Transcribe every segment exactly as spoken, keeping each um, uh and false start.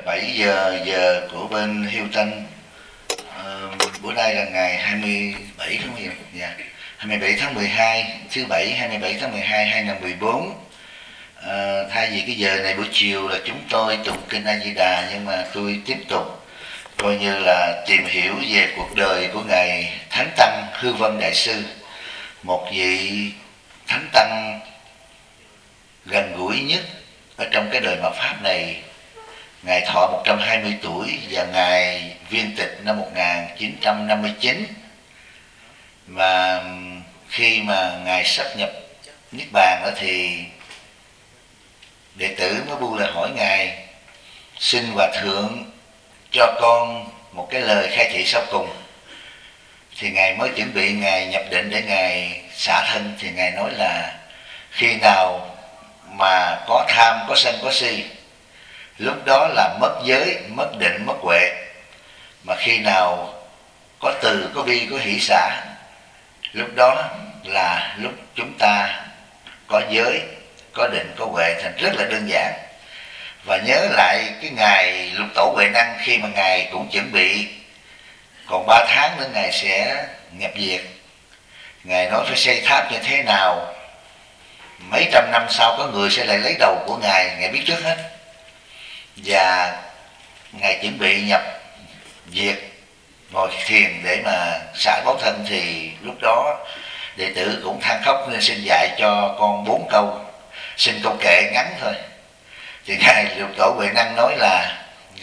bảy giờ giờ của bên Hilton. Uh, bữa nay là ngày hai mươi bảy tháng mười, dạ, hai mươi bảy tháng mười hai, thứ bảy hai mươi bảy tháng mười hai hai nghìn không trăm mười bốn. Uh, thay vì cái giờ này buổi chiều là chúng tôi tụng kinh A Di Đà, nhưng mà tôi tiếp tục coi như là tìm hiểu về cuộc đời của ngài Thánh Tăng Hư Vân Đại Sư, một vị thánh tăng gần gũi nhất ở trong cái đời mạt pháp này. Ngài thọ một trăm hai mươi tuổi và ngài viên tịch năm một nghìn chín trăm năm mươi chín. Và khi mà ngài sắp nhập niết bàn đó thì đệ tử mới bu lại hỏi ngài: xin hòa thượng cho con một cái lời khai thị sau cùng. Thì ngài mới chuẩn bị ngài nhập định để ngài xả thân, thì ngài nói là khi nào mà có tham, có sân, có si, lúc đó là mất giới, mất định, mất huệ. Mà khi nào có từ, có bi, có hỷ xả, lúc đó là lúc chúng ta có giới, có định, có huệ. Thành rất là đơn giản. Và nhớ lại cái ngày Lục Tổ Huệ Năng, khi mà ngài cũng chuẩn bị còn ba tháng nữa ngài sẽ nhập diệt. Ngài nói phải xây tháp như thế nào, mấy trăm năm sau có người sẽ lại lấy đầu của ngài, ngài biết trước hết. Và ngài chuẩn bị nhập diệt, ngồi thiền để mà xả báo thân, thì lúc đó đệ tử cũng than khóc nên xin dạy cho con bốn câu, xin câu kệ ngắn thôi. Thì ngài Lục Tổ Huệ Năng nói là: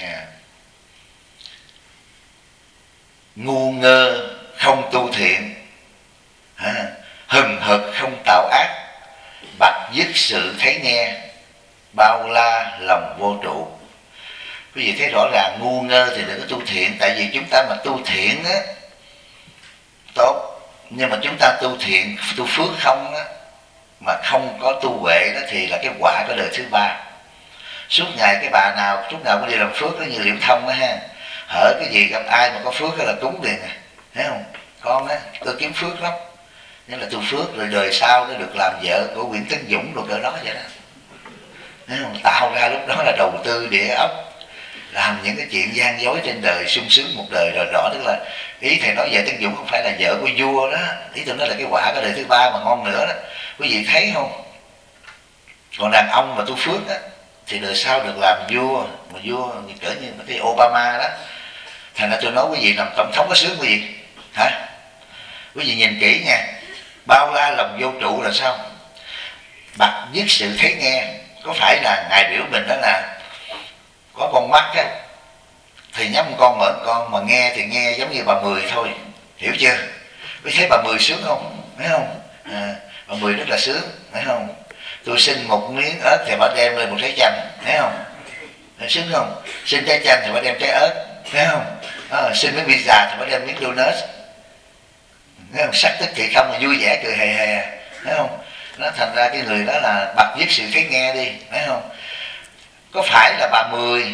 ngu ngơ không tu thiện, hừng hực không tạo ác, bạch dứt sự thấy nghe, bao la lòng vô trụ. Quý vị thấy rõ ràng, ngu ngơ thì đừng có tu thiện. Tại vì chúng ta mà tu thiện á, tốt, nhưng mà chúng ta tu thiện, tu phước không á, mà không có tu huệ đó, thì là cái quả của đời thứ ba. Suốt ngày cái bà nào lúc nào cũng đi làm phước đó, như Liễu Thông á ha, hở cái gì gặp ai mà có phước là cúng liền à, thấy không? Con á, tôi kiếm phước lắm, nên là tu phước rồi đời sau nó được làm vợ của Nguyễn Tấn Dũng rồi cỡ đó vậy đó, thấy không? Tạo ra lúc đó là đầu tư địa ốc, làm những cái chuyện gian dối trên đời, sung sướng một đời rồi rõ. Tức là ý thầy nói vợ Tấn Dũng không phải là vợ của vua đó, ý tôi nói là cái quả của đời thứ ba mà ngon nữa đó. Quý vị thấy không? Còn đàn ông mà tu phước á thì đời sau được làm vua, mà vua cỡ như cái Obama đó. Thành ra tôi nói quý vị làm tổng thống có sướng quý vị hả? Quý vị nhìn kỹ nha, bao la lòng vô trụ là sao? Bạch dứt sự thấy nghe. Có phải là ngài biểu mình đó là có con mắt á thì nhắm con mở con, mà nghe thì nghe giống như bà Mười thôi, hiểu chưa? Quý thấy bà Mười sướng không? Thấy không? À, bà Mười rất là sướng, thấy không? Tôi xin một miếng ớt thì bà đem lên một trái chanh, thấy không? Sướng không? Xin trái chanh thì bà đem trái ớt, thấy không? À, xin miếng pizza thì bà đem miếng donut, thấy không? Sắc tức thì không mà vui vẻ cười hề hề, thấy không? Nó thành ra cái người đó là bạch dứt sự thấy nghe đi, thấy không? Có phải là bà Mười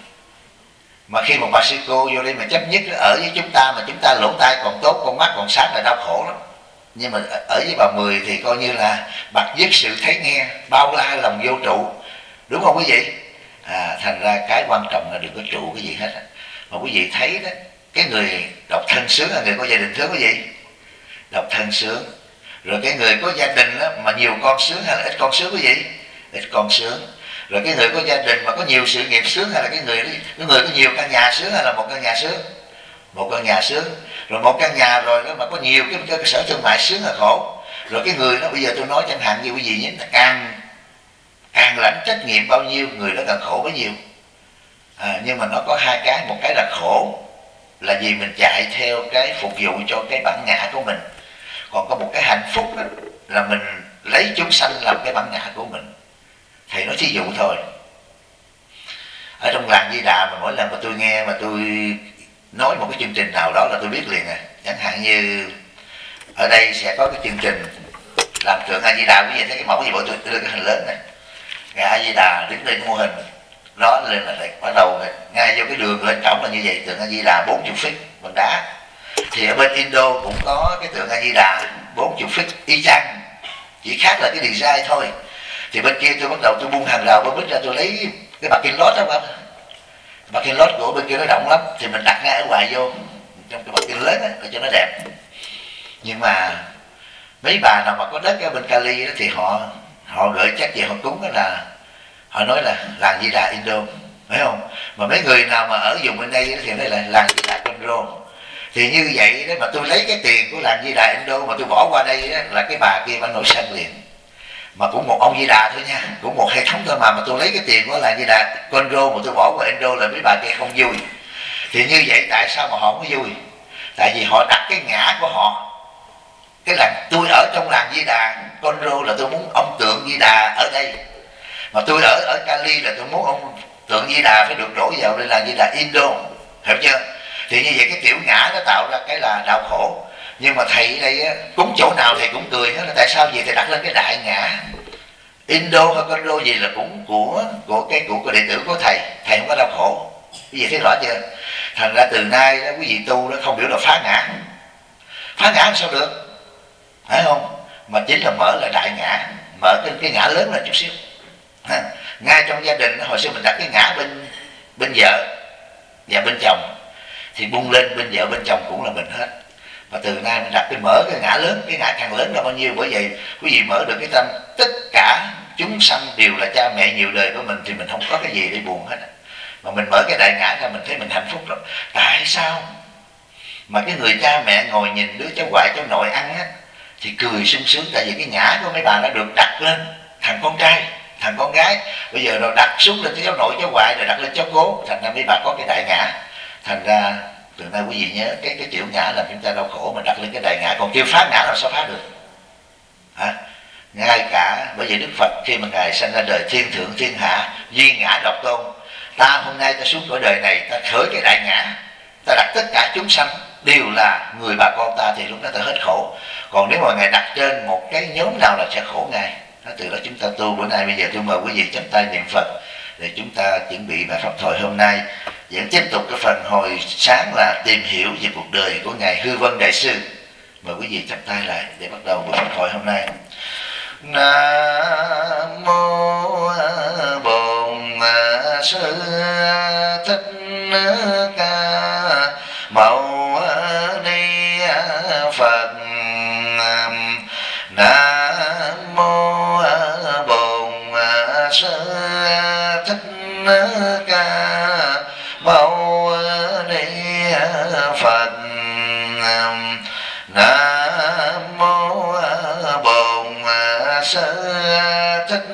mà khi một bà sư cô vô đây mà chấp nhất ở với chúng ta, mà chúng ta lỗ tai còn tốt, con mắt còn sáng là đau khổ lắm. Nhưng mà ở với bà Mười thì coi như là bạch dứt sự thấy nghe, bao la lòng vô trụ, đúng không quý vị? À, thành ra cái quan trọng là đừng có trụ cái gì hết. Mà quý vị thấy đó, cái người độc thân sướng là người có gia đình sướng quý vị, độc thân sướng. Rồi cái người có gia đình đó, mà nhiều con sướng hay là ít con sướng quý vị? Ít con sướng. Rồi cái người có gia đình mà có nhiều sự nghiệp sướng hay là cái người cái người có nhiều căn nhà sướng hay là một căn nhà sướng? Một căn nhà sướng. Rồi một căn nhà rồi đó mà có nhiều cái, cái, cái sở thương mại sướng là khổ. Rồi cái người đó bây giờ tôi nói chẳng hạn như quý vị nhé, càng càng lãnh trách nhiệm bao nhiêu, người đó càng khổ bấy nhiêu. À, nhưng mà nó có hai cái, một cái là khổ là vì mình chạy theo cái phục vụ cho cái bản ngã của mình. Còn có một cái hạnh phúc đó, là mình lấy chúng sanh làm cái bản ngã của mình. Thầy nói thí dụ thôi. Ở trong làng Di Đà mà mỗi lần mà tôi nghe mà tôi nói một cái chương trình nào đó là tôi biết liền à. Chẳng hạn như ở đây sẽ có cái chương trình làm tượng A Di Đà, quý vị thấy cái mẫu gì bộ tôi đưa cái hình lớn này, ngài A Di Đà đứng lên mô hình đó lên là đây, bắt đầu ngay vô cái đường lên cổng là như vậy, tượng A Di Đà bốn mươi feet bằng đá. Thì ở bên Indo cũng có cái tượng A Di Đà bốn mươi feet y chang, chỉ khác là cái design thôi. Thì bên kia tôi bắt đầu tôi buông hàng rào bên bít ra, tôi lấy cái bạc kinh lót đó không, Mà cái lót gỗ bên kia nó rộng lắm thì mình đặt ngay ở ngoài vô trong cái bậc kinh lớn á để cho nó đẹp. Nhưng mà mấy bà nào mà có đất ở bên Cali đó thì họ họ gửi chắc về họ cúng đó là họ nói là làng Di Đà Indo, phải không? Mà mấy người nào mà ở vùng bên đây thì nói là làng Di Đà Congo. Thì như vậy đó, mà tôi lấy cái tiền của làng Di Đà Indo mà tôi bỏ qua đây đó, là cái bà kia bà nổi sân liền. Mà cũng một ông Di Đà thôi nha, cũng một hệ thống thôi mà mà tôi lấy cái tiền của làng Di Đà Congo mà tôi bỏ qua Indo là mấy bà kia không vui. Thì như vậy tại sao mà họ không có vui? Tại vì họ đặt cái ngã của họ, cái làng tôi ở trong làng Di Đà Congo là tôi muốn ông tượng Di Đà ở đây, mà tôi ở ở Cali là tôi muốn ông tượng Di Đà phải được đổ vào đây làng Di Đà Indo, hiểu chưa? Thì như vậy cái tiểu ngã nó tạo ra cái là đau khổ. Nhưng mà thầy ở đây á, cúng chỗ nào thầy cũng cười hết là tại sao vậy thầy đặt lên cái đại ngã Indo hay Congo gì là cũng của của cái của, của đệ tử của thầy, thầy không có đau khổ. Cái gì thấy rõ chưa? Thành ra từ nay đó quý vị tu đó không biểu là phá ngã, phá ngã làm sao được, phải không? Mà chính là mở là đại ngã, mở cái, cái ngã lớn là chút xíu ha. Ngay trong gia đình hồi xưa mình đặt cái ngã bên bên vợ và bên chồng thì bung lên bên vợ bên chồng cũng là mình hết. Và từ nay mình đặt cái mở cái ngã lớn, cái ngã càng lớn là bao nhiêu. Bởi vậy quý vị mở được cái tâm tất cả chúng sanh đều là cha mẹ nhiều đời của mình thì mình không có cái gì để buồn hết. Mà mình mở cái đại ngã ra mình thấy mình hạnh phúc lắm. Tại sao mà cái người cha mẹ ngồi nhìn đứa cháu ngoại cháu nội ăn á thì cười sung sướng? Tại vì cái ngã của mấy bà đã được đặt lên thằng con trai thằng con gái, bây giờ rồi đặt xuống lên cháu nội cháu ngoại rồi đặt lên cháu cố, thành ra mấy bà có cái đại ngã. Thành ra từ nay quý vị nhớ cái cái tiểu ngã làm chúng ta đau khổ, mà đặt lên cái đại ngã. Còn kêu phá ngã làm sao phá được hả? Ngay cả bởi vì Đức Phật khi mà ngài sanh ra đời thiên thượng thiên hạ duy ngã độc tôn, ta hôm nay ta xuống cõi đời này ta khởi cái đại ngã, ta đặt tất cả chúng sanh đều là người bà con ta, thì lúc đó ta hết khổ. Còn nếu mà ngài đặt trên một cái nhóm nào là sẽ khổ ngài. Từ đó chúng ta tu. Bữa nay bây giờ tôi mời quý vị chắp tay niệm Phật để chúng ta chuẩn bị bài pháp thoại hôm nay. Vẫn tiếp tục cái phần hồi sáng là tìm hiểu về cuộc đời của ngài Hư Vân Đại Sư. Mời quý vị chắp tay lại để bắt đầu buổi pháp thoại hôm nay. Nam mô Bổn Sư Thích Ca Mâu Ni Phật. Nam mô Bổn Sư Thích Ca Mâu Ni Phật. Nam mô Bổn Sư Thích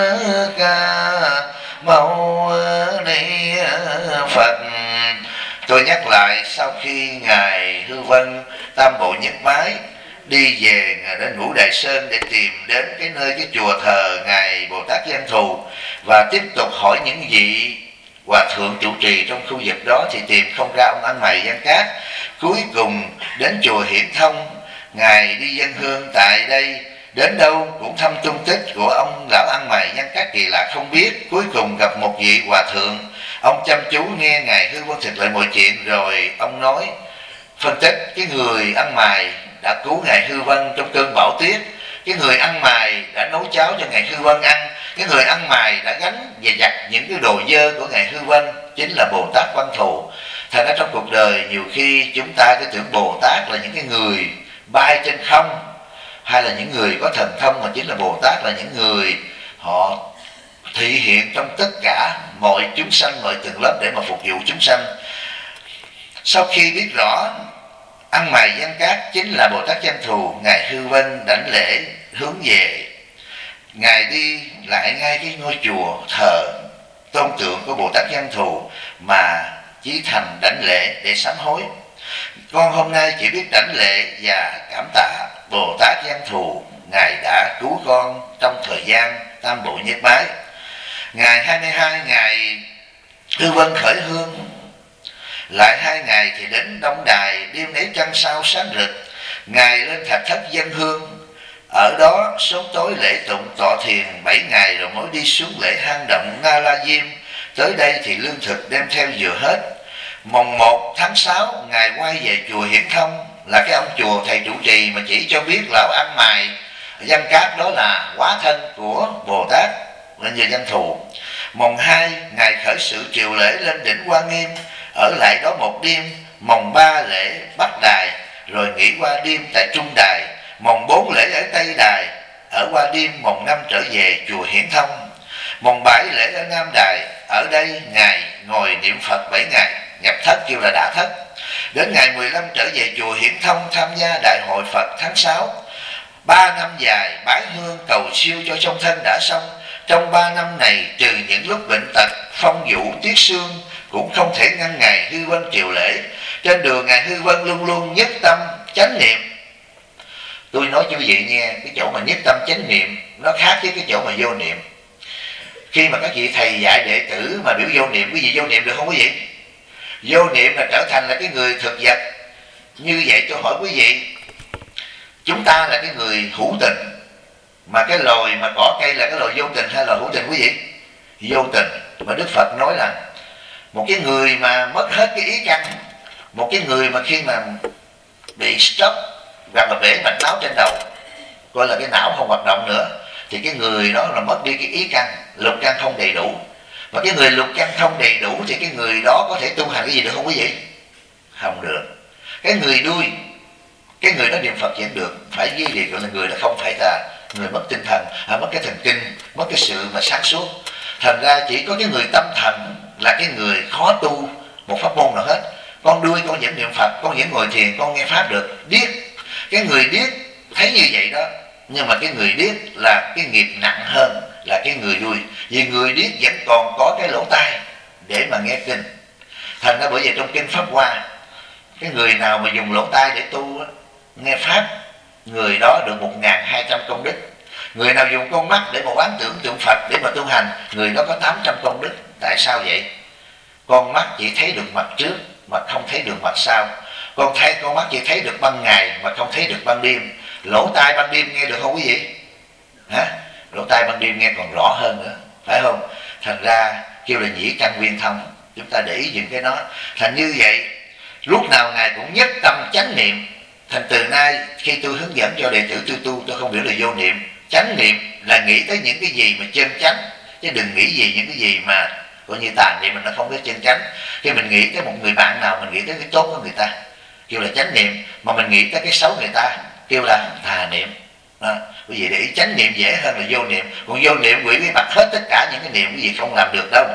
Ca Mâu Ni Phật. Tôi nhắc lại, sau khi ngài Hư Vân Tam Bộ Nhất Bái đi về đến Ngũ Đại Sơn để tìm đến cái nơi cái chùa thờ ngài Bồ Tát Văn Thù và tiếp tục hỏi những vị hòa thượng trụ trì trong khu vực đó, thì tìm không ra ông Ăn Mày Văn Cát. Cuối cùng đến chùa Hiển Thông, ngài đi dân hương tại đây, đến đâu cũng thăm tung tích của ông lão Ăn Mày Văn Cát kỳ lạ không biết. Cuối cùng gặp một vị hòa thượng, ông chăm chú nghe ngài Hư Vân thuật lại mọi chuyện, rồi ông nói phân tích cái người ăn mày đã cứu ngài Hư Vân trong cơn bão tuyết, cái người ăn mày đã nấu cháo cho ngài Hư Vân ăn, cái người ăn mày đã gánh và giặt những cái đồ dơ của ngài Hư Vân chính là Bồ Tát Văn Thù. Thành ra trong cuộc đời nhiều khi chúng ta cứ tưởng Bồ Tát là những cái người bay trên không, hay là những người có thần thông, mà chính là Bồ Tát là những người họ thị hiện trong tất cả mọi chúng sanh, mọi tầng lớp để mà phục vụ chúng sanh. Sau khi biết rõ Ăn Mày Văn Cát chính là Bồ Tát Văn Thù, ngài Hư Vân đảnh lễ hướng về. Ngài đi lại ngay cái ngôi chùa thờ tôn tượng của Bồ Tát Văn Thù mà chí thành đảnh lễ để sám hối. Con hôm nay chỉ biết đảnh lễ và cảm tạ Bồ Tát Văn Thù, ngài đã cứu con trong thời gian Tam Bộ Nhất Bái. Ngày hai mươi hai ngày Hư Vân khởi hương, lại hai ngày thì đến Đông Đài, đêm nấy trăng sao sáng rực. Ngài lên thạch thất dân hương, ở đó sớm tối lễ tụng tọa thiền bảy ngày, rồi mới đi xuống lễ hang động Na La Diêm. Tới đây thì lương thực đem theo vừa hết. Mồng một tháng sáu ngài quay về chùa Hiển Thông, là cái ông chùa thầy trụ trì mà chỉ cho biết lão Ăn Mày Văn Cát đó là hóa thân của Bồ Tát là Văn Thù. Mồng hai, ngày khởi sự triều lễ lên đỉnh Hoa Nghiêm, ở lại đó một đêm. Mồng ba lễ Bắc Đài, rồi nghỉ qua đêm tại Trung Đài. Mồng bốn lễ ở Tây Đài, ở qua đêm. Mồng năm trở về chùa Hiển Thông. Mồng bảy lễ ở Nam Đài, ở đây Ngài ngồi niệm Phật bảy ngày, nhập thất kêu là đã thất. Đến ngày mười lăm trở về chùa Hiển Thông tham gia đại hội Phật tháng sáu. Ba năm dài bái hương cầu siêu cho trong thân đã xong. Trong ba năm này trừ những lúc bệnh tật, phong vụ, tuyết sương, cũng không thể ngăn Ngài Hư Vân triều lễ. Trên đường Ngài Hư Vân luôn luôn nhất tâm chánh niệm. Tôi nói cho quý vị nghe, cái chỗ mà nhất tâm chánh niệm nó khác với cái chỗ mà vô niệm. Khi mà các vị thầy dạy đệ tử mà biểu vô niệm, quý vị vô niệm được không quý vị? Vô niệm là trở thành là cái người thực vật. Như vậy tôi hỏi quý vị, chúng ta là cái người hữu tình, mà cái loài mà cỏ cây là cái loài vô tình hay là hữu tình quý vị? Vô tình. Mà Đức Phật nói là một cái người mà mất hết cái ý căn, một cái người mà khi mà bị stroke hoặc là bể mạch máu trên đầu, gọi là cái não không hoạt động nữa, thì cái người đó là mất đi cái ý căn, lục căn không đầy đủ. Và cái người lục căn không đầy đủ thì cái người đó có thể tu hành cái gì được không quý vị? Không được. Cái người đuôi, cái người đó niệm Phật vẫn được, phải ghi liền gọi là người đó không phải là người mất tinh thần, hay mất cái thần kinh, mất cái sự mà sáng suốt. Thành ra chỉ có cái người tâm thần là cái người khó tu một pháp môn nào hết. Con đuôi con vẫn niệm Phật, con vẫn ngồi thiền, con nghe pháp được. Điếc, cái người điếc thấy như vậy đó, nhưng mà cái người điếc là cái nghiệp nặng hơn là cái người đuôi. Vì người điếc vẫn còn có cái lỗ tai để mà nghe kinh. Thành ra bởi vì trong kinh Pháp Hoa, cái người nào mà dùng lỗ tai để tu nghe pháp, người đó được một nghìn hai trăm công đức. Người nào dùng con mắt để mà quán tưởng tượng Phật để mà tu hành, người đó có tám trăm công đức. Tại sao vậy? Con mắt chỉ thấy được mặt trước mà không thấy được mặt sau. Con thấy con mắt chỉ thấy được ban ngày mà không thấy được ban đêm. Lỗ tai ban đêm nghe được không quý vị? Hả? Lỗ tai ban đêm nghe còn rõ hơn nữa, phải không? Thành ra kêu là nhĩ căn viên thông. Chúng ta để ý những cái đó. Thành như vậy, lúc nào Ngài cũng nhất tâm chánh niệm. Thành từ nay khi tôi hướng dẫn cho đệ tử tôi tu, tôi không biểu là vô niệm. Chánh niệm là nghĩ tới những cái gì mà chân chánh, chứ đừng nghĩ gì những cái gì mà coi như tà niệm, mình nó không có chân chánh. Khi mình nghĩ tới một người bạn nào, mình nghĩ tới cái tốt của người ta, kêu là chánh niệm. Mà mình nghĩ tới cái xấu người ta, kêu là tà niệm. Đó. Quý vị để ý, chánh niệm dễ hơn là vô niệm. Còn vô niệm quý vị bắt hết tất cả những cái niệm, quý vị không làm được đâu.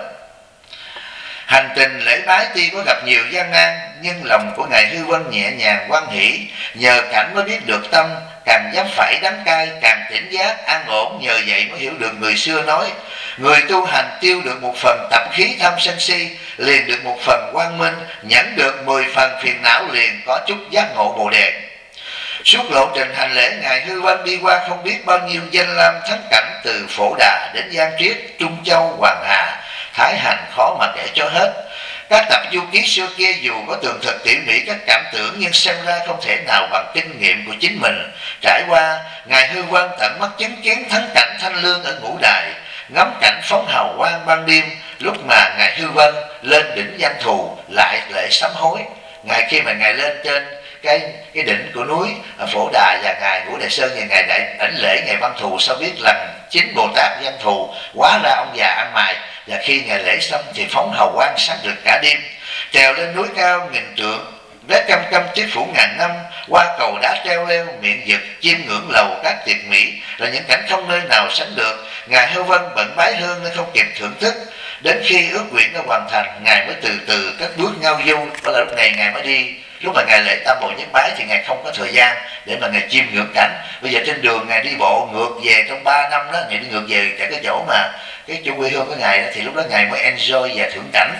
Hành trình lễ bái tuy có gặp nhiều gian nan, nhưng lòng của Ngài Hư Vân nhẹ nhàng hoan hỷ. Nhờ cảnh mới biết được tâm, càng dám phải đắng cay, càng tỉnh giác an ổn. Nhờ vậy mới hiểu được người xưa nói, người tu hành tiêu được một phần tập khí tham sân si, liền được một phần quang minh. Nhẫn được mười phần phiền não, liền có chút giác ngộ bồ đề. Suốt lộ trình hành lễ, Ngài Hư Vân đi qua không biết bao nhiêu danh lam thắng cảnh, từ Phổ Đà đến Giang Triết, Trung Châu, Hoàng Hà, Thái Hành khó mà kể cho hết. Các tập du ký xưa kia dù có tường thuật tỉ mỉ các cảm tưởng, nhưng xem ra không thể nào bằng kinh nghiệm của chính mình trải qua. Ngài Hư Vân tận mắt chứng kiến thắng cảnh Thanh Lương ở Ngũ Đài, ngắm cảnh phóng hào quang ban đêm. Lúc mà Ngài Hư Vân lên đỉnh Văn Thù lại lễ sám hối. Ngài khi mà Ngài lên trên cái cái đỉnh của núi Phổ Đà và Ngài Ngũ Đại Sơn, và Ngài đại đảnh lễ Ngài Văn Thù, sao biết là chính Bồ Tát Văn Thù, hóa ra ông già ăn mày. Và khi Ngài lễ xong thì phóng hào quang sáng rực cả đêm. Trèo lên núi cao nghìn trượng, đất căm căm chiếc phủ ngàn năm, qua cầu đá treo leo, miệng giật chiêm ngưỡng lầu các tuyệt mỹ, là những cảnh không nơi nào sánh được. Ngài Hư Vân bận bái hương nên không kịp thưởng thức. Đến khi ước nguyện đã hoàn thành, Ngài mới từ từ các bước ngao du. Đó là lúc này Ngài mới đi. Lúc mà Ngài lễ tam bộ nhất bái thì Ngài không có thời gian để mà Ngài chiêm ngưỡng cảnh. Bây giờ trên đường Ngài đi bộ ngược về trong ba năm đó, Ngài đi ngược về cả cái chỗ mà cái chỗ quê hương của Ngài đó, thì lúc đó Ngài mới enjoy và thưởng cảnh.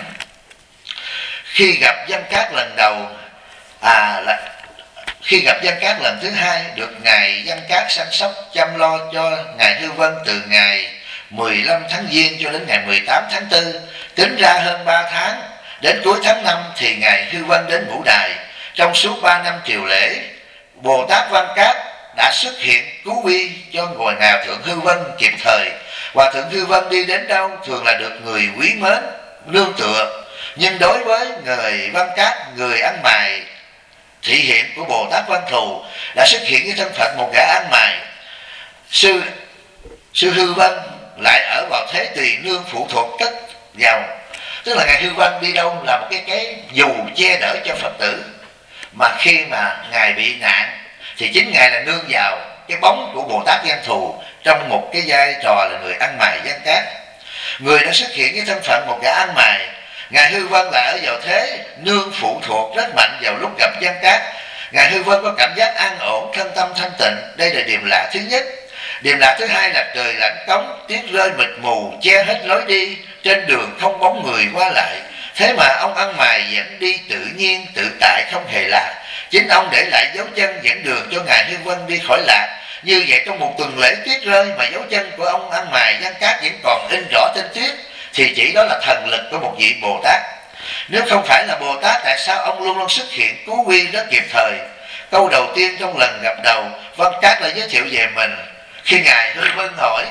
Khi gặp Văn Cát lần đầu, à là khi gặp Văn Cát lần thứ hai, được Ngài Văn Cát săn sóc chăm lo cho Ngài Hư Vân từ ngày mười lăm tháng Giêng cho đến ngày mười tám tháng tư, tính ra hơn ba tháng. Đến cuối tháng năm thì Ngài Hư Vân đến Ngũ Đài. Trong suốt ba năm triều lễ, Bồ Tát Văn Cát đã xuất hiện cứu uy cho ngồi Ngài Thượng Hư Vân kịp thời. Hòa Thượng Hư Vân đi đến đâu thường là được người quý mến, nương tựa. Nhưng đối với người Văn Cát, người ăn mày thị hiện của Bồ Tát Văn Thù, đã xuất hiện với thân phận một gã ăn mày. Sư Sư Hư Vân lại ở vào thế tùy nương phụ thuộc tất vào. Tức là ngài Hư Vân đi đâu là một cái cái dù che đỡ cho Phật tử, mà khi mà ngài bị nạn thì chính ngài là nương vào cái bóng của Bồ Tát Văn Thù trong một cái vai trò là người ăn mày Văn Cát. Người đã xuất hiện với thân phận một gã ăn mày, ngài Hư Vân là ở vào thế nương phụ thuộc rất mạnh vào lúc gặp Văn Cát. Ngài Hư Vân có cảm giác an ổn, thân tâm thanh tịnh. Đây là điểm lạ thứ nhất. Điểm lạ thứ hai là trời lạnh cống, tuyết rơi mịt mù che hết lối đi, trên đường không bóng người qua lại. Thế mà ông ăn mày vẫn đi tự nhiên, tự tại, không hề lạc. Chính ông để lại dấu chân dẫn đường cho ngài Hư Vân đi khỏi lạc. Như vậy trong một tuần lễ tuyết rơi mà dấu chân của ông ăn mày Văn Cát vẫn còn in rõ trên tuyết, thì chỉ đó là thần lực của một vị Bồ Tát. Nếu không phải là Bồ Tát, tại sao ông luôn luôn xuất hiện cứu quy rất kịp thời? Câu đầu tiên trong lần gặp đầu, Văn Cát đã giới thiệu về mình. Khi ngài Hư Vân hỏi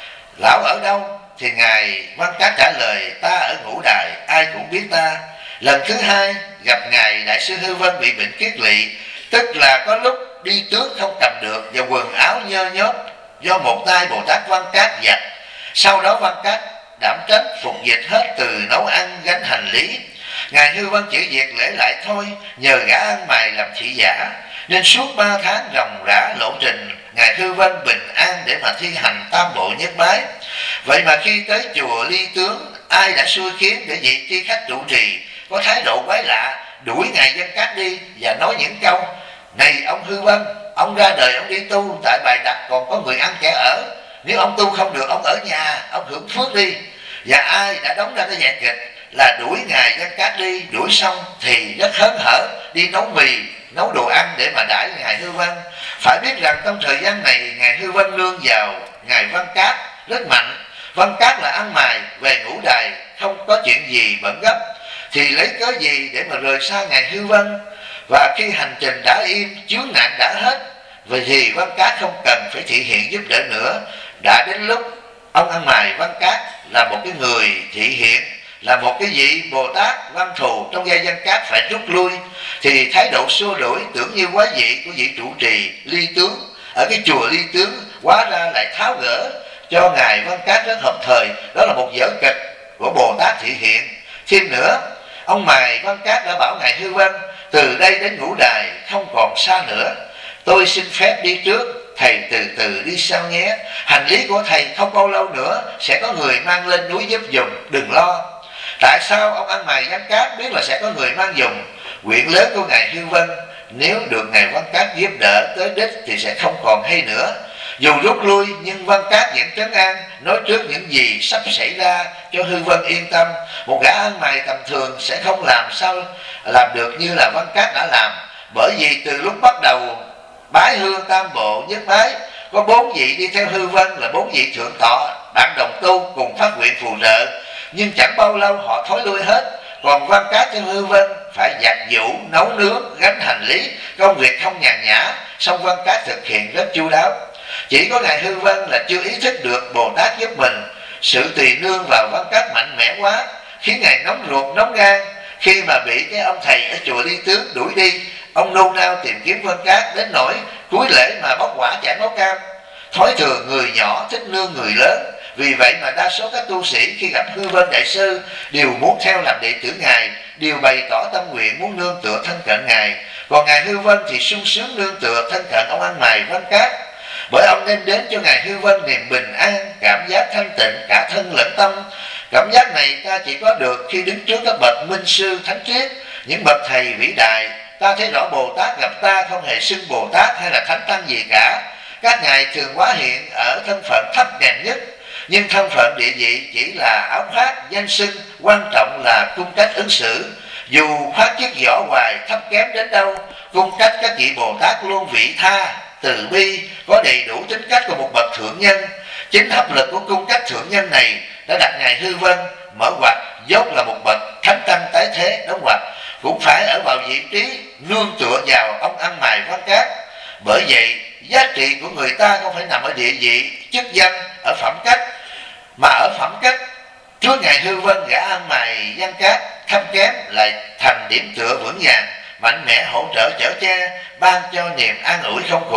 lão ở đâu, thì ngài Văn Cát trả lời ta ở Ngũ Đài, ai cũng biết ta. Lần thứ hai gặp ngài đại sư Hư Vân bị bệnh kiết lỵ, tức là có lúc đi tước không cầm được và quần áo nhơ nhớp do một tay Bồ Tát Văn Cát giặt. Sau đó Văn Cát đảm trách phục dịch hết từ nấu ăn gánh hành lý. ngài Hư Vân chỉ việc lễ lại thôi, nhờ gã ăn mày làm thị giả, nên suốt ba tháng ròng rã lộ trình ngài Hư Vân bình an để mà thi hành tam bộ nhất bái. Vậy mà khi tới chùa Ly Tướng, ai đã xui khiến để vị tri khách trụ trì có thái độ quái lạ, đuổi ngài Văn Cát đi và nói những câu: này ông Hư Vân, ông ra đời ông đi tu, tại bài đặt còn có người ăn kẻ ở, nếu ông tu không được ông ở nhà, ông hưởng phước đi. Và ai đã đóng ra cái nhạc kịch là đuổi ngài Văn Cát đi, đuổi xong thì rất hớn hở đi nấu mì, nấu đồ ăn để mà đãi ngài Hư Vân. Phải biết rằng trong thời gian này ngài Hư Vân nương vào ngài Văn Cát rất mạnh. Văn Cát là ăn mày về Ngũ Đài, không có chuyện gì bận gấp, thì lấy cớ gì để mà rời xa ngài Hư Vân? Và khi hành trình đã im, chướng nạn đã hết, vậy thì Văn Cát không cần phải thị hiện giúp đỡ nữa. Đã đến lúc ông ăn mày Văn Cát là một cái người thị hiện, là một cái vị Bồ Tát Văn Thù trong vai Văn Cát phải rút lui, thì thái độ xua đuổi tưởng như quá vị của vị trụ trì Ly Tướng ở cái chùa Ly Tướng hóa ra lại tháo gỡ cho ngài Văn Cát rất hợp thời. Đó là một vở kịch của Bồ Tát thị hiện. Thêm nữa, ông mày Văn Cát đã bảo ngài Hư Vân từ đây đến Ngũ Đài không còn xa nữa, tôi xin phép đi trước, thầy từ từ đi sau nhé. Hành lý của thầy không bao lâu nữa sẽ có người mang lên núi giúp dùm, đừng lo. Tại sao ông ăn mày Văn Cát biết là sẽ có người mang dùm? Nguyện lớn của ngài Hư Vân nếu được ngài Văn Cát giúp đỡ tới đích thì sẽ không còn hay nữa. Dù rút lui nhưng Văn Cát vẫn trấn an, nói trước những gì sắp xảy ra cho Hư Vân yên tâm. Một gã ăn mày tầm thường sẽ không làm sao làm được như là Văn Cát đã làm, bởi vì từ lúc bắt đầu bái hương tam bộ nhất bái, có bốn vị đi theo Hư Vân là bốn vị thượng tọa bạn đồng tu cùng phát nguyện phù trợ, nhưng chẳng bao lâu họ thối lui hết. Còn Văn Cát theo Hư Vân phải giặt giũ, nấu nướng, gánh hành lý, công việc không nhàn nhã, song Văn Cát thực hiện rất chu đáo. Chỉ có ngài Hư Vân là chưa ý thức được Bồ Tát giúp mình. Sự tùy nương vào Văn Cát mạnh mẽ quá, khiến ngài nóng ruột nóng gan. Khi mà bị cái ông thầy ở chùa Ly Tướng đuổi đi, ông nôn nao tìm kiếm Văn Cát đến nỗi cuối lễ mà bóc quả chả máu cam. Thói thường người nhỏ thích nương người lớn, vì vậy mà đa số các tu sĩ khi gặp Hư Vân đại sư đều muốn theo làm đệ tử ngài, đều bày tỏ tâm nguyện muốn nương tựa thân cận ngài. Còn ngài Hư Vân thì sung sướng nương tựa thân cận ông ăn mày Văn Cát, bởi ông đem đến cho ngài Hư Vân niềm bình an, cảm giác thanh tịnh cả thân lẫn tâm. Cảm giác này ta chỉ có được khi đứng trước các bậc minh sư thánh triết, những bậc thầy vĩ đại. Ta thấy rõ Bồ Tát gặp ta không hề xưng Bồ Tát hay là thánh tăng gì cả. Các ngài thường hóa hiện ở thân phận thấp hèn nhất, nhưng thân phận địa vị chỉ là áo khoác danh xưng, quan trọng là cung cách ứng xử. Dù khoác chiếc vỏ hoài thấp kém đến đâu, cung cách các vị Bồ Tát luôn vị tha, từ bi, có đầy đủ tính cách của một bậc thượng nhân. Chính hấp lực của cung cách thượng nhân này đã đặt ngài Hư Vân mở ngoặt dốt là một bậc thánh tăng tái thế, đóng ngoặt cũng phải ở vào vị trí nương tựa vào ông ăn mày Văn Cát. Bởi vậy giá trị của người ta không phải nằm ở địa vị, chức danh, ở phẩm cách, mà ở phẩm cách. Trước ngài Hư Vân, gã ăn mày Văn Cát thấp kém lại thành điểm tựa vững vàng, mạnh mẽ hỗ trợ chở che, ban cho niềm an ủi không cùng.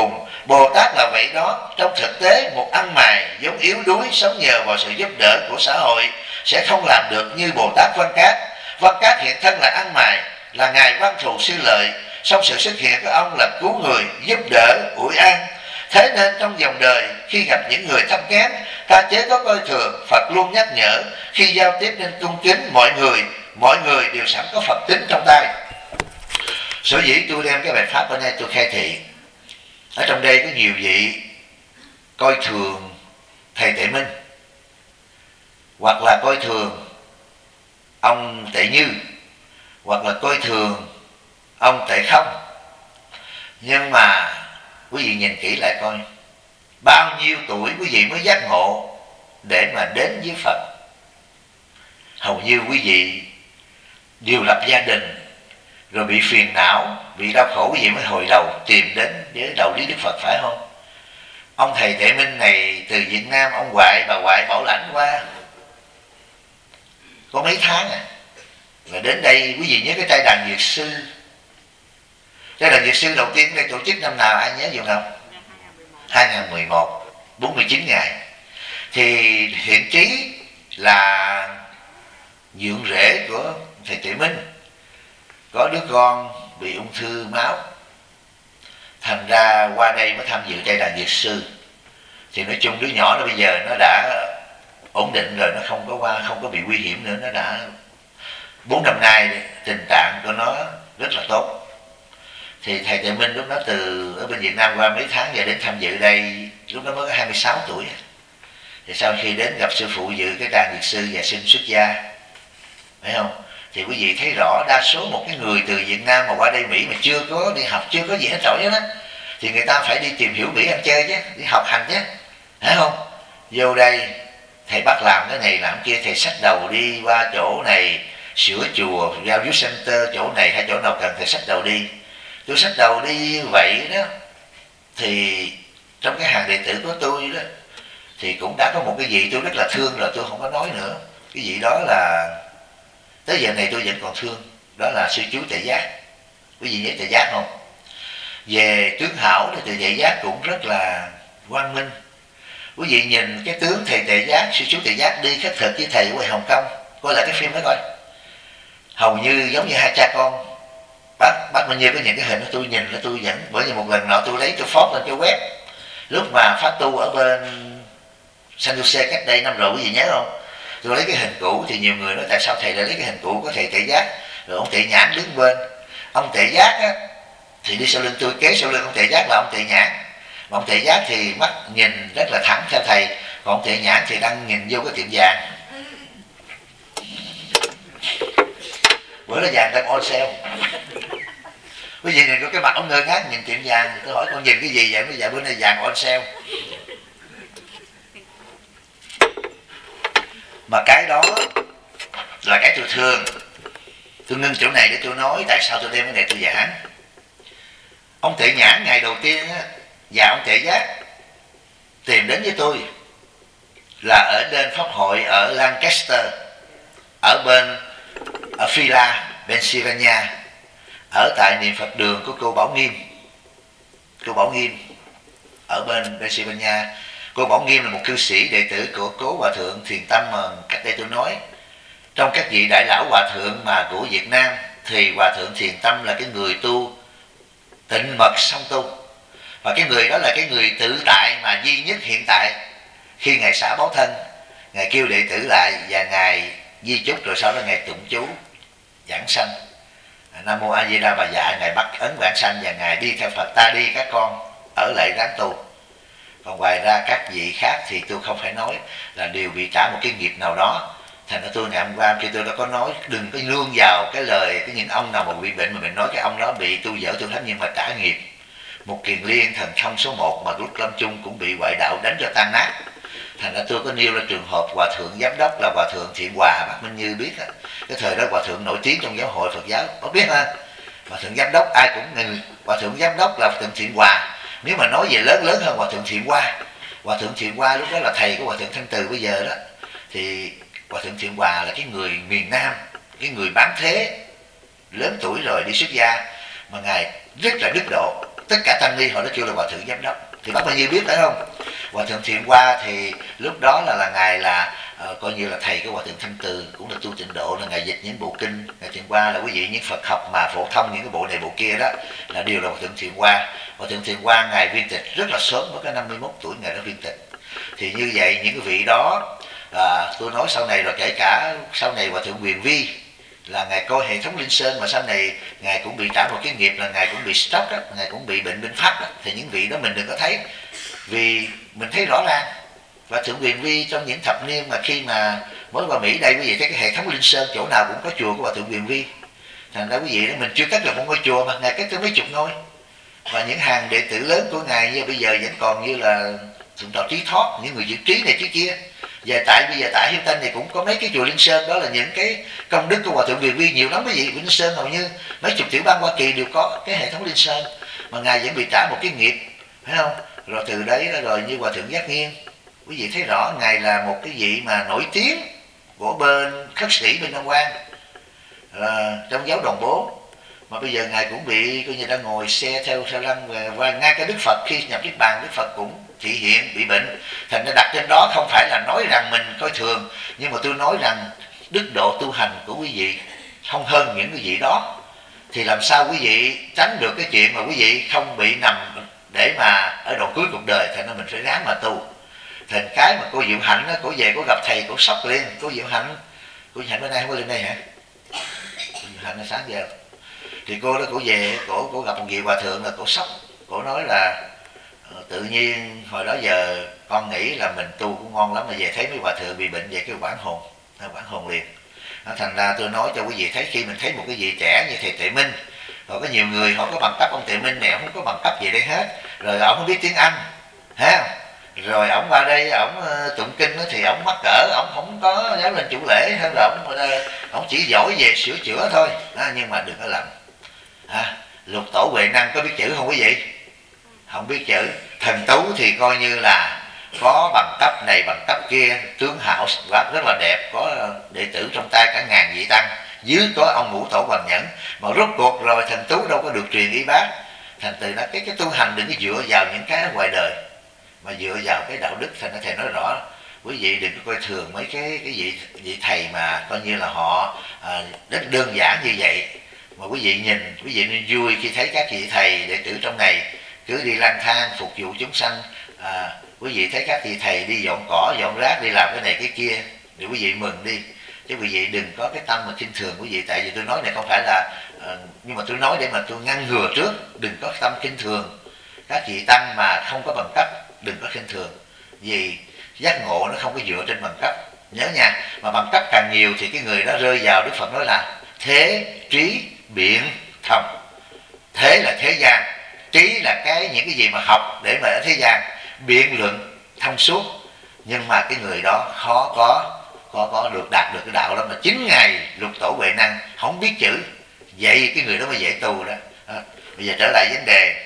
Bồ Tát là vậy đó. Trong thực tế, một ăn mày vốn yếu đuối sống nhờ vào sự giúp đỡ của xã hội sẽ không làm được như Bồ Tát Văn Cát. Văn Cát hiện thân là ăn mày, là ngài văn thù sư lợi, song sự xuất hiện của ông là cứu người, giúp đỡ, ủi an. Thế nên trong dòng đời, khi gặp những người thấp kém, ta chớ có coi thường. Phật luôn nhắc nhở khi giao tiếp nên cung kính mọi người, mọi người đều sẵn có Phật tính trong tay. Sở dĩ tôi đem cái bài pháp ở đây tôi khai thị. Ở trong đây có nhiều vị coi thường thầy Tuệ Minh, hoặc là coi thường ông Tuệ Như, hoặc là coi thường ông Tuệ Không. Nhưng mà quý vị nhìn kỹ lại coi, bao nhiêu tuổi quý vị mới giác ngộ để mà đến với Phật? Hầu như quý vị đều lập gia đình, rồi bị phiền não, bị đau khổ, quý vị mới hồi đầu tìm đến với đạo lý Đức Phật, phải không? Ông thầy Tuệ Minh này từ Việt Nam, ông ngoại bà ngoại bảo lãnh qua có mấy tháng à, rồi đến đây. Quý vị nhớ cái trai đàn Dược Sư, trai đàn Dược Sư đầu tiên đây tổ chức năm nào ai nhớ dùng không? hai nghìn mười một, bốn mươi chín ngày. Thì Thiện Trí là dượng rể của thầy Tuệ Minh, có đứa con bị ung thư máu, thành ra qua đây mới tham dự trai đàn Dược Sư. Thì nói chung đứa nhỏ nó bây giờ nó đã ổn định rồi, nó không có qua, không có bị nguy hiểm nữa. Nó đã bốn năm nay tình trạng của nó rất là tốt. Thì thầy Tuệ Minh lúc đó từ ở bên Việt Nam qua mấy tháng và đến tham dự đây, lúc đó mới có hai mươi sáu tuổi. Thì sau khi đến gặp sư phụ dự cái đàn Dược Sư và xin xuất gia, phải không? Thì quý vị thấy rõ đa số một cái người từ Việt Nam mà qua đây Mỹ mà chưa có đi học, chưa có gì hết trọi đó, thì người ta phải đi tìm hiểu Mỹ ăn chơi chứ, đi học hành chứ, phải không? Vô đây thầy bắt làm cái này làm kia, thầy xách đầu đi qua chỗ này sửa chùa, giao youth center chỗ này hay chỗ nào cần thầy xách đầu đi. Tôi xách đầu đi như vậy đó, thì trong cái hàng đệ tử của tôi đó thì cũng đã có một cái vị tôi rất là thương rồi, tôi không có nói nữa. Cái vị đó là tới giờ này tôi vẫn còn thương, đó là sư chú Tệ Giác. Quý vị nhớ Tệ Giác không? Về tướng hảo thì thầy Tệ Giác cũng rất là quang minh. Quý vị nhìn cái tướng thầy Tệ Giác, sư chú Tệ Giác đi khất thực với thầy ở ngoài Hồng Kông, coi lại cái phim đó coi, hầu như giống như hai cha con. Bác, bác bao nhiêu có những cái hình đó tôi nhìn là tôi vẫn, bởi vì một lần nọ tôi lấy tôi phót lên cái web lúc mà phát tu ở bên San Jose cách đây năm rồi, quý vị nhớ không? Tôi lấy cái hình cũ thì nhiều người nói tại sao thầy lại lấy cái hình cũ của thầy Tệ Giác, rồi ông Tệ Nhãn đứng bên. Ông Tệ Giác á, thì đi sau lưng tôi, kế sau lưng ông Tệ Giác là ông Tệ Nhãn. Mà ông Tệ Giác thì mắt nhìn rất là thẳng theo thầy, còn ông Tệ Nhãn thì đang nhìn vô cái tiệm vàng. Bữa đó vàng đang on sale. Quý vị nhìn có cái mặt ông ngơ ngác nhìn tiệm vàng, tôi hỏi con nhìn cái gì vậy? Nó dạ bữa nay vàng on sale. Mà cái đó là cái tôi thương. Tôi ngưng chỗ này để tôi nói tại sao tôi đem cái này tôi giảng. Ông Tệ Nhãn ngày đầu tiên á, và ông Tệ Giác tìm đến với tôi là ở đền pháp hội ở Lancaster, ở bên ở Phila, Pennsylvania, ở tại niệm Phật đường của cô Bảo Nghiêm. Cô Bảo Nghiêm ở bên Pennsylvania. Cô Bảo Nghiêm là một cư sĩ đệ tử của cố Hòa Thượng Thiền Tâm mà cách đây tôi nói. Trong các vị đại lão Hòa Thượng mà của Việt Nam thì Hòa Thượng Thiền Tâm là cái người tu tịnh mật song tu. Và cái người đó là cái người tự tại mà duy nhất hiện tại. Khi Ngài xả báo thân, Ngài kêu đệ tử lại và Ngài di chúc, rồi sau đó Ngài tụng chú giảng sanh Nam Mô A Di Đà Bà Dạ. Ngài bắt ấn vãng sanh và Ngài đi theo Phật. Ta đi các con ở lại ráng tu. Còn ngoài ra các vị khác thì tôi không phải nói, là đều bị trả một cái nghiệp nào đó. Thành ra tôi ngày hôm qua khi tôi đã có nói đừng có nương vào cái lời cái những ông nào mà bị bệnh mà mình nói cái ông đó bị tu dở tu thánh nhưng mà trả nghiệp. Một Kiền Liên thần thông số một mà lúc lâm chung cũng bị ngoại đạo đánh cho tan nát. Thành ra tôi có nêu ra trường hợp Hòa Thượng Giám Đốc là Hòa Thượng Thiện Hòa, bác Minh Như biết á. Cái thời đó Hòa Thượng nổi tiếng trong giáo hội Phật giáo, có biết ha? Hòa Thượng Giám Đốc ai cũng ngừng. Hòa Thượng Giám Đốc là Hòa Thượng Thiện Hòa. Nếu mà nói về lớn lớn hơn Hòa Thượng Thiện Hoa, Hòa Thượng Thiện Hoa lúc đó là thầy của Hòa Thượng Thanh Từ bây giờ đó, thì Hòa Thượng Thiện Hòa là cái người miền Nam, cái người bán thế, lớn tuổi rồi đi xuất gia, mà Ngài rất là đức độ. Tất cả tăng ni họ đã kêu là Hòa Thượng Giám Đốc. Thì bác bao nhiêu biết phải không? Hòa thượng Thiện Hoa thì lúc đó là là ngài là uh, coi như là thầy của Hòa thượng Thanh Từ, cũng là tu tịnh độ, là ngài dịch những bộ kinh. Ngài Thiện Hoa là quý vị những Phật học mà phổ thông những cái bộ này bộ kia đó là đều là Hòa thượng Thiện Hoa. Hòa thượng Thiện Hoa ngài viên tịch rất là sớm, mới có năm mươi mốt tuổi ngài đã viên tịch. Thì như vậy những cái vị đó à, tôi nói sau này rồi, kể cả sau này Hòa thượng Quyền Vi là ngài coi hệ thống Linh Sơn, mà sau này ngài cũng bị trả một cái nghiệp là ngài cũng bị stroke đó, ngài cũng bị bệnh bệnh phát đó. Thì những vị đó mình đừng có thấy, vì mình thấy rõ ràng. Và Thượng Quyền Vi trong những thập niên mà khi mà mới qua Mỹ đây, quý vị thấy cái hệ thống Linh Sơn chỗ nào cũng có chùa của Hòa Thượng Quyền Vi. Thành ra quý vị đó, mình chưa cất được một ngôi chùa mà ngài cất tới mấy chục ngôi. Và những hàng đệ tử lớn của ngài như bây giờ vẫn còn như là Thượng tọa Trí Thoát, những người giữ trí này trí kia. Và tại bây giờ tại Hiếu Tinh thì cũng có mấy cái chùa Linh Sơn, đó là những cái công đức của Hòa Thượng Quyền Vi nhiều lắm quý vị. Linh Sơn hầu như mấy chục tiểu bang Hoa Kỳ đều có cái hệ thống Linh Sơn, mà ngài vẫn bị trả một cái nghiệp, phải không? Rồi từ đấy rồi như Hòa Thượng Giác Nghiên, quý vị thấy rõ ngài là một cái vị mà nổi tiếng của bên khất sĩ bên Nam Quan à, trong giáo Đồng Bố, mà bây giờ ngài cũng bị coi như đang ngồi xe theo xe lăn về. Và ngay cả Đức Phật khi nhập niết bàn, Đức Phật cũng thị hiện bị bệnh. Thành ra đặt trên đó không phải là nói rằng mình coi thường, nhưng mà tôi nói rằng đức độ tu hành của quý vị không hơn những cái vị đó, thì làm sao quý vị tránh được cái chuyện mà quý vị không bị nằm để mà ở đoạn cuối cuộc đời. Thành ra mình phải ráng mà tu. Thành cái mà cô Diệu Hạnh đó, cô về cô gặp thầy cô sốc liền. Cô Diệu Hạnh, cô Diệu Hạnh bữa nay không có lên đây hả? Cô Diệu Hạnh là sáng giờ thì cô đó, cô về cổ cổ gặp một vị hòa thượng là cổ sốc. Cổ nói là tự nhiên hồi đó giờ con nghĩ là mình tu cũng ngon lắm, mà về thấy mấy hòa thượng bị bệnh về cái quảng hồn, quảng hồn liền. Thành ra tôi nói cho quý vị thấy, khi mình thấy một cái vị trẻ như thầy Tuệ Minh, rồi có nhiều người họ có bằng cấp, ông Tuệ Minh này không có bằng cấp gì đây hết, rồi ông không biết tiếng Anh, ha, rồi ông qua đây ông tụng kinh thì ông mắc cỡ, ông không có dám lên chủ lễ, hơn là ông ông chỉ giỏi về sửa chữa thôi. À, nhưng mà đừng có lầm. À, Lục Tổ Huệ Năng có biết chữ không quý vị? Không biết chữ. Thần Tú thì coi như là có bằng cấp này bằng cấp kia, tướng hảo rất là đẹp, có đệ tử trong tay cả ngàn vị tăng, dưới có ông Ngũ Tổ Hoàng Nhẫn. Mà rốt cuộc rồi Thần Tú đâu có được truyền y bác. Thành từ đó cái cái tu hành đừng có dựa vào những cái ở ngoài đời, mà dựa vào cái đạo đức. Thành ra thầy nói rõ, quý vị đừng có coi thường mấy cái cái vị vị thầy mà coi như là họ à, rất đơn giản như vậy. Mà quý vị nhìn, quý vị nên vui khi thấy các vị thầy đệ tử trong này cứ đi lang thang phục vụ chúng sanh. À, quý vị thấy các vị thầy đi dọn cỏ, dọn rác, đi làm cái này cái kia, thì quý vị mừng đi. Chứ quý vị đừng có cái tâm mà khinh thường quý vị. Tại vì tôi nói này không phải là uh, nhưng mà tôi nói để mà tôi ngăn ngừa trước. Đừng có tâm khinh thường các vị tăng mà không có bằng cấp, đừng có khinh thường. Vì giác ngộ nó không có dựa trên bằng cấp, nhớ nha. Mà bằng cấp càng nhiều thì cái người đó rơi vào, Đức Phật nói là thế trí biện thông. Thế là thế gian, trí là cái những cái gì mà học để mà ở thế gian, biện luận thông suốt. Nhưng mà cái người đó khó có có có được đạt được cái đạo đó. Mà chính ngày Lục Tổ Huệ Năng không biết chữ, vậy cái người đó mới dễ tu đó. À, bây giờ trở lại vấn đề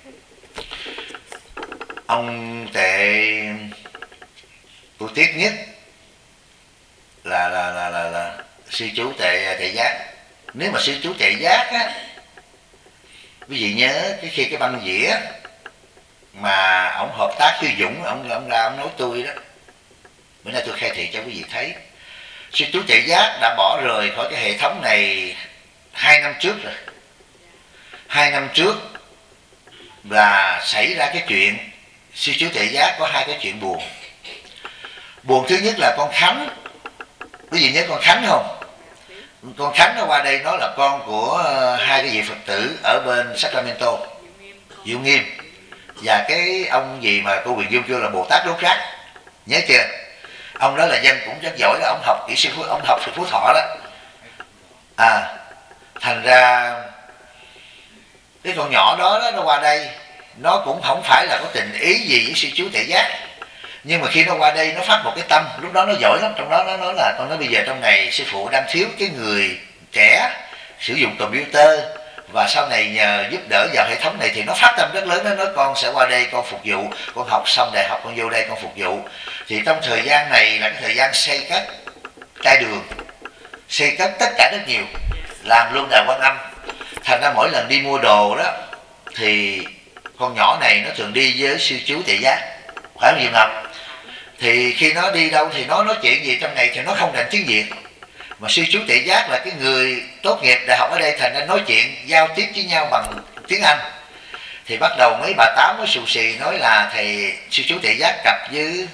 ông Tệ tu tiếc nhất là là là là, là sư chú Tệ Tệ Giác. Nếu mà sư chú Tệ Giác á, quý vị nhớ cái khi cái băng dĩa mà ông hợp tác với Dũng, ông ông ra ông nói tôi đó, bữa nay tôi khai thị cho quý vị thấy, sư chú Tệ Giác đã bỏ rời khỏi cái hệ thống này hai năm trước rồi. Hai năm trước là xảy ra cái chuyện sư chú Tệ Giác có hai cái chuyện buồn. Buồn thứ nhất là con Khánh, quý vị nhớ con Khánh không? Con Khánh nó qua đây, nó là con của hai cái vị Phật tử ở bên Sacramento, Diệu Nghiêm, và cái ông gì mà cô Quyền Dương kêu là Bồ Tát đốt rác, nhớ chưa? Ông đó là dân cũng rất giỏi đó, ông học kỹ sư Phú, ông học Phú Thọ đó. À, thành ra cái con nhỏ đó, đó nó qua đây, nó cũng không phải là có tình ý gì với sư chú Tệ Giác, nhưng mà khi nó qua đây nó phát một cái tâm, lúc đó nó giỏi lắm. Trong đó nó nói là con nói bây giờ trong này sư phụ đang thiếu cái người trẻ sử dụng computer, và sau này nhờ giúp đỡ vào hệ thống này, thì nó phát tâm rất lớn. Nó nói con sẽ qua đây con phục vụ, con học xong đại học con vô đây con phục vụ. Thì trong thời gian này là cái thời gian xây cất cai đường, xây cất tất cả rất nhiều, làm luôn đài Quan Âm. Thành ra mỗi lần đi mua đồ đó thì con nhỏ này nó thường đi với sư chú Tệ Giác, phải không Diệu Ngọc? Thì khi nó đi đâu thì nó nói chuyện gì trong này thì nó không rành tiếng Việt, mà sư chú Tệ Giác là cái người tốt nghiệp đại học ở đây, thành ra nói chuyện giao tiếp với nhau bằng tiếng Anh. Thì bắt đầu mấy bà tám mới xù xì nói là thầy sư chú Tệ Giác cặp với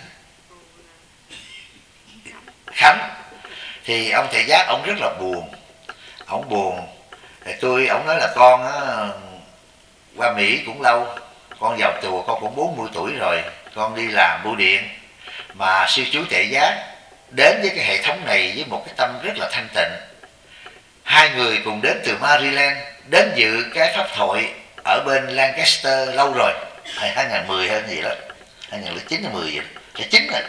Khánh. Thì ông Tệ Giác ông rất là buồn, ông buồn. Thì tôi ông nói là con á, qua Mỹ cũng lâu, con vào tù con cũng bốn mươi tuổi rồi, con đi làm bưu điện, mà sư chú Tệ Giác đến với cái hệ thống này với một cái tâm rất là thanh tịnh. Hai người cùng đến từ Maryland đến dự cái pháp thoại ở bên Lancaster lâu rồi, hai nghìn mười hơn gì đó, hai nghìn chín hay mười gì đó, là chín rồi.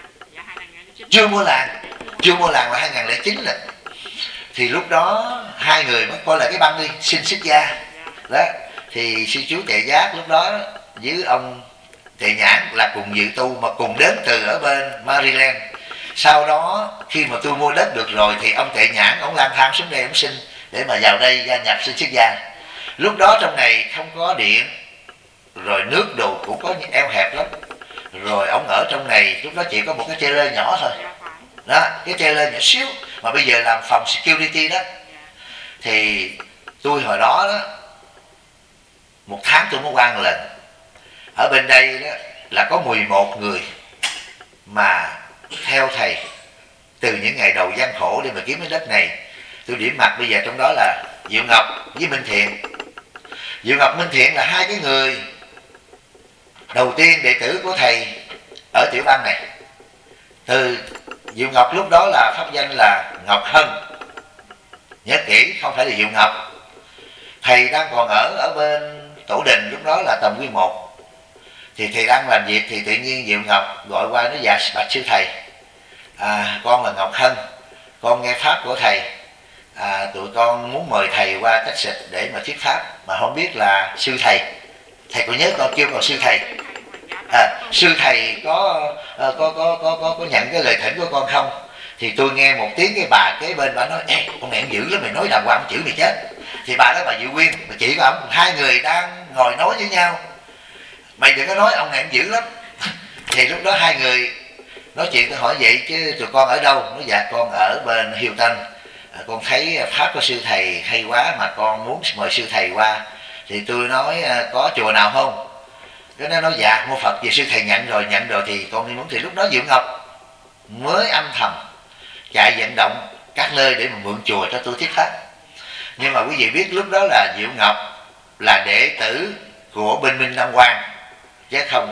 Chưa mua làng, chưa mua làng là hai nghìn lẻ chín rồi. Thì lúc đó hai người mới coi lại cái băng đi, xin xuất gia đó. Thì sư chú Tệ Giác lúc đó với ông Tệ Nhãn là cùng dự tu, mà cùng đến từ ở bên Maryland. Sau đó khi mà tôi mua đất được rồi thì ông Tệ Nhãn ông lang thang xuống đây ông xin để mà vào đây gia nhập xin xuất gia. Lúc đó trong này không có điện, rồi nước đồ cũng có eo hẹp lắm, rồi ông ở trong này lúc đó chỉ có một cái trailer nhỏ thôi đó, cái trailer nhỏ xíu, mà bây giờ làm phòng security đó. Thì tôi hồi đó đó một tháng tôi mới qua một lần. Ở bên đây đó là có mười một người mà theo thầy từ những ngày đầu gian khổ để mà kiếm cái đất này. Tôi điểm mặt bây giờ trong đó là Diệu Ngọc với Minh Thiện. Diệu Ngọc, Minh Thiện là hai cái người đầu tiên đệ tử của thầy ở tiểu bang này. Từ Diệu Ngọc lúc đó là pháp danh là Ngọc Hân, nhớ kỹ không phải là Diệu Ngọc. Thầy đang còn ở ở bên Tổ Đình, lúc đó là tầm quy một. Thì thầy đang làm việc thì tự nhiên Diệu Ngọc gọi qua nói dạ bạch sư thầy, à, con là Ngọc Hân, con nghe pháp của thầy, à, tụi con muốn mời thầy qua cách xịt để mà thuyết pháp, mà không biết là sư thầy, thầy có nhớ con kêu còn sư thầy, à, sư thầy có, có, có, có, có, có nhận cái lời thỉnh của con không? Thì tôi nghe một tiếng cái bà kế bên bà nói, ê con nghẹn dữ lắm, mày nói đàng hoàng chữ mày chết. Thì bà đó bà Diệu Quyên, bà chỉ của ông, hai người đang ngồi nói với nhau, mày đừng có nói ông nghẹn dữ lắm. Thì lúc đó hai người nói chuyện, tôi hỏi vậy chứ tụi con ở đâu? Nói dạ con ở bên Hilton, à, con thấy pháp của sư thầy hay quá mà con muốn mời sư thầy qua. Thì tôi nói có chùa nào không? Cái nó nói dạ mô Phật về sư thầy nhận rồi, nhận rồi thì con đi muốn. Thì lúc đó Diệu Ngọc mới âm thầm chạy vận động các nơi để mà mượn chùa cho tôi thuyết pháp. Nhưng mà quý vị biết lúc đó là Diệu Ngọc là đệ tử của bên Minh Nam Quang, chứ không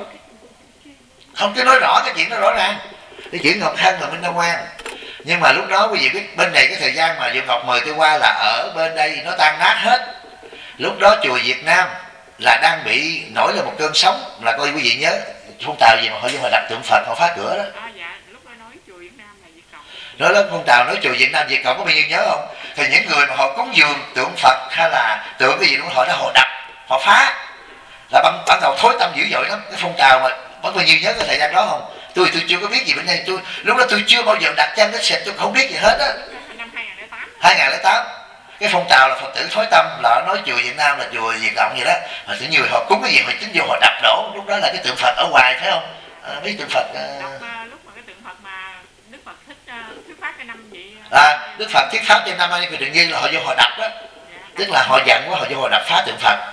không cứ nói rõ cái chuyện đó rõ ràng. Cái chuyện Ngọc Hân là Minh Nam Quang. Nhưng mà lúc đó quý vị biết bên này cái thời gian mà Diệu Ngọc mời tôi qua là ở bên đây nó tan nát hết. Lúc đó chùa Việt Nam là đang bị nổi lên một cơn sóng, là coi quý vị nhớ phong trào gì mà họ vô mà đặt tượng Phật họ phá cửa đó. À, dạ, lúc đó nói chùa Việt Nam là Việt Cộng. Nói lớn phong trào nói chùa Việt Nam Việt Cộng có bao nhiêu nhớ không? Thì những người mà họ cúng dường tượng Phật hay là tượng cái gì đó họ đã họ đập, họ phá, là ban, ban đầu thối tâm dữ dội lắm. Cái phong trào mà có bao nhiêu nhớ cái thời gian đó không? Tôi tôi chưa có biết gì bên đây, tôi lúc đó tôi chưa bao giờ đặt chân cái xịt, tôi không biết gì hết á. Năm hai nghìn lẻ tám. hai nghìn lẻ tám. Cái phong trào là Phật tử thối tâm, là nói chùa Việt Nam là chùa Việt Cộng vậy đó, mà tự nhiều họ cúng cái gì họ chính vô họ đập đổ. Lúc đó là cái tượng Phật ở ngoài phải không? À, mấy tượng Phật à... Đọc, uh, lúc mà cái tượng Phật mà Đức Phật thích uh, thuyết pháp cái năm gì uh, à, Đức Phật thuyết pháp trên năm nay thì tự nhiên là họ vô họ đập đó, dạ, tức là họ giận quá họ vô họ đập phá tượng Phật,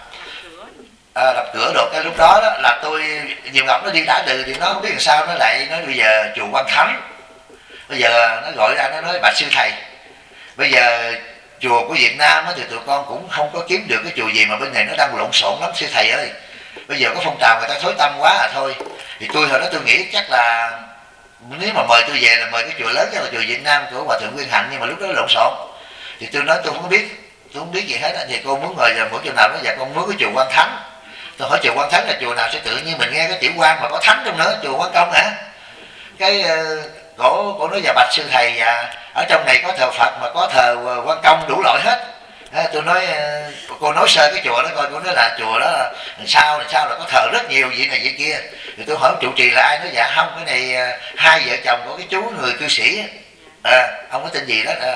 à, đập cửa được. Cái lúc đó, đó là tôi Diệu Ngọc nó đi đã từ thì nó không biết làm sao nó lại nói bây giờ chùa Quan Thánh, bây giờ nó gọi ra nó nói bạch sư thầy, bây giờ chùa của Việt Nam thì tụi con cũng không có kiếm được cái chùa gì mà bên này nó đang lộn xộn lắm sư thầy ơi, bây giờ có phong trào người ta thối tâm quá à thôi. Thì tôi hồi đó tôi nghĩ chắc là nếu mà mời tôi về là mời cái chùa lớn, chắc là chùa Việt Nam của Hòa Thượng Nguyên Hạnh, nhưng mà lúc đó lộn xộn. Thì tôi nói tôi không biết, tôi không biết gì hết. Thì cô muốn mời là mỗi chùa nào nó dạ con muốn cái chùa Quan Thánh. Tôi hỏi chùa Quan Thánh là chùa nào, sẽ tự nhiên mình nghe cái chữ Quan mà có thánh trong nữa, chùa Quan Công hả? Cái cổ cổ nói dạ bạch sư thầy, dạ ở trong này có thờ Phật mà có thờ Quan Công đủ loại hết. À, tôi nói cô nói sơ cái chùa đó coi, cô nói là chùa đó là sao là sao là có thờ rất nhiều vị này vị kia. Thì tôi hỏi trụ trì là ai, nói dạ không, cái này hai vợ chồng của cái chú người cư sĩ, à, ông có tên gì đó, à,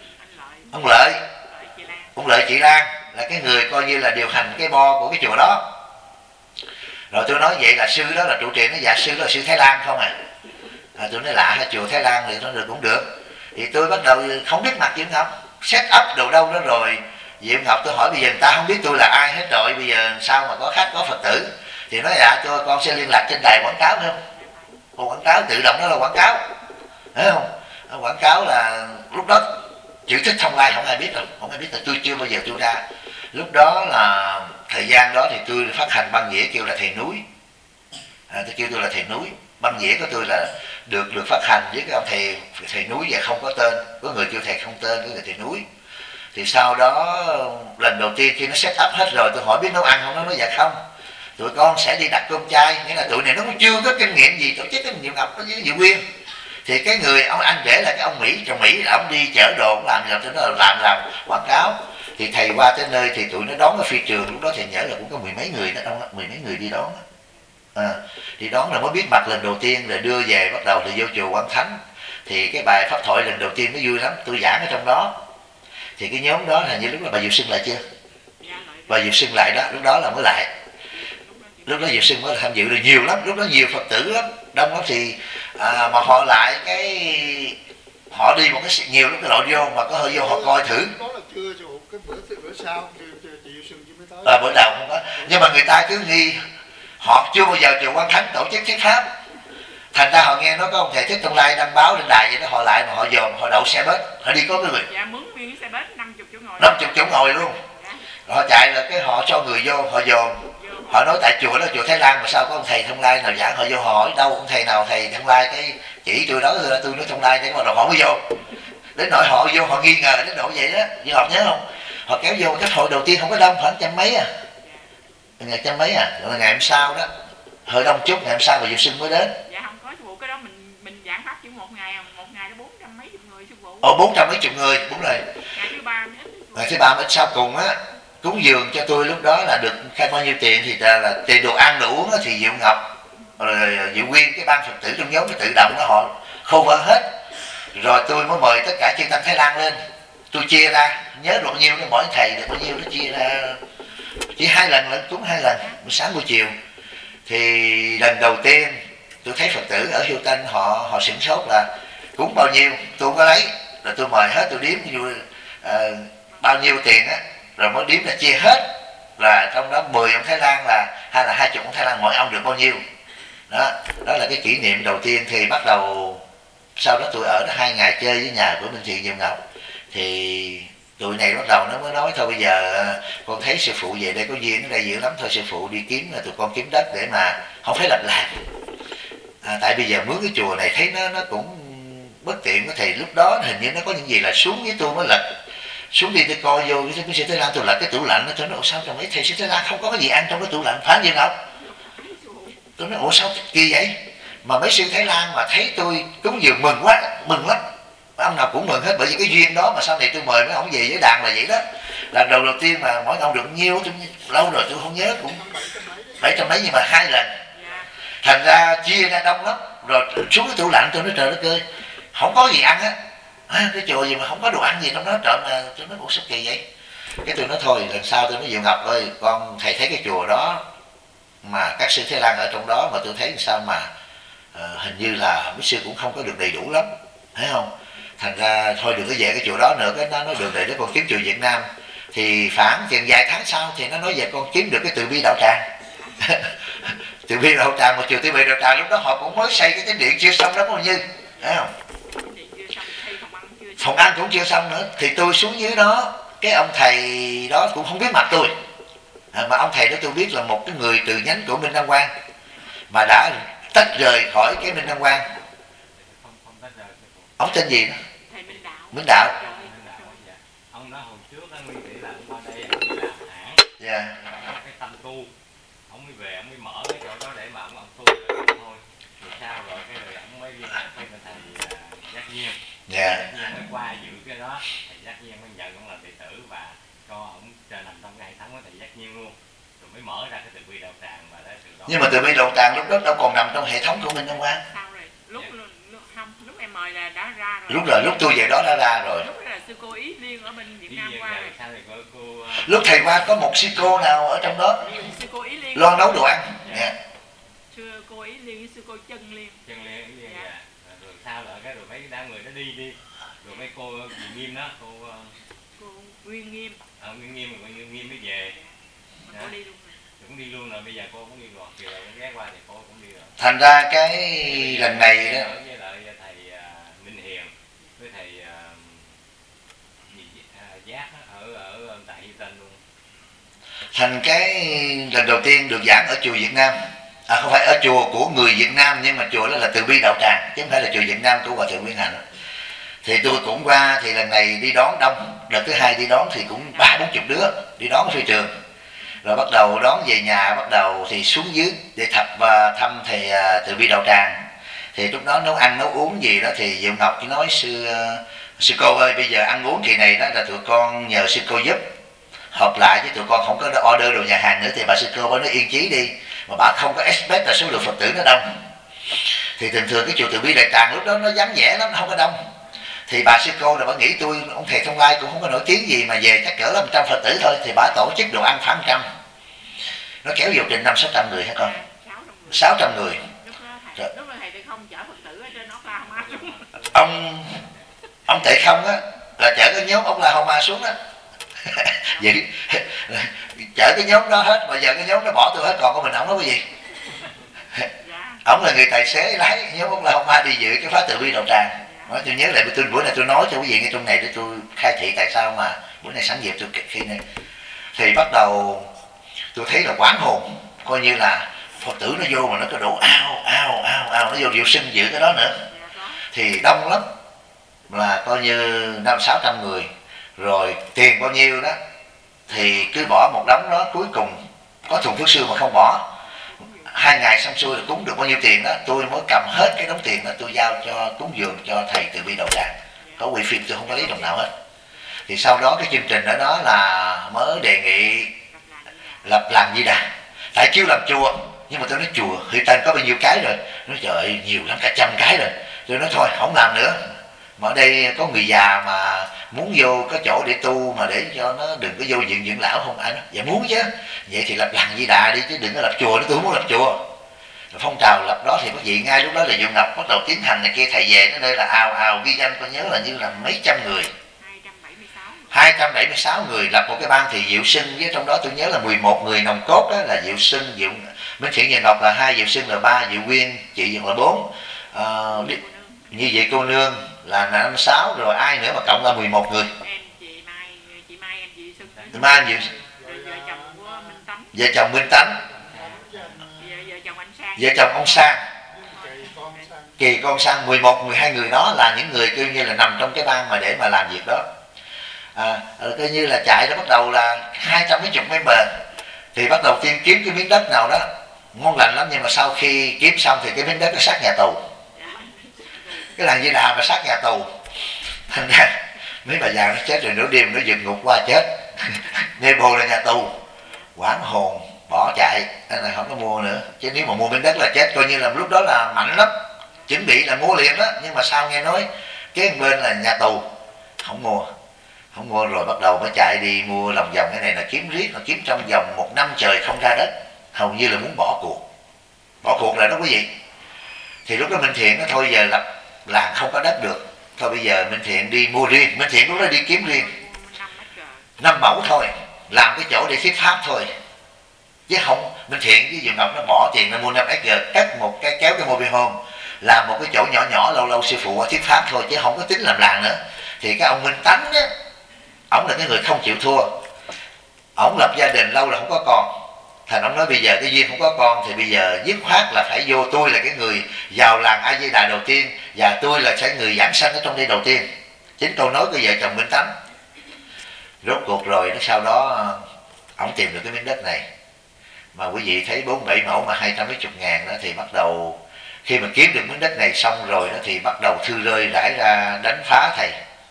ông Lợi, ông Lợi Chị Lan là cái người coi như là điều hành cái bo của cái chùa đó. Rồi tôi nói vậy là sư đó là trụ trì, nó dạ sư đó là sư Thái Lan không à, à tôi nói lạ hay chùa Thái Lan thì nó được cũng được. Thì tôi bắt đầu không biết mặt Diệu Ngọc, set up đồ đâu đó rồi. Diệu Ngọc tôi hỏi bây giờ người ta không biết tôi là ai hết rồi, bây giờ sao mà có khách có Phật tử. Thì nói dạ tôi con sẽ liên lạc trên đài quảng cáo không. Còn quảng cáo tự động đó là quảng cáo, thấy không? Quảng cáo là lúc đó chữ Thích Thông Lai không ai biết đâu, không ai biết là tôi chưa bao giờ tôi ra. Lúc đó là thời gian đó thì tôi phát hành băng đĩa kêu là Thầy Núi, à, tôi kêu tôi là Thầy Núi. Băng đĩa của tôi là được được phát hành với cái ông thầy thầy Núi và không có tên, có người kêu thầy không tên, có người thầy Núi. Thì sau đó lần đầu tiên khi nó set up hết rồi tôi hỏi biết nấu ăn không, nó nói dạ không, tụi con sẽ đi đặt cơm chay. Nghĩa là tụi này nó cũng chưa có kinh nghiệm gì tổ chức cái Diệu Ngọc với Diệu Quyên. Thì cái người ông anh rể là cái ông Mỹ, trong Mỹ là ông đi chở đồ, ông làm làm cho nó làm làm quảng cáo. Thì thầy qua tới nơi thì tụi nó đón ở phi trường, lúc đó thầy nhớ là cũng có mười mấy người đó, đâu mười mấy người đi đón. À, thì đón là mới biết mặt lần đầu tiên, rồi đưa về bắt đầu thì vô chùa Quán Thánh. Thì cái bài pháp thoại lần đầu tiên nó vui lắm, tôi giảng ở trong đó. Thì cái nhóm đó là như lúc là bà Diệu Sưng lại chưa? Bà Diệu Sưng lại đó, lúc đó là mới lại. Lúc đó Diệu Sưng mới tham dự được nhiều lắm, lúc đó nhiều Phật tử lắm, đông lắm. Thì à, mà họ lại cái họ đi một cái nhiều lúc cái lộ vô mà có hơi vô họ coi thử. Đó là chưa chủ cái bữa bữa sau chị Diệu Sưng chưa mới tới. À, bữa đầu không có, nhưng mà người ta cứ nghi họ chưa bao giờ chùa Quán Thánh tổ chức thuyết pháp. Thành ra họ nghe nói có ông thầy Thích Thông Lai đăng báo lên đài vậy đó, họ lại mà họ dòm, họ đậu xe bus, họ đi có cái người. Dạ mướn nguyên xe bus năm mươi chỗ ngồi. năm mươi chỗ ngồi luôn. Dạ. Họ chạy là cái họ cho người vô, họ dòm. Họ nói tại chùa đó chùa Thái Lan mà sao có ông thầy Thông Lai nào giảng, họ vô hỏi đâu ông thầy nào thầy Thông Lai, cái chỉ tôi đó tôi nói Thông Lai, nhưng mà họ mới vô. Đến nỗi họ vô họ nghi ngờ đến độ vậy đó, như học nhớ không? Họ kéo vô cái hội đầu tiên không có đông, khoảng trăm mấy à. Ngày trăm mấy à, rồi ngày hôm sau đó hơi đông chút, ngày hôm sau mà Diệu Sưng mới đến. Dạ không có sư phụ, cái đó mình mình giảng pháp chỉ một ngày, một ngày nó bốn trăm mấy chục người sư phụ. Ồ, bốn trăm mấy chục người, đúng rồi. Ngày thứ ba mới ít. Ngày thứ ba mới ít. Sau cùng á cúng dường cho tôi lúc đó là được khai bao nhiêu tiền thì là, là tiền đồ ăn đồ uống á, thì Diệu Ngọc rồi Diệu Quyên cái ban Phật tử trong nhóm nó tự động nó họ cover hết. Rồi tôi mới mời tất cả chư tăng Thái Lan lên, tôi chia ra nhớ được bao nhiêu, mỗi thầy được bao nhiêu nó chia ra chỉ hai lần lần cúng hai lần, buổi sáng buổi chiều. Thì lần đầu tiên tôi thấy Phật tử ở Hiêu Tân họ họ sửng sốt là cúng bao nhiêu tôi không có lấy, rồi tôi mời hết, tôi đếm như uh, bao nhiêu tiền á, rồi mới đếm là chia hết, là trong đó mười ông Thái Lan là hay là hai chục ông Thái Lan mỗi ông được bao nhiêu đó. Đó là cái kỷ niệm đầu tiên. Thì bắt đầu sau đó tôi ở đó hai ngày chơi với nhà của Minh Thiện Diệu Ngọc. Thì tụi này bắt đầu nó mới nói thôi bây giờ con thấy sư phụ về đây có duyên ở đây dữ lắm, thôi sư phụ đi kiếm là tụi con kiếm đất để mà không phải lập làng. À, tại bây giờ mướn cái chùa này thấy nó nó cũng bất tiện. Thì lúc đó hình như nó có những gì là xuống với tôi mới lật xuống đi tôi coi vô cái sư Thái Lan, tôi lật cái tủ lạnh, tôi nói sao trong ấy thầy sư Thái Lan không có cái gì ăn trong cái tủ lạnh, phá gì đâu. Tôi nói ủa sao kỳ vậy, mà mấy sư Thái Lan mà thấy tôi cúng dường mừng quá, mừng lắm, ông nào cũng mừng hết. Bởi vì cái duyên đó mà sau này tôi mời mấy ông về với đàn là vậy đó. Lần đầu đầu tiên mà mỗi ông được nhiêu, tôi lâu rồi tôi không nhớ, cũng bảy trăm mấy, nhưng mà hai lần. Thành ra chia ra đông lắm. Rồi xuống cái tủ lạnh tôi nói trời đất ơi, không có gì ăn á, à, cái chùa gì mà không có đồ ăn gì trong đó trộn. Mà tôi nói ủa sao kỳ vậy. Cái tôi nói thôi lần sau tôi nói Diệu Ngọc ơi, con thầy thấy cái chùa đó mà các sư Thái Lan ở trong đó mà tôi thấy sao mà uh, hình như là mấy sư cũng không có được đầy đủ lắm, thấy không. Thành ra thôi đừng có về cái chùa đó nữa. Cái nó nói được rồi đó, con kiếm chùa Việt Nam. Thì phản chừng vài tháng sau thì nó nói về con kiếm được cái Từ Bi Đạo Tràng. Từ Bi Đạo Tràng, một chùa Từ Bi Đạo Tràng lúc đó họ cũng mới xây cái chánh điện chưa xong đó bao nhiêu, thấy không. Phòng ăn cũng chưa xong nữa. Thì tôi xuống dưới đó, cái ông thầy đó cũng không biết mặt tôi, à, mà ông thầy đó tôi biết là một cái người từ nhánh của Minh Đăng Quang mà đã tách rời khỏi cái Minh Đăng Quang. Ông tên gì đó? Thầy Minh Đạo. Minh Đạo. Ông đó hồi trước á nguyên tỷ là ông qua đây ông đi làm hãng. Dạ. Cái tâm tu, ông mới về ông mới mở cái chỗ đó để mà ông ông tu rồi thôi. Rồi sao rồi cái rồi ông mới liên lạc với thầy Giác Nhiên. Dạ. Giác Nhiên mới qua dự cái đó, thầy Giác Nhiên mới nhận ông làm đệ tử và cho ông trở nằm trong cái hệ thống của thầy Giác Nhiên luôn. Rồi mới mở ra cái Từ Bi Đạo Tràng và đó từ đó. Nhưng mà Từ Bi Đạo Tràng lúc đó đâu còn nằm trong hệ thống của Minh Đăng Quang. Sao rồi? Lúc lúc không, lúc em mời là đã ra rồi. Lúc rồi lúc tôi về đó đã ra rồi. Lúc đó là sư cô Ý Liên ở bên Việt Nam qua rồi. Lúc thầy qua có một sư cô nào ở trong đó sư cô Ý Liên lo nấu đồ ăn. Yeah. Xưa cô ấy liên, xưa cô chân liên. Chân liên liên Dạ. dạ. Rồi sau lại cái rồi mấy đám người nó đi đi. Rồi mấy cô Dì Nghiêm đó, cô ờ, Cô Nguyên Nghiêm. ờ, Nguyên Nghiêm rồi Nguyên Nghiêm mới về. Mà Dạ. cô đi luôn rồi. Cũng đi luôn rồi, bây giờ cô cũng đi rồi. Chiều rồi ghé qua thì cô cũng đi rồi. Thành ra cái lần này đó, Ở với lại thầy à, Minh Hiền với thầy à, gì à, Giác á, ở ở tại Hilton luôn. thành cái lần đầu tiên được giảng ở chùa Việt Nam, à không phải ở chùa của người Việt Nam, nhưng mà chùa đó là Từ Bi Đạo Tràng chứ không phải là chùa Việt Nam của Hòa Thượng Nguyên Hạnh. Thì tôi cũng qua, thì lần này đi đón đông, đợt thứ hai đi đón thì cũng ba bốn chục đứa đi đón phi trường, rồi bắt đầu đón về nhà, bắt đầu thì xuống dưới để thập và thăm thầy Từ Bi Đạo Tràng. Thì lúc đó nấu ăn nấu uống gì đó thì Diệu Ngọc chỉ nói sư sư cô ơi, bây giờ ăn uống kỳ này đó là tụi con nhờ sư cô giúp, hợp lại với tụi con không có order đồ nhà hàng nữa, thì bà sư cô bà nói yên chí đi, mà bà không có expect là số lượng Phật tử nó đông. Thì thường thường cái chùa Từ Bi Đại Tràng lúc đó nó vắng vẻ lắm, nó không có đông. Thì bà sư cô là bà nghĩ tôi ông thầy Thông Lai cũng không có nổi tiếng gì, mà về chắc cỡ là một trăm Phật tử thôi, thì bà tổ chức đồ ăn khoảng trăm, nó kéo vào trình năm sáu trăm người hả con? Sáu trăm người. Lúc đó thầy, lúc đó thầy Tư Không chở Phật tử ở trên Oklahoma xuống. Ông ông Tệ Không á là chở cái nhóm Oklahoma xuống á. Vậy chở cái nhóm đó hết, mà giờ cái nhóm nó bỏ tôi hết, còn có mình ổng nói cái gì? Dạ. Ổng là người tài xế lái nhóm Oklahoma đi dự cái phá Từ Bi Đạo Tràng. Nói tôi nhớ lại tôi bữa này tôi nói cho quý vị ngay trong này để tôi khai thị tại sao mà bữa này sẵn dịp tôi khi này. Thì bắt đầu tôi thấy là quán hồn, coi như là Phật tử nó vô mà nó có đổ ao ao ao ao, nó vô Diệu Sinh giữ cái đó nữa, thì đông lắm, là coi như năm sáu trăm người. Rồi tiền bao nhiêu đó thì cứ bỏ một đống đó, cuối cùng có thùng thuốc sương mà không bỏ. Hai ngày xong xuôi là cúng được bao nhiêu tiền đó, tôi mới cầm hết cái đống tiền đó tôi giao cho cúng dường cho thầy Từ Bi Đạo Tràng. Có quỹ phim tôi không có lấy đồng nào hết. Thì sau đó cái chương trình đó, đó là mới đề nghị lập làng Di Đà, tại kêu làm chùa, nhưng mà tôi nói chùa Huệ Tân có bao nhiêu cái rồi, nói trời ơi nhiều lắm, cả trăm cái rồi. Tôi nói thôi không làm nữa, mà ở đây có người già mà muốn vô có chỗ để tu, mà để cho nó đừng có vô viện dưỡng lão không ai nói dạ muốn chứ, vậy thì lập làng Di Đà đi chứ đừng có lập chùa. Nó tôi không muốn lập chùa. Rồi phong trào lập đó thì quý vị ngay lúc đó là Diệu Ngọc bắt đầu tiến hành này kia, thầy về đến đây là ào ào ghi danh, tôi nhớ là như là mấy trăm người, hai trăm bảy mươi sáu người lập một cái ban. Thì Diệu Sinh với trong đó tôi nhớ là mười một người nòng cốt đó là Diệu Sinh, Diệu Minh Thiện Nhà Ngọc là hai, Diệu Sinh là ba, Diệu Quyên chị Dường là bốn, à, như vậy cô Nương là năm sáu, rồi ai nữa mà cộng là mười một người. Em chị Mai, chị Mai em chị Xuân. Mai Diệu, Rồi vợ chồng của Minh Tánh. vợ chồng Minh Tánh, Vợ, vợ chồng anh Sang. vợ chồng ông Sang, con sang Kỳ con Sang, mười một, mười hai người đó là những người kêu như là nằm trong cái ban mà để mà làm việc đó. À, coi như là chạy đó bắt đầu là hai trăm mấy chục member. Thì bắt đầu tiên kiếm cái miếng đất nào đó ngon lành lắm, nhưng mà sau khi kiếm xong thì cái miếng đất nó sát nhà tù. Cái làng Di Đà mà sát nhà tù, thành ra mấy bà già nó chết rồi, nửa đêm nó vượt ngục qua chết. Nghe bồ là nhà tù, quảng hồn bỏ chạy, nên là không có mua nữa. Chứ nếu mà mua miếng đất là chết, coi như là lúc đó là mạnh lắm, chuẩn bị là mua liền đó. Nhưng mà sau nghe nói cái bên là nhà tù, không mua không mua rồi bắt đầu mới chạy đi mua lòng vòng. Cái này là kiếm riết, là kiếm trong vòng một năm trời không ra đất, hầu như là muốn bỏ cuộc. Bỏ cuộc là đó quý vị. Thì lúc đó Minh Thiện nó thôi giờ lập làng không có đất được, thôi bây giờ Minh Thiện đi mua riêng. Minh Thiện lúc đó đi kiếm riêng năm mẫu thôi, làm cái chỗ để thuyết pháp thôi, chứ không. Minh Thiện với Diệu Ngọc nó bỏ tiền nó mua năm ếch cắt một cái, kéo cái mobile home, làm một cái chỗ nhỏ nhỏ, lâu lâu sư phụ thuyết pháp thôi, chứ không có tính làm làng nữa. Thì cái ông Minh Tánh á, ổng là cái người không chịu thua, ổng lập gia đình lâu là không có con, thành ông nói bây giờ cái duyên không có con thì bây giờ dứt khoát là phải vô, tôi là cái người vào làng A Di Đà đầu tiên, và tôi là sẽ người giảng sanh ở trong đây đầu tiên. Chính câu nói của vợ chồng Minh Tánh. Rốt cuộc rồi nó sau đó ổng tìm được cái miếng đất này, mà quý vị thấy bốn bảy mẫu mà hai trăm mấy chục ngàn đó. Thì bắt đầu khi mà kiếm được miếng đất này xong rồi đó thì bắt đầu thư rơi rải ra đánh phá thầy,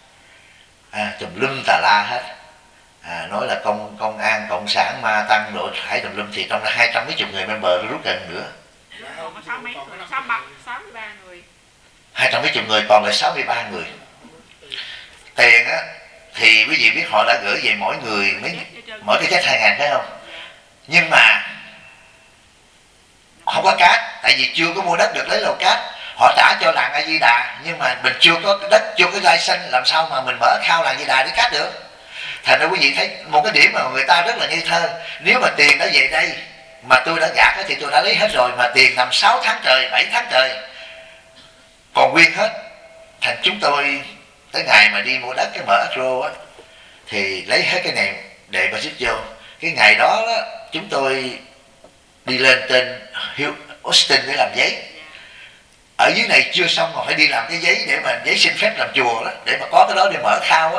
à, tùm lum tà la hết. À, nói là công công an cộng sản ma tăng độ thải tùm lum. Thì trong là hai trăm mấy chục người member rút gần nữa, còn có sáu mấy người, sáu ba, sáu mươi ba người, hai trăm mấy chục người còn lại sáu mươi ba người. Tiền á thì quý vị biết họ đã gửi về mỗi người mấy, mỗi cái chết hai ngàn phải không? Nhưng mà không có cát, tại vì chưa có mua đất được lấy lầu cát. Họ trả cho làng A Di Đà, nhưng mà mình chưa có đất, chưa có license, làm sao mà mình mở khao làng A Di Đà để cát được. Thành ra quý vị thấy một cái điểm mà người ta rất là ngây thơ. Nếu mà tiền đã về đây mà tôi đã gạt thì tôi đã lấy hết rồi, mà tiền nằm sáu tháng trời, bảy tháng trời còn nguyên hết. Thành chúng tôi tới ngày mà đi mua đất cái mở Agro á, thì lấy hết cái này để mà giúp vô. Cái ngày đó, đó chúng tôi đi lên trên Austin để làm giấy. Ở dưới này chưa xong mà phải đi làm cái giấy để mà giấy xin phép làm chùa đó, để mà có cái đó để mở khao á.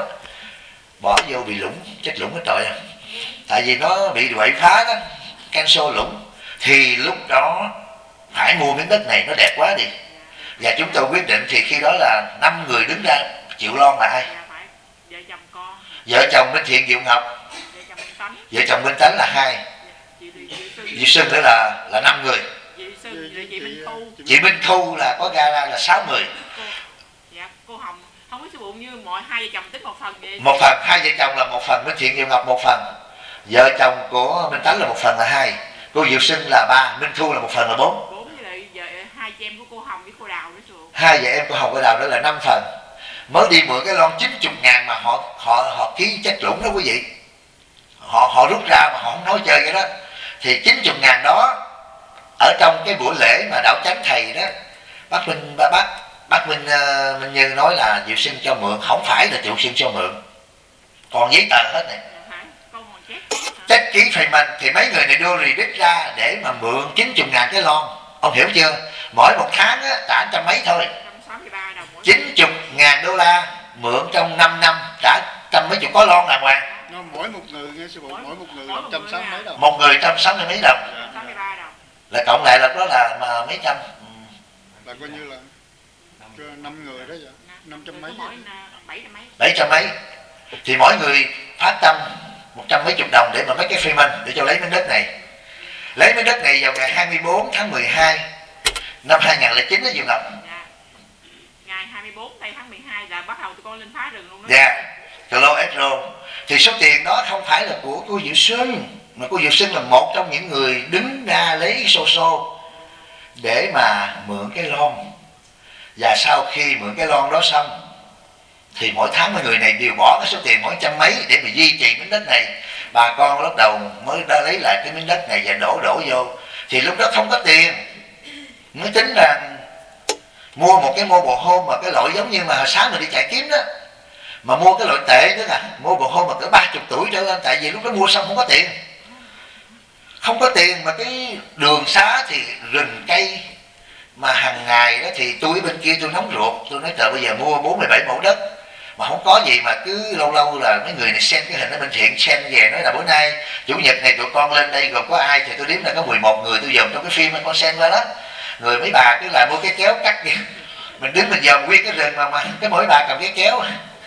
Bỏ vô bị lũng, chết lũng hết trời à. Tại vì nó bị quậy phá đó, cancel lũng. Thì lúc đó phải mua miếng đất này, nó đẹp quá đi. Và chúng tôi quyết định thì khi đó là năm người đứng ra chịu lon là ai? Dạ, phải vợ chồng con, Vợ chồng Minh Thiện Diệu Ngọc, vợ chồng Minh Tánh, vợ chồng Minh Tánh là hai, chị Diệu Sưng, Diệu Sưng nữa là là năm người. chị Sưng, rồi chị Minh Thu, Chị Minh Thu là có gara là sáu người. cô, dạ cô Hồng. Không biết sư phụ như mọi hai vợ chồng tính một phần vậy? Một phần, hai vợ chồng là một phần, Minh Thiện Diệu Ngọc một phần, vợ chồng của Minh Tánh là một phần là hai, cô Diệu Sưng là ba, Minh Thu là một phần là bốn. Bốn với lại vợ hai chị em của cô Hồng với cô Đào nữa sư phụ. Hai vợ em của Hồng của Đào đó là năm phần. Mới đi mượn cái lon chín mươi ngàn mà họ họ họ ký chất lũng đó quý vị. Họ họ rút ra mà họ không nói chơi cái đó. Thì chín mươi ngàn đó ở trong cái buổi lễ mà đạo chánh thầy đó, bác Minh bác bác, bác Minh uh, Minh Như nói là Diệu Sưng cho mượn, không phải là Diệu Sưng cho mượn, còn giấy tờ hết này. Dạ, phải con còn chết. Chất ký phải mình thì mấy người này đưa redit ra để mà mượn chín mươi ngàn cái lon. Ông hiểu chưa? Mỗi một tháng á, trả trăm mấy thôi. một trăm sáu mươi ba đồng mỗi chín mươi ngàn đô la mượn trong năm năm trả trăm mấy chục có lon đàng hoàng. Nó mỗi một người nghe sư phụ, Mỗi- mỗi một người mỗi là một trăm người sáu à. mấy đồng. Một người trăm sáu mươi mấy đồng, một trăm sáu mươi ba đồng. là cộng lại là đó là mà mấy trăm. Là coi như là năm người đó vậy, năm trăm mấy. Mỗi bảy trăm mấy. Bảy trăm mấy. Thì mỗi người phát tâm một trăm mấy chục đồng để mà mấy cái freeman để cho lấy miếng đất này. Lấy miếng đất này vào ngày hai mươi bốn tháng mười hai năm hai nghìn không trăm lẻ chín đó Diệu Ngọc. Dạ. Ngày hai mươi bốn tây tháng mười hai là bắt đầu tụi con lên phá rừng luôn đó. Dạ, Clo Etro. Thì số tiền đó không phải là của cô Diệu Sưng, mà cô Diệu Sưng là một trong những người đứng ra lấy xô xô để mà mượn cái lon. Và sau khi mượn cái lon đó xong thì mỗi tháng mấy người này đều bỏ cái số tiền mỗi trăm mấy để mà duy trì miếng đất này. Bà con lúc đầu mới đã lấy lại cái miếng đất này và đổ đổ vô. Thì lúc đó không có tiền, mới tính là mua một cái mobile home mà cái loại giống như mà hồi sáng mình đi chạy kiếm đó, mà mua cái loại tệ nữa nè, mobile home mà cỡ ba chục tuổi trở lên. Tại vì lúc đó mua xong không có tiền, không có tiền mà cái đường xá thì rừng cây, mà hàng ngày đó thì tôi bên kia tôi nóng ruột, tôi nói trời bây giờ mua bốn mươi bảy mẫu đất mà không có gì, mà cứ lâu lâu là mấy người này send cái hình ở bên Thiện send về nói là bữa nay chủ nhật này tụi con lên đây gồm có ai, thì tôi đếm là có mười một người tôi dòm trong cái phim mà con send qua đó. Người mấy bà cứ là mua cái kéo cắt kìa, mình đứng mình dòm nguyên cái rừng mà mà cái mỗi bà cầm cái kéo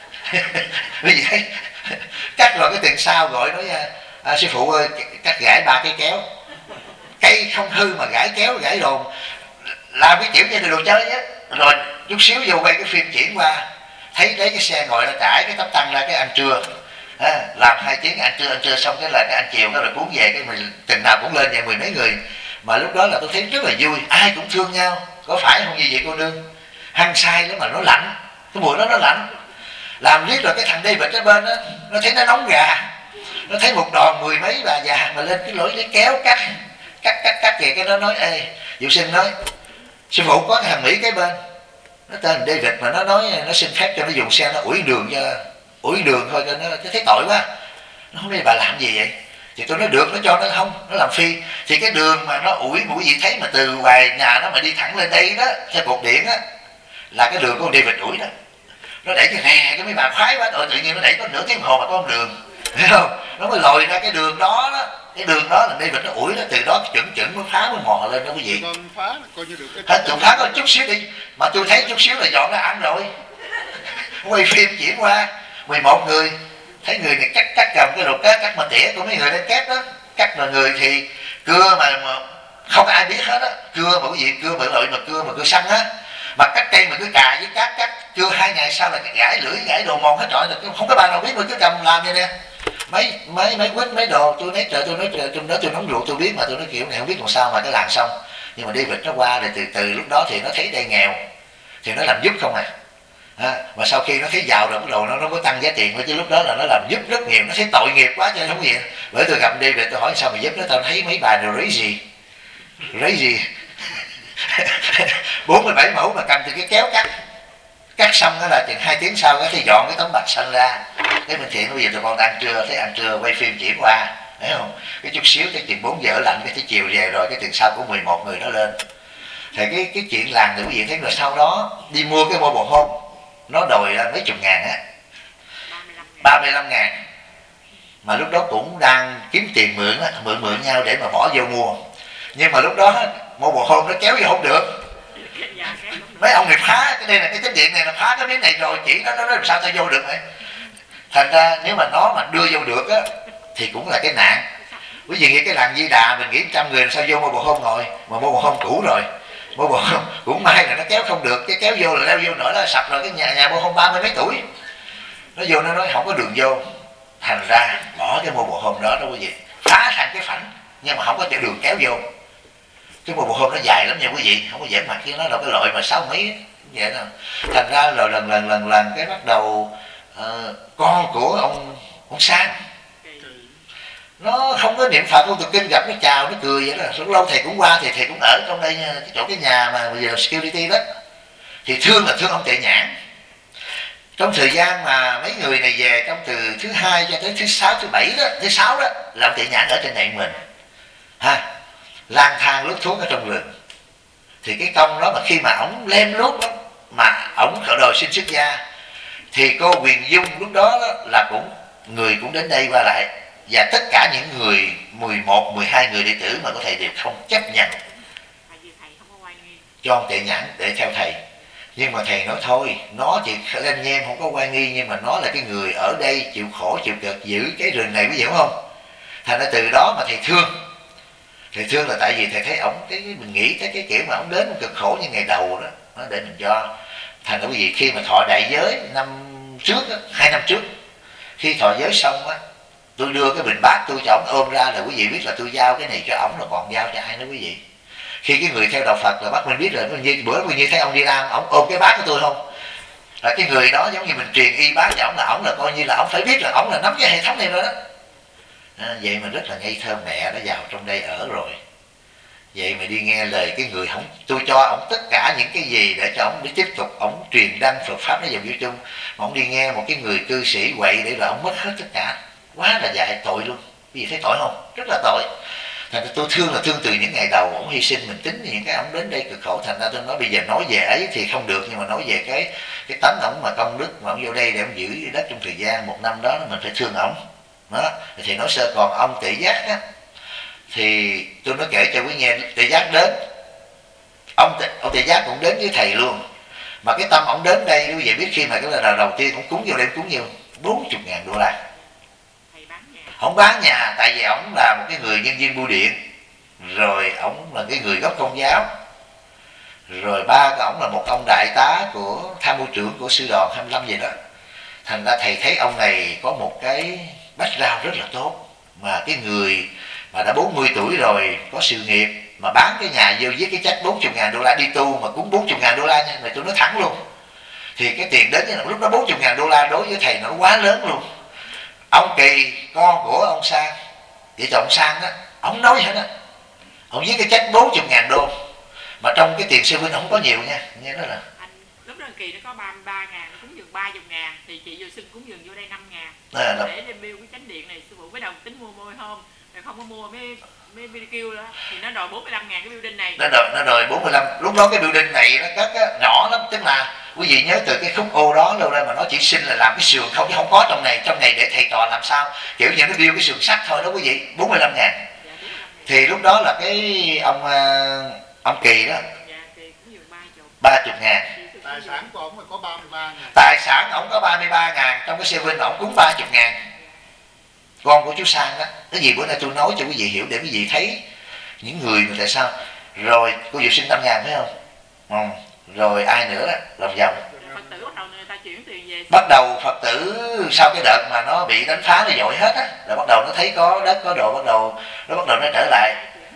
vì vậy cắt rồi cái tuần sau gọi nói à, sư phụ ơi cắt gãi ba cái kéo, cây không hư mà gãi kéo gãi đồn, làm cái kiểu như là đồ chơi á. Rồi chút xíu vô quay cái phim chuyển qua thấy lấy cái xe ngồi nó trải cái tấm tăng ra cái ăn trưa à, làm hai tiếng ăn trưa ăn trưa xong cái là cái ăn chiều cái rồi cuốn về cái mình tình nào cũng lên vậy mười mấy người. Mà lúc đó là tôi thấy rất là vui, ai cũng thương nhau, có phải không như vậy cô nương? Hăng say lắm mà nó lạnh, cái mùi đó nó lạnh, làm riết rồi cái thằng David ở bên đó nó thấy nó nóng gà, nó thấy một đoàn mười mấy bà già mà lên cái lưỡi lấy kéo cắt cắt cắt cắt về cái nó nói ê Diệu Sưng nói sư phụ có cái thằng Mỹ cái bên nó tên David mà nó nói nó xin phép cho nó dùng xe nó ủi đường cho ủi đường thôi cho nó, nó thấy tội quá, nó không biết bà làm gì vậy. Thì tôi nói được, nó cho nó không, nó làm phi. Thì cái đường mà nó ủi mũi gì thấy mà từ ngoài nhà nó mà đi thẳng lên đây đó theo cột điện á là cái đường của con David ủi đó. Nó đẩy cái nè cái mấy bà khoái quá, rồi tự nhiên nó đẩy có nửa tiếng hồ mà có con đường, hiểu không? Nó mới lòi ra cái đường đó đó, cái đường đó là David nó ủi đó, từ đó chuẩn chuẩn mới phá mới mò lên đó quý vị. Con phá là coi như được cái Hết tụi phá có chút xíu đi, mà tôi thấy chút xíu là dọn ra ăn rồi. Quay phim chuyển qua mười một người, thấy người này cắt cắt cầm cái đồ cắt cắt mà tỉa của mấy người lên kép đó, cắt là người thì cưa mà, mà không ai biết hết á, cưa mà cái gì cưa mà loại mà cưa mà cưa xăng á, mà cắt cây mà cứ cà với cắt cắt cưa hai ngày sau là gãi lưỡi gãi đồ mòn hết trọi được, không có bà nào biết mà cứ cầm làm vậy nè. Mấy mấy mấy quýt mấy đồ tôi nói trời tôi nói trời tôi nói tôi nóng ruột tôi biết mà tôi nói kiểu này không biết làm sao mà cái làm xong. Nhưng mà David nó qua rồi từ từ lúc đó thì nó thấy đây nghèo thì nó làm giúp không à. À, mà sau khi nó thấy giàu rồi bắt đầu nó nó có tăng giá tiền, chứ lúc đó là nó làm giúp rất nhiều, nó thấy tội nghiệp quá cho nên không gì. Bởi tôi gặp David tôi hỏi sao mày giúp nó, tao thấy mấy bà đều lấy gì lấy gì bốn mươi bảy mẫu mà cầm từ cái kéo cắt cắt xong đó là chừng hai tiếng sau thì dọn cái tấm bạch xanh ra. Cái mình Thiện bây giờ tụi con ăn trưa, thấy ăn trưa quay phim chuyển qua, thấy không, cái chút xíu tới chừng bốn giờ lạnh, cái tới chiều về rồi, cái tiền sau của mười một người nó lên. Thì cái cái chuyện làm thì quý vị thấy rồi sau đó đi mua cái mobile home nó đòi là mấy chục ngàn á, ba mươi lăm ngàn, mà lúc đó cũng đang kiếm tiền mượn á, mượn mượn nhau để mà bỏ vô mua. Nhưng mà lúc đó mobile home nó kéo vô không được, mấy ông này phá cái đây là cái chánh điện này, là phá cái miếng này rồi chỉ nó nó làm sao tao vô được vậy. Thành ra nếu mà nó mà đưa vô được á thì cũng là cái nạn. Quý vị nghĩ cái làng Di Đà mình nghĩ trăm người làm sao vô mobile home ngồi, mà mobile home cũ rồi, mobile home cũng may là nó kéo không được, cái kéo vô là leo vô nữa là sập rồi. Cái nhà nhà mobile home ba mươi mấy tuổi nó vô nó nói không có đường vô, thành ra bỏ cái mobile home đó đó quý vị, phá thành cái phảnh nhưng mà không có cái đường kéo vô. Cái mobile home nó dài lắm nha quý vị, không có dễ mặt, chứ nó là cái loại mà sáu mấy vậy đó. Thành ra rồi lần lần lần lần cái bắt đầu uh, con của ông ông Sang nó không có niệm Phật, không thực kinh, gặp nó chào nó cười vậy đó. Rất lâu thầy cũng qua thì thầy cũng ở trong đây cái chỗ cái nhà mà bây giờ security đó, thì thương là thương ông Tệ Nhãn. Trong thời gian mà mấy người này về trong từ thứ hai cho tới thứ sáu thứ bảy đó, thứ sáu đó là ông Tệ Nhãn ở trên này mình ha, lang thang lướt thuốc ở trong rừng. Thì cái công đó mà khi mà ổng lem lút đó, mà ổng đòi xin xuất gia thì cô Huyền Dung lúc đó, đó là cũng người cũng đến đây qua lại, và tất cả những người mười một, mười hai người đệ tử mà có thầy đều không chấp nhận cho ông Tệ Nhãn để theo thầy. Nhưng mà thầy nói thôi, nó chỉ lên nhem không có quan nghi, nhưng mà nó là cái người ở đây chịu khổ chịu cực giữ cái rừng này, quý vị hiểu không? Thành ra từ đó mà thầy thương. Thầy thương là tại vì thầy thấy ổng, cái mình nghĩ tới cái kiểu mà ổng đến cực khổ như ngày đầu đó, nó để mình cho. Thành ra quý vị khi mà thọ đại giới năm trước đó, hai năm trước, khi thọ giới xong á, tôi đưa cái bình bát tôi cho ổng ôm ra là quý vị biết là tôi giao cái này cho ổng, là còn giao cho ai nữa quý vị. Khi cái người theo đạo Phật là bắt mình biết rồi, như bữa quý vị thấy ông Di Đăng ổng ôm cái bát của tôi không, là cái người đó giống như mình truyền y bát cho ổng, là ổng là coi như là ổng phải biết là ổng là nắm cái hệ thống này rồi đó. À, vậy mà rất là ngây thơ, mẹ đã vào trong đây ở rồi, vậy mà đi nghe lời cái người không, tôi cho ổng tất cả những cái gì để cho ổng để tiếp tục ổng truyền đăng Phật pháp nó vào vô chung, mà ổng đi nghe một cái người cư sĩ quậy để rồi ổng mất hết tất cả, quá là dại tội luôn. Quý vị thấy tội không? Rất là tội. Thành ra tôi thương là thương từ những ngày đầu ổng hy sinh, mình tính những cái ổng đến đây cực khổ. Thành ra tôi nói bây giờ nói về ấy thì không được, nhưng mà nói về cái cái tánh ổng mà công đức mà ổng vô đây để ổng giữ đất trong thời gian một năm đó, mình phải thương ổng đó. Thì nói sơ, còn ông Tệ Giác á thì tôi nói kể cho quý nghe. Tệ Giác đến, ông Tệ, ông Tệ Giác cũng đến với thầy luôn, mà cái tâm ổng đến đây quý vị biết khi mà cái lần đầu tiên ổng cúng vô đây, cúng nhiều bốn mươi ngàn đô la. Không bán nhà, tại vì ổng là một cái người nhân viên bưu điện, rồi ổng là cái người gốc Công giáo, rồi ba của ổng là một ông đại tá của tham mưu trưởng của sư đoàn hai mươi lăm vậy đó. Thành ra thầy thấy ông này có một cái background rất là tốt, mà cái người mà đã bốn mươi tuổi rồi, có sự nghiệp, mà bán cái nhà vô viết cái check bốn mươi ngàn đô la đi tu mà cúng bốn mươi ngàn đô la nha, này tôi nói thẳng luôn. Thì cái tiền đến lúc đó bốn mươi ngàn đô la đối với thầy nó quá lớn luôn. Ông Kỳ, con của ông Sang, vợ chồng Sang đó, ông nói hết á, ông viết cái check bốn mươi ngàn đô, mà trong cái tiền sư huynh không có nhiều nha, nghe đó là anh, lúc đó Kỳ nó có ba mươi ba ngàn, cúng dường ba mươi ngàn, thì chị vô xin cúng dường vô đây năm ngàn à, để đem bill cái chánh điện này. Sư phụ mới đồng tính mua môi hôm, rồi không có mua mấy mấy bê đê quy đó, thì nó đòi bốn mươi lăm ngàn cái building này. Nó đòi, nó đòi bốn mươi lăm. Lúc đó cái building này nó cất á, nhỏ lắm, tức là quý vị nhớ từ cái khúc ô đó lâu ra mà nó chỉ xin là làm cái sườn không, chứ không có trong này. Trong này để thầy trò làm sao, kiểu như nó build cái sườn sắt thôi đó quý vị, bốn mươi lăm ngàn. Dạ, thì lúc đó là cái ông ông Kỳ đó, dạ, Kỳ cũng dường ba mươi ngàn. Tài sản của ông là có ba mươi ba ngàn. Tài sản ổng có ba mươi ba ngàn, trong cái xe Vinh ổng cúng ba mươi ngàn. Con của chú Sang đó, cái gì bữa nay tôi nói cho quý vị hiểu để quý vị thấy những người mà tại sao. Rồi cô Diệu sinh năm ngàn phải không? Ừ. Rồi ai nữa đó, lòng vòng. Phật tử bắt đầu người ta chuyển tiền về. Bắt đầu Phật tử sau cái đợt mà nó bị đánh phá nó dội hết á, rồi bắt đầu nó thấy có đất có đồ, bắt đầu nó bắt đầu nó trở lại.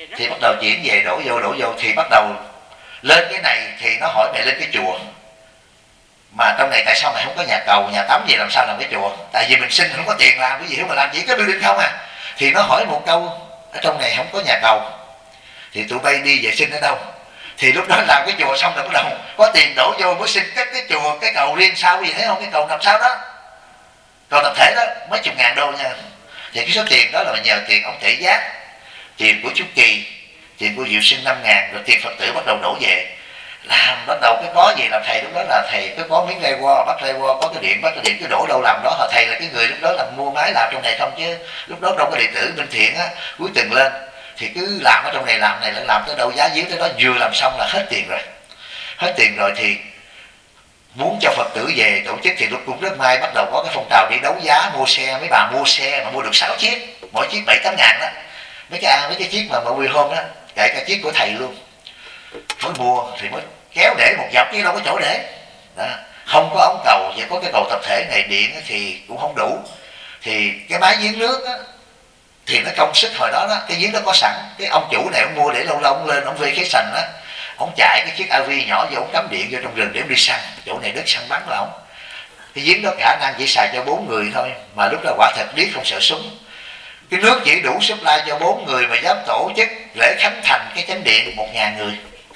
thì bắt đầu chuyển về đổ vô đổ vô thì bắt đầu lên cái này thì nó hỏi mày lên cái chùa mà trong này tại sao mày không có nhà cầu nhà tắm gì làm sao làm cái chùa, tại vì mình xin không có tiền làm cái gì mà làm chỉ có building không à. Thì nó hỏi một câu ở trong này không có nhà cầu thì tụi bay đi vệ sinh ở đâu, thì lúc đó làm cái chùa xong rồi bắt đầu có tiền đổ vô mới xin cái cái chùa cái cầu riêng sao gì thấy không, cái cầu nằm sau đó cầu tập thể đó mấy chục ngàn đô nha. Thì cái số tiền đó là nhờ tiền ông Thể Giác, tiền của chú Kỳ, tiền của Diệu Sinh năm ngàn, rồi tiền Phật tử bắt đầu đổ về làm. Bắt đầu cái có gì làm thầy lúc đó là thầy cứ có miếng ray qua bắt ray qua có cái điện bắt cái điện cứ đổ đâu làm đó. Họ thầy là cái người lúc đó là mua máy làm trong này không, chứ lúc đó đâu có điện tử Minh Thiện á cuối tuần lên thì cứ làm ở trong này làm này lại làm tới đâu giá dưới tới đó, vừa làm xong là hết tiền rồi. Hết tiền rồi thì muốn cho Phật tử về tổ chức thì lúc cũng rất may bắt đầu có cái phong trào đi đấu giá mua xe, mấy bà mua xe mà mua được sáu chiếc, mỗi chiếc bảy tám ngàn đó, mấy cái mấy cái chiếc mà mà quy hôm đó, kể cả chiếc của thầy luôn. Mới mua thì mới kéo để một dọc chứ đâu có chỗ để đó. Không có ống cầu, chỉ có cái cầu tập thể này điện thì cũng không đủ. Thì cái máy giếng nước á thì nó công sức hồi đó đó, cái giếng đó có sẵn, cái ông chủ này ông mua để lâu lâu ông lên ông vê cái sành á, ông chạy cái chiếc a vê nhỏ vô ông cắm điện vô trong rừng để ông đi săn, chỗ này đất săn bắn là ông. Cái giếng đó khả năng chỉ xài cho bốn người thôi, mà lúc đó quả thật biết không sợ súng. Cái nước chỉ đủ supply cho bốn người mà dám tổ chức lễ khánh thành cái chánh điện một ngàn người.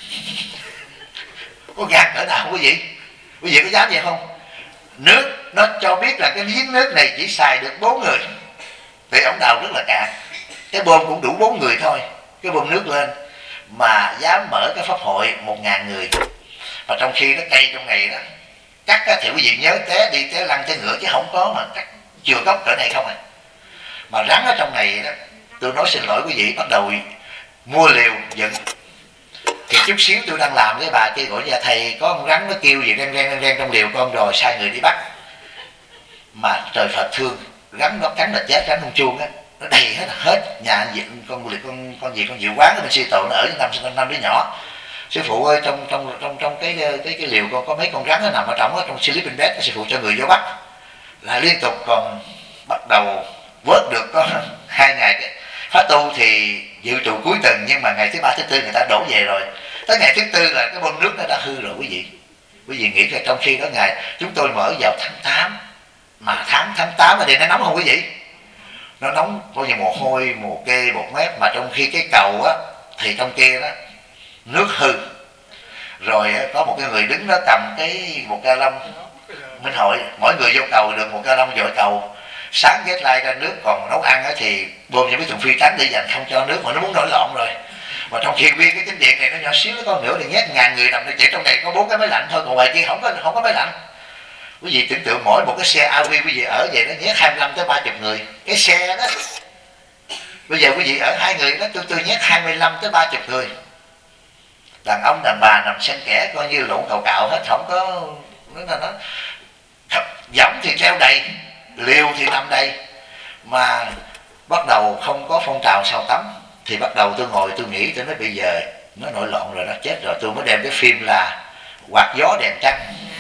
Có gan cỡ nào quý vị? Quý vị có dám vậy không? Nước nó cho biết là cái giếng nước này chỉ xài được bốn người thì ông đào rất là cạn, cái bơm cũng đủ bốn người thôi, cái bơm nước lên mà dám mở cái pháp hội một ngàn người. Và trong khi nó cây trong này đó cắt á, thì quý vị nhớ té đi té lăn té ngựa chứ không có mà cắt chưa gốc cỡ này không à. Mà rắn ở trong này đó, tôi nói xin lỗi quý vị, bắt đầu mua liều dựng. Thì chút xíu tôi đang làm với bà kia gọi ra thầy có con rắn nó kêu gì ren ren ren ren trong liều con, rồi sai người đi bắt. Mà trời Phật thương, rắn nó cắn là chết, rắn không chuông á, nó đầy hết hết nhà con con con con gì con Diệu Quán ở bên Sư Tổ nó ở năm năm năm đứa nhỏ. Sư phụ ơi, trong trong trong trong cái cái cái liều con có mấy con rắn nó nằm ở trong ở trong sleeping bag, sư phụ cho người vô bắt là liên tục. Còn bắt đầu vớt được có hai ngày phá tu thì dự trù cuối tuần, nhưng mà ngày thứ ba thứ tư người ta đổ về rồi, tới ngày thứ tư là cái bơm nước nó đã hư rồi quý vị. Quý vị nghĩ là trong khi đó ngày chúng tôi mở vào tháng tám, mà tháng tháng tám ở đây nó nóng không quý vị? Nó nóng coi như mồ hôi mồ kê bột mép, mà trong khi cái cầu á thì trong kia đó nước hư rồi. Có một cái người đứng đó cầm cái một ca lông Minh Hội, mỗi người vô cầu được một ca lông dội cầu. Sáng ghét lai ra nước, còn nấu ăn á thì bơm cho mấy thùng phi trắng để dành không cho nước, mà nó muốn nổi loạn rồi. Mà trong khi nguyên cái chánh điện này nó nhỏ xíu, nó con nữa thì nhét ngàn người nằm, chỉ trong này có bốn cái máy lạnh thôi, còn ngoài kia không có không có máy lạnh. Quý vị tưởng tượng mỗi một cái xe a vê quý vị ở vậy nó nhét hai mươi lăm tới ba mươi người. Cái xe đó bây giờ quý vị ở hai người đó, tôi tôi nhét hai mươi lăm tới ba mươi người, đàn ông đàn bà nằm xen kẽ coi như lộn cào cào hết, không có nó là nó võng thì treo đầy, liều thì nằm đây. Mà bắt đầu không có phong trào sao tắm thì bắt đầu tôi ngồi tôi nghĩ, tôi nói bây giờ nó nổi loạn rồi, nó chết rồi. Tôi mới đem cái phim là Quạt Gió Đèn Trăng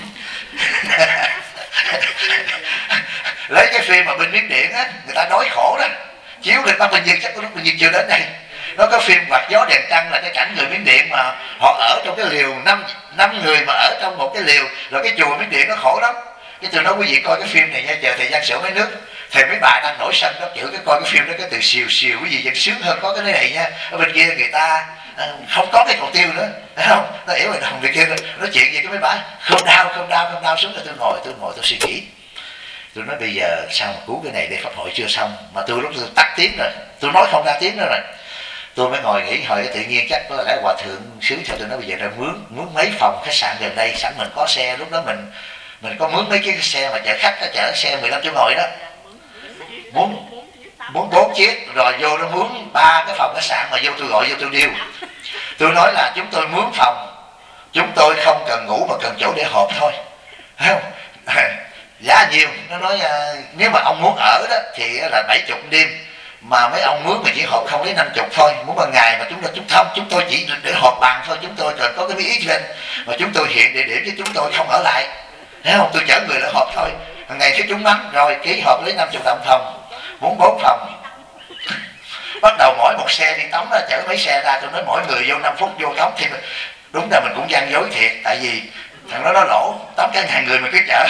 lấy cái phim mà bên Miến Điện á, người ta đói khổ đó, chiếu lên Bắc Bình Dương, chắc lúc Bình Dương chưa đến đây. Nó có phim Quạt Gió Đèn Trăng là cái cảnh người Miến Điện mà họ ở trong cái liều năm năm người mà ở trong một cái liều, rồi cái chùa Miến Điện nó khổ lắm. Cái tôi nói quý vị coi cái phim này nha, chờ thời gian sửa mấy nước thì mấy bà đang nổi sân đó chữ cái coi cái phim đó, cái từ xìu xìu quý vị vẫn sướng hơn có cái này nha. Ở bên kia người ta không có cái cầu tiêu nữa, thấy không? Nó hiểu rồi, đồng người kia nói chuyện gì cái mấy bà không đau không đau không đau xuống. Rồi tôi ngồi tôi ngồi tôi suy nghĩ, tôi nói bây giờ sao mà cứu cái này để pháp hội chưa xong, mà tôi lúc tôi tắt tiếng rồi, tôi nói không ra tiếng nữa rồi. Tôi mới ngồi nghĩ hồi tự nhiên chắc có lẽ hòa thượng xứ cho tôi nói bây giờ ra mướn mướn mấy phòng khách sạn gần đây, sẵn mình có xe, lúc đó mình mình có mướn mấy cái xe mà chở khách, nó chở xe mười lăm chỗ ngồi đó, muốn muốn bốn chiếc, rồi vô nó mướn ba cái phòng khách sạn mà vô tôi gọi vô tôi điêu. Tôi nói là chúng tôi mướn phòng, chúng tôi không cần ngủ mà cần chỗ để họp thôi, thấy không? Giá nhiều. Nó nói nếu mà ông muốn ở đó thì là bảy chục đêm, mà mấy ông mướn mà chỉ họp không lấy năm chục thôi. Muốn ban ngày mà chúng tôi chúng không, chúng tôi chỉ để họp bàn thôi, chúng tôi cần có cái bí ý lên mà chúng tôi hiện địa điểm chứ chúng tôi không ở lại, thấy không? Tôi chở người lại họp thôi. Hàng ngày khi chúng mắng rồi ký họp lấy năm chục đồng phòng, muốn bốn phòng Bắt đầu mỗi một xe đi tắm là chở mấy xe ra, tôi nói mỗi người vô năm phút vô tắm. Thì đúng là mình cũng gian dối thiệt, tại vì thằng đó nó lỗ tắm cả ngàn người mà cứ chở.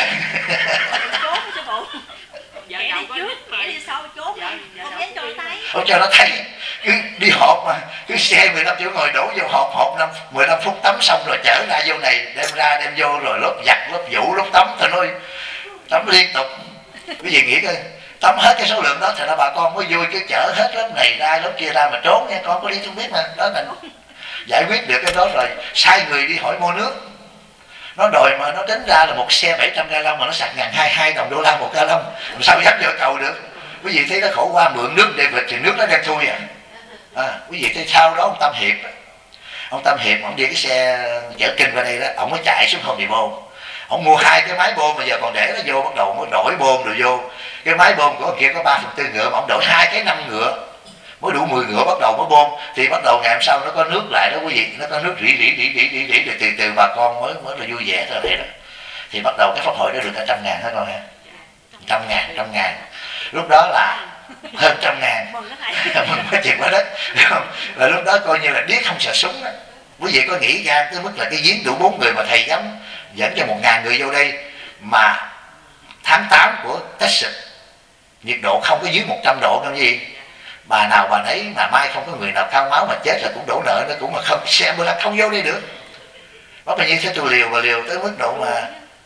Chốt chứ bộ. Vợ Kẻ chồng đi có trước, nhất kẻ mà. đi sau chốt. Dạ, dạ, Không dạ, dám cho tôi- nó thấy. Không cho nó thấy, cứ đi họp mà, cứ xe mười lăm chỗ ngồi đổ vô họp, họp năm mười lăm phút tắm xong rồi chở ra vô này, đem ra đem vô rồi lớp giặt, lớp vũ, lớp tắm. Thôi nói tắm liên tục. Quý vị nghĩ coi, tắm hết cái số lượng đó thì nó bà con mới vui, cứ chở hết lớp này ra lớp kia ra mà trốn nha, con có đi không biết mà. Đó là giải quyết được cái đó rồi, sai người đi hỏi mua nước. Nó đòi mà nó tính ra là một xe bảy trăm ga lông mà nó sạc ngàn hai hai đồng đô la một ga lông, làm sao dám vợ cầu được. Quý vị thấy nó khổ qua, mượn nước để vịt thì nước nó đem thui à. à quý vị thấy sau đó ông Tâm Hiệp, ông Tâm Hiệp ông đi cái xe chở kinh qua đây đó, ông mới chạy xuống Home Depot, ông mua hai cái máy bơm mà giờ còn để nó vô, bắt đầu mới đổi bơm rồi vô. Cái máy bơm của ông kia có ba phần tư ngựa mà ông đổi hai cái năm ngựa mới đủ mười ngựa, bắt đầu mới bơm. Thì bắt đầu ngày hôm sau nó có nước lại đó quý vị, nó có nước rỉ rỉ rỉ rỉ rỉ rỉ rồi từ từ bà con mới mới là vui vẻ rồi thế đó. Thì bắt đầu cái pháp hội đó được cả trăm ngàn hết rồi ha, trăm ngàn trăm ngàn lúc đó là hơn trăm ngàn. Mừng nó thấy. Mừng quá chuyện quá đất, đúng không? Và lúc đó coi như là điếc không sợ súng đó. Quý vị có nghĩ ra tới mức là cái giếng đủ bốn người mà thầy dám dẫn cho một ngàn người vô đây, mà tháng tám của Texas nhiệt độ không có dưới một trăm độ đâu gì. Bà nào bà nấy mà mai không có người nào khao máu mà chết là cũng đổ nợ, nó cũng mà không xe ambulance không vô đây được. Bắt bao nhiêu thế tôi liều và liều tới mức độ mà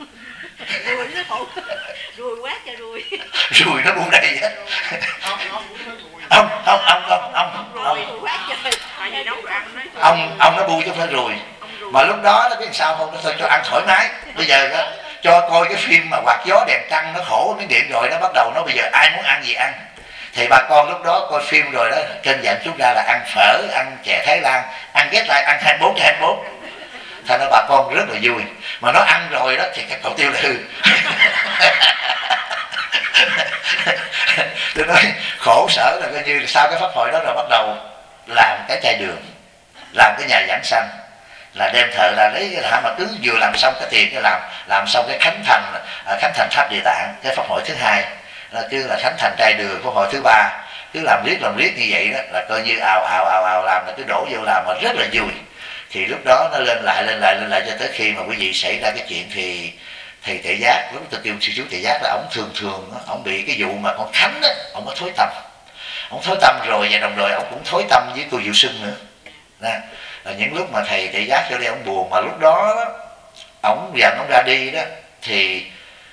Rùi nó khổ. Rùi quát cho rùi. rùi nó bu đầy hết. Ông ông cũng nói rồi. Ông ông ông ông ông Rùi ông quát cho. Tại vì nấu đồ ăn đấy. ông ông nó bu chứ không phải rùi. Ông rùi. Mà lúc đó nó biết sao không, nó thôi cho ăn thoải mái. Bây giờ đó, cho coi cái phim mà quạt gió đèn trăng nó khổ miếng điện rồi nó bắt đầu nó bây giờ ai muốn ăn gì ăn. Thì bà con lúc đó coi phim rồi đó, trên dạng chúng ra là ăn phở, ăn chè Thái Lan, ăn ghét lại ăn hai mươi bốn trên hai mươi bốn. Thành ra bà con rất là vui. Mà nó ăn rồi đó thì các cậu tiêu là hư. Tôi nói khổ sở là coi như là sau cái pháp hội đó rồi bắt đầu làm cái chai đường, làm cái nhà giảng sanh, là đem thợ là lấy cái hả mà cứ vừa làm xong cái tiền cái làm làm xong cái khánh thành à, khánh thành tháp Địa Tạng, cái pháp hội thứ hai là cứ là khánh thành trai đường, pháp hội thứ ba cứ làm riết làm riết như vậy đó, là coi như ào ào ào ào làm là cứ đổ vô làm mà rất là vui. Thì lúc đó nó lên lại lên lại lên lại cho tới khi mà quý vị xảy ra cái chuyện thì thầy Tuệ Giác, lúc tôi kêu sư chú Tuệ Giác là ổng thường thường ổng bị cái vụ mà con Khánh á, ổng có thối tâm, ổng thối tâm rồi và đồng thời ổng cũng thối tâm với cô Diệu Sưng nữa. Nè, là những lúc mà thầy Tuệ Giác cho đây ổng buồn, mà lúc đó, đó ổng dặn ổng ra đi đó thì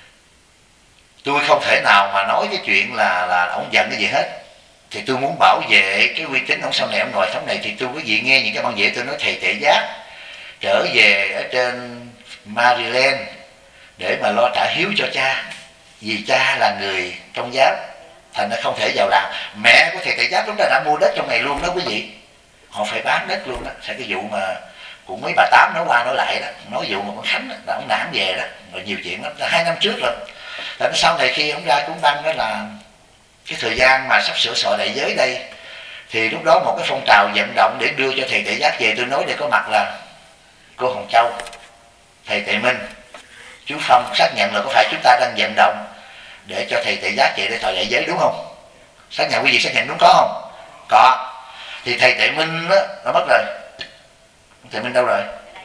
tôi không thể nào mà nói cái chuyện là là ổng giận cái gì hết. Thì tôi muốn bảo vệ cái uy tín ổng sau này ổng ngồi thống này, thì tôi quý vị nghe những cái băng vệ tôi nói thầy Tuệ Giác trở về ở trên Maryland để mà lo trả hiếu cho cha, vì cha là người trong giáo, thành ra không thể vào làm. Mẹ của thầy Tuệ Giác lúc đó đã mua đất trong này luôn đó quý vị, họ phải bán đất luôn đó. Sẽ cái vụ mà cũng mấy bà Tám nói qua nói lại đó, nói vụ mà con Khánh đó, là ông nản về đó, rồi nhiều chuyện lắm, là hai năm trước rồi. Tại sau này khi ông ra cũng đăng đó là cái thời gian mà sắp sửa sọ đại giới đây, thì lúc đó một cái phong trào vận động để đưa cho thầy Tuệ Giác về, tôi nói để có mặt là cô Hồng Châu, thầy Tuệ Minh, chú Phong xác nhận là có phải chúng ta đang vận động để cho thầy Tuệ Giác về để thọ đại giới đúng không? Xác nhận quý vị xác nhận đúng có không? Có. Thì thầy Tuệ Minh đó, nó mất rồi. Tuệ Minh đâu rồi?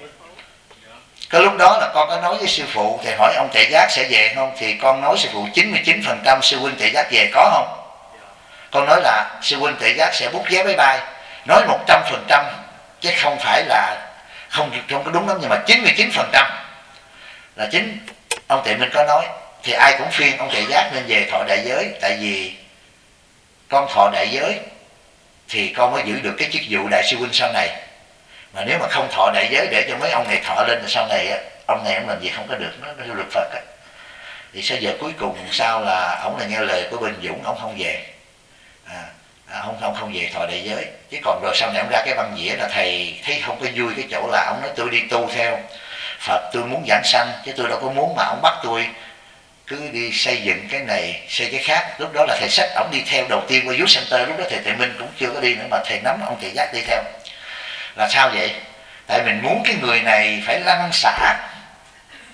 Cái lúc đó là con có nói với sư phụ, thầy hỏi ông Tuệ Giác sẽ về không? Thì con nói sư phụ chín mươi chín phần trăm sư huynh Tuệ Giác về có không? Con nói là sư huynh Tuệ Giác sẽ bút vé máy bay. Nói một trăm phần trăm chứ không phải là không, không có đúng lắm, nhưng mà chín mươi chín phần trăm là chính ông Tuệ Minh có nói. Thì ai cũng khuyên ông Tuệ Giác nên về thọ đại giới, tại vì con thọ đại giới thì con mới giữ được cái chức vụ đại sư huynh sau này. Mà nếu mà không thọ đại giới để cho mấy ông này thọ lên thì sau này á, ông này ông làm gì không có được, nó theo luật Phật á. Thì sau giờ cuối cùng sao là ông là nghe lời của Bình Dũng, ông không về, à, ông không không về thọ đại giới. Chứ còn rồi sau này ông ra cái văn dĩa là thầy thấy không có vui cái chỗ là ông nói tôi đi tu theo Phật, tôi muốn giảng sanh chứ tôi đâu có muốn mà ông bắt tôi cứ đi xây dựng cái này xây cái khác. Lúc đó là thầy sách ông đi theo đầu tiên qua Youth Center, lúc đó thầy Tuệ Minh cũng chưa có đi nữa, mà thầy nắm ông Tuệ Giác đi theo. Là sao vậy? Tại mình muốn cái người này phải lăn xả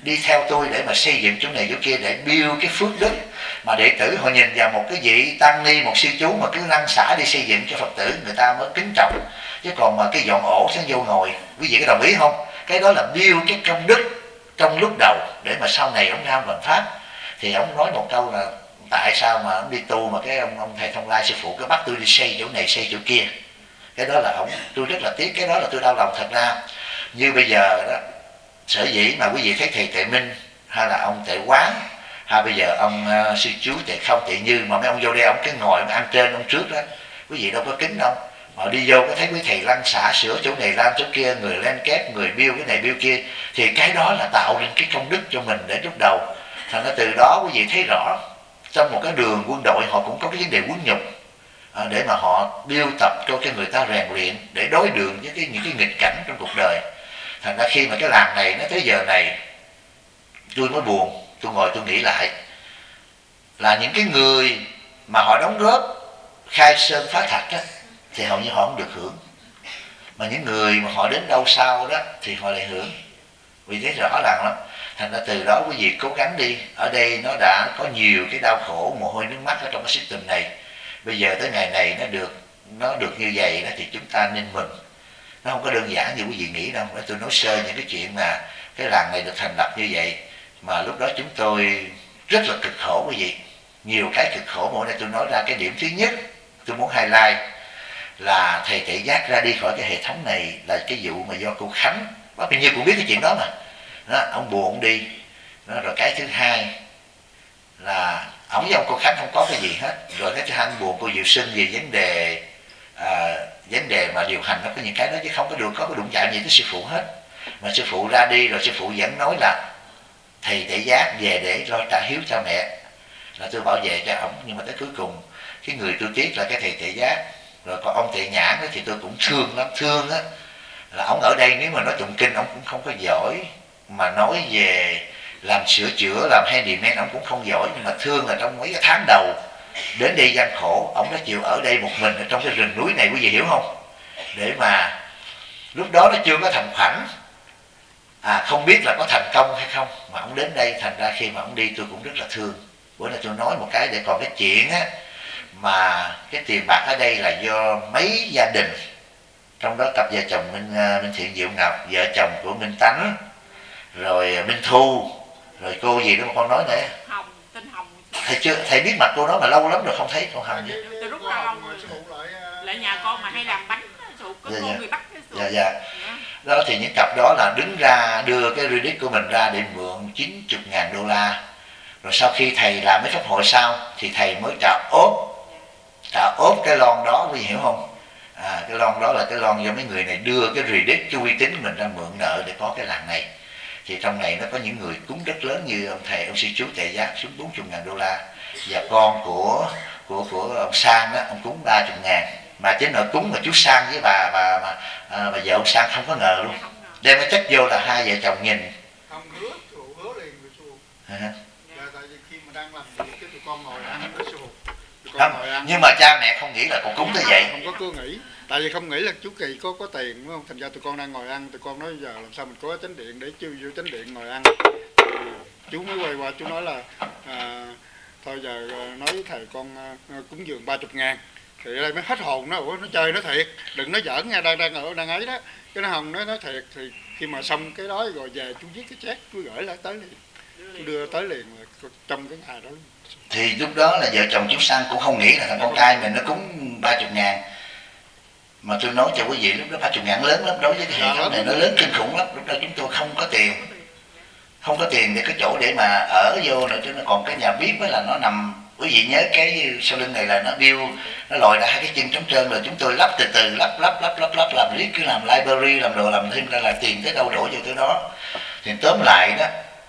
đi theo tôi để mà xây dựng chỗ này chỗ kia để build cái phước đức, mà đệ tử họ nhìn vào một cái vị tăng ni, một sư chú mà cứ lăn xả đi xây dựng cho Phật tử, người ta mới kính trọng. Chứ còn mà cái dọn ổ sáng vô ngồi, quý vị có đồng ý không? Cái đó là build cái công đức trong lúc đầu để mà sau này ông ra hoàn pháp. Thì ông nói một câu là tại sao mà ông đi tu mà cái ông ông thầy Thông Lai sư phụ cứ bắt tôi đi xây chỗ này xây chỗ kia. Cái đó là ông, tôi rất là tiếc, cái đó là tôi đau lòng thật ra. Như bây giờ đó, sở dĩ mà quý vị thấy thầy Tệ Minh hay là ông Tệ Quán hay bây giờ ông uh, sư chú Tệ Không, Tệ Như mà mấy ông vô đây ông cứ ngồi ông ăn trên ông trước đó, quý vị đâu có kính đâu. Mà đi vô có thấy quý thầy lăn xả sửa chỗ này làm chỗ kia, người len kép, người biêu cái này biêu kia, thì cái đó là tạo nên cái công đức cho mình để lúc đầu. Thành ra từ đó quý vị thấy rõ trong một cái đường quân đội họ cũng có cái vấn đề quân nhục, à, để mà họ biêu tập cho cái người ta rèn luyện để đối đường với cái những cái nghịch cảnh trong cuộc đời. Thành ra khi mà cái làng này nó tới giờ này tôi mới buồn, tôi ngồi tôi nghĩ lại là những cái người mà họ đóng góp khai sơn phá thạch á, thì hầu như họ không được hưởng, mà những người mà họ đến đâu sau đó thì họ lại hưởng, vì thấy rõ ràng lắm. Thành ra từ đó quý vị cố gắng đi. Ở đây nó đã có nhiều cái đau khổ, mồ hôi nước mắt ở trong cái system này. Bây giờ tới ngày này nó được nó được như vậy đó thì chúng ta nên mừng. Nó không có đơn giản như quý vị nghĩ đâu. Để tôi nói sơ những cái chuyện mà cái làng này được thành lập như vậy, mà lúc đó chúng tôi rất là cực khổ quý vị. Nhiều cái cực khổ, mỗi nay tôi nói ra cái điểm thứ nhất tôi muốn highlight là thầy Tệ Giác ra đi khỏi cái hệ thống này là cái vụ mà do cô Khánh. Bao nhiêu cũng biết cái chuyện đó mà. Đó, ông buồn ông đi. Đó, rồi cái thứ hai là ổng với ông cô Khánh không có cái gì hết. Rồi cái thứ hai ông buồn cô Diệu Sinh về vấn đề à, vấn đề mà điều hành nó có những cái đó, chứ không có được có cái đụng chạm gì tới sư phụ hết. Mà sư phụ ra đi rồi sư phụ vẫn nói là thầy Tệ Giác về để lo trả hiếu cho mẹ, là tôi bảo vệ cho ổng. Nhưng mà tới cuối cùng cái người tôi tiếc là cái thầy Tệ Giác. Rồi còn ông Tệ Nhãn đó thì tôi cũng thương lắm, thương á, là ông ở đây nếu mà nói tụng kinh ông cũng không có giỏi, mà nói về làm sửa chữa, làm handyman ông cũng không giỏi. Nhưng mà thương là trong mấy cái tháng đầu đến đây gian khổ, ông đã chịu ở đây một mình ở trong cái rừng núi này, quý vị hiểu không? Để mà lúc đó nó chưa có thành khoản, à không biết là có thành công hay không, mà ông đến đây. Thành ra khi mà ông đi tôi cũng rất là thương. Bữa nay tôi nói một cái để còn cái chuyện á, mà cái tiền bạc ở đây là do mấy gia đình, trong đó cặp vợ chồng Minh, Minh Thiện Diệu Ngọc, vợ chồng của Minh Tánh, rồi Minh Thu, rồi cô gì đó mà con nói nữa, Hồng, tên Hồng. Thầy chưa, thầy biết mặt cô đó mà lâu lắm rồi không thấy cô Hồng. Từ lúc ra Long rồi lại nhà con mà hay làm bánh sụt có dạ, con dạ. người bắt cái sụt. Dạ dạ. Dạ. Đó thì những cặp đó là đứng ra đưa cái credit của mình ra để mượn chín mươi ngàn đô la. Rồi sau khi thầy làm mấy pháp hội sau thì thầy mới trả ốp, trả ốp cái lon đó, quý vị hiểu không? À, cái lon đó là cái lon do mấy người này đưa cái credit, cái uy tín của mình ra mượn nợ để có cái làng này. Thì trong này nó có những người cúng rất lớn như ông thầy, ông sư chú Tệ Giác xuống bốn mươi ngàn đô la, và con của của của ông Sang đó, ông cúng ba mươi ngàn. Mà chính nợ cúng mà chú Sang với bà bà bà, à, bà vợ ông Sang không có ngờ luôn. Đem cái chất vô là hai vợ chồng nhìn. Không hứa, sư phụ hứa liền với sư phụ. À. Dạ, tại vì khi mà đang làm việc cái tụi con ngồi ăn với sư phụ. Tụi con Không, ngồi ăn. nhưng mà cha mẹ không nghĩ là con cúng tới vậy. Không có cơ nghĩ. Tại vì không nghĩ là chú Kỳ có có tiền đúng không? Thành ra tụi con đang ngồi ăn, tụi con nói giờ làm sao mình có chánh điện để chưa vô chánh điện ngồi ăn. Chú mới quay qua chú nói là à, thôi giờ nói với thầy con à, cúng dường ba mươi ngàn. Thì ở đây mới hết hồn nó, ủa nó chơi nó thiệt, đừng nói giỡn nha, đang đang ở đang ấy đó. Cái nó Hồng nói nói thiệt, thì khi mà xong cái đó rồi về chú viết cái check, chú gửi lại tới liền, chú đưa tới liền là trong cái ngày đó. Thì lúc đó là vợ chồng chú Sang cũng không nghĩ là thằng con trai mình nó cúng ba mươi ngàn. Mà tôi nói cho quý vị lúc đó ba mươi ngàn lớn lắm, đối với cái hệ thống này nó lớn kinh khủng lắm. Lúc đó chúng tôi không có tiền, không có tiền để cái chỗ để mà ở vô nữa, chứ nó còn cái nhà bếp là nó nằm. Quý vị nhớ cái sau lưng này là nó build, nó lòi ra hai cái chân trống trơn, rồi chúng tôi lắp từ từ lắp lắp lắp lắp lắp làm riết, cứ làm library, làm đồ làm thêm ra là tiền tới đâu đổ vô tới đó. Thì tóm lại đó,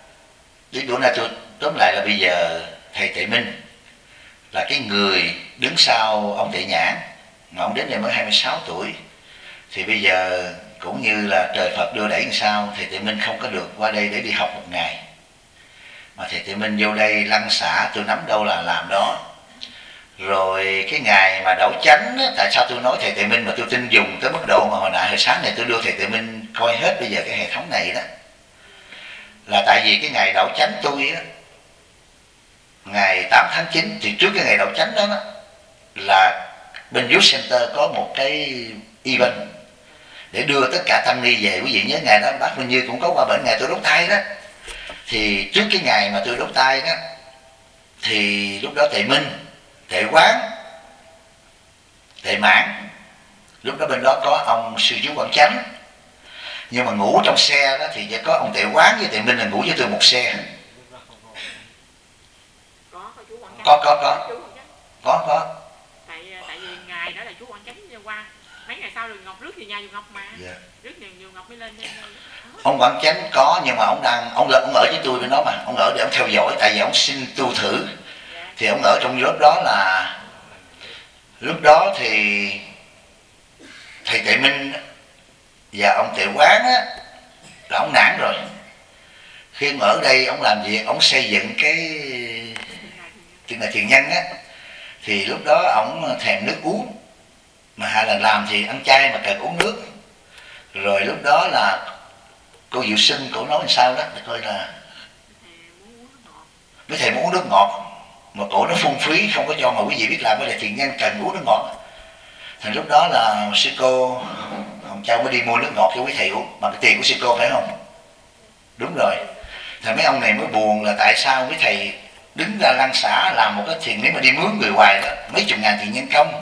đến bữa nay tôi tóm lại là bây giờ thầy Tệ Minh là cái người đứng sau ông Tệ Nhãn, mà ông đến đây mới hai mươi sáu tuổi. Thì bây giờ cũng như là trời Phật đưa đẩy làm sao, thầy Tệ Minh không có được qua đây để đi học một ngày, mà thầy Tệ Minh vô đây lăn xả, tôi nắm đâu là làm đó. Rồi cái ngày mà đổ chánh á, tại sao tôi nói thầy Tệ Minh mà tôi tin dùng tới mức độ mà hồi nãy hồi sáng này tôi đưa thầy Tệ Minh coi hết bây giờ cái hệ thống này đó, là tại vì cái ngày đậu chánh tôi á, ngày tám tháng chín, thì trước cái ngày đậu chánh đó, đó là bên Youth Center có một cái event để đưa tất cả tăng ni về. Quý vị nhớ ngày đó bác Minh Như cũng có qua bệnh ngày tôi đốt tay đó. Thì trước cái ngày mà tôi đốt tay đó, thì lúc đó thầy Minh, thầy Quán, thầy Mãn, lúc đó bên đó có ông sư chú Quảng Chánh. Nhưng mà ngủ trong xe đó thì chỉ có ông thầy Quán với thầy Minh là ngủ với tôi một xe. có có chú Quảng Chánh. Có có có Chú Quảng Chánh. có có tại tại vì ngày đó là chú Quảng Chánh qua, mấy ngày sau rồi Ngọc rước về nhà dù Ngọc mà. Dạ. Rước về dù Ngọc mới lên. lên, lên. Ông Quảng Chánh có, nhưng mà ông đang ông là ông ở với tôi bên đó, mà ông ở để ông theo dõi, tại vì ông xin tu thử. Dạ. Thì ông ở trong lúc đó là lúc đó thì thầy Tệ Minh và ông Tệ Quán á là ông nản rồi. Khi ông ở đây ông làm việc, ông xây dựng cái tiếng là thiền nhân á, thì lúc đó ông thèm nước uống, mà hai lần làm thì ăn chay mà cần uống nước. Rồi lúc đó là cô Diệu Sinh cổ nói làm sao đó, để coi là mấy thầy muốn uống nước ngọt mà cổ nó phung phí không có cho, mà quý vị biết làm cái là thiền nhân cần uống nước ngọt. Thì lúc đó là sư cô Hồng Châu mới đi mua nước ngọt cho quý thầy uống bằng cái tiền của sư cô, phải không? Đúng rồi. Thì mấy ông này mới buồn là tại sao quý thầy đứng ra lăng xả làm một cái thiền, nếu mà đi mướn người hoài đó mấy chục ngàn tiền nhân công,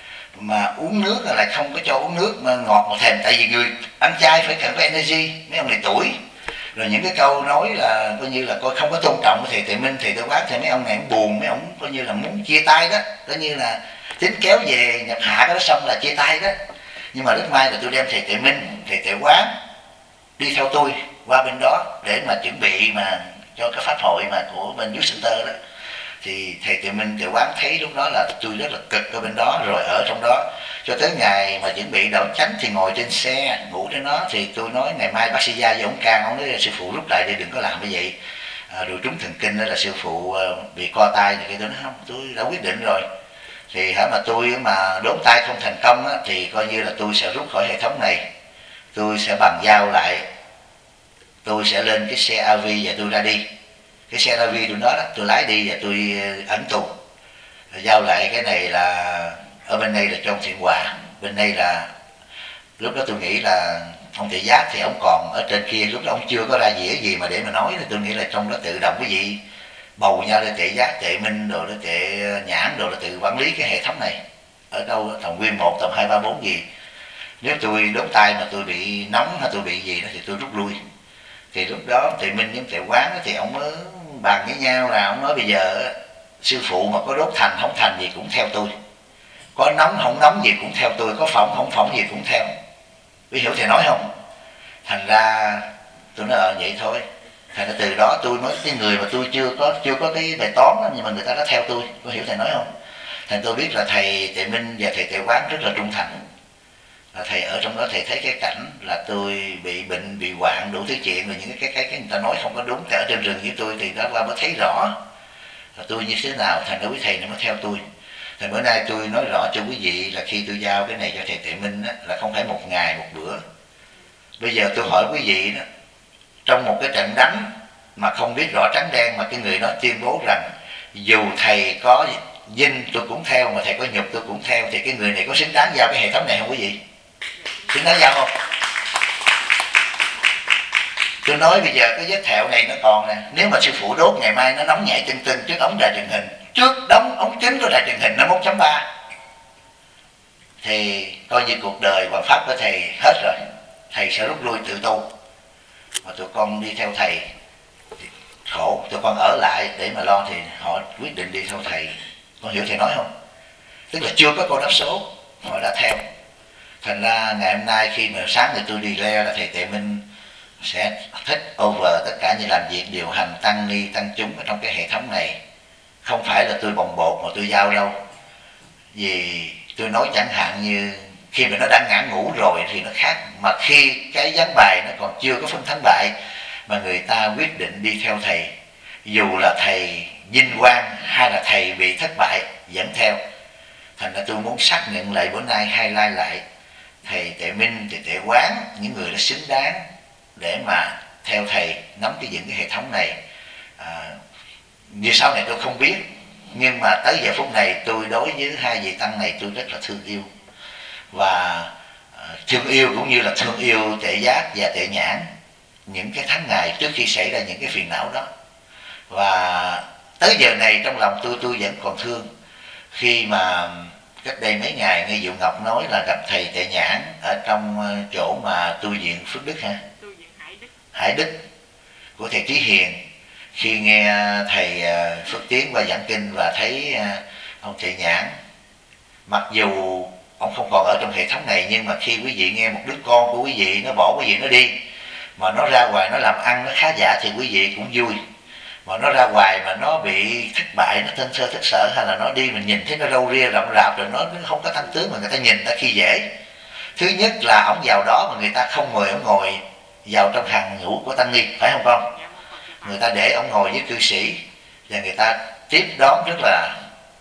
mà uống nước là lại không có cho uống nước mà ngọt một thèm. Tại vì người ăn chay phải cần có energy, mấy ông này tuổi. Rồi những cái câu nói là coi như là coi không có tôn trọng thầy Tệ Minh, thầy Tệ Quán, thì mấy ông này cũng buồn, mấy ông coi như là muốn chia tay đó, coi như là tính kéo về nhập hạ cái đó xong là chia tay đó. Nhưng mà rất may là tôi đem thầy Tệ Minh, thầy Tệ Quán đi theo tôi qua bên đó để mà chuẩn bị mà cho cái pháp hội mà của bên Youth Center đó. Thì thầy Tệ Minh, Tệ Quán thấy lúc đó là tôi rất là cực ở bên đó, rồi ở trong đó cho tới ngày mà chuẩn bị đậu chánh thì ngồi trên xe ngủ trên đó. Thì tôi nói ngày mai bác sĩ Gia với ông Cang, ông nói là sư phụ rút lại đi, đừng có làm như vậy, à, rồi trúng thần kinh đó là sư phụ bị co tay này kia. Tôi nói không, tôi đã quyết định rồi. Thì hả mà tôi mà đốn tay không thành công á, thì coi như là tôi sẽ rút khỏi hệ thống này, tôi sẽ bàn giao lại, tôi sẽ lên cái xe a vê và tôi ra đi. Cái xe a vê tôi nói đó, tôi lái đi và tôi ẩn tù, giao lại cái này là ở bên đây là trong Thiện Hòa, bên đây là lúc đó tôi nghĩ là ông Thị Giác thì ông còn ở trên kia, lúc đó ông chưa có ra dĩa gì mà để mà nói. Tôi nghĩ là trong đó tự động cái gì bầu nhau để Tệ Giác, Tệ Minh rồi để Tệ Nhãn rồi là tự quản lý cái hệ thống này. Ở đâu tầm nguyên một, tầm hai ba bốn gì, nếu tôi đốt tay mà tôi bị nóng hay tôi bị gì đó thì tôi rút lui. Thì lúc đó Tệ Minh với Tệ Quán thì ông mới bàn với nhau là ông nói bây giờ sư phụ mà có đốt thành không thành gì cũng theo tôi, có nóng không nóng gì cũng theo tôi, có phỏng không phỏng gì cũng theo. Quý hiểu thầy nói không? Thành ra tôi nói ờ vậy thôi. Thành ra từ đó tôi nói cái người mà tôi chưa có chưa có cái bài toán đó, nhưng mà người ta đã theo tôi. Có hiểu thầy nói không? Thành tôi biết là thầy Tệ Minh và thầy Tệ Quán rất là trung thành. Là thầy ở trong đó thầy thấy cái cảnh là tôi bị bệnh, bị hoạn đủ thứ chuyện, rồi những cái cái cái người ta nói không có đúng. Tại ở trên rừng với tôi thì đó qua mới thấy rõ là tôi như thế nào. Thành ra quý thầy nó mới theo tôi. Thì bữa nay tôi nói rõ cho quý vị là khi tôi giao cái này cho thầy Tệ Minh á, là không phải một ngày một bữa. Bây giờ tôi hỏi quý vị đó, trong một cái trận đánh mà không biết rõ trắng đen mà cái người đó tuyên bố rằng dù thầy có vinh tôi cũng theo, mà thầy có nhục tôi cũng theo, thì cái người này có xứng đáng giao cái hệ thống này không quý vị? Xứng đáng giao không? Tôi nói bây giờ cái vết thẹo này nó còn nè, nếu mà sư phụ đốt ngày mai nó nóng nhảy tưng tưng trước ống đài truyền hình, trước đóng ống chính của đài truyền hình nó một chấm ba, thì coi như cuộc đời hoàn pháp của thầy hết rồi. Thầy sẽ rút lui tự tu, mà tụi con đi theo thầy khổ, tụi con ở lại để mà lo thì họ quyết định đi theo thầy. Con hiểu thầy nói không? Tức là chưa có câu đáp số, họ đã theo. Thành ra ngày hôm nay khi mà sáng thì tôi đi leo là thầy Tệ Minh sẽ thích over tất cả như làm việc điều hành tăng ni tăng chúng ở trong cái hệ thống này. Không phải là tôi bồng bột mà tôi giao đâu. Vì tôi nói chẳng hạn như khi mà nó đã ngã ngủ rồi thì nó khác, mà khi cái ván bài nó còn chưa có phân thắng bại mà người ta quyết định đi theo thầy, dù là thầy vinh quang hay là thầy bị thất bại vẫn theo. Thành ra tôi muốn xác nhận lại bữa nay highlight lại thầy Tệ Minh, thầy Tệ Quán, những người đã xứng đáng để mà theo thầy nắm cái những cái hệ thống này. À, như sau này tôi không biết, nhưng mà tới giờ phút này tôi đối với hai vị tăng này tôi rất là thương yêu, và à, thương yêu cũng như là thương yêu Tệ Giác và Tệ Nhãn những cái tháng ngày trước khi xảy ra những cái phiền não đó. Và tới giờ này trong lòng tôi tôi vẫn còn thương khi mà cách đây mấy ngày nghe Diệu Ngọc nói là gặp thầy Tệ Nhãn ở trong chỗ mà tu viện Phước Đức ha, tu viện Hải Đức, Hải Đức của thầy Trí Hiền. Khi nghe thầy Phước Tiến và giảng kinh và thấy ông Tệ Nhãn, mặc dù ông không còn ở trong hệ thống này, nhưng mà khi quý vị nghe một đứa con của quý vị nó bỏ quý vị nó đi, mà nó ra ngoài nó làm ăn nó khá giả thì quý vị cũng vui. Mà nó ra ngoài mà nó bị thất bại, nó thân sơ thất sở, hay là nó đi mình nhìn thấy nó râu ria rậm rạp rồi nó không có thanh tướng mà người ta nhìn ta khi dễ. Thứ nhất là ổng vào đó mà người ta không mời ổng ngồi vào trong hàng ngũ của tăng ni, phải không con? Người ta để ổng ngồi với cư sĩ và người ta tiếp đón rất là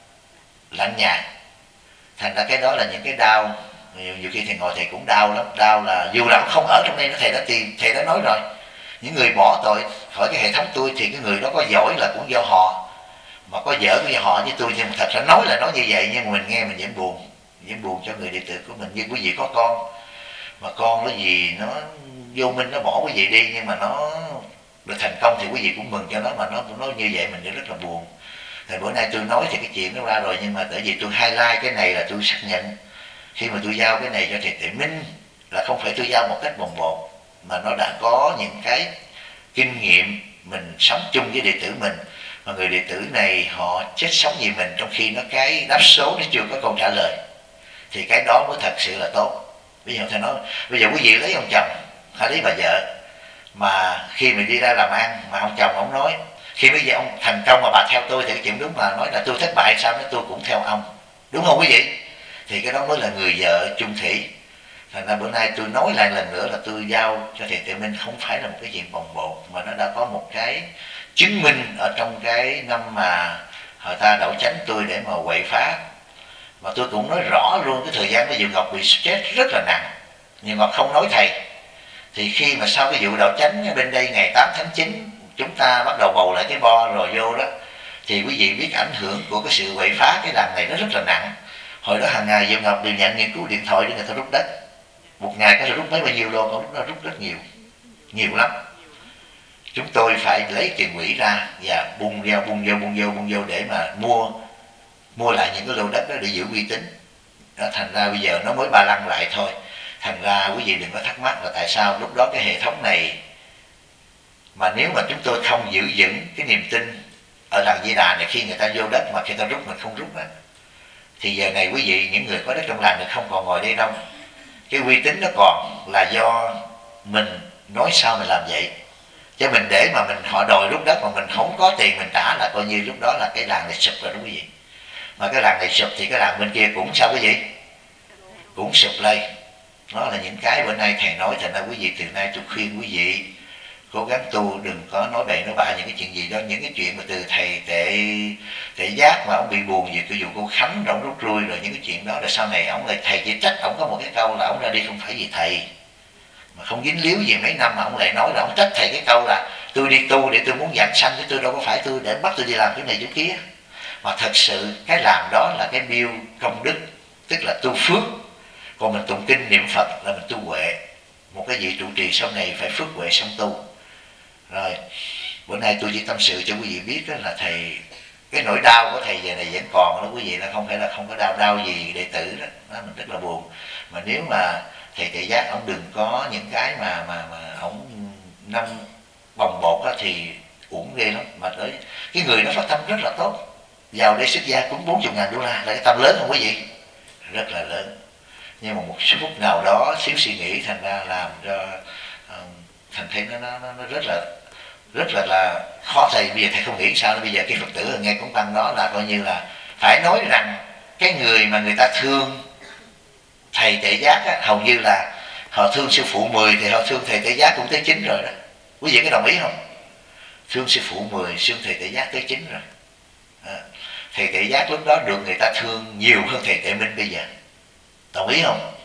lạnh nhạt. Thành ra cái đó là những cái đau, nhiều, nhiều khi thầy ngồi thầy cũng đau lắm. Đau là dù là ổng không ở trong đây nó, thầy đã tìm, thầy đã nói rồi, những người bỏ tội khỏi cái hệ thống tôi thì cái người đó có giỏi là cũng do họ, mà có dở cũng do họ với tôi. Nhưng mà thật ra nói là nói như vậy, nhưng mà mình nghe mình vẫn buồn, vẫn buồn cho người đệ tử của mình. Như quý vị có con, mà con nó gì nó vô minh nó bỏ quý vị đi, nhưng mà nó được thành công thì quý vị cũng mừng cho nó, mà nó nó như vậy mình rất là buồn. Thì bữa nay tôi nói thì cái chuyện nó ra rồi, nhưng mà tại vì tôi highlight cái này là tôi xác nhận khi mà tôi giao cái này cho thầy Tệ Minh là không phải tôi giao một cách bồng bột, mà nó đã có những cái kinh nghiệm mình sống chung với đệ tử mình, mà người đệ tử này họ chết sống vì mình, trong khi nó cái đáp số nó chưa có câu trả lời, thì cái đó mới thật sự là tốt. Bây giờ thầy nói, bây giờ quý vị lấy ông chồng hay lấy bà vợ, mà khi mình đi ra làm ăn mà ông chồng ông nói khi bây giờ ông thành công mà bà theo tôi thì cái chuyện đúng, mà nói là tôi thất bại sao đó tôi cũng theo ông, đúng không quý vị? Thì cái đó mới là người vợ chung thủy. Thành ra bữa nay tôi nói lại lần nữa là tôi giao cho thầy Tệ Minh không phải là một cái chuyện bồng bột, mà nó đã có một cái chứng minh ở trong cái năm mà họ ta đậu chánh tôi để mà quậy phá. Mà tôi cũng nói rõ luôn cái thời gian của Diệu Ngọc bị stress rất là nặng, nhưng mà không nói thầy. Thì khi mà sau cái vụ đậu chánh bên đây ngày tám tháng chín chúng ta bắt đầu bầu lại cái bo rồi vô đó, thì quý vị biết ảnh hưởng của cái sự quậy phá cái đàn này nó rất là nặng. Hồi đó hàng ngày Diệu Ngọc đều nhận nghiên cứu điện thoại để người ta rút đất. Một ngày có thể rút mấy bao nhiêu đô, còn lúc đó rút rất nhiều, nhiều lắm. Chúng tôi phải lấy tiền quỹ ra và bung vô, bung vô, bung vô, bung vô để mà mua mua lại những cái lô đất đó để giữ uy tín. Đó, thành ra bây giờ nó mới ba lăng lại thôi. Thành ra quý vị đừng có thắc mắc là tại sao lúc đó cái hệ thống này, mà nếu mà chúng tôi không giữ vững cái niềm tin ở làng Di Đà này, khi người ta vô đất mà khi ta rút mình không rút đó, thì giờ này quý vị những người có đất trong làng thì không còn ngồi đây đâu. Cái uy tín nó còn là do mình nói sao mình làm vậy, chứ mình để mà mình họ đòi rút đất mà mình không có tiền mình trả là coi như lúc đó là cái làng này sụp rồi, đúng quý vị? Mà cái làng này sụp thì cái làng bên kia cũng sao quý vị? Cũng sụp lên. Đó là những cái bữa nay thầy nói. Thành ra quý vị từ nay tôi khuyên quý vị cố gắng tu, đừng có nói bậy nói bạ những cái chuyện gì đó. Những cái chuyện mà từ thầy Tệ Tệ Giác mà ông bị buồn vì cái vụ cô Khánh rồi ông rút lui rồi những cái chuyện đó, là sau này ông lại thầy chỉ trách ông có một cái câu là ông ra đi không phải vì thầy, mà không dính líu gì mấy năm mà ông lại nói là ông trách thầy cái câu là tôi đi tu để tôi muốn giảng sanh, chứ tôi đâu có phải tôi để bắt tôi đi làm cái này chỗ kia. Mà thật sự cái làm đó là cái biêu công đức, tức là tu phước. Còn mình tụng kinh niệm Phật là mình tu huệ. Một cái vị trụ trì sau này phải phước huệ xong tu. Rồi bữa nay tôi chỉ tâm sự cho quý vị biết đó là thầy, cái nỗi đau của thầy giờ này vẫn còn đó quý vị, là không phải là không có đau đau gì đệ tử đó, đó mình rất là buồn. Mà nếu mà thầy Tệ Giác ông đừng có những cái mà mà mà ông năm bồng bột đó thì uổng ghê lắm. Mà tới cái người đó phát tâm rất là tốt, vào đây xuất gia cũng bốn mươi ngàn đô la, là cái tâm lớn không quý vị? Rất là lớn. Nhưng mà một số phút nào đó xíu suy nghĩ thành ra làm cho uh, thành thấy nó, nó, nó rất là rất là là khó. Thầy bây giờ thầy không nghĩ sao, bây giờ cái Phật tử nghe cũng tăng đó là coi như là phải nói rằng cái người mà người ta thương thầy Tệ Giác á, hầu như là họ thương sư phụ mười thì họ thương thầy Tệ Giác cũng tới chín rồi đó. Quý vị có đồng ý không? Thương sư phụ mười, thương thầy Tệ Giác tới chín rồi. À, thầy Tệ Giác lúc đó được người ta thương nhiều hơn thầy Tệ Minh bây giờ. Đồng ý không?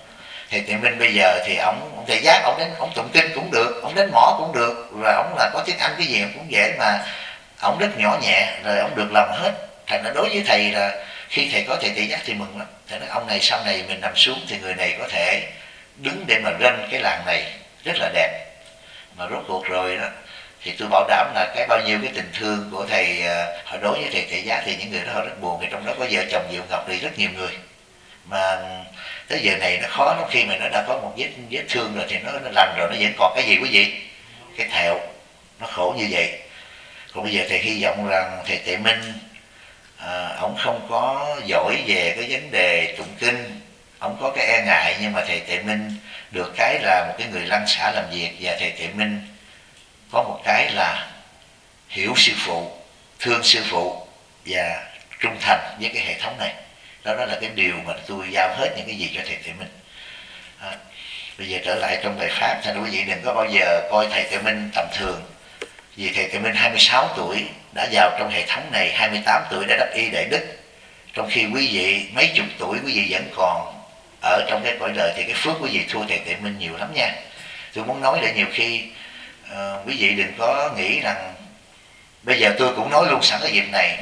Thầy Tuệ Minh bây giờ thì ổng, ông thầy giác, ổng đến ổng tụng kinh cũng được, ổng đến mỏ cũng được, và ổng là có tiếng Anh cái gì cũng dễ, mà ổng rất nhỏ nhẹ, rồi ổng được làm hết. Thành ra đối với thầy là khi thầy có thầy Tuệ Giác thì mừng lắm. Thầy nói ông này sau này mình nằm xuống thì người này có thể đứng để mà ranh cái làng này rất là đẹp. Mà rốt cuộc rồi đó thì tôi bảo đảm là cái bao nhiêu cái tình thương của thầy họ đối với thầy Tuệ Giác thì những người đó họ rất buồn, vì trong đó có vợ chồng Diệu Ngọc đi rất nhiều người. Mà tới giờ này nó khó lắm, khi mà nó đã có một vết vết thương rồi thì nó, nó lành rồi, nó vẫn còn cái gì quý vị? Cái thẹo, nó khổ như vậy. Còn bây giờ thầy hy vọng rằng thầy Tuệ Minh à, ông không có giỏi về cái vấn đề tụng kinh, ông có cái e ngại, nhưng mà thầy Tuệ Minh được cái là một cái người lăn xả làm việc, và thầy Tuệ Minh có một cái là hiểu sư phụ, thương sư phụ và trung thành với cái hệ thống này. Đó, đó là cái điều mà tôi giao hết những cái gì cho thầy Tuệ Minh. À, bây giờ trở lại trong bài pháp, thành quý vị đừng có bao giờ coi thầy Tuệ Minh tầm thường. Vì thầy Tuệ Minh hai mươi sáu tuổi đã vào trong hệ thống này, hai mươi tám tuổi đã đắc y đại đức, trong khi quý vị mấy chục tuổi quý vị vẫn còn ở trong cái cõi đời, thì cái phước quý vị thua thầy Tuệ Minh nhiều lắm nha. Tôi muốn nói để nhiều khi uh, quý vị đừng có nghĩ rằng, bây giờ tôi cũng nói luôn sẵn cái dịp này,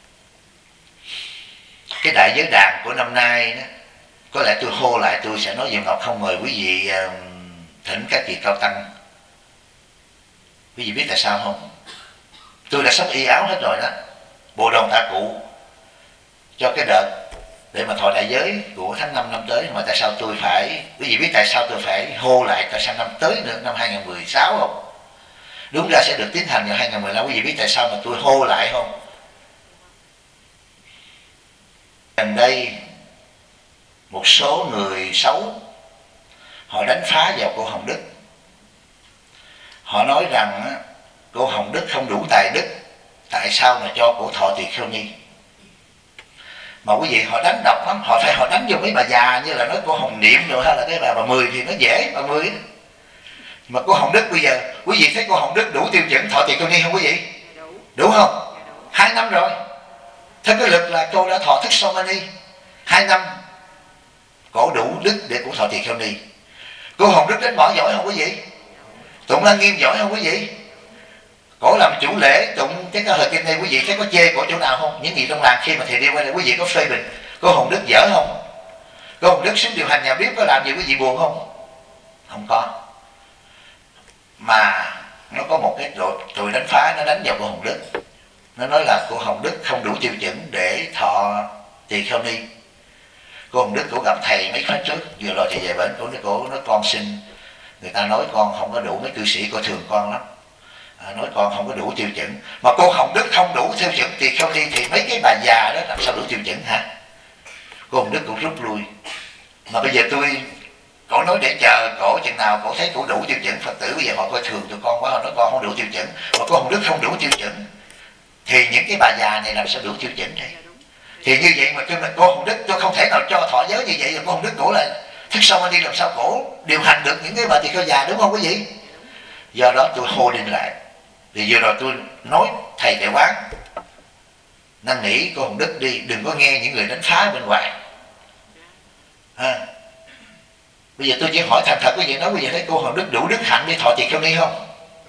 cái đại giới đàn của năm nay đó, có lẽ tôi hô lại tôi sẽ nói Diệu Ngọc không mời quý vị uh, thỉnh các vị cao tăng. Quý vị biết tại sao không? Tôi đã sắp y áo hết rồi đó, bộ đồ tạ cụ cho cái đợt để mà thọ đại giới của tháng năm năm tới, mà tại sao tôi phải, quý vị biết tại sao tôi phải hô lại tại sao năm tới nữa, năm hai không một sáu không? Đúng ra sẽ được tiến hành vào hai không một lăm, quý vị biết tại sao mà tôi hô lại không? Gần đây một số người xấu họ đánh phá vào cô Hồng Đức. Họ nói rằng cô Hồng Đức không đủ tài đức, tại sao mà cho cổ thọ tỳ kheo ni. Mà quý vị họ đánh độc lắm, họ phải họ đánh vô mấy bà già như là nói cô Hồng Niệm rồi, hay là cái bà bà Mười thì nó dễ, bà Mười. Mà cô Hồng Đức bây giờ, quý vị thấy cô Hồng Đức đủ tiêu chuẩn thọ tỳ kheo ni không quý vị? Đủ. Đủ không? Hai năm rồi. Theo cái lực là cô đã thọ thức so mani, hai năm cổ đủ đức để cổ thọ tỳ kheo ni. Cô Hồng Đức đánh mỏ giỏi không quý vị? Tụng Lăng Nghiêm giỏi không quý vị? Cổ làm chủ lễ tụng cái câu Hờ Kinh này, quý vị thấy có chê cổ chỗ nào không? Những gì trong làng khi mà thầy đi qua đây quý vị có phê bình cô Hồng Đức dở không? Cô Hồng Đức xuống điều hành nhà bếp có làm gì quý vị buồn không? Không có. Mà nó có một cái đội tụi đánh phá, nó đánh vào cô Hồng Đức, nó nói là cô Hồng Đức không đủ tiêu chuẩn để thọ tỳ kheo ni. Cô Hồng Đức cổ gặp thầy mấy khóa trước, vừa rồi thì về bệnh cổ nói cổ nói con xin, người ta nói con không có đủ, mấy cư sĩ coi thường con lắm, à, nói con không có đủ tiêu chuẩn. Mà cô Hồng Đức không đủ tiêu chuẩn tỳ kheo ni thì mấy cái bà già đó làm sao đủ tiêu chuẩn hả? Cô Hồng Đức cũng rút lui. Mà bây giờ tôi cổ nói để chờ cổ chừng nào cổ thấy cổ đủ tiêu chuẩn, Phật tử bây giờ họ coi thường tụi con quá, họ nói con không đủ tiêu chuẩn. Mà cô Hồng Đức không đủ tiêu chuẩn thì những cái bà già này làm sao đủ tiêu chuẩn đây? Thì như vậy mà tôi cô Hồng Đức tôi không thể nào cho thọ giới như vậy, rồi cô Hồng Đức cổ là thức sau đi làm sao cổ điều hành được những cái bà tỳ kheo già, đúng không quý vị? Do đó tôi hô lên lại. Thì vừa rồi tôi nói thầy Đại Quán năn nỉ cô Hồng Đức đi, đừng có nghe những người đánh phá bên ngoài. À, bây giờ tôi chỉ hỏi thành thật quý vị, nói quý vị thấy cô Hồng Đức đủ đức hạnh để thọ tỳ kheo ni không?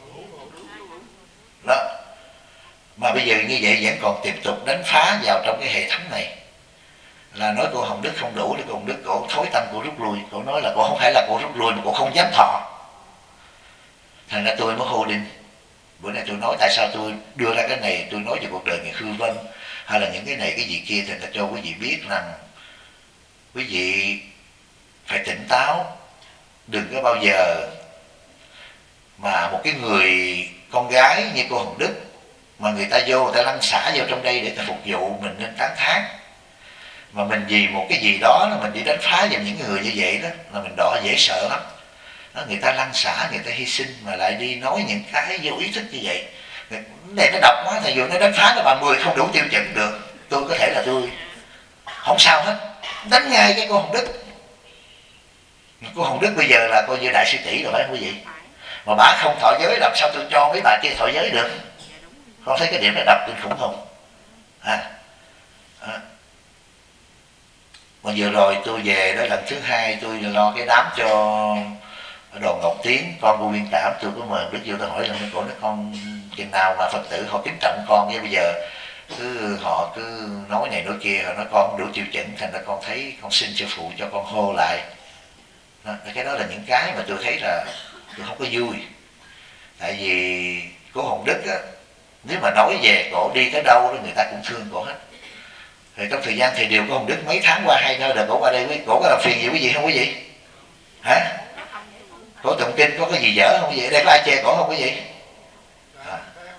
Đó. Mà bây giờ như vậy vẫn còn tiếp tục đánh phá vào trong cái hệ thống này, là nói cô Hồng Đức không đủ, để cô Hồng Đức cổ thối tâm, cổ rút lui. Cổ nói là cô không phải là cô rút lui mà cô không dám thọ. Thành ra tôi mới hô lên. Bữa nay tôi nói tại sao tôi đưa ra cái này, tôi nói về cuộc đời người Khư Vân hay là những cái này cái gì kia, thì ta cho quý vị biết rằng quý vị phải tỉnh táo, đừng có bao giờ mà một cái người con gái như cô Hồng Đức mà người ta vô, người ta lăn xả vô trong đây để ta phục vụ mình nên tán thán, mà mình vì một cái gì đó là mình đi đánh phá vào những người như vậy đó, là mình đỏ dễ sợ lắm. Đó, người ta lăn xả, người ta hy sinh mà lại đi nói những cái vô ý thức như vậy. Này nó độc quá, thầy dù nó đánh phá nó bà Mười không đủ tiêu chuẩn được, tôi có thể là tôi không sao hết, đánh ngay cái cô Hồng Đức. Cô Hồng Đức bây giờ là coi như đại sư tỷ rồi phải không quý vị? Mà bà không thọ giới làm sao tôi cho mấy bà kia thọ giới được? Con thấy cái điểm này đập kinh khủng không? À, à. Mà Mà vừa rồi tôi về đó lần thứ hai tôi lo cái đám cho Đoàn Ngọc Tiến, con của Nguyên Trảm, tôi có mời Đức vô tôi hỏi là mấy cổ nó con chừng nào mà Phật tử họ kính trọng con, với bây giờ cứ họ cứ nói này nói kia, họ nói con không đủ tiêu chuẩn, thành ra con thấy con xin sư phụ cho con hô lại. Đó, cái đó là những cái mà tôi thấy là tôi không có vui. Tại vì cô Hồng Đức á, nếu mà nói về cổ đi tới đâu đó người ta cũng thương cổ hết. Rồi trong thời gian thì điều của Hồng Đức mấy tháng qua hai nơi đợt cổ qua đây, với cổ có làm phiền gì quý vị không quý vị? Hả? Cổ tụng kinh có cái gì dở không quý vị? Đây có ai chê cổ không quý vị? À.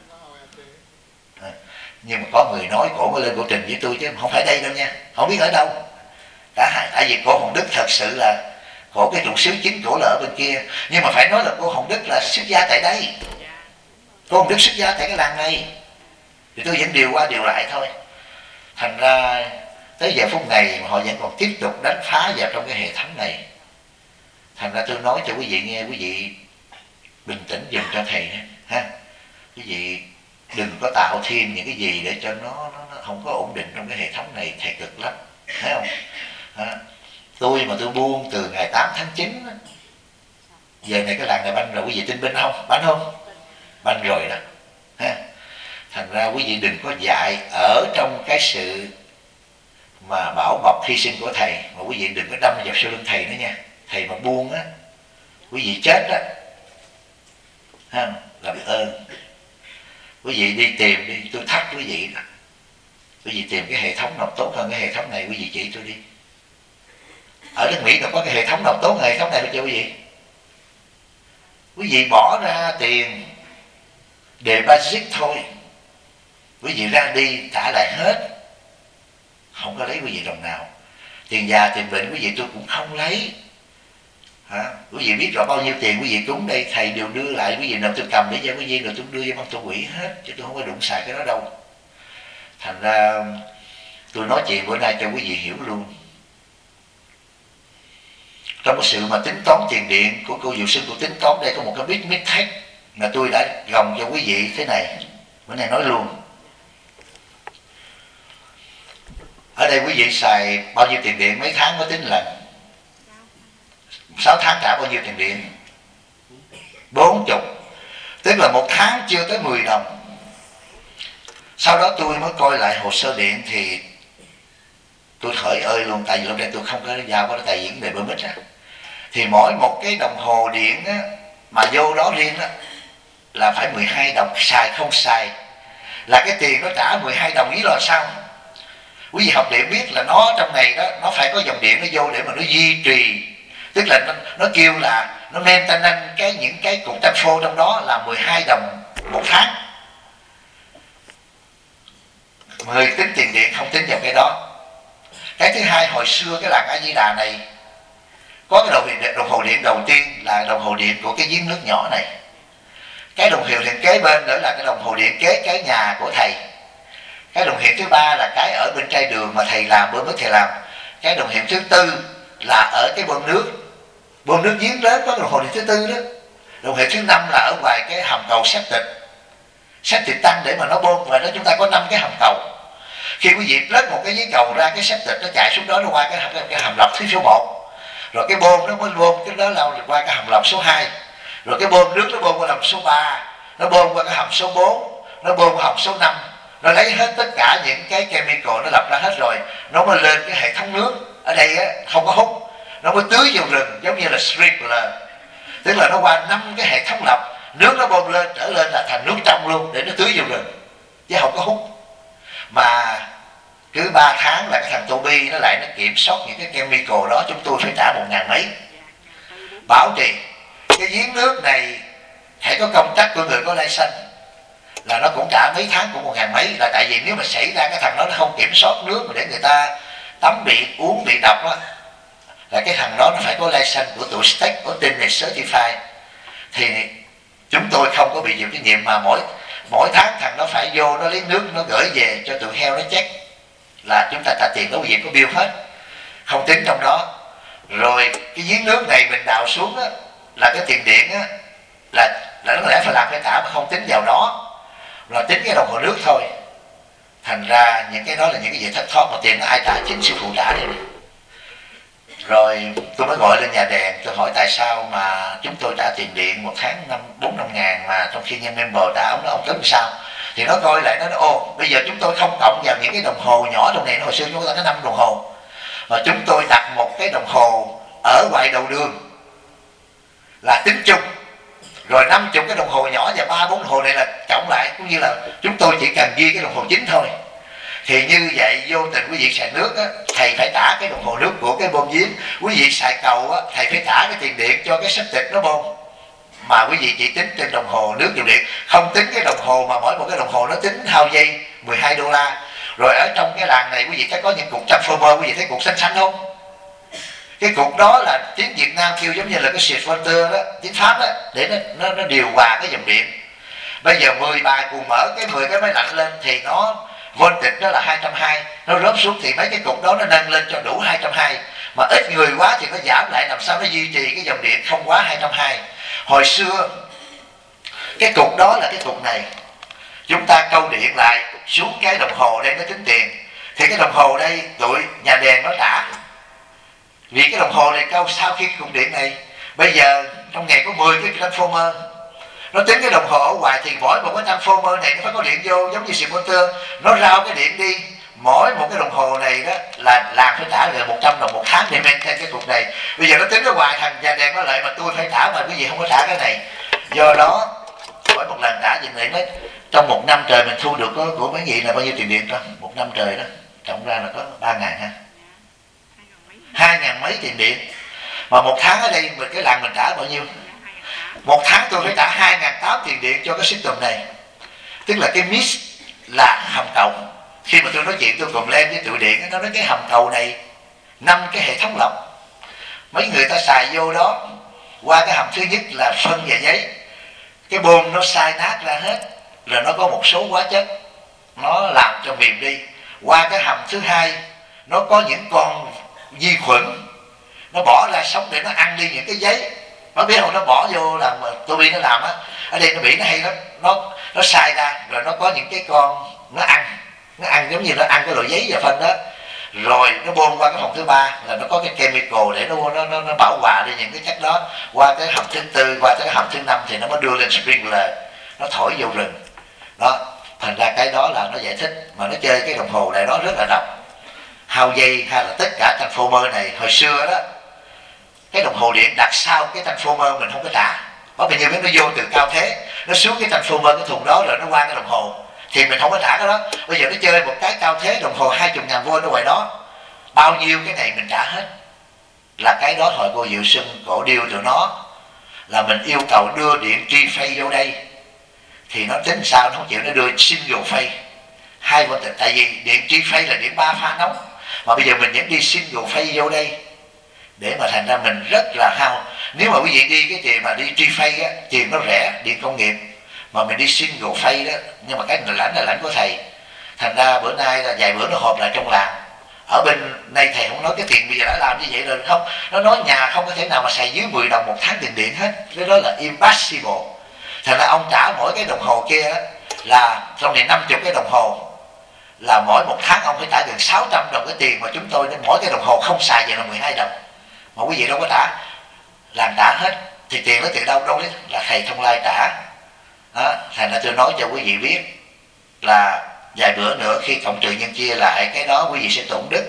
À. Nhưng mà có người nói cổ mới lên cổ trình với tôi chứ không phải đây đâu nha, không biết ở đâu. Cả hai, tại vì cô Hồng Đức thật sự là cổ cái trụ xứ chính cổ là ở bên kia, nhưng mà phải nói là cô Hồng Đức là xuất gia tại đây. Cô Hồng Đức xuất gia tại cái làng này, thì tôi vẫn điều qua điều lại thôi. Thành ra tới giờ phút này mà họ vẫn còn tiếp tục đánh phá vào trong cái hệ thống này. Thành ra tôi nói cho quý vị nghe, quý vị bình tĩnh dùm cho thầy ha. Quý vị đừng có tạo thêm những cái gì để cho nó, nó, nó không có ổn định trong cái hệ thống này, thầy cực lắm, thấy không? À, tôi mà tôi buông từ ngày tám tháng chín á, giờ này cái làng này banh rồi, quý vị tin binh không? Banh không? Banh rồi đó ha. Thành ra quý vị đừng có dại ở trong cái sự mà bảo bọc hy sinh của thầy, mà quý vị đừng có đâm vào sau lưng thầy nữa nha. Thầy mà buông á, quý vị chết á ha, làm ơn quý vị đi tìm đi, tôi thách quý vị đó, quý vị tìm cái hệ thống nào tốt hơn cái hệ thống này, quý vị chỉ tôi đi. Ở nước Mỹ đâu có cái hệ thống nào tốt hơn hệ thống này đâu cho quý vị. Quý vị bỏ ra tiền để basic thôi, quý vị ra đi trả lại hết, không có lấy quý vị đồng nào. Tiền già tiền bệnh quý vị tôi cũng không lấy. Hả? Quý vị biết rõ bao nhiêu tiền quý vị cúng đây, thầy đều đưa lại, quý vị nào tôi cầm để cho quý vị rồi tôi đưa cho băng tu quỷ hết, chứ tôi không có đụng xài cái đó đâu. Thành ra tôi nói chuyện bữa nay cho quý vị hiểu luôn. Trong cái sự mà tính toán tiền điện của cô Diệu Sinh, cô tính toán đây có một cái big mistake mà tôi đã gồng cho quý vị thế này. Bữa nay nói luôn. Ở đây quý vị xài bao nhiêu tiền điện mấy tháng có tính lần? sáu tháng trả bao nhiêu tiền điện? bốn mươi. Tức là một tháng chưa tới mười đồng. Sau đó tôi mới coi lại hồ sơ điện thì tôi khởi ơi luôn, tại vì lúc này tôi không có giao có tài diễn đề bơm mít á. Thì mỗi một cái đồng hồ điện á, mà vô đó riêng á, là phải mười hai đồng, xài không xài là cái tiền nó trả mười hai đồng. Ý là sao? Quý vị học điện biết là nó trong này đó, nó phải có dòng điện nó vô để mà nó duy trì. Tức là nó, nó kêu là nó maintenance cái những cái cục tanh phô trong đó là mười hai đồng một tháng. Người tính tiền điện không tính vào cái đó. Cái thứ hai, hồi xưa cái làng A Di Đà này có cái đồng, đồng hồ điện đầu tiên là đồng hồ điện của cái giếng nước nhỏ này. Cái đồng hồ điện kế bên nữa là cái đồng hồ điện kế cái nhà của thầy. Cái đồng hồ thứ ba là cái ở bên trai đường mà thầy làm, bơm nước thầy làm. Cái đồng hồ thứ tư là ở cái bơm nước, bơm nước giếng lớn có đồng hồ điện thứ tư đó. Đồng hồ thứ năm là ở ngoài cái hầm cầu septic, septic tăng để mà nó bơm, và đó chúng ta có năm cái hầm cầu. Khi quý vị lết một cái giếng cầu ra, cái septic nó chạy xuống đó, nó qua cái, cái, cái hầm lọc thứ số một, rồi cái bơm nó mới bơm cái đó lao qua cái hầm lọc số hai, rồi cái bơm nước nó bơm qua hầm số ba, nó bơm qua cái hầm số bốn, nó bơm qua hầm số năm, nó lấy hết tất cả những cái chemical nó lọc ra hết rồi, nó mới lên cái hệ thống nước. Ở đây á, không có hút, nó mới tưới vào rừng giống như là sprinkler, tức là nó qua năm cái hệ thống lọc, nước nó bơm lên trở lên là thành nước trong luôn để nó tưới vào rừng, chứ không có hút. Mà cứ ba tháng là cái thằng Toby nó lại nó kiểm soát những cái chemical đó, chúng tôi phải trả một ngàn mấy bảo trì. Cái giếng nước này hãy có công tắc của người có license là nó cũng trả mấy tháng cũng một ngàn mấy, là tại vì nếu mà xảy ra cái thằng đó nó không kiểm soát nước mà để người ta tắm bị uống bị độc á, là cái thằng đó nó phải có license của tụi State Ordinary Certified, thì chúng tôi không có bị chịu trách nhiệm. Mà mỗi mỗi tháng thằng nó phải vô nó lấy nước nó gửi về cho tụi heo nó check, là chúng ta trả tiền đó, việc có bill hết, không tính trong đó. Rồi cái giếng nước này mình đào xuống á, là cái tiền điện á, là là nó lẽ phải làm phải trả mà không tính vào đó, là tính cái đồng hồ nước thôi. Thành ra những cái đó là những cái gì thất thoát mà tiền nó ai trả? Chính sư phụ trả đi. Rồi tôi mới gọi lên nhà đèn, tôi hỏi tại sao mà chúng tôi trả tiền điện một tháng năm bốn năm ngàn mà trong khi nhân member trả. Ông nói ông tính sao? Thì nó coi lại, nó nói ồ bây giờ chúng tôi không cộng vào những cái đồng hồ nhỏ trong này. Hồi xưa chúng ta có năm đồng hồ, mà chúng tôi đặt một cái đồng hồ ở ngoài đầu đường là tính chung, rồi năm chục cái đồng hồ nhỏ và ba bốn đồng hồ này là cộng lại, cũng như là chúng tôi chỉ cần ghi cái đồng hồ chính thôi. Thì như vậy vô tình quý vị xài nước á, thầy phải trả cái đồng hồ nước của cái bơm giếng. Quý vị xài cầu á, thầy phải trả cái tiền điện cho cái septic nó bơm. Mà quý vị chỉ tính trên đồng hồ nước dùng điện, không tính cái đồng hồ mà mỗi một cái đồng hồ nó tính hao dây mười hai đô la. Rồi ở trong cái làng này quý vị sẽ có những cục transformer, quý vị thấy cục xanh xanh không? Cái cục đó là tiếng Việt Nam kêu giống như là cái switch volter đó, tiếng Pháp đó, để nó, nó, nó điều hòa cái dòng điện. Bây giờ mười bài cùng mở cái mười cái máy lạnh lên thì nó voltage đó là hai trăm hai mươi, nó rớt xuống thì mấy cái cục đó nó nâng lên cho đủ hai trăm hai mươi. Mà ít người quá thì nó giảm lại, làm sao nó duy trì cái dòng điện không quá hai trăm hai mươi. Hồi xưa cái cục đó là cái cục này, chúng ta câu điện lại xuống cái đồng hồ đây nó tính tiền, thì cái đồng hồ đây tụi nhà đèn nó trả. Vì cái đồng hồ này câu sau khi cái cục điện này, bây giờ trong ngày có mười cái transformer, nó tính cái đồng hồ ở ngoài thì mỗi một cái transformer này nó phải có điện vô, giống như motor, nó rao cái điện đi. Mỗi một cái đồng hồ này đó là làm phải trả gần một trăm đồng một tháng để maintain cái cục này. Bây giờ nó tính ở ngoài, thằng nhà đèn nó lại mà tôi phải trả mà cái gì không có trả cái này. Do đó mỗi một lần trả gì này nó trong một năm trời mình thu được có, của mấy vị là bao nhiêu tiền điện đó, một năm trời đó cộng ra là có ba ngàn ha, hai ngàn mấy tiền điện. Mà một tháng ở đây mình cái làng mình trả bao nhiêu? Một tháng tôi phải trả hai ngàn tám tiền điện cho cái system này. Tức là cái mix là hầm cầu. Khi mà tôi nói chuyện tôi còn lên với tụi điện, nó nói cái hầm cầu này năm cái hệ thống lọc, mấy người ta xài vô đó, qua cái hầm thứ nhất là phân và giấy, cái bơm nó sai nát ra hết, rồi nó có một số hóa chất nó làm cho mềm đi. Qua cái hầm thứ hai nó có những con vi khuẩn nó bỏ ra sống để nó ăn đi những cái giấy. Nó biết không, nó bỏ vô làm tôi bi nó làm á, ở đây nó bị nó hay lắm, nó nó sai ra rồi nó có những cái con nó ăn, nó ăn giống như nó ăn cái loại giấy và phân đó, rồi nó bơm qua cái phòng thứ ba là nó có cái chemical để nó nó nó, nó bảo hòa đi những cái chất đó. Qua cái hầm thứ tư, qua cái hầm thứ năm thì nó mới đưa lên sprinkler, nó thổi vô rừng đó. Thành ra cái đó là nó giải thích mà nó chơi cái đồng hồ này đó rất là độc, hao dây hay là tất cả transformer này. Hồi xưa đó cái đồng hồ điện đặt sau cái transformer mình không có trả, có bao nhiêu cái nó vô từ cao thế, nó xuống cái transformer cái thùng đó rồi nó qua cái đồng hồ thì mình không có trả cái đó. Bây giờ nó chơi một cái cao thế đồng hồ hai mươi ngàn vôn ở ngoài đó, bao nhiêu cái này mình trả hết. Là cái đó hồi cô Diệu Xuân cổ điêu tụi nó là mình yêu cầu đưa điện tri phase vô đây thì nó tính sao nó không chịu, nó đưa single phase hai voltage. Tại vì điện tri phase là điện ba pha nóng, mà bây giờ mình vẫn đi single phase vô đây để mà thành ra mình rất là hao. Nếu mà quý vị đi cái tiền mà đi tri phase á, tiền nó rẻ, điện công nghiệp, mà mình đi single phase đó, nhưng mà cái này lãnh là lãnh của thầy. Thành ra bữa nay là vài bữa nó họp lại trong làng, ở bên đây thầy không nói cái tiền bây giờ đã làm như vậy rồi không, nó nói nhà không có thể nào mà xài dưới mười đồng một tháng tiền điện hết, cái đó là impossible. Thành ra ông trả mỗi cái đồng hồ kia đó, là trong này năm mươi cái đồng hồ là mỗi một tháng ông phải trả gần sáu trăm đồng cái tiền mà chúng tôi, nên mỗi cái đồng hồ không xài vậy là mười hai đồng, mà quý vị đâu có trả, làm trả hết. Thì tiền nó từ đâu đâu đấy là thầy Thông Lai trả đó. Thành ra tôi nói cho quý vị biết là vài bữa nữa khi cộng trừ nhân chia lại cái đó quý vị sẽ tổn đức.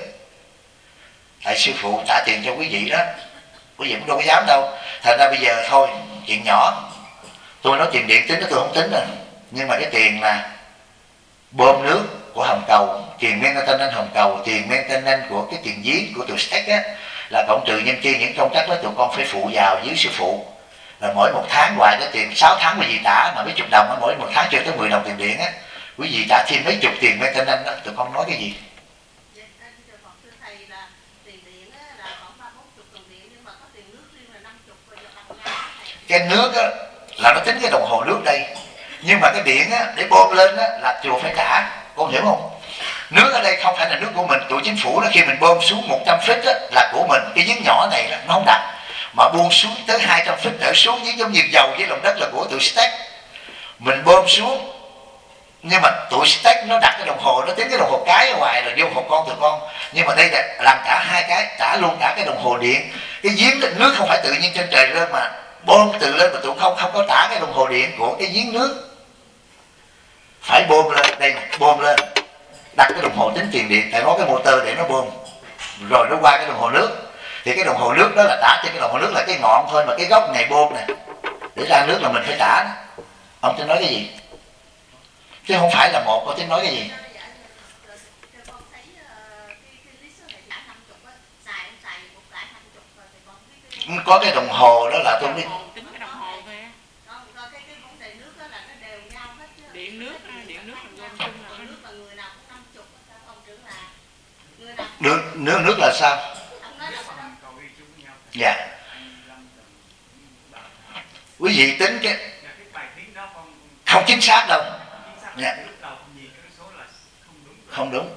Tại sư phụ trả tiền cho quý vị đó, quý vị cũng đâu có dám đâu. Thành ra bây giờ thôi chuyện nhỏ, tôi nói tiền điện tính đó tôi không tính rồi, nhưng mà cái tiền là bơm nước của hầm cầu, tiền maintenance hầm cầu, tiền maintenance của cái tiền giếng của tụi Stack á, là cộng trừ nhân chia những công tác đó tụi con phải phụ vào dưới sư phụ. Là mỗi một tháng ngoài cái tiền sáu tháng quý vị trả mà mấy chục đồng á, mỗi một tháng chưa tới mười đồng tiền điện á, quý vị trả thêm mấy chục tiền maintenance đó, tụi con nói cái gì? Cái nước á là nó tính cái đồng hồ nước đây, nhưng mà cái điện á để bơm lên á là chùa phải trả, con hiểu không? Nước ở đây không phải là nước của mình, của chính phủ đó, khi mình bơm xuống một trăm feet á là của mình, cái giếng nhỏ này đó, nó không đặt, mà buông xuống tới hai trăm feet trở xuống giếng giống như dầu với lòng đất là của tụi Stack. Mình bơm xuống Nhưng mà tụi Stech nó đặt cái đồng hồ, nó tính cái đồng hồ cái ở ngoài rồi vô hộp con từ con. Nhưng mà đây là làm cả hai cái, cả luôn cả cái đồng hồ điện. Cái giếng nước không phải tự nhiên trên trời lên mà bơm từ lên, mà tụi không không có trả cái đồng hồ điện của cái giếng nước, phải bơm lên đây này, bơm lên đặt cái đồng hồ tính tiền điện, tại có cái motor để nó bơm rồi nó qua cái đồng hồ nước. Thì cái đồng hồ nước đó là trả trên cái đồng hồ nước là cái ngọn thôi, mà cái gốc này bơm này để ra nước là mình phải trả. Ông tính nói cái gì? Chứ không phải là một, con tính nói cái gì? Có cái đồng hồ đó là tôi biết. Tính cái đồng hồ thôi á. Điện nước, điện nước là gom chung là Nước, nước, nước là sao? Dạ. Quý vị tính cái không chính xác đâu. Dạ. Không đúng.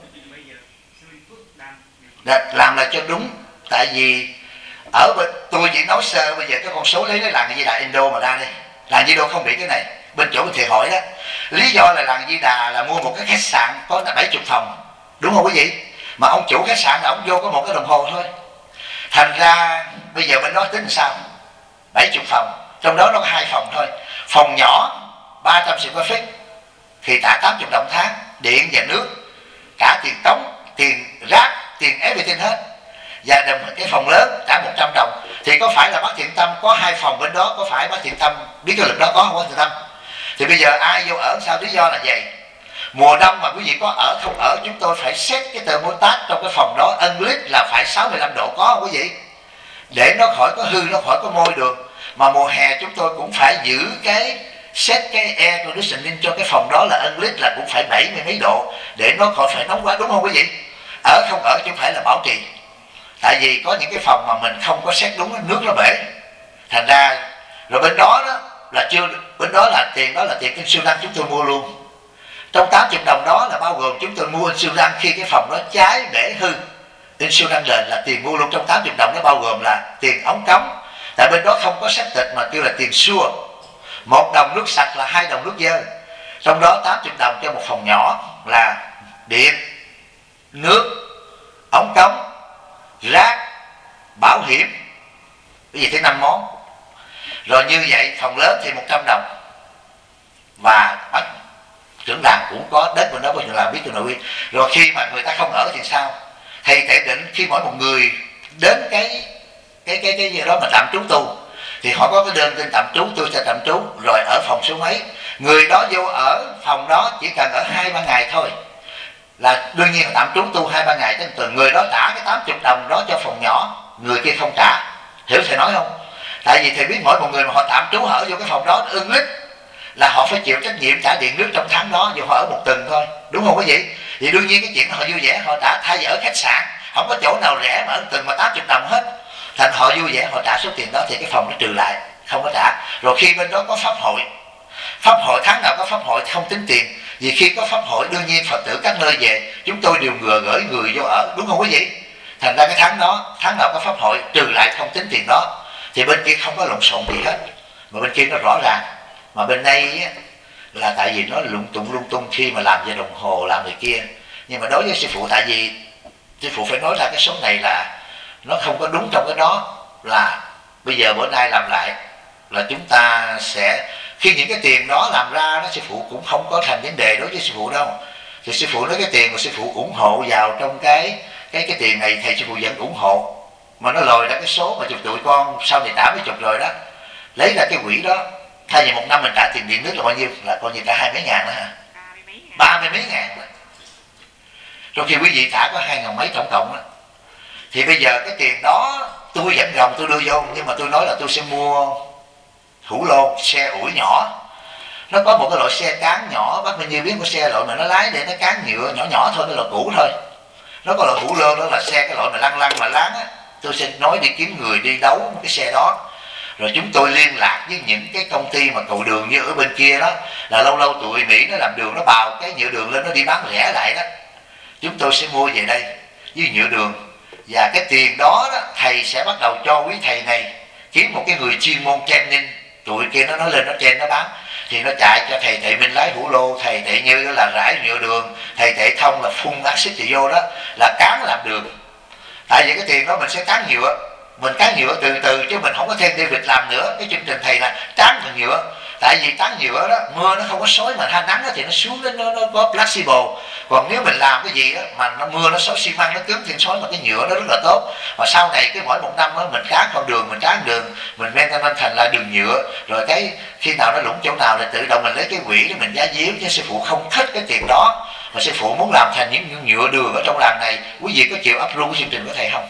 Dạ, làm là cho đúng. Tại vì ở bên tôi chỉ nói sơ bây giờ cái con số lấy cái làng Di Đà Indo mà ra đây. Làng Di Đà không bị cái này. Bên chỗ thì hỏi đó. Lý do là làng Di Đà là mua một cái khách sạn có là bảy mươi phòng. Đúng không quý vị? Mà ông chủ khách sạn là ông vô có một cái đồng hồ thôi. Thành ra bây giờ bên đó tính sao? bảy mươi phòng. Trong đó nó có hai phòng thôi. Phòng nhỏ ba trăm square feet thì trả tám mươi đồng tháng, điện và nước, cả tiền cống, tiền rác, tiền everything hết. Và đồng cái phòng lớn trả một trăm đồng. Thì có phải là Bác Thiện Tâm có hai phòng bên đó, có phải Bác Thiện Tâm biết cái lực đó có không Bác Thiện Tâm? Thì bây giờ ai vô ở sao? Lý do là vậy. Mùa đông mà quý vị có ở không ở, chúng tôi phải set cái thermostat trong cái phòng đó unlit là phải sáu mươi lăm độ, có không quý vị? Để nó khỏi có hư, nó khỏi có môi đường. Mà mùa hè chúng tôi cũng phải giữ cái set cái air conditioning cho cái phòng đó là unlit là cũng phải bảy mươi mấy độ để nó khỏi phải nóng quá, đúng không quý vị? Ở không ở chứ không phải là bảo trì. Tại vì có những cái phòng mà mình không có set đúng, nước nó bể. Thành ra rồi bên đó đó là chưa, bên đó là tiền đó là tiền insurance chúng tôi mua luôn. Trong tám mươi đồng đó là bao gồm chúng tôi mua insurance khi cái phòng đó cháy bể hư. Insurance đền là tiền mua luôn trong tám mươi đồng, nó bao gồm là tiền ống cống. Tại bên đó không có septic mà kêu là tiền sewer. Một đồng nước sạch là hai đồng nước dơ. Trong đó tám mươi đồng cho một phòng nhỏ là điện, nước, ống cống, rác, bảo hiểm, cái gì tới năm món. Rồi như vậy phòng lớn thì một trăm đồng. Và bác trưởng làng cũng có đến bên đó có chuyện làm biết cho nội viên. Rồi khi mà người ta không ở thì sao? Thầy thể định khi mỗi một người đến cái cái cái cái gì đó mà tạm trú tu thì họ có cái đơn tên tạm trú, tôi sẽ tạm trú, rồi ở phòng số mấy. Người đó vô ở phòng đó chỉ cần ở hai ba ngày thôi là đương nhiên là tạm trú tu hai ba ngày trên tuần. Người đó trả cái tám mươi đồng đó cho phòng nhỏ, người kia không trả. Hiểu thầy nói không? Tại vì thầy biết mỗi một người mà họ tạm trú ở vô cái phòng đó ưng lít là họ phải chịu trách nhiệm trả điện nước trong tháng đó, dù họ ở một tuần thôi, đúng không quý vị? Thì đương nhiên cái chuyện họ vui vẻ họ trả, thay vì ở khách sạn không có chỗ nào rẻ mà ở tuần mà tám mươi đồng hết, thành họ vui vẻ họ trả số tiền đó thì cái phòng nó trừ lại, không có trả. Rồi khi bên đó có pháp hội, pháp hội tháng nào có pháp hội không tính tiền, vì khi có pháp hội đương nhiên Phật tử các nơi về chúng tôi đều ngừa gửi người vô ở, đúng không quý vị? Thành ra cái tháng đó, tháng nào có pháp hội trừ lại không tính tiền đó, thì bên kia không có lộn xộn gì hết, mà bên kia nó rõ ràng. Mà bên đây á, là tại vì nó lung tung lung tung khi mà làm về đồng hồ làm người kia. Nhưng mà đối với sư phụ, tại vì sư phụ phải nói ra cái số này là nó không có đúng trong cái đó, là bây giờ bữa nay làm lại là chúng ta sẽ, khi những cái tiền đó làm ra đó sư phụ cũng không có thành vấn đề đối với sư phụ đâu. Thì sư phụ nói cái tiền mà sư phụ ủng hộ vào trong cái cái cái tiền này thầy sư phụ vẫn ủng hộ, mà nó lòi ra cái số mà chụp tụi con sau này trả mới chụp rồi đó, lấy ra cái quỹ đó. Thay vì một năm mình trả tiền điện nước là bao nhiêu, là coi như cả hai mấy ngàn đó hả? Ba mươi mấy ngàn đó. Trong khi quý vị trả có hai ngàn mấy tổng cộng đó. Thì bây giờ cái tiền đó tôi vẫn gồng tôi đưa vô, nhưng mà tôi nói là tôi sẽ mua hữu lô, xe ủi nhỏ. Nó có một cái loại xe cán nhỏ, bác Minh Như biết, có xe loại mà nó lái để nó cán nhựa nhỏ nhỏ thôi, cái loại cũ thôi. Nó có loại hữu lô, đó là xe cái loại mà lăn lăn mà láng á. Tôi sẽ nói đi kiếm người đi đấu cái xe đó. Rồi chúng tôi liên lạc với những cái công ty mà cầu đường như ở bên kia đó, là lâu lâu tụi Mỹ nó làm đường, nó bào cái nhựa đường lên nó đi bán rẻ lại đó. Chúng tôi sẽ mua về đây với nhựa đường, và cái tiền đó, đó thầy sẽ bắt đầu cho quý thầy này kiếm một cái người chuyên môn training, tụi kia nó nói lên nó train nó bán. thì nó chạy cho thầy Tệ Minh lái hũ lô, thầy Tệ Như đó là rải nhựa đường, thầy Tệ Thông là phun axit thì vô đó là cán làm đường. Tại vì cái tiền đó mình sẽ cán nhựa, mình cán nhựa từ từ chứ mình không có thêm David làm nữa. Cái chương trình thầy là tráng bằng nhựa, tại vì tán nhựa đó mưa nó không có xối mà than nắng đó thì nó xuống đến nó, nó có flexible. Còn nếu mình làm cái gì đó mà nó mưa nó xối xi măng nó cứng thì xối, mà cái nhựa nó rất là tốt. Và sau này cái mỗi một năm đó mình cán con đường, mình cán đường, mình maintenance thành là đường nhựa, rồi cái khi nào nó lũng chỗ nào thì tự động mình lấy cái quỹ để mình giá díu. Chứ sư phụ không thích cái tiền đó, mà sư phụ muốn làm thành những nhựa đường ở trong làng này. Quý vị có chịu approve cái chương trình của thầy không?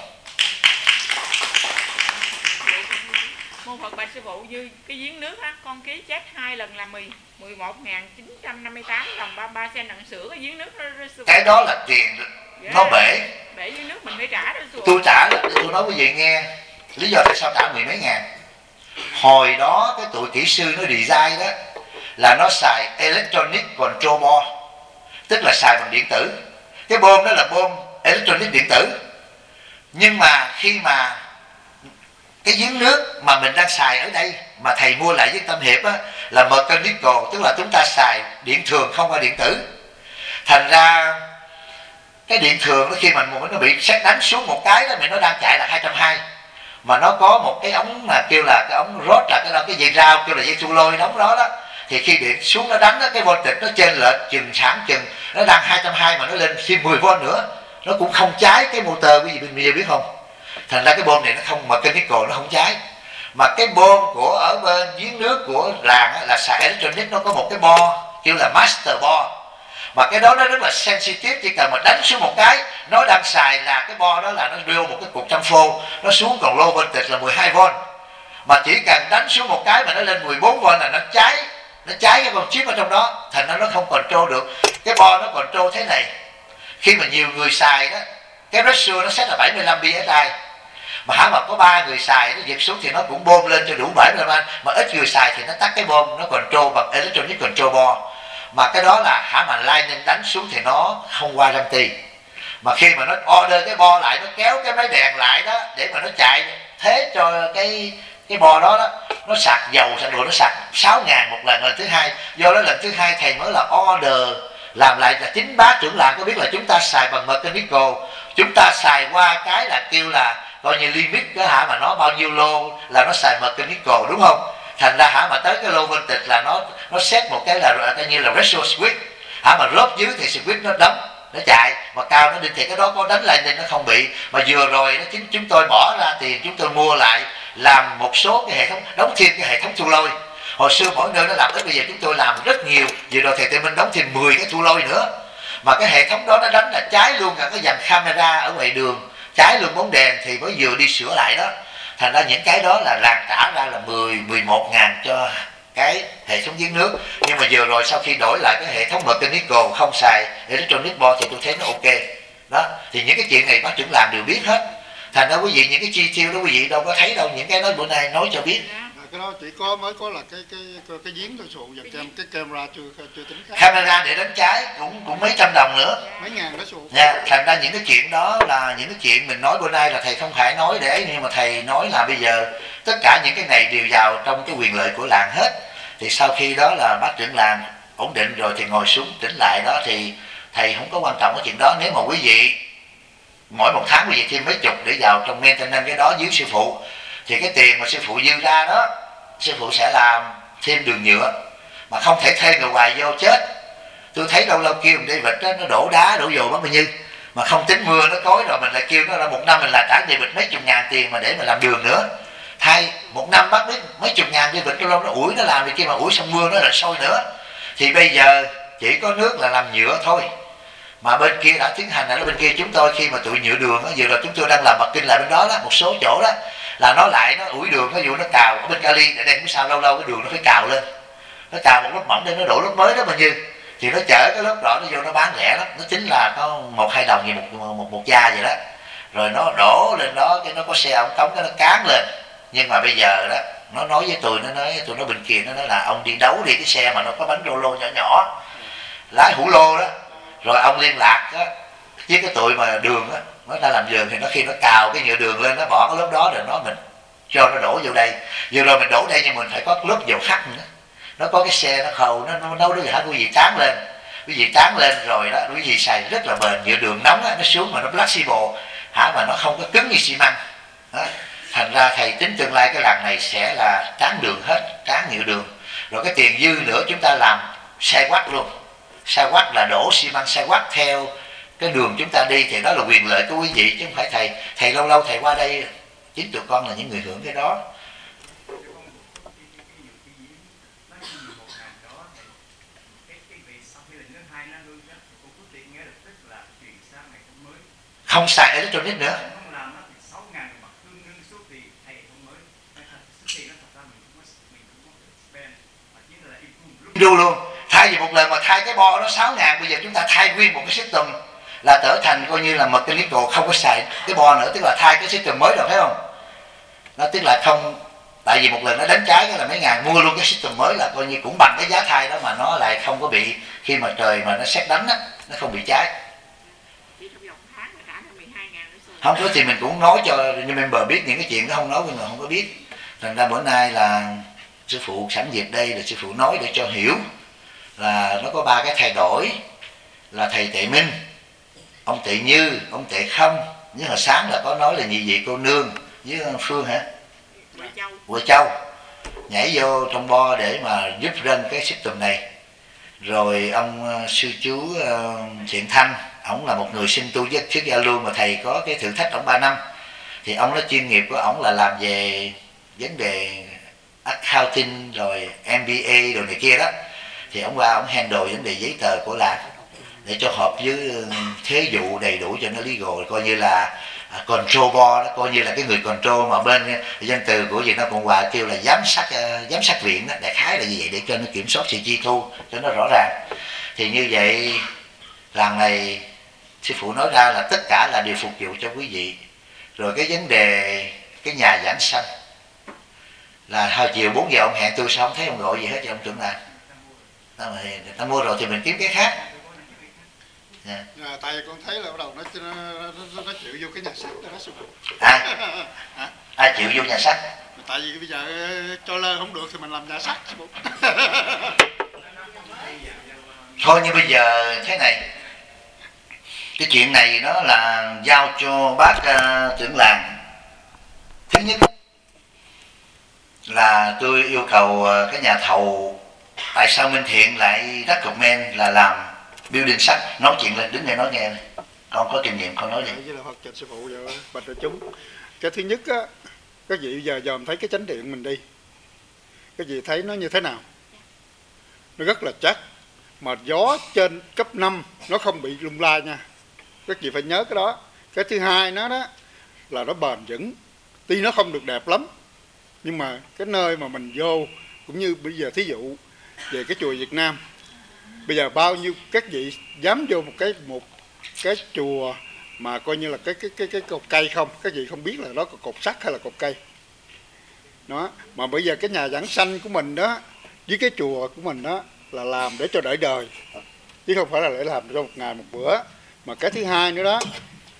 Mô Phật bạch sư phụ, như cái giếng nước á, con ký chết hai lần là mười một nghìn chín trăm năm mươi tám đồng ba mươi ba sen nặng sữa cái giếng nước đó, đó, sư phụ. Cái đó là tiền Yeah. nó bể. Bể giếng nước mình phải trả đó sư phụ. Tôi trả là tôi nói quý vị nghe lý do tại sao trả mười mấy ngàn. Hồi đó cái tụi kỹ sư nó design đó là nó xài electronic control board, tức là xài bằng điện tử. Cái bơm đó là bơm electronic điện tử. Nhưng mà khi mà cái giếng nước mà mình đang xài ở đây mà thầy mua lại với Tâm Hiệp á, là mechanical, tức là chúng ta xài điện thường không qua điện tử. Thành ra cái điện thường nó khi mà nó bị sét đánh xuống một cái đó, mình nó đang chạy là hai trăm hai mươi, mà nó có một cái ống mà kêu là cái ống rốt, là cái đó cái dây rao kêu là dây thu lôi đóng đó đó, thì khi điện xuống nó đánh đó, cái voltage nó trên lệch chừng sáng chừng nó đang hai trăm hai mươi mà nó lên thêm mười vôn nữa, nó cũng không cháy cái motor. Quý vị bây giờ biết không? Thành ra cái bơm này nó không, mà chemical nó không cháy. Mà cái bơm của ở bên giếng nước của làng á, là xài electronic, nó có một cái bo kêu là master bo, mà cái đó nó rất là sensitive, chỉ cần mà đánh xuống một cái, nó đang xài là cái bo đó là nó đưa một cái cục trăm phô, nó xuống còn low voltage là mười hai vôn, mà chỉ cần đánh xuống một cái mà nó lên mười bốn vôn là nó cháy, nó cháy cái con chip ở trong đó. Thành ra nó không control được. Cái bo nó control thế này, khi mà nhiều người xài đó, cái ratio nó set là bảy mươi lăm pê ét i, mà hả mà có ba người xài nó giật xuống thì nó cũng bơm lên cho đủ bảy mươi lăm, mà ít người xài thì nó tắt cái bơm, nó control bằng electronic control board. Mà cái đó là hả mà lightning đánh xuống thì nó không qua warranty. Mà khi mà nó order cái bo lại, nó kéo cái máy đèn lại đó để mà nó chạy thế cho cái cái bo đó đó, nó sạc dầu sạc đồ, nó sạc sáu ngàn một lần lần thứ hai. Do đó lần thứ hai thầy mới là order làm lại, là chính bác trưởng làng có biết là chúng ta xài bằng mechanical, chúng ta xài qua cái là kêu là coi như limit đó hả, mà nó bao nhiêu lô là nó xài mechanical, đúng không? Thành ra hả mà tới cái low voltage là nó nó set một cái là coi như là ratio switch, hả mà rớt dưới thì switch nó đóng nó chạy, mà cao nó đi thì cái đó có đánh lại nên nó không bị. Mà vừa rồi nó chính chúng tôi bỏ ra tiền, chúng tôi mua lại làm một số cái hệ thống, đóng thêm cái hệ thống thu lôi. Hồi xưa mỗi nơi nó làm ít, bây giờ chúng tôi làm rất nhiều. Vừa rồi thầy Tây Minh đóng thêm mười cái thu lôi nữa, mà cái hệ thống đó nó đánh là cháy luôn cả cái dàn camera ở ngoài đường, cháy luôn bóng đèn, thì mới vừa đi sửa lại đó. Thành ra những cái đó là làng trả ra là mười, mười một ngàn cho cái hệ thống giếng nước. Nhưng mà vừa rồi sau khi đổi lại cái hệ thống mechanical không xài electronic board thì tôi thấy nó ok đó. Thì những cái chuyện này bác trưởng làng đều biết hết. Thành ra quý vị những cái chi tiêu đó quý vị đâu có thấy đâu, những cái đó bữa nay nói cho biết. Cái đó chỉ có mới có là cái cái cái, cái giếng thôi, sụ dần cái camera chưa chưa tính khác. Camera để đánh cháy cũng cũng mấy trăm đồng nữa, mấy ngàn đó sụ. nha. Thành ra những cái chuyện đó là những cái chuyện mình nói bữa nay là thầy không phải nói để, nhưng mà thầy nói là bây giờ tất cả những cái này đều vào trong cái quyền lợi của làng hết. Thì sau khi đó là bác trưởng làng ổn định rồi thì ngồi xuống chỉnh lại đó, thì thầy không có quan trọng cái chuyện đó. Nếu mà quý vị mỗi một tháng quý vị thêm mấy chục để vào trong maintenance cái đó dưới sư phụ, thì cái tiền mà sư phụ dư ra đó sư phụ sẽ làm thêm đường nhựa, mà không thể thuê người ngoài vô chết. Tôi thấy lâu lâu kêu đi vịt đó, nó đổ đá đổ dầu bác bao nhiêu, mà không tính mưa nó cối rồi mình lại kêu nó là một năm mình là trả đi vịt mấy chục ngàn tiền mà để mà làm đường nữa. Thay một năm bác biết mấy chục ngàn đi vịt, lâu lâu nó ủi nó làm, thì kia mà ủi xong mưa nó lại sôi nữa. Thì bây giờ chỉ có nước là làm nhựa thôi. Mà bên kia đã tiến hành, ở bên kia chúng tôi khi mà tụi nhựa đường đó, vừa rồi chúng tôi đang làm mặt kinh lại bên đó đó, một số chỗ đó là nó lại nó ủi đường, nó dụ nó cào ở bên Cali để đây cũng sao lâu lâu cái đường nó phải cào lên, nó cào một lớp mỏng để nó đổ lớp mới đó bao nhiêu, thì nó chở cái lớp đỏ nó vô nó bán rẻ lắm, nó chính là có một hai đồng gì một một một da vậy đó, rồi nó đổ lên đó cái nó có xe ống cống cái nó cán lên. Nhưng mà bây giờ đó nó nói với tôi, nó nói tụi nó bên kia nó nói là ông đi đấu đi cái xe mà nó có bánh rô lô nhỏ nhỏ lái hũ lô đó, rồi ông liên lạc á với cái tụi mà đường á, nó ta làm đường thì nó khi nó cào cái nhựa đường lên nó bỏ cái lớp đó rồi nó mình cho nó đổ vô đây. Vừa rồi mình đổ đây nhưng mình phải có lớp dầu khắc nữa, nó có cái xe nó khâu, nó nó nấu nước hả, quý vị tán lên, quý vị tán lên rồi đó, quý vị xài rất là bền. Nhựa đường nóng á, nó xuống mà nó flexible hả, mà nó không có cứng như xi măng đó. Thành ra thầy tính tương lai cái làng này sẽ là tán đường hết, tán nhựa đường, rồi cái tiền dư nữa chúng ta làm xe quắt luôn. Xe quắt là đổ xi măng xe quắt theo cái đường chúng ta đi, thì đó là quyền lợi của quý vị chứ không phải thầy. Thầy lâu lâu thầy qua đây, chính tụi con là những người hưởng cái đó. Không xài electronic nữa. Đu luôn. Thay vì một lần mà thay cái bo đó sáu ngàn, bây giờ chúng ta thay nguyên một cái system là trở thành coi như là mechanical, không có xài cái bo nữa, tức là thay cái system mới rồi, phải không? Nó tức là không, tại vì một lần nó đánh trái cái là mấy ngàn, mua luôn cái system mới là coi như cũng bằng cái giá thay đó, mà nó lại không có bị, khi mà trời mà nó sét đánh á, nó không bị cháy. Không có thì mình cũng nói cho như member biết những cái chuyện đó, không nói nhưng mà không có biết. Thành ra bữa nay là sư phụ sẵn dịp đây là sư phụ nói để cho hiểu là nó có ba cái thay đổi, là thầy Tệ Minh, ông Tệ Như, ông Tệ Không. Như hồi sáng là có nói là nhị vị cô nương với Phương hả? Quờ Châu nhảy vô trong bo để mà giúp rân cái system này. Rồi ông uh, sư chú uh, Thiện Thanh, ổng là một người sinh tu với trước gia luôn, mà thầy có cái thử thách ông ba năm, thì ông nói chuyên nghiệp của ổng là làm về vấn đề accounting rồi em bê a rồi này kia đó, thì ông qua ông handle vấn đề giấy tờ của làng để cho hợp với thế vụ đầy đủ cho nó legal, coi như là control board đó, coi như là cái người control mà bên danh từ của Việt Nam Cộng Hòa kêu là giám sát giám sát viện đó, đại khái là như vậy, để cho nó kiểm soát sự chi thu cho nó rõ ràng. Thì như vậy làng này sư phụ nói ra là tất cả là đều phục vụ cho quý vị. Rồi cái vấn đề cái nhà giảng sanh là hồi chiều bốn giờ ông hẹn tôi, sao không thấy ông gọi gì hết cho ông trưởng làng. Ta mua rồi thì mình kiếm cái khác. Yeah. À, tại vì con thấy là bắt đầu nó nó, nó, nó chịu vô cái nhà sách đó, sư phụ. À, à, ai chịu vô nhà sách? Tại vì bây giờ cho lơ không được thì mình làm nhà sách, sư phụ. Thôi như bây giờ thế này, cái chuyện này nó là giao cho bác uh, trưởng làng. Thứ nhất là tôi yêu cầu uh, cái nhà thầu, tại sao Minh Thiện lại recommend là làm building sách. Nói chuyện lên, đứng đây nói nghe này. Con có kinh nghiệm, con nói gì? Với là Phật trạch sư phụ giờ bạch đại chúng. Cái thứ nhất á, các vị giờ dòm thấy cái chánh điện mình đi, các vị thấy nó như thế nào? Nó rất là chắc, mà gió trên cấp năm nó không bị lung lay nha, các vị phải nhớ cái đó. Cái thứ hai nó đó là nó bền vững, tuy nó không được đẹp lắm, nhưng mà cái nơi mà mình vô, cũng như bây giờ thí dụ về cái chùa Việt Nam, bây giờ bao nhiêu các vị dám vô một cái một cái chùa mà coi như là cái cái cái cái cột cây không, các vị không biết là đó là cột sắt hay là cột cây đó. Mà bây giờ cái nhà giảng sanh của mình đó với cái chùa của mình đó là làm để cho đợi đời, chứ không phải là để làm cho một ngày một bữa. Mà cái thứ hai nữa đó,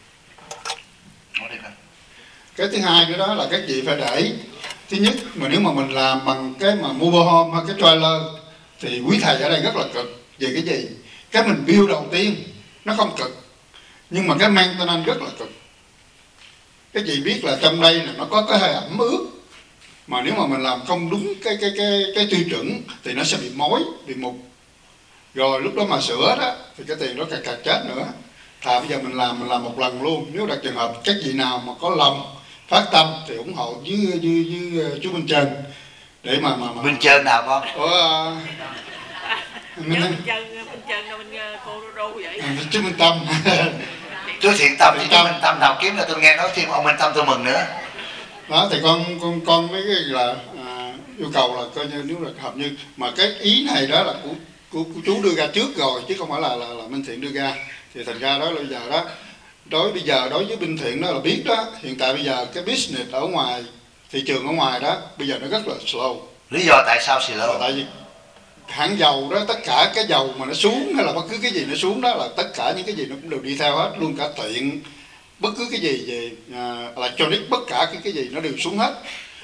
cái thứ hai nữa đó là các vị phải để, thứ nhất mà nếu mà mình làm bằng cái mà mobile home hay cái trailer thì quý thầy ở đây rất là cực. Về cái gì? Cái mình build đầu tiên nó không cực, nhưng mà cái maintenance rất là cực. Cái gì biết là trong đây là nó có cái hơi ẩm ướt, mà nếu mà mình làm không đúng cái cái cái cái tiêu chuẩn thì nó sẽ bị mối, bị mục. Rồi lúc đó mà sửa đó thì cái tiền đó càng càng chết nữa. Thà bây giờ mình làm mình làm một lần luôn. Nếu đặt trường hợp các vị nào mà có lòng phát tâm thì ủng hộ với với, với chú Minh Trân để mà mà, mà Minh Trân nào con? Ủa, Minh Trân, Minh Trân đâu Minh cô Đô vậy? Chú Minh Tâm. Chú Thiện Tâm thì chú Minh Tâm nào kiếm là tôi nghe nói thêm ông Minh Tâm tôi mừng nữa. Đó thì con con con mấy cái là à, yêu cầu là coi như nếu là hợp như mà cái ý này đó là của của, của chú đưa ra trước rồi chứ không phải là là, là Minh Thiện đưa ra. Thì thành ra đó là bây giờ đó đối bây giờ đối với Minh Thiện đó là biết đó, hiện tại bây giờ cái business ở ngoài thị trường ở ngoài đó bây giờ nó rất là slow. Lý do tại sao slow? Tại vì hãng dầu đó, tất cả cái dầu mà nó xuống hay là bất cứ cái gì nó xuống đó là tất cả những cái gì nó cũng đều đi theo hết, luôn cả tiện, bất cứ cái gì về uh, electronic, tất cả cái cái gì nó đều xuống hết.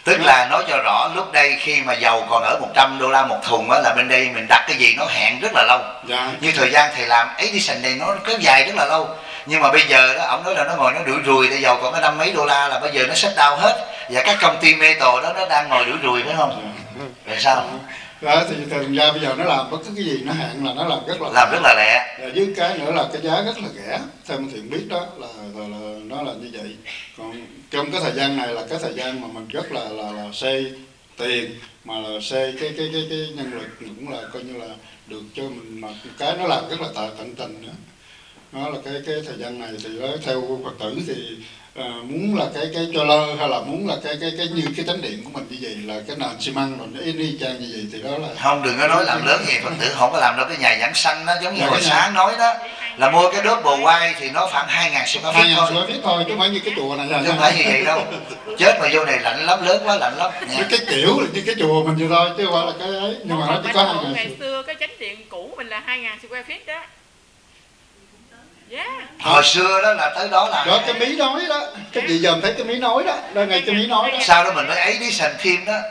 Tức là nói cho rõ, lúc đây khi mà dầu còn ở một trăm đô la một thùng á, là bên đây mình đặt cái gì nó hẹn rất là lâu. Dạ. Như thời gian thầy làm Edison này nó kéo dài rất là lâu. Nhưng mà bây giờ đó, ông nói là nó ngồi nó đuổi rùi, tại dầu còn có năm mấy đô la là bây giờ nó shut down hết. Và các công ty metal đó nó đang ngồi đuổi rùi phải không? Rồi sao? Đó, thì thành ra bây giờ nó làm bất cứ cái gì nó hẹn là nó làm rất là Làm rất là lẹ. Và với cái nữa là cái giá rất là rẻ. Theo mình Thiện biết đó là, là, là nó là như vậy. Còn trong cái thời gian này là cái thời gian mà mình rất là là, là xây tiền, mà là xây cái cái cái cái nhân lực cũng là coi như là được cho mình, mà cái nó làm rất là tận tình nữa. Nó là cái cái thời gian này thì đó, theo Phật tử thì à, muốn là cái cái cho lơ hay là muốn là cái cái cái như cái chánh điện của mình như vậy là cái nền xi măng rồi nó y y chang như vậy thì đó là Không, đừng có nói làm lớn gì, Phật tử không có làm đâu. Cái nhà giảng sanh đó giống như Dạ, hồi cái nhà- sáng nói đó, là mua cái đốt bồ quay thì nó khoảng hai ngàn square hai feet ngàn thôi, square feet thôi chứ không phải như cái chùa này. chứ không phải như vậy đâu. Chết mà vô này lạnh lắm, lớn quá lạnh lắm nha. Như cái kiểu là như cái chùa mình vậy thôi chứ không phải là cái ấy, nhưng mà nó chỉ có hai ngàn. ngày xưa cái chánh điện cũ mình là hai ngàn square feet đó. Yeah. Hồi xưa đó là tới đó là Đó cái mí nói đó, cái chị dòm thấy cái mí nói đó, đây ngay cái mí nói đó. sau đó mình mới ấy đi sành phim đó.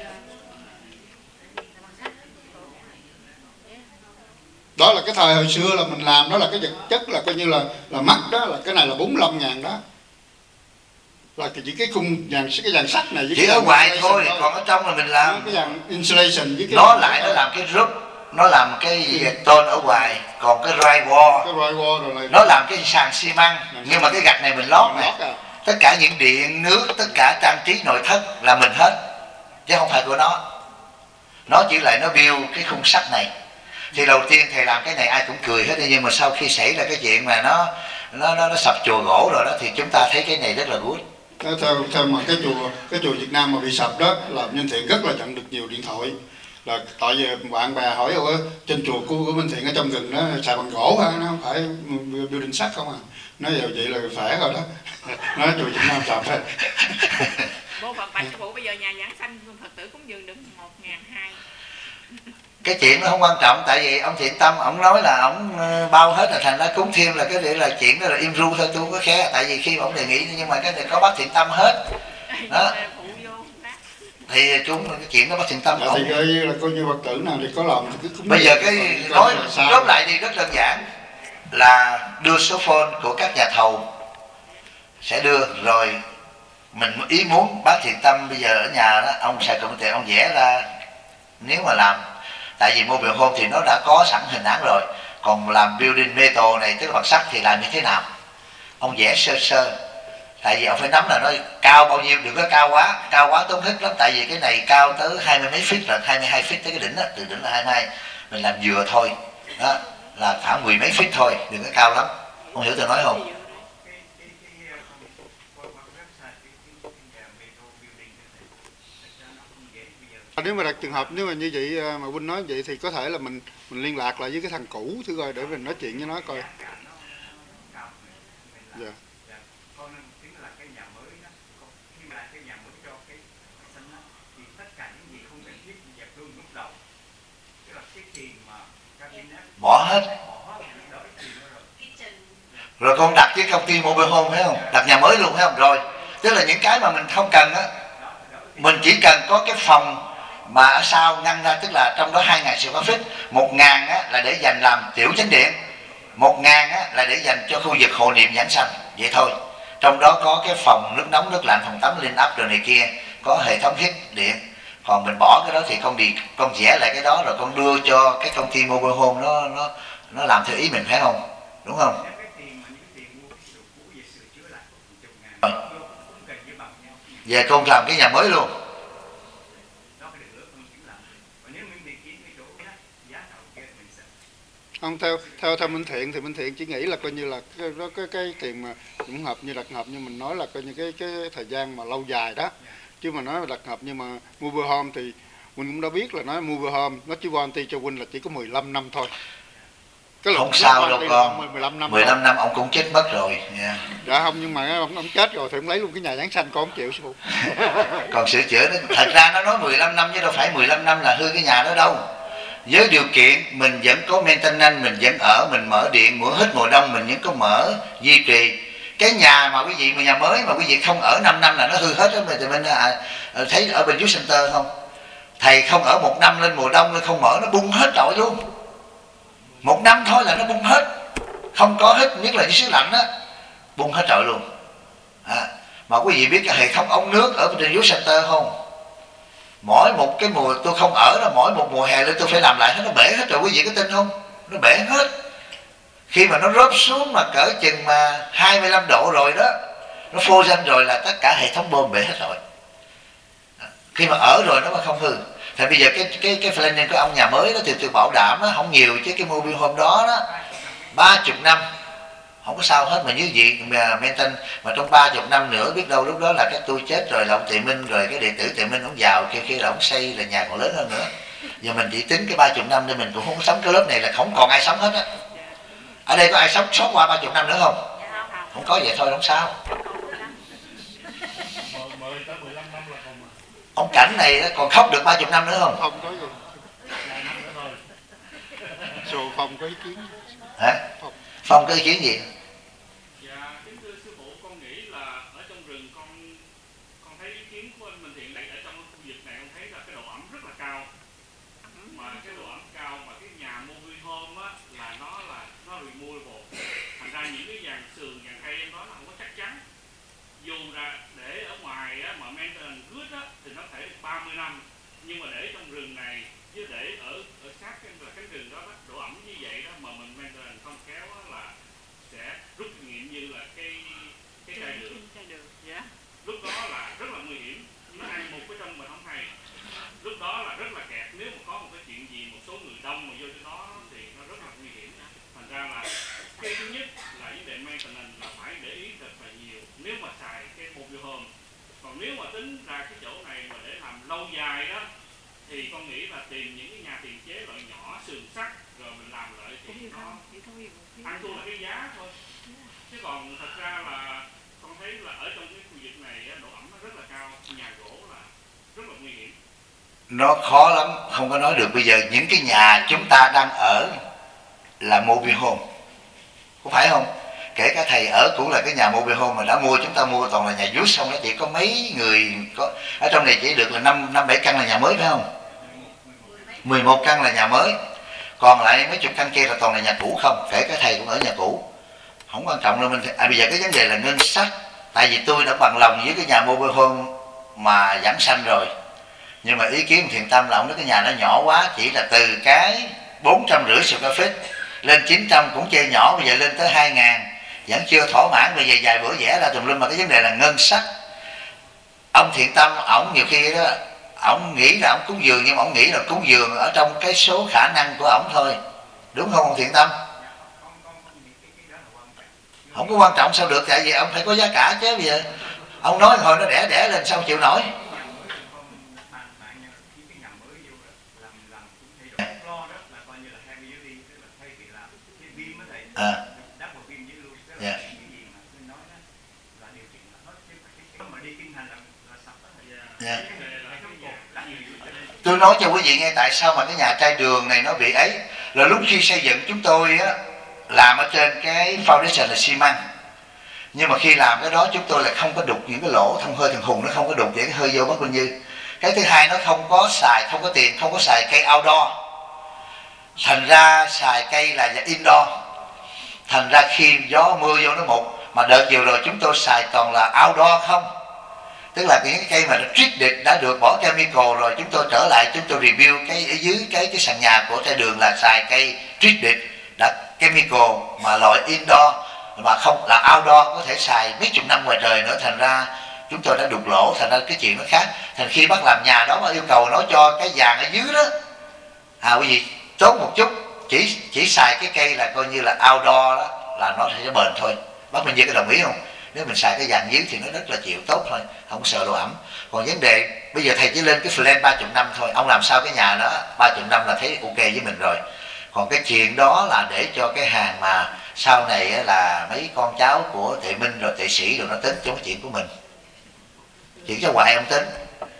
Đó là cái thời hồi xưa là mình làm, đó là cái vật chất là coi như là là mắc đó, là cái này là bốn mươi lăm ngàn đó. Là chỉ cái khung dàn cái dàn sắt này với Chỉ cái ở dàn ngoài insulation thôi, còn ở trong là mình làm. cái dàn insulation với cái Nó lại nó làm cái roof, nó làm cái tôn ở ngoài, còn cái drywall cái drywall rồi này. nó làm cái sàn xi măng, nhưng mà cái gạch này mình lót này. lót à. Tất cả những điện nước, tất cả trang trí nội thất là mình hết, chứ không phải của nó. Nó chỉ lại nó build cái khung sắt này. Thì đầu tiên thầy làm cái này ai cũng cười hết, nhưng mà sau khi xảy ra cái chuyện mà nó nó nó, nó sập chùa gỗ rồi đó, thì chúng ta thấy cái này rất là good. Theo theo mà cái chùa cái chùa Việt Nam mà bị sập đó là Minh Thiện rất là nhận được nhiều điện thoại, là tại vì bạn bè hỏi ở trên chùa của, của Minh Thiện ở trong rừng đó xài bằng gỗ ha, nó không phải building sắt không à. Nói giờ vậy là phải rồi đó. Nói chùa Việt Nam sập thôi. Mô Phật Bạch Sư Phụ bây giờ nhà giảng sanh Phật tử cúng dường được một ngàn hai. Cái chuyện nó không quan trọng, tại vì ông Thiện Tâm ông nói là ông bao hết, là thành ra cúng thêm là cái để là chuyện đó là im ru thôi, tôi không có khe. Tại vì khi mà ông đề nghị, nhưng mà cái này có bác Thiện Tâm hết đó, thì chúng cái chuyện đó bác Thiện Tâm Dạ, thì coi là coi như Phật tử nào thì có làm thì cứ cúng. bây giờ cái nói chốt lại thì rất đơn giản là đưa số phone của các nhà thầu sẽ đưa, rồi mình ý muốn bác Thiện Tâm bây giờ ở nhà đó, ông xài computer ông vẽ ra nếu mà làm. Tại vì mobile home thì nó đã có sẵn hình ảnh rồi, còn làm building metal này tức là bằng sắt thì làm như thế nào, ông vẽ sơ sơ. Tại vì ông phải nắm là nó cao bao nhiêu, đừng có cao quá, cao quá tốn hết lắm. Tại vì cái này cao tới hai mươi mấy feet, là hai mươi hai feet tới cái đỉnh đó, từ đỉnh là hai mươi hai, mình làm vừa thôi đó, là khoảng mười mấy feet thôi, đừng có cao lắm. Ông hiểu tôi nói không? Nếu mà đặt trường hợp nếu mà như vậy mà Huynh nói vậy thì có thể là mình mình liên lạc lại với cái thằng cũ thử coi để mình nói chuyện với nó coi. Dạ. Bỏ hết. Rồi con đặt với công ty mobile home phải không? Đặt nhà mới luôn phải không? Rồi, tức là những cái mà mình không cần á, mình chỉ cần có cái phòng mà ở sau ngăn ra, tức là trong đó hai ngàn square feet, một ngàn á là để dành làm tiểu chánh điện, một ngàn á là để dành cho khu vực hộ niệm giảng sanh, vậy thôi. Trong đó có cái phòng nước nóng nước lạnh, phòng tắm linh áp rồi này kia, có hệ thống hít điện. Còn mình bỏ cái đó thì con đi con vẽ lại cái đó rồi con đưa cho cái công ty mobile home nó nó nó làm theo ý mình phải không? Đúng không? Về con làm cái nhà mới luôn. Không, theo theo theo Minh Thiện thì Minh Thiện chỉ nghĩ là coi như là cái đó cái cái tiền mà cũng hợp như đặt hợp như mình nói là coi như cái cái thời gian mà lâu dài đó. Chứ mà nói đặt hợp nhưng mà mobile home thì Huynh cũng đã biết là nói mobile home nó chỉ warranty cho Huynh là chỉ có mười lăm năm thôi. Cái không sao đâu con. mười lăm năm. mười lăm năm ông cũng chết mất rồi. Yeah. Dạ không, nhưng mà ông, ông chết rồi thì ông lấy luôn cái nhà giảng sanh con không chịu sư phụ. Còn sửa chữa nó thật ra nó nói mười lăm năm chứ đâu phải mười lăm năm là hư cái nhà đó đâu. Với điều kiện mình vẫn có maintenance, mình vẫn ở, mình mở điện, mở hết mùa đông mình vẫn có mở duy trì. Cái nhà mà quý vị mà nhà mới mà quý vị không ở năm năm là nó hư hết đó. Mình, mình à, thấy ở bên Youth Center không, thầy không ở một năm lên mùa đông lên không mở nó bung hết trọi luôn. Một năm thôi là nó bung hết, không có hết, nhất là những xứ lạnh đó bung hết trọi luôn. À, mà quý vị biết cái hệ thống ống nước ở trên Youth Center không, mỗi một cái mùa tôi không ở là mỗi một mùa hè lên tôi phải làm lại hết, nó bể hết rồi. Quý vị có tin không? Nó bể hết. Khi mà nó rớt xuống mà cỡ chừng mà hai mươi lăm độ rồi đó, nó phô danh rồi là tất cả hệ thống bơm bể hết rồi. Khi mà ở rồi nó mà không hư. Thì bây giờ cái cái cái planning của ông nhà mới đó thì tôi bảo đảm đó, không nhiều chứ cái mobile home đó đó ba chục năm không có sao hết. Mà như vậy mà maintain mà trong ba chục năm nữa biết đâu lúc đó là cái tôi chết rồi là ông Tị Minh, rồi cái đệ tử Tị Minh ông giàu, kia kia là ông xây là nhà còn lớn hơn nữa. Giờ mình chỉ tính cái ba chục năm nên mình cũng không có sống cái lớp này là không còn ai sống hết á. Ở đây có ai sống sống qua ba chục năm nữa không? Không có, vậy thôi không sao. Ông Cảnh này còn khóc được ba chục năm nữa không? Không có gì. Rồi Phong có ý kiến. Hả? Phong, Phong có ý kiến gì? Dạ, kính thưa sư phụ, con nghĩ là ở trong rừng con con thấy ý kiến của anh Minh Thiện đây, ở trong khu vực này con thấy là cái độ ẩm rất là cao, mà cái độ ẩm cao mà cái nhà mobile home á là nó là nó removable, thành ra những cái dàn sườn dàn cây em đó nó không có chắc chắn. Dù là để ở ngoài á mà maintenance good á thì nó thể được ba mươi năm, nhưng mà để trong rừng này với để ở ở sát cái là cánh rừng đó, đó độ ẩm như vậy đó mà mình maintenance không khéo á là sẽ rút kinh nghiệm như là cái cái chai đường. Dạ. Lúc đó là rất là nguy hiểm, nó ăn một cái trong mình không hay, lúc đó là rất là kẹt. Nếu mà có một cái chuyện gì một số người đông mà vô cho nó thì nó rất là nguy hiểm. Thành ra là cái thứ nhất là vấn đề maintenance là phải để ý thật là nhiều nếu mà xài cái mobile home. Còn nếu mà tính ra cái chỗ này mà để làm lâu dài đó thì con nghĩ là tìm những cái nhà tiền chế loại nhỏ sườn sắt rồi mình làm lại thì nó ăn thua là cái giá thôi. Chứ còn thật ra là con thấy là ở trong cái khu vực này độ ẩm nó rất là cao, nhà gỗ là rất là nguy hiểm. Nó khó lắm, không có nói được. Bây giờ những cái nhà chúng ta đang ở là mobile home, có phải không? Kể cả thầy ở cũng là cái nhà mobile home mà đã mua, chúng ta mua toàn là nhà vút, xong nó chỉ có mấy người có ở trong này chỉ được là năm năm bảy căn là nhà mới phải không? mười một căn là nhà mới, còn lại mấy chục căn kia là toàn là nhà cũ không. Kể cả thầy cũng ở nhà cũ, không quan trọng đâu. Mình à, bây giờ cái vấn đề là ngân sách. Tại vì tôi đã bằng lòng với cái nhà mobile home mà giảng sanh rồi, nhưng mà ý kiến Thiện Tâm là ông nói cái nhà nó nhỏ quá, chỉ là từ cái bốn trăm rưỡi square feet lên chín trăm cũng chơi nhỏ, bây giờ lên tới hai ngàn vẫn chưa thỏa mãn. Bây giờ vài bữa vẽ ra tùm lum, mà cái vấn đề là ngân sách. Ông Thiện Tâm ổng nhiều khi đó ổng nghĩ là ổng cúng dường, nhưng mà ổng nghĩ là cúng dường ở trong cái số khả năng của ổng thôi, đúng không ông Thiện Tâm? Không có quan trọng sao được, tại vì ông phải có giá cả chứ. Bây giờ ông nói hồi nó đẻ đẻ lên sao chịu nổi. À. Yeah. Yeah. Tôi nói cho quý vị nghe tại sao mà cái nhà trai đường này nó bị ấy. Là lúc khi xây dựng chúng tôi á, làm ở trên cái foundation là xi măng, nhưng mà khi làm cái đó chúng tôi lại không có đục những cái lỗ thông hơi, thằng Hùng nó không có đục để cái hơi vô Bắc Bình Như. Cái thứ hai nó không có xài, không có tiền, không có xài cây outdoor, thành ra xài cây là indoor. Thành ra khi gió mưa vô nó mục. Mà đợt vừa rồi chúng tôi xài toàn là outdoor không, tức là những cái cây mà treated đã được bỏ chemical rồi. Chúng tôi trở lại chúng tôi review cái ở dưới cái cái sàn nhà của trai đường là xài cây treated đã chemical mà loại indoor, mà không là outdoor, có thể xài mấy chục năm ngoài trời nữa. Thành ra chúng tôi đã đục lỗ, thành ra cái chuyện nó khác. Thành khi bác làm nhà đó mà yêu cầu nó cho cái vàng ở dưới đó, à quý vị tốt một chút, chỉ chỉ xài cái cây là coi như là outdoor đó là nó sẽ bền thôi. Bác Minh Duy có đồng ý không? Nếu mình xài cái vàng dưới thì nó rất là chịu tốt thôi, không sợ độ ẩm. Còn vấn đề bây giờ thầy chỉ lên cái plan ba chục năm thôi, ông làm sao cái nhà đó ba chục năm là thấy ok với mình rồi. Còn cái chuyện đó là để cho cái hàng mà sau này là mấy con cháu của Tị Minh rồi Tị Sĩ rồi nó tính trong cái chuyện của mình. Chuyện cho hoài ông tính.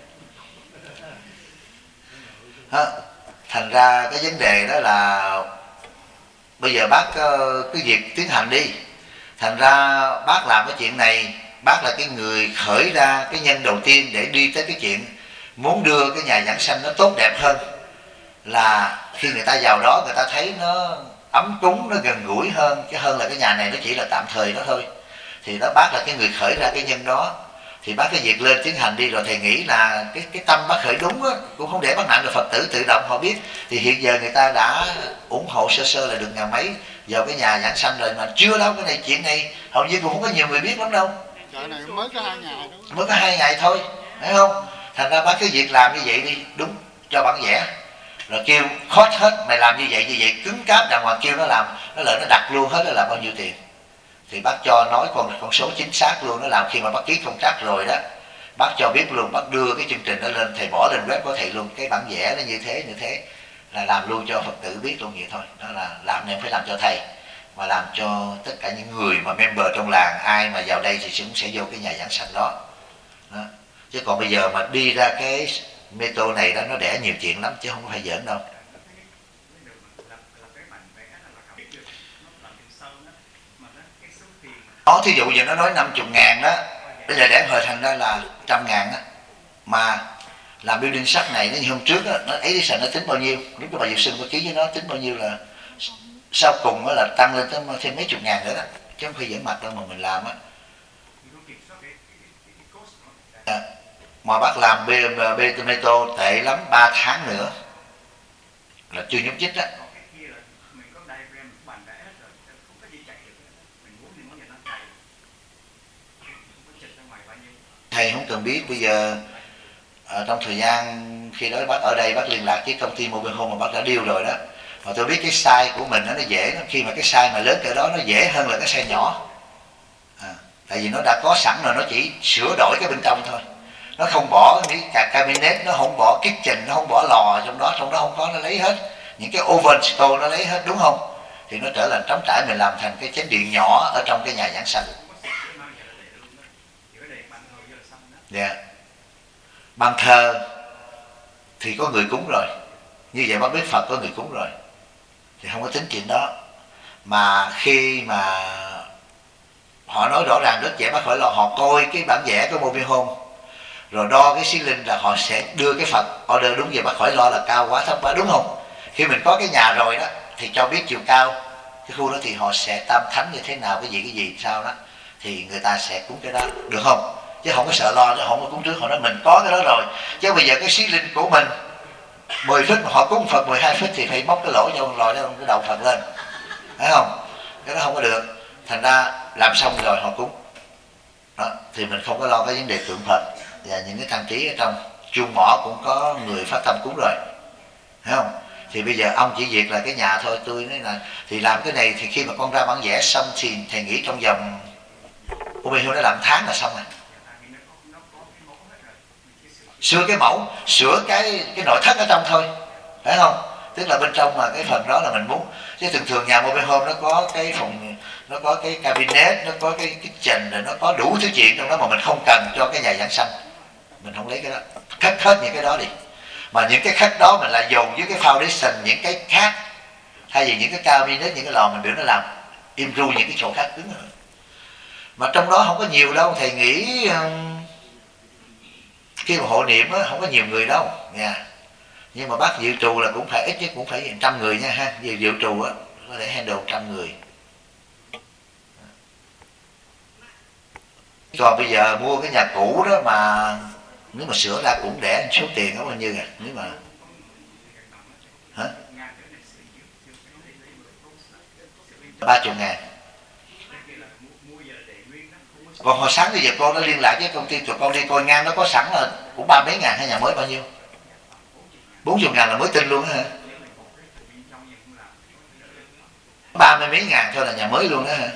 Đó. Thành ra cái vấn đề đó là bây giờ bác cứ việc tiến hành đi. Thành ra bác làm cái chuyện này, bác là cái người khởi ra cái nhân đầu tiên để đi tới cái chuyện muốn đưa cái nhà giảng sanh nó tốt đẹp hơn. Là khi người ta vào đó người ta thấy nó ấm cúng, nó gần gũi hơn, chứ hơn là cái nhà này nó chỉ là tạm thời đó thôi. Thì đó bác là cái người khởi ra cái nhân đó. Thì bác cái việc lên tiến hành đi, rồi thầy nghĩ là cái cái tâm bác khởi đúng á, cũng không để bác nặng, rồi Phật tử tự động họ biết. Thì hiện giờ người ta đã ủng hộ sơ sơ là được ngàn mấy vào cái nhà giảng sanh rồi, mà chưa đâu. Cái này chuyện này hầu như cũng không có nhiều người biết lắm đâu. Chợ này mới có hai ngày đó. Mới có hai ngày thôi, thấy không? Thành ra bác cái việc làm như vậy đi, đúng cho bản vẽ. Rồi kêu khó hết, mày làm như vậy như vậy cứng cáp đàng hoàng, kêu nó làm, nó lợi nó đặt luôn hết, nó làm bao nhiêu tiền. Thì bác cho nói con con số chính xác luôn. Nó làm khi mà bác ký contract rồi đó, bác cho biết luôn, bác đưa cái chương trình đó lên, thầy bỏ lên web của thầy luôn, cái bản vẽ nó như thế như thế, là làm luôn cho Phật tử biết luôn vậy thôi. Đó là làm này phải làm cho thầy, mà làm cho tất cả những người mà member trong làng, ai mà vào đây thì cũng sẽ vô cái nhà giảng sanh đó. Đó. Chứ còn bây giờ mà đi ra cái mê-tô này đó, nó đẻ nhiều chuyện lắm chứ không phải giỡn đâu. Đó, thí dụ giờ nó nói năm mươi ngàn đó, bây giờ để hồi thành ra là trăm ngàn đó. Mà làm building sắt này, nó như hôm trước đó, nó ấy đi nó tính bao nhiêu, lúc đó bà Diệu Sưng có ký với nó tính bao nhiêu, là sau cùng đó là tăng lên tới thêm mấy chục ngàn nữa đó, chứ không phải giỡn mặt đâu mà mình làm á. À, mà bác làm bê bê mê tô tệ lắm, ba tháng nữa là chưa nhúc nhích đó. Thầy không cần biết. Bây giờ à, trong thời gian khi đó bác ở đây, bác liên lạc với công ty Mobile Home mà bác đã deal rồi đó, mà tôi biết cái size của mình nó, nó dễ lắm. Khi mà cái size mà lớn cỡ đó nó dễ hơn là cái size nhỏ, à, tại vì nó đã có sẵn rồi, nó chỉ sửa đổi cái bên trong thôi. Nó không bỏ cái cả cabinet, nó không bỏ kitchen, nó không bỏ lò trong đó, trong đó không có, nó lấy hết những cái oven stove, nó lấy hết, đúng không? Thì nó trở thành trống trải, mình làm thành cái chánh điện nhỏ ở trong cái nhà giảng sanh. Dạ. Yeah. Bàn thờ thì có người cúng rồi, như vậy bác biết Phật có người cúng rồi, thì không có tính chuyện đó. Mà khi mà họ nói rõ ràng rất dễ, bác khỏi lo, họ coi cái bản vẽ của Mobile Home rồi đo cái xí linh là họ sẽ đưa cái Phật order đúng vậy, bác khỏi lo là cao quá thấp quá, đúng không? Khi mình có cái nhà rồi đó thì cho biết chiều cao cái khu đó, thì họ sẽ tam thánh như thế nào, cái gì cái gì sao đó, thì người ta sẽ cúng cái đó, được không? Chứ không có sợ lo, chứ không có cúng trước. Họ nói mình có cái đó rồi, chứ bây giờ cái xí linh của mình mười phút mà họ cúng Phật mười hai phút thì phải móc cái lỗ vô lòi cái đầu Phật lên, thấy không? Cái đó không có được. Thành ra làm xong rồi họ cúng đó, thì mình không có lo cái vấn đề tượng Phật và những cái trang trí ở trong. Chuông mỏ cũng có người phát tâm cúng rồi, thấy không? Thì bây giờ ông chỉ việc là cái nhà thôi. Tôi nói là thì làm cái này, thì khi mà con ra bản vẽ xong thì thầy nghĩ trong vòng của mình nó làm tháng là xong rồi. Sửa cái mẫu, sửa cái cái nội thất ở trong thôi, phải không? Tức là bên trong mà cái phần đó là mình muốn. Chứ thường thường nhà Mobile Home nó có cái phòng, nó có cái cabinet, nó có cái kitchen, rồi nó có đủ thứ chuyện trong đó mà mình không cần cho cái nhà giảng sanh. Mình không lấy cái đó, cắt hết những cái đó đi. Mà những cái khách đó mình lại dồn với cái foundation những cái khác, thay vì những cái cabinet, những cái lò mình biểu nó làm improve những cái chỗ khác cứng rồi. Mà trong đó không có nhiều đâu. Thầy nghĩ khi mà hộ niệm á, không có nhiều người đâu nha. Nhưng mà bác dự trù là cũng phải ít nhất cũng phải trăm người nha ha. Vì dự trù á có thể handle trăm người. Còn bây giờ mua cái nhà cũ đó mà nếu mà sửa ra cũng đẻ số tiền đó bao nhiêu à? Nếu mà hả? Ba chục ngàn. Còn hồi sáng bây giờ con nó liên lạc với công ty tụi con đi coi ngang, nó có sẵn là cũng ba mấy ngàn. Hay nhà mới bao nhiêu? Bốn chục ngàn là mới tinh luôn đó hả? Ba mươi mấy ngàn thôi là nhà mới luôn đó hả?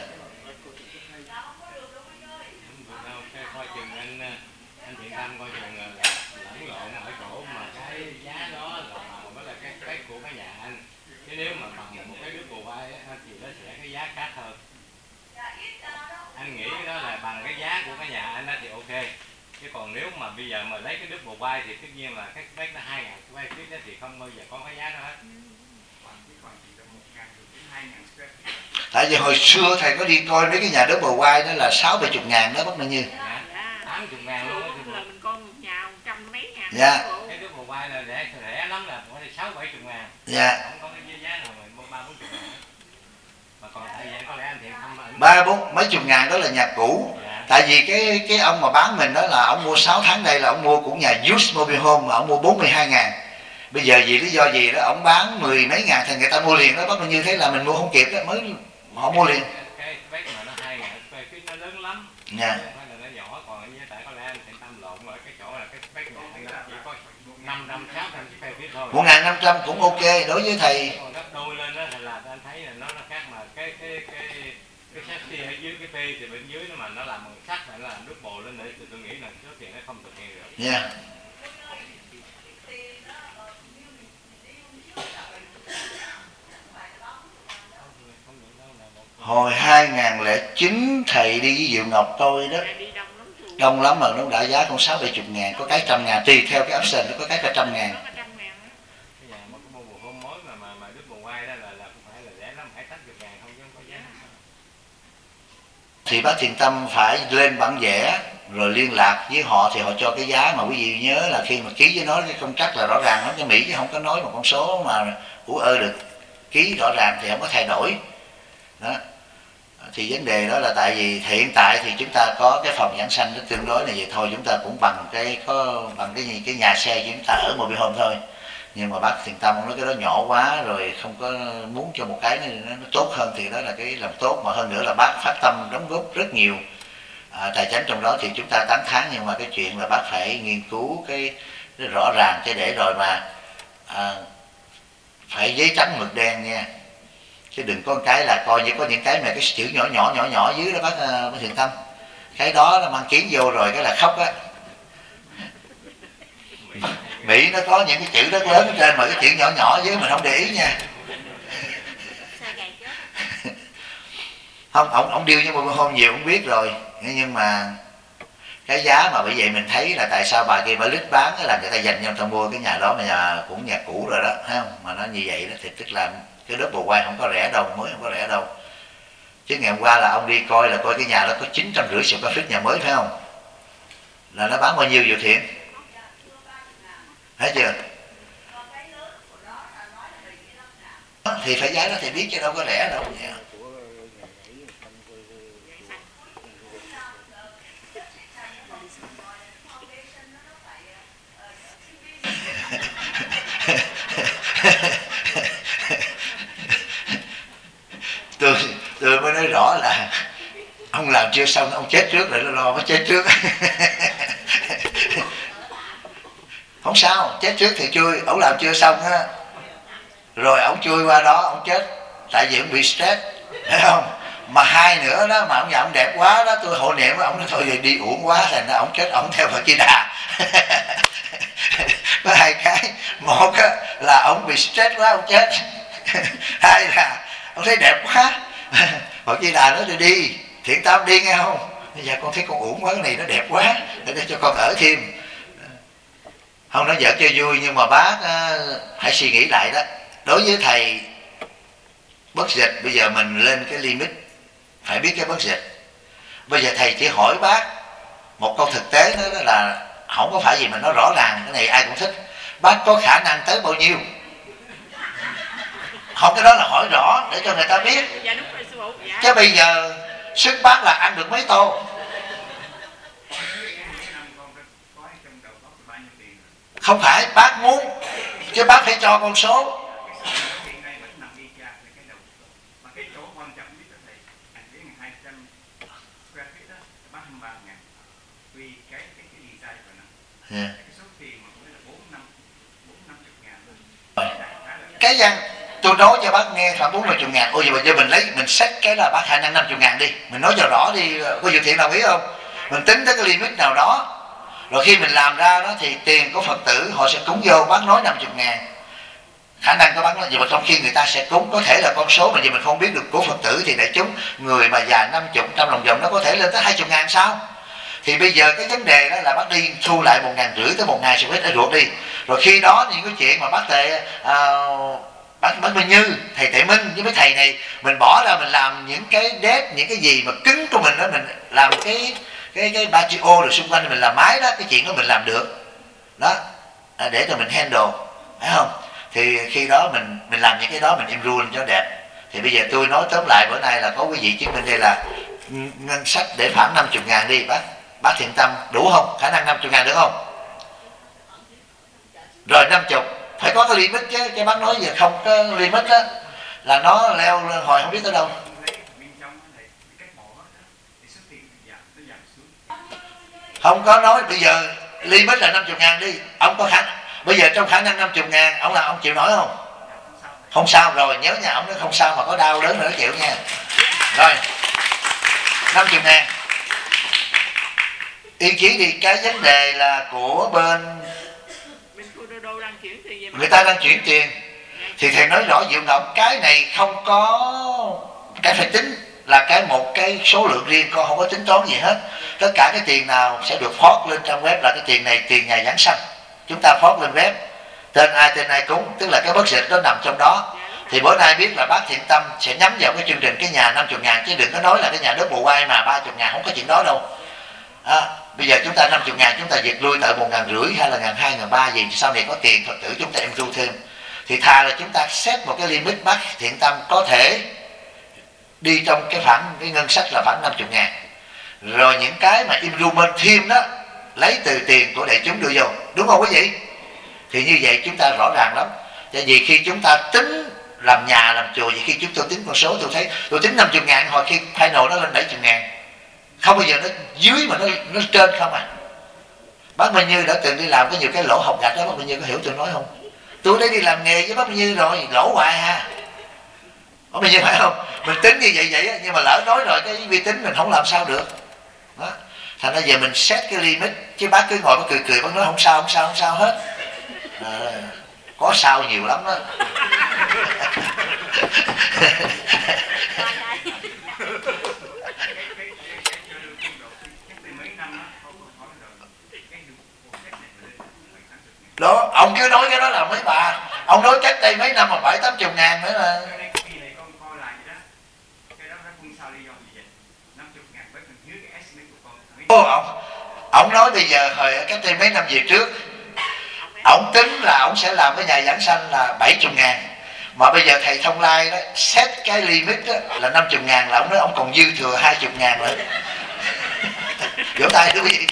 Nếu mà bằng một cái nước bù vai thì nó sẽ cái giá khác hơn. Anh nghĩ đó là bằng cái giá của cái nhà anh thì ok. Chứ còn nếu mà bây giờ mà lấy cái nước bù vai thì tất nhiên là cái spec nó hai ngàn quay feet đó thì không bao giờ có cái giá đó hết. Tại vì hồi xưa thầy có đi coi mấy cái nhà đỡ bờ quai đó là sáu bảy chục ngàn đó bác Minh Như. Dạ. tám mươi ngàn luôn á. Lúc là mình coi một nhà một trăm mấy ngàn. Dạ. Cái đứa bồ quai là rẻ rẻ lắm là phải sáu bảy chục ngàn. Dạ. Không có cái giá nào mà mua ba bốn chục ngàn. Mà còn tại vì có lẽ anh Thiện không ở ba bốn mấy chục ngàn đó là nhà cũ. Dạ. Tại vì cái cái ông mà bán mình đó là ông mua sáu tháng đây là ông mua cũng nhà used mobile home mà ông mua bốn mươi hai ngàn. Bây giờ vì lý do gì đó ông bán mười mấy ngàn thì người ta mua liền đó bác Minh Như, thế là mình mua không kịp đó, mới họ mua liền. Cái bếp mà nó hai ngàn square feet nó lớn lắm. Dạ. Không phải là nó nhỏ, còn với tại có lẽ anh Thiện Tâm lộn ở cái chỗ là cái bếp nhỏ nó chỉ có năm trăm sáu trăm square feet thôi. một ngàn năm trăm cũng ok đối với thầy. Còn gấp đôi lên đó thì là anh thấy là nó nó khác, mà cái cái cái cái chassis ở dưới cái phê thì bên dưới nó mà nó làm bằng sắt hay là làm nước bồ lên nữa thì tôi nghĩ là số tiền nó không thực hiện được. Dạ. Hồi hai ngàn lẻ chín thầy đi với Diệu Ngọc tôi đó, Đi đông lắm chùa. đông lắm mà nó đã giá con sáu bảy chục ngàn, có cái trăm ngàn, tùy theo cái option, nó có cái cả trăm ngàn. Nó có trăm ngàn á. Cái nhà mà có mua bộ hôm mới mà mà mà đứt bồ quai đó là là không phải là rẻ lắm, phải tám mươi ngàn không chứ không có giá. Thì bác Thiện Tâm phải lên bản vẽ rồi liên lạc với họ thì họ cho cái giá, mà quý vị nhớ là khi mà ký với nó cái công trắc là rõ ràng lắm, cái Mỹ chứ không có nói một con số mà ủ ơ được, ký rõ ràng thì không có thay đổi đó. Thì vấn đề đó là tại vì hiện tại thì chúng ta có cái phòng giảng sanh nó tương đối là vậy thôi, chúng ta cũng bằng cái có bằng cái gì cái nhà xe chúng ta ở mobile home thôi, nhưng mà bác Thiện Tâm nói cái đó nhỏ quá rồi không có muốn cho một cái nó, nó tốt hơn thì đó là cái làm tốt, mà hơn nữa là bác phát tâm đóng góp rất nhiều à, tài chánh trong đó thì chúng ta tán thán, nhưng mà cái chuyện là bác phải nghiên cứu cái, cái rõ ràng chứ để rồi mà à, phải giấy trắng mực đen nha, chứ đừng có cái là coi như có những cái mà cái chữ nhỏ nhỏ nhỏ nhỏ dưới đó bác, bác Thiện Tâm, cái đó nó mang kiến vô rồi cái là khóc á. Mỹ nó có những cái chữ rất lớn trên mà cái chữ nhỏ nhỏ dưới mình không để ý nha. Không, ông ông điêu với một hôm nhiều cũng biết rồi, nhưng mà cái giá mà bởi vậy mình thấy là tại sao bà kia bà lít bán là người ta dành nhau ta mua cái nhà đó mà nhà cũng nhà cũ rồi đó, thấy không? Mà nó như vậy đó thì tức là cái đất bồ quai không có rẻ đâu, mới không có rẻ đâu. Chứ ngày hôm qua là ông đi coi là coi cái nhà đó có chín trăm rưỡi square feet nhà mới phải không? Là nó bán bao nhiêu vậy Thiện? Thấy chưa? Thì phải giá đó thì biết chứ đâu có rẻ đâu. tôi tôi mới nói rõ là ông làm chưa xong ông chết trước rồi nó lo mới chết trước. Không sao, chết trước thì chui, ông làm chưa xong á rồi ông chui qua đó ông chết, tại vì ông bị stress, thấy không? Mà hai nữa đó mà ông nhà ông đẹp quá đó, tôi hộ niệm ông nói thôi thì đi uổng quá thành ra ông chết, ông theo Phật Di Đà. Có hai cái, một á, là ông bị stress quá ông chết, hai là ông thấy đẹp quá, Phật Di Đà nói tôi đi, Thiện Tâm đi nghe không? Bây giờ con thấy con uổng quá, cái này nó đẹp quá, để cho con ở thêm. Không nói giỡn cho vui, nhưng mà bác uh, hãy suy nghĩ lại đó. Đối với thầy bất dịch, bây giờ mình lên cái limit, phải biết cái bất dịch. Bây giờ thầy chỉ hỏi bác một câu thực tế đó, đó là không có phải gì mà nó rõ ràng, cái này ai cũng thích. Bác có khả năng tới bao nhiêu? Không, cái đó là hỏi rõ để cho người ta biết. Dạ đúng rồi sư phụ. Dạ. Chứ bây giờ sức bác là ăn được mấy tô. Không phải bác muốn, chứ bác phải cho con số. Yeah. Cái văn tôi nói cho bác nghe khoảng bốn mươi ngàn. Ôi giờ mình lấy mình xét cái là bác khả năng năm mươi ngàn đi, mình nói cho rõ đi, có dự thiện đồng ý không? Mình tính tới cái limit nào đó, rồi khi mình làm ra đó thì tiền của Phật tử họ sẽ cúng vô, bác nói năm mươi ngàn, khả năng của bác nói gì mà trong khi người ta sẽ cúng có thể là con số mà gì mình không biết được của Phật tử thì đại chúng người mà già năm mươi trăm lòng vòng nó có thể lên tới hai mươi ngàn sao? Thì bây giờ cái vấn đề đó là bác đi thu lại một ngàn rưỡi tới một ngàn square feet ở ruột đi, rồi khi đó những cái chuyện mà bác tệ à, bác bác Minh Như, thầy Tệ Minh với mấy thầy này, mình bỏ ra mình làm những cái đét, những cái gì mà cứng của mình đó, mình làm cái cái cái ba chi ô rồi xung quanh mình làm máy đó, cái chuyện đó mình làm được đó, à, để cho mình handle, phải không? Thì khi đó mình mình làm những cái đó mình improve cho đẹp. Thì bây giờ tôi nói tóm lại bữa nay là có quý vị chứng minh đây là ngân sách để khoảng năm mươi ngàn đi bác, bác Thiện Tâm đủ không? Khả năng năm mươi ngàn được không? Rồi năm mươi, phải có cái limit chứ, cái bác nói giờ không có limit đó là nó leo lên hồi không biết tới đâu. Không có nói bây giờ limit là năm mươi ngàn đi, ông có khả bây giờ trong khả năng năm mươi ngàn, ông là ông chịu nổi không? Không sao, rồi nhớ nha, ông nói không sao mà có đau đớn nữa chịu nha. Rồi năm mươi ngàn ý chí đi. Cái vấn đề là của bên người ta đang chuyển tiền thì thầy nói rõ dịu ngọc, cái này không có cái phải tính là cái một cái số lượng riêng, con không có tính toán gì hết. Tất cả cái tiền nào sẽ được post lên trang web là cái tiền này tiền nhà giảng sanh, chúng ta post lên web, tên ai tên ai cúng, tức là cái budget nó nằm trong đó. Thì bữa nay biết là bác Thiện Tâm sẽ nhắm vào cái chương trình cái nhà năm mươi ngàn, chứ đừng có nói là cái nhà đất bộ quay mà ba mươi ngàn, không có chuyện đó đâu. À, bây giờ chúng ta năm mươi ngàn chúng ta giật lui tại một ngàn rưỡi hay là ngàn hai, ngàn ba gì, sau này có tiền Phật tử chúng ta improve thêm. Thì thà là chúng ta set một cái limit bác Thiện Tâm có thể đi trong cái khoản cái ngân sách là khoảng năm mươi ngàn. Rồi những cái mà improvement thêm đó lấy từ tiền của đại chúng đưa vô, đúng không quý vị? Thì như vậy chúng ta rõ ràng lắm. Tại vì khi chúng ta tính làm nhà làm chùa, vì khi chúng tôi tính con số tôi thấy tôi tính năm mươi ngàn, hồi khi final nó lên bảy mươi ngàn, không bao giờ nó dưới mà nó nó trên không à. Bác Minh Như đã từng đi làm có nhiều cái lỗ hồng gạch đó, bác Minh Như có hiểu tôi nói không? Tôi đã đi làm nghề với bác Minh Như rồi, lỗ hoài ha. Bác Minh Như phải không? Mình tính như vậy vậy nhưng mà lỡ nói rồi cái vi tính mình không làm sao được đó. Thành ra giờ mình set cái limit, chứ bác cứ ngồi bác cười cười bác nói không sao không sao không sao hết à, có sao nhiều lắm đó. Đó, ông cứ nói cái đó là mấy bà, ông nói cách đây mấy năm mà bảy tám chục ngàn nữa là. Ô, ông, ông nói bây giờ hồi cách đây mấy năm về trước, ông tính là ông sẽ làm cái nhà giảng sanh là bảy mươi ngàn, mà bây giờ thầy Thông Lai đó set cái limit đó là năm mươi ngàn, là ông nói ông còn dư thừa hai mươi ngàn nữa. Vỗ tay thưa quý vị.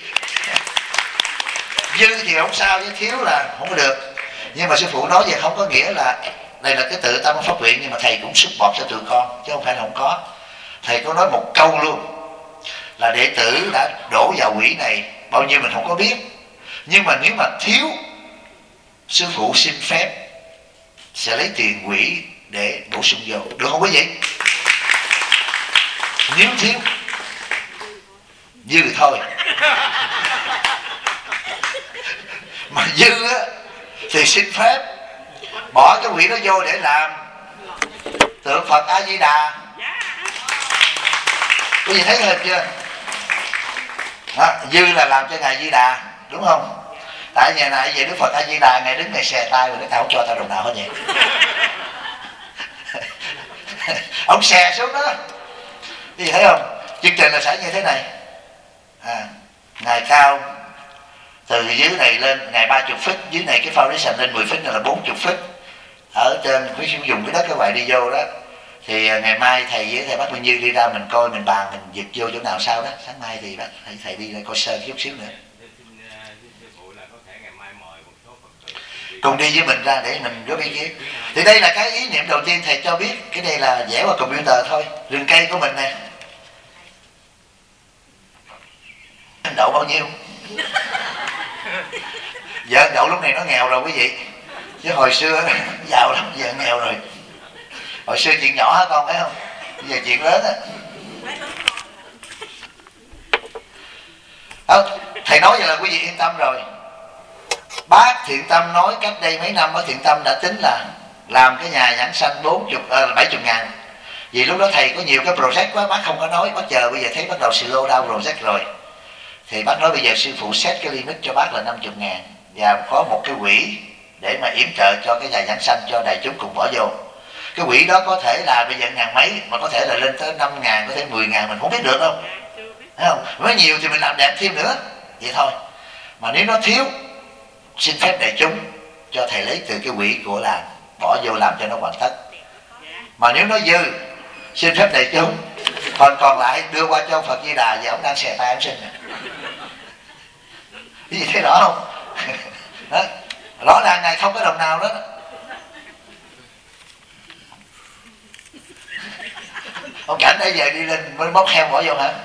Dư thì không sao, chứ thiếu là không có được. Nhưng mà sư phụ nói vậy không có nghĩa là đây là cái tự tâm pháp viện, nhưng mà thầy cũng support cho tụi con chứ không phải là không có. Thầy có nói một câu luôn là đệ tử đã đổ vào quỹ này bao nhiêu mình không có biết, nhưng mà nếu mà thiếu, sư phụ xin phép sẽ lấy tiền quỹ để bổ sung vô, được không quý vị? Nếu thiếu, dư thôi. Mà dư á thì xin phép bỏ cái quỹ đó vô để làm tượng Phật A Di Đà. Quý vị thấy hình chưa? Đó, dư là làm cho ngài Di Đà, đúng không? Tại nhà này về Đức Phật A Di Đà, ngài đứng ngài xè tay rồi, tao không cho tao đồng nào hết vậy. Ông xè xuống đó, quý vị thấy không? Chương trình là sẽ như thế này à, ngài cao từ dưới này lên ngày ba mươi feet, dưới này cái foundation lên mười feet, này là bốn mươi feet. Ở trên quý sử dụng cái đất các bạn đi vô đó, thì ngày mai thầy với thầy Bác Minh Như đi ra mình coi, mình bàn, mình dịch vô chỗ nào sao đó. Sáng mai thì bác thầy, thầy đi ra coi sơ chút xíu nữa, cùng đi với mình ra để mình góp ý kiến. Thì đây là cái ý niệm đầu tiên thầy cho biết, cái này là vẽ qua computer thôi, rừng cây của mình nè. Đậu bao nhiêu? Vợ Đậu lúc này nó nghèo rồi quý vị, chứ hồi xưa giàu lắm, giờ nghèo rồi. Hồi xưa chuyện nhỏ hả con, phải không? Bây giờ chuyện lớn á. Đó, thầy nói vậy là quý vị yên tâm rồi. Bác Thiện Tâm nói cách đây mấy năm, bác Thiện Tâm đã tính là làm cái nhà giảng sanh bốn mươi, à, bảy mươi ngàn. Vì lúc đó thầy có nhiều cái project quá, bác không có nói, bác chờ bây giờ thấy bắt đầu slow down project rồi. Thì bác nói bây giờ sư phụ set cái limit cho bác là năm mươi ngàn, và có một cái quỹ để mà yểm trợ cho cái nhà giảng sanh cho đại chúng cùng bỏ vô. Cái quỹ đó có thể là bây giờ ngàn mấy, mà có thể là lên tới năm ngàn, có thể mười ngàn, mình không biết được đâu, thấy không? Nếu nhiều thì mình làm đẹp thêm nữa, vậy thôi. Mà nếu nó thiếu, xin phép đại chúng cho thầy lấy từ cái quỹ của làng bỏ vô làm cho nó hoàn tất. Mà nếu nó dư, xin phép đại chúng còn còn lại đưa qua cho Phật Di Đà, và ông đang xè tay ông xin. Cái gì thấy rõ không? Đó. Rõ ràng này không có đồng nào đó. Ông Cảnh nãy giờ đi lên mới bóc heo bỏ vô hả?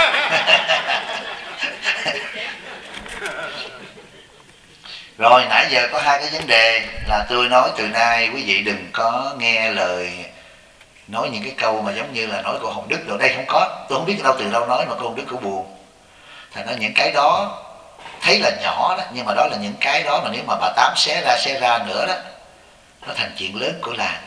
Rồi nãy giờ có hai cái vấn đề là tôi nói từ nay quý vị đừng có nghe lời nói những cái câu mà giống như là nói của Hồng Đức rồi. Đây không có, tôi không biết đâu từ đâu nói mà cô Hồng Đức cũng buồn. Thành ra những cái đó thấy là nhỏ đó, nhưng mà đó là những cái đó mà nếu mà bà Tám xé ra xé ra nữa đó, nó thành chuyện lớn của làng.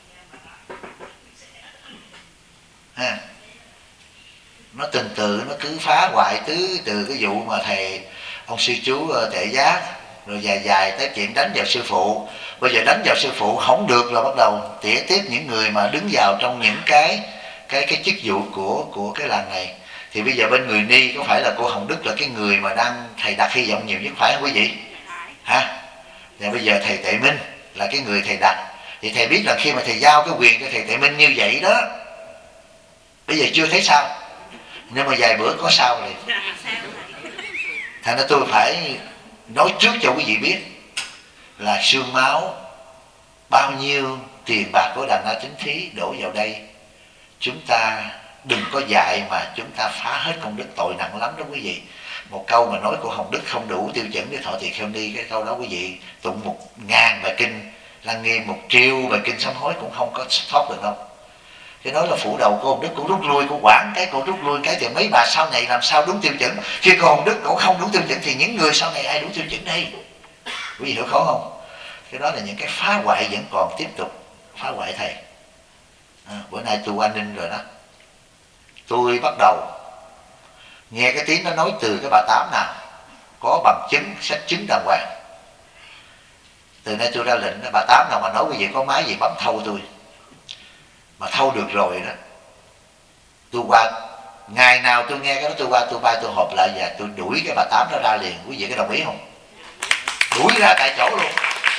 Ha. Nó từng từ nó cứ phá hoại tứ từ cái vụ mà thầy ông sư chú Tệ Giác, rồi dài dài tới chuyện đánh vào sư phụ. Bây giờ đánh vào sư phụ không được là bắt đầu tỉa tiếp những người mà đứng vào trong những cái cái cái chức vụ của của cái làng này. Thì bây giờ bên người Ni có phải là cô Hồng Đức là cái người mà đang thầy đặt hy vọng nhiều nhất, phải không quý vị? Hả? Và bây giờ thầy Tệ Minh là cái người thầy đặt. Thì thầy biết là khi mà thầy giao cái quyền cho thầy Tệ Minh như vậy đó, bây giờ chưa thấy sao, nhưng mà vài bữa có sao liền. Thành ra tôi phải nói trước cho quý vị biết là xương máu, bao nhiêu tiền bạc của Đàn Na Chính Thí đổ vào đây, chúng ta đừng có dạy mà chúng ta phá hết công đức, tội nặng lắm đó quý vị. Một câu mà nói của Hồng Đức không đủ tiêu chuẩn để thọ trì kheo ni, cái câu đó quý vị tụng một ngàn bài kinh, lắng nghe một triệu bài kinh sám hối cũng không có thoát được đâu. Cái nói là phủ đầu cô Hồng Đức cũng rút lui, cũng quản cái cũng rút lui cái, thì mấy bà sau này làm sao đúng tiêu chuẩn? Khi cô Hồng Đức cũng không đúng tiêu chuẩn thì những người sau này ai đúng tiêu chuẩn đây? Quý vị hiểu khó không? Cái đó là những cái phá hoại vẫn còn tiếp tục phá hoại thầy. À, bữa nay tôi an ninh rồi đó, tôi bắt đầu nghe cái tiếng nó nói từ cái bà Tám nào có bằng chứng, sách chứng đàng hoàng. Từ nay tôi ra lệnh bà Tám nào mà nói quý vị có máy gì bấm thâu tôi, mà thâu được rồi đó, tôi qua ngày nào tôi nghe cái đó tôi qua tôi bay tôi họp lại và tôi đuổi cái bà Tám đó ra liền. Quý vị có đồng ý không? Đuổi ra tại chỗ luôn.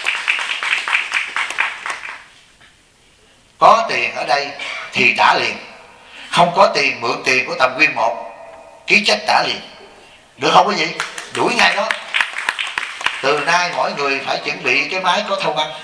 Có tiền ở đây thì trả liền, không có tiền mượn tiền của Tầm Nguyên một ký trách trả liền, được không quý vị? Đuổi ngay đó. Từ nay mỗi người phải chuẩn bị cái máy có thâu băng.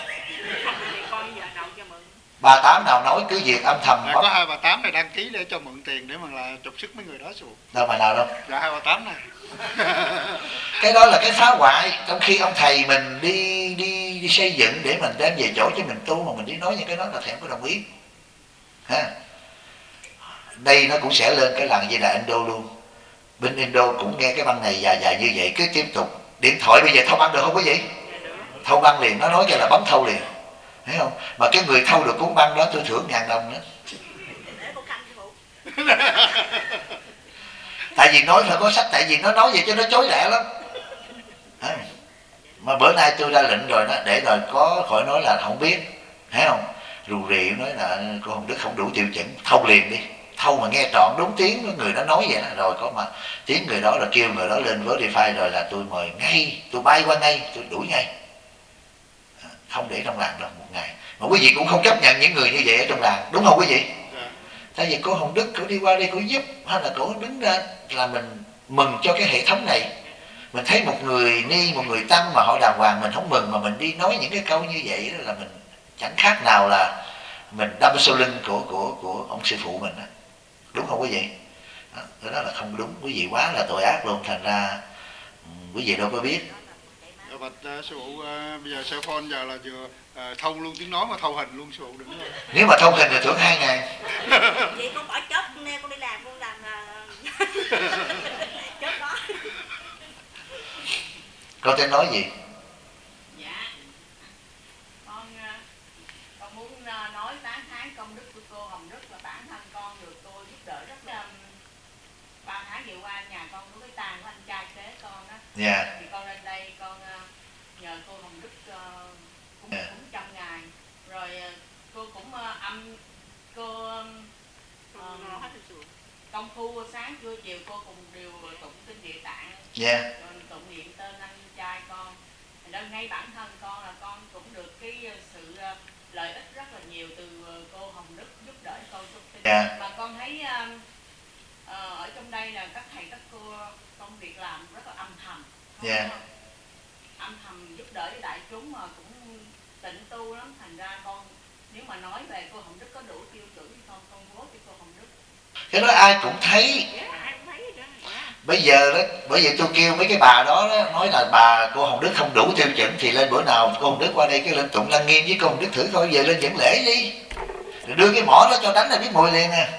Bà Tám nào nói cứ việc âm thầm. Dạ, có hai bà Tám này đăng ký để cho mượn tiền để mà là trục sức mấy người đó xuống. Đâu mà nào đâu. Dạ hai bà Tám này. Cái đó là cái phá hoại. Trong khi ông thầy mình đi đi đi xây dựng để mình đem về chỗ cho mình tu, mà mình đi nói những cái đó là thầy không có đồng ý. Ha. Đây nó cũng sẽ lên cái làng Di Đà Indo luôn. Bên Indo cũng nghe cái băng này dài dài như vậy, cứ tiếp tục. Điện thoại bây giờ thâu băng được không quý vị? Thâu băng liền, nó nói cho là bấm thâu liền. Thấy không? Mà cái người thâu được cuốn băng đó tôi thưởng ngàn đồng nữa. Tại vì nói phải có sách, tại vì nó nói vậy cho nó chối lẹ lắm. À, mà bữa nay tôi ra lệnh rồi đó, để rồi có khỏi nói là không biết, thấy không? Rù rì nói là cô Hồng Đức không đủ tiêu chuẩn, thâu liền đi. Thâu mà nghe trọn đúng tiếng người đó nói vậy đó, rồi có mà tiếng người đó là kêu người đó lên Verify rồi là tôi mời ngay, tôi bay qua ngay, tôi đuổi ngay. À, không để trong làng đâu một ngày. Mà quý vị cũng không chấp nhận những người như vậy ở trong làng, đúng không quý vị? Tại vì cô Hồng Đức cổ đi qua đây cổ giúp, hay là cổ đứng ra là mình mừng cho cái hệ thống này. Mình thấy một người ni, một người tăng mà họ đàng hoàng mình không mừng, mà mình đi nói những cái câu như vậy đó là mình chẳng khác nào là mình đâm sau lưng của của của ông sư phụ mình đó. Đúng không quý vị? Đó, cái đó là không đúng, quý vị quá là tội ác luôn, thành ra quý vị đâu có biết. Dạ, bạch uh, sư phụ, uh, bây giờ cell phone giờ là vừa uh, thâu luôn tiếng nói mà thâu hình luôn sư phụ đừng rồi. Nếu mà thâu hình thì thưởng hai ngàn. Vậy con bỏ chớp nè, con đi làm con làm uh... chớp đó. Con tên nói gì? Dạ, con con muốn nói tán thán công đức của cô Hồng Đức là bản thân con được cô giúp đỡ rất là. Ba tháng vừa qua nhà con có cái tang của anh trai kế con đó. Dạ. Thì con lên đây con nhờ cô Hồng Đức cũng uh, âm cô uh, công phu sáng trưa chiều cô cùng đều tụng kinh Địa Tạng. Dạ. Rồi tụng niệm tên anh trai con. Nên ngay bản thân con là con cũng được cái sự uh, lợi ích rất là nhiều từ uh, cô Hồng Đức giúp đỡ con trong kinh. Dạ. Mà con thấy uh, uh, ở trong đây là các thầy các cô công việc làm rất là âm thầm. Dạ. Âm thầm giúp đỡ cho đại chúng mà cũng tịnh tu lắm, thành ra con nếu mà nói về cô Hồng Đức có đủ tiêu chuẩn thì con con vote cho cô Hồng Đức. Cái đó ai cũng thấy. Bây giờ đó, bởi vậy tôi kêu mấy cái bà đó, đó nói là bà cô Hồng Đức không đủ tiêu chuẩn thì lên bữa nào cô Hồng Đức qua đây cái lên tụng Lăng Nghiêm với cô Hồng Đức thử coi, về lên dẫn lễ đi. Rồi đưa cái mỏ đó cho đánh là biết mùi liền nè.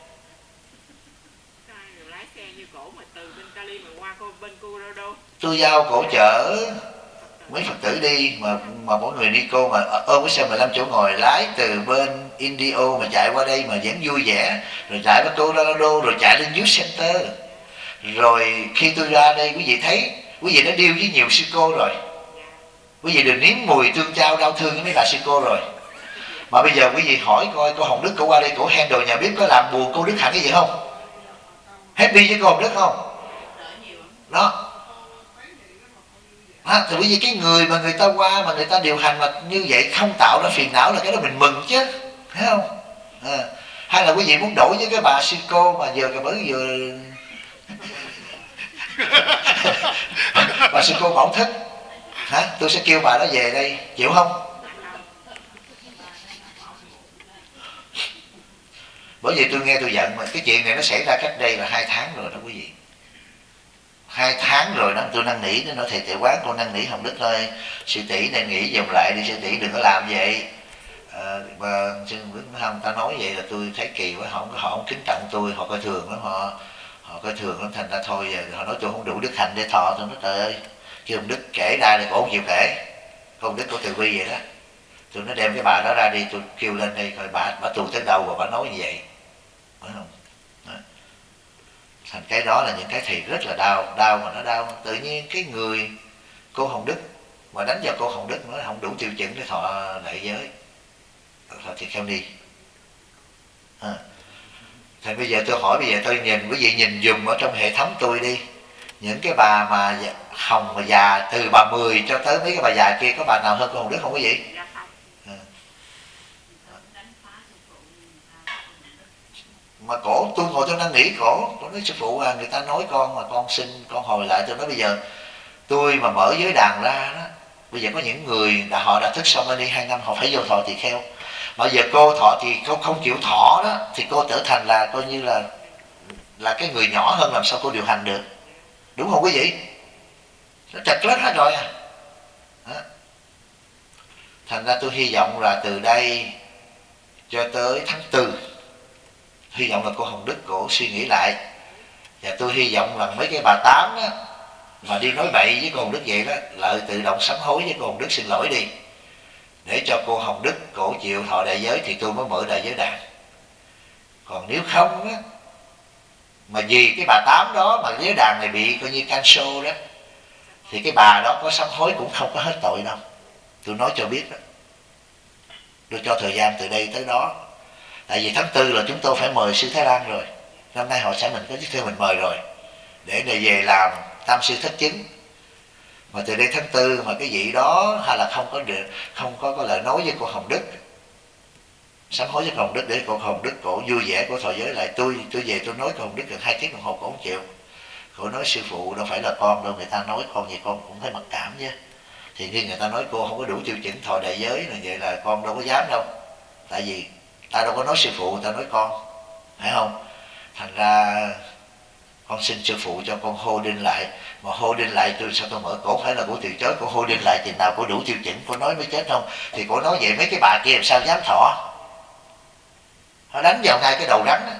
Tôi giao cổ chở mấy Phật tử đi mà mà mỗi người đi cô mà ôm cái xe mười lăm chỗ ngồi lái từ bên Indio mà chạy qua đây mà vẫn vui vẻ, rồi chạy qua Colorado rồi chạy lên Youth Center. Rồi khi tôi ra đây quý vị thấy quý vị đã deal với nhiều sư cô rồi, quý vị đừng nếm mùi tương trao đau thương với mấy bà sư cô rồi. Mà bây giờ quý vị hỏi coi cô Hồng Đức cổ qua đây cổ handle nhà bếp có làm buồn cô Đức Hạnh cái gì không? Happy với cô Hồng Đức không? Đó. À, thì bởi vì cái người mà người ta qua mà người ta điều hành mà như vậy không tạo ra phiền não là cái đó mình mừng chứ, thấy không? À, hay là quý vị muốn đổi với cái bà sư cô mà giờ cái bởi vừa bà sư cô mà không thích, hả? Tôi sẽ kêu bà đó về đây, chịu không? Bởi vì tôi nghe tôi giận mà cái chuyện này nó xảy ra cách đây là hai tháng rồi đó quý vị. Hai tháng rồi đó, tôi năn nỉ nó nói thầy Tệ Quán, con năn nỉ Hồng Đức ơi, sư tỷ nên nghĩ dùm lại đi, sư tỷ đừng có làm vậy. À, và sư Đức không, ta nói vậy là tôi thấy kỳ quá, họ không, họ không kính trọng tôi, họ coi thường lắm, họ họ coi thường lắm, thành ra thôi giờ họ nói tôi không đủ đức hạnh để thọ. Tôi nói trời ơi, kêu Hồng Đức kể ra thì cổ không chịu kể, Hồng Đức có từ bi vậy đó. Tôi nói đem cái bà đó ra đi, tôi kêu lên đây coi bà bà tu tới đâu và bà nói như vậy, phải không? Đó. Thành cái đó là những cái thầy rất là đau, đau mà nó đau tự nhiên cái người cô Hồng Đức mà đánh vào cô Hồng Đức nói không đủ tiêu chuẩn để thọ đại giới, thọ thì kheo ni. À. Thì bây giờ tôi hỏi, bây giờ tôi nhìn quý vị nhìn dùm ở trong hệ thống tôi đi, những cái bà mà hồng mà già từ bà mười cho tới mấy cái bà già kia có bà nào hơn cô Hồng Đức không quý vị? À. Mà cổ tôi ngồi tôi năn nỉ cổ, cổ nói sư phụ à, người ta nói con mà con xin con hồi lại. Tôi nói bây giờ tôi mà mở giới đàn ra đó, bây giờ có những người đã họ đã thức xong đi hai năm họ phải vô thọ tỳ kheo, mà giờ cô thọ thì cô không chịu thọ đó thì cô trở thành là coi như là là cái người nhỏ hơn, làm sao cô điều hành được, đúng không quý vị? Nó trật lết hết rồi à. Đó. Thành ra tôi hy vọng là từ đây cho tới tháng tư, hy vọng là cô Hồng Đức cổ suy nghĩ lại, và tôi hy vọng là mấy cái bà tám đó mà đi nói bậy với cô Hồng Đức vậy đó, lợi tự động sám hối với cô Hồng Đức xin lỗi đi, để cho cô Hồng Đức cổ chịu thọ đại giới thì tôi mới mở đại giới đàn. Còn nếu không á, mà vì cái bà tám đó mà giới đàn này bị coi như cancel đó, thì cái bà đó có sám hối cũng không có hết tội đâu, tôi nói cho biết đó. Tôi cho thời gian từ đây tới đó. Tại vì tháng tư là chúng tôi phải mời sư Thái Lan rồi, năm nay họ sẽ mình có chiếc thư mình mời rồi, để này về làm tam sư thất chứng. Mà từ đây tháng tư mà cái vị đó hay là không có được, không có có lời nói với cô Hồng Đức, sám hối với cô Hồng Đức để cô Hồng Đức cổ vui vẻ, cổ thọ giới lại, tôi tôi về tôi nói cô Hồng Đức gần hai tiếng đồng hồ cổ không chịu. Cổ nói sư phụ đâu phải là con đâu, người ta nói con gì con cũng thấy mặc cảm chứ. Thì khi người ta nói cô không có đủ tiêu chuẩn thọ đại giới là vậy là con đâu có dám đâu. Tại vì ta đâu có nói sư phụ, ta nói con, phải không? Thành ra con xin sư phụ cho con hô đinh lại, mà hô đinh lại tôi sao tôi mở, cổ phải là cổ từ chối, cổ hô đinh lại thì nào cổ đủ tiêu chuẩn, cổ nói mới chết không? Thì cổ nói vậy mấy cái bà kia làm sao dám thọ? Họ đánh vào ngay cái đầu rắn đó.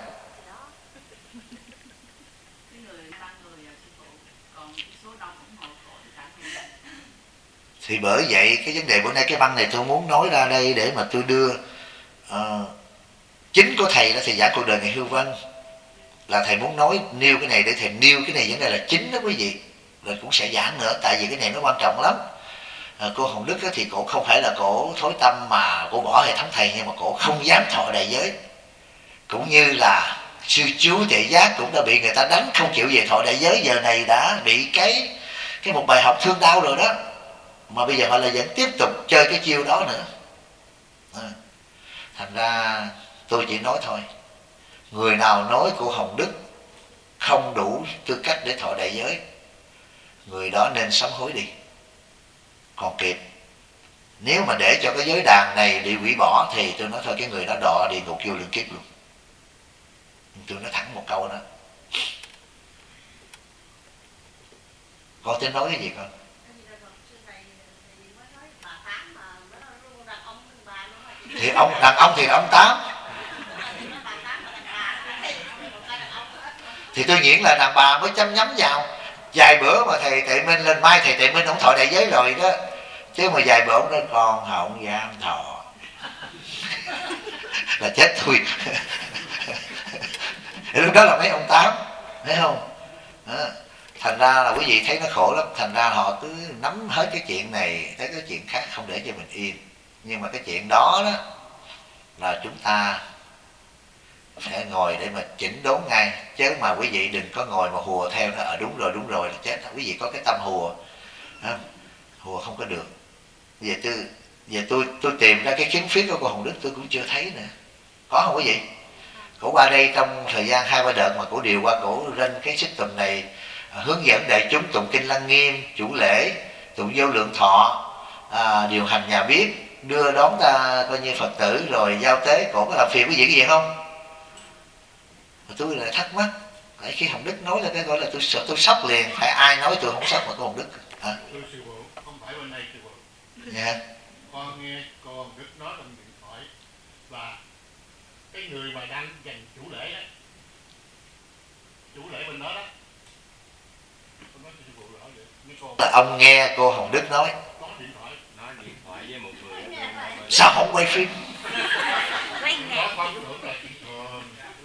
Thì bởi vậy cái vấn đề bữa nay cái băng này tôi muốn nói ra đây để mà tôi đưa uh, chính của thầy đó, thầy giảng cuộc đời ngày hưu văn là thầy muốn nói nêu cái này để thầy nêu cái này vấn đề là chính đó quý vị, rồi cũng sẽ giảng nữa, tại vì cái này nó quan trọng lắm. à, cô Hồng Đức thì cổ không phải là cổ thối tâm mà cổ bỏ hệ thống thầy, nhưng mà cổ không dám thọ đại giới. Cũng như là sư chú Tuệ Giác cũng đã bị người ta đánh không chịu về thọ đại giới, giờ này đã bị cái cái một bài học thương đau rồi đó, mà bây giờ họ lại vẫn tiếp tục chơi cái chiêu đó nữa. À, thành ra tôi chỉ nói thôi, người nào nói cô Hồng Đức không đủ tư cách để thọ đại giới, người đó nên sám hối đi, còn kịp. Nếu mà để cho cái giới đàn này bị hủy bỏ thì tôi nói thôi, cái người đó đọa địa ngục vô lượng kiếp luôn. Tôi nói thẳng một câu đó. Con tính nói cái gì con? Thì ông đàn ông thì ông Tám, thì tôi nghĩ là đàn bà mới chăm nhắm vào. Vài bữa mà thầy Tệ Minh lên, mai thầy Tệ Minh ông thọ đại giới rồi đó, chứ mà vài bữa ông nói con không dám thọ là chết tôi. Lúc đó là mấy ông Tám, thấy không? Đó. Thành ra là quý vị thấy nó khổ lắm, thành ra họ cứ nắm hết cái chuyện này tới cái chuyện khác, không để cho mình yên. Nhưng mà cái chuyện đó đó là chúng ta phải ngồi để mà chỉnh đốn ngay, chứ mà quý vị đừng có ngồi mà hùa theo nó. Ở đúng rồi đúng rồi là chết. Quý vị có cái tâm hùa, không? Hùa không có được. Giờ tôi giờ tôi tôi tìm ra cái kiến phiết của cô Hồng Đức tôi cũng chưa thấy nữa. Có không quý vị? Cổ qua đây trong thời gian hai ba đợt mà cổ điều qua, cổ lên cái system này, hướng dẫn đại chúng tụng kinh Lăng Nghiêm, chủ lễ, tụng vô lượng thọ, à, điều hành nhà bếp, đưa đón ta coi như Phật tử, rồi giao tế. Cổ có làm phiền quý vị cái gì không? Mà tôi lại thắc mắc, tại khi Hồng Đức nói là cái gọi là tôi sợ, tôi sốc liền. Phải ai nói tôi không sốc mà cô Hồng Đức hả? Thưa sư phụ, không phải bên đây sư phụ. Dạ. Con nghe cô Hồng Đức nói trong điện thoại, và cái người mà đang giành chủ lễ đó, chủ lễ bên đó đó, con nói cho sư phụ rõ vậy. Mấy cô Là ông nghe cô Hồng Đức nói, có điện thoại, nói điện thoại với một người sao không quay phim? Quay có nè. con tưởng là chuyện thường.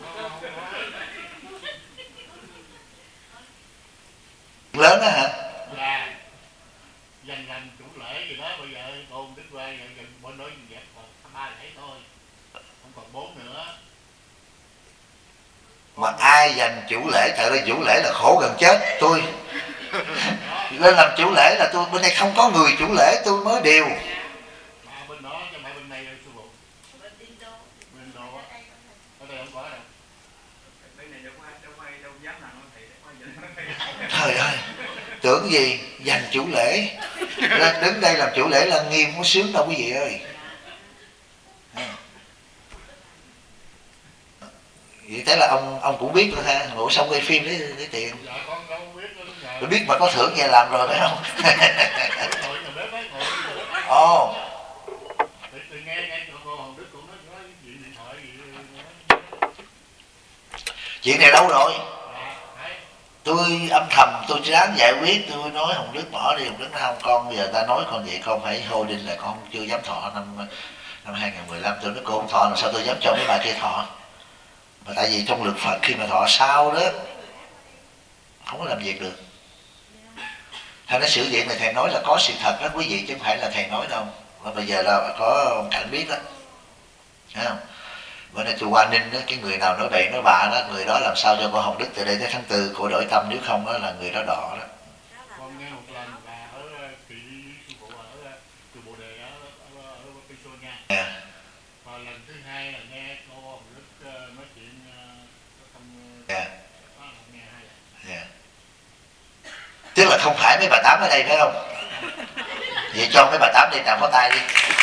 Lớn á hả? Là dành làm chủ lễ gì đó, bây giờ cô Hồng Đức qua gần bên đó dẹp còn ba lễ thôi, không còn bốn nữa. Mà ai giành chủ lễ, tại đây chủ lễ là khổ gần chết. Tôi lên làm chủ lễ là tôi bên đây không có người chủ lễ, tôi mới điều. Mà bên đó chứ không phải bên này đâu sư phụ. Bên Indo á, ở đây không có đâu. Bên này đâu có đâu có đâu dám làm đâu thầy, Trời ơi, tưởng gì giành chủ lễ, lên đứng đây làm chủ lễ Lăng Nghiêm có sướng đâu quý vị ơi. Vậy thế là ông ông cũng biết rồi ha, ngủ xong quay phim lấy, lấy tiền. Dạ con đâu biết nữa đúng rồi. Tôi biết mà có thưởng về làm rồi phải không? Ngồi nhà bếp ấy, ngồi nhà bếp. Ồ, Từ từ nghe nghe cô Hồng Đức cũng nói nói chuyện điện thoại gì. chuyện này đâu rồi? Dạ, thấy. Tôi âm thầm tôi ráng giải quyết, tôi nói Hồng Đức bỏ đi. Hồng Đức nói không, con giờ ta nói con vậy con phải holding là con chưa dám thọ năm năm hai nghìn mười lăm. Tôi nói cô không thọ là sao tôi dám cho mấy bà kia thọ. Mà tại vì trong luật Phật khi mà thọ sau đó không có làm việc được. Thầy nói sự việc này thầy nói là có sự thật đó quý vị, chứ không phải là thầy nói đâu. Và bây giờ là có ông Cảnh biết đó, thấy không? Bữa nay tôi qua Ninh đó, cái người nào nói bậy nói bạ đó, người đó làm sao cho cô Hồng Đức từ đây tới tháng tư cô đổi tâm, nếu không đó là người đó đỏ đó. Con nghe một lần là ở kỳ sư phụ ở chùa Bồ Đề ở ở ở Piso nha. Yeah. Và lần thứ hai là nghe cô Hồng Đức nói chuyện trong Yeah. đó là nghe hai lần. Yeah. Tức là không phải mấy bà Tám ở đây phải không? Vậy cho mấy bà Tám đi nào có tay đi.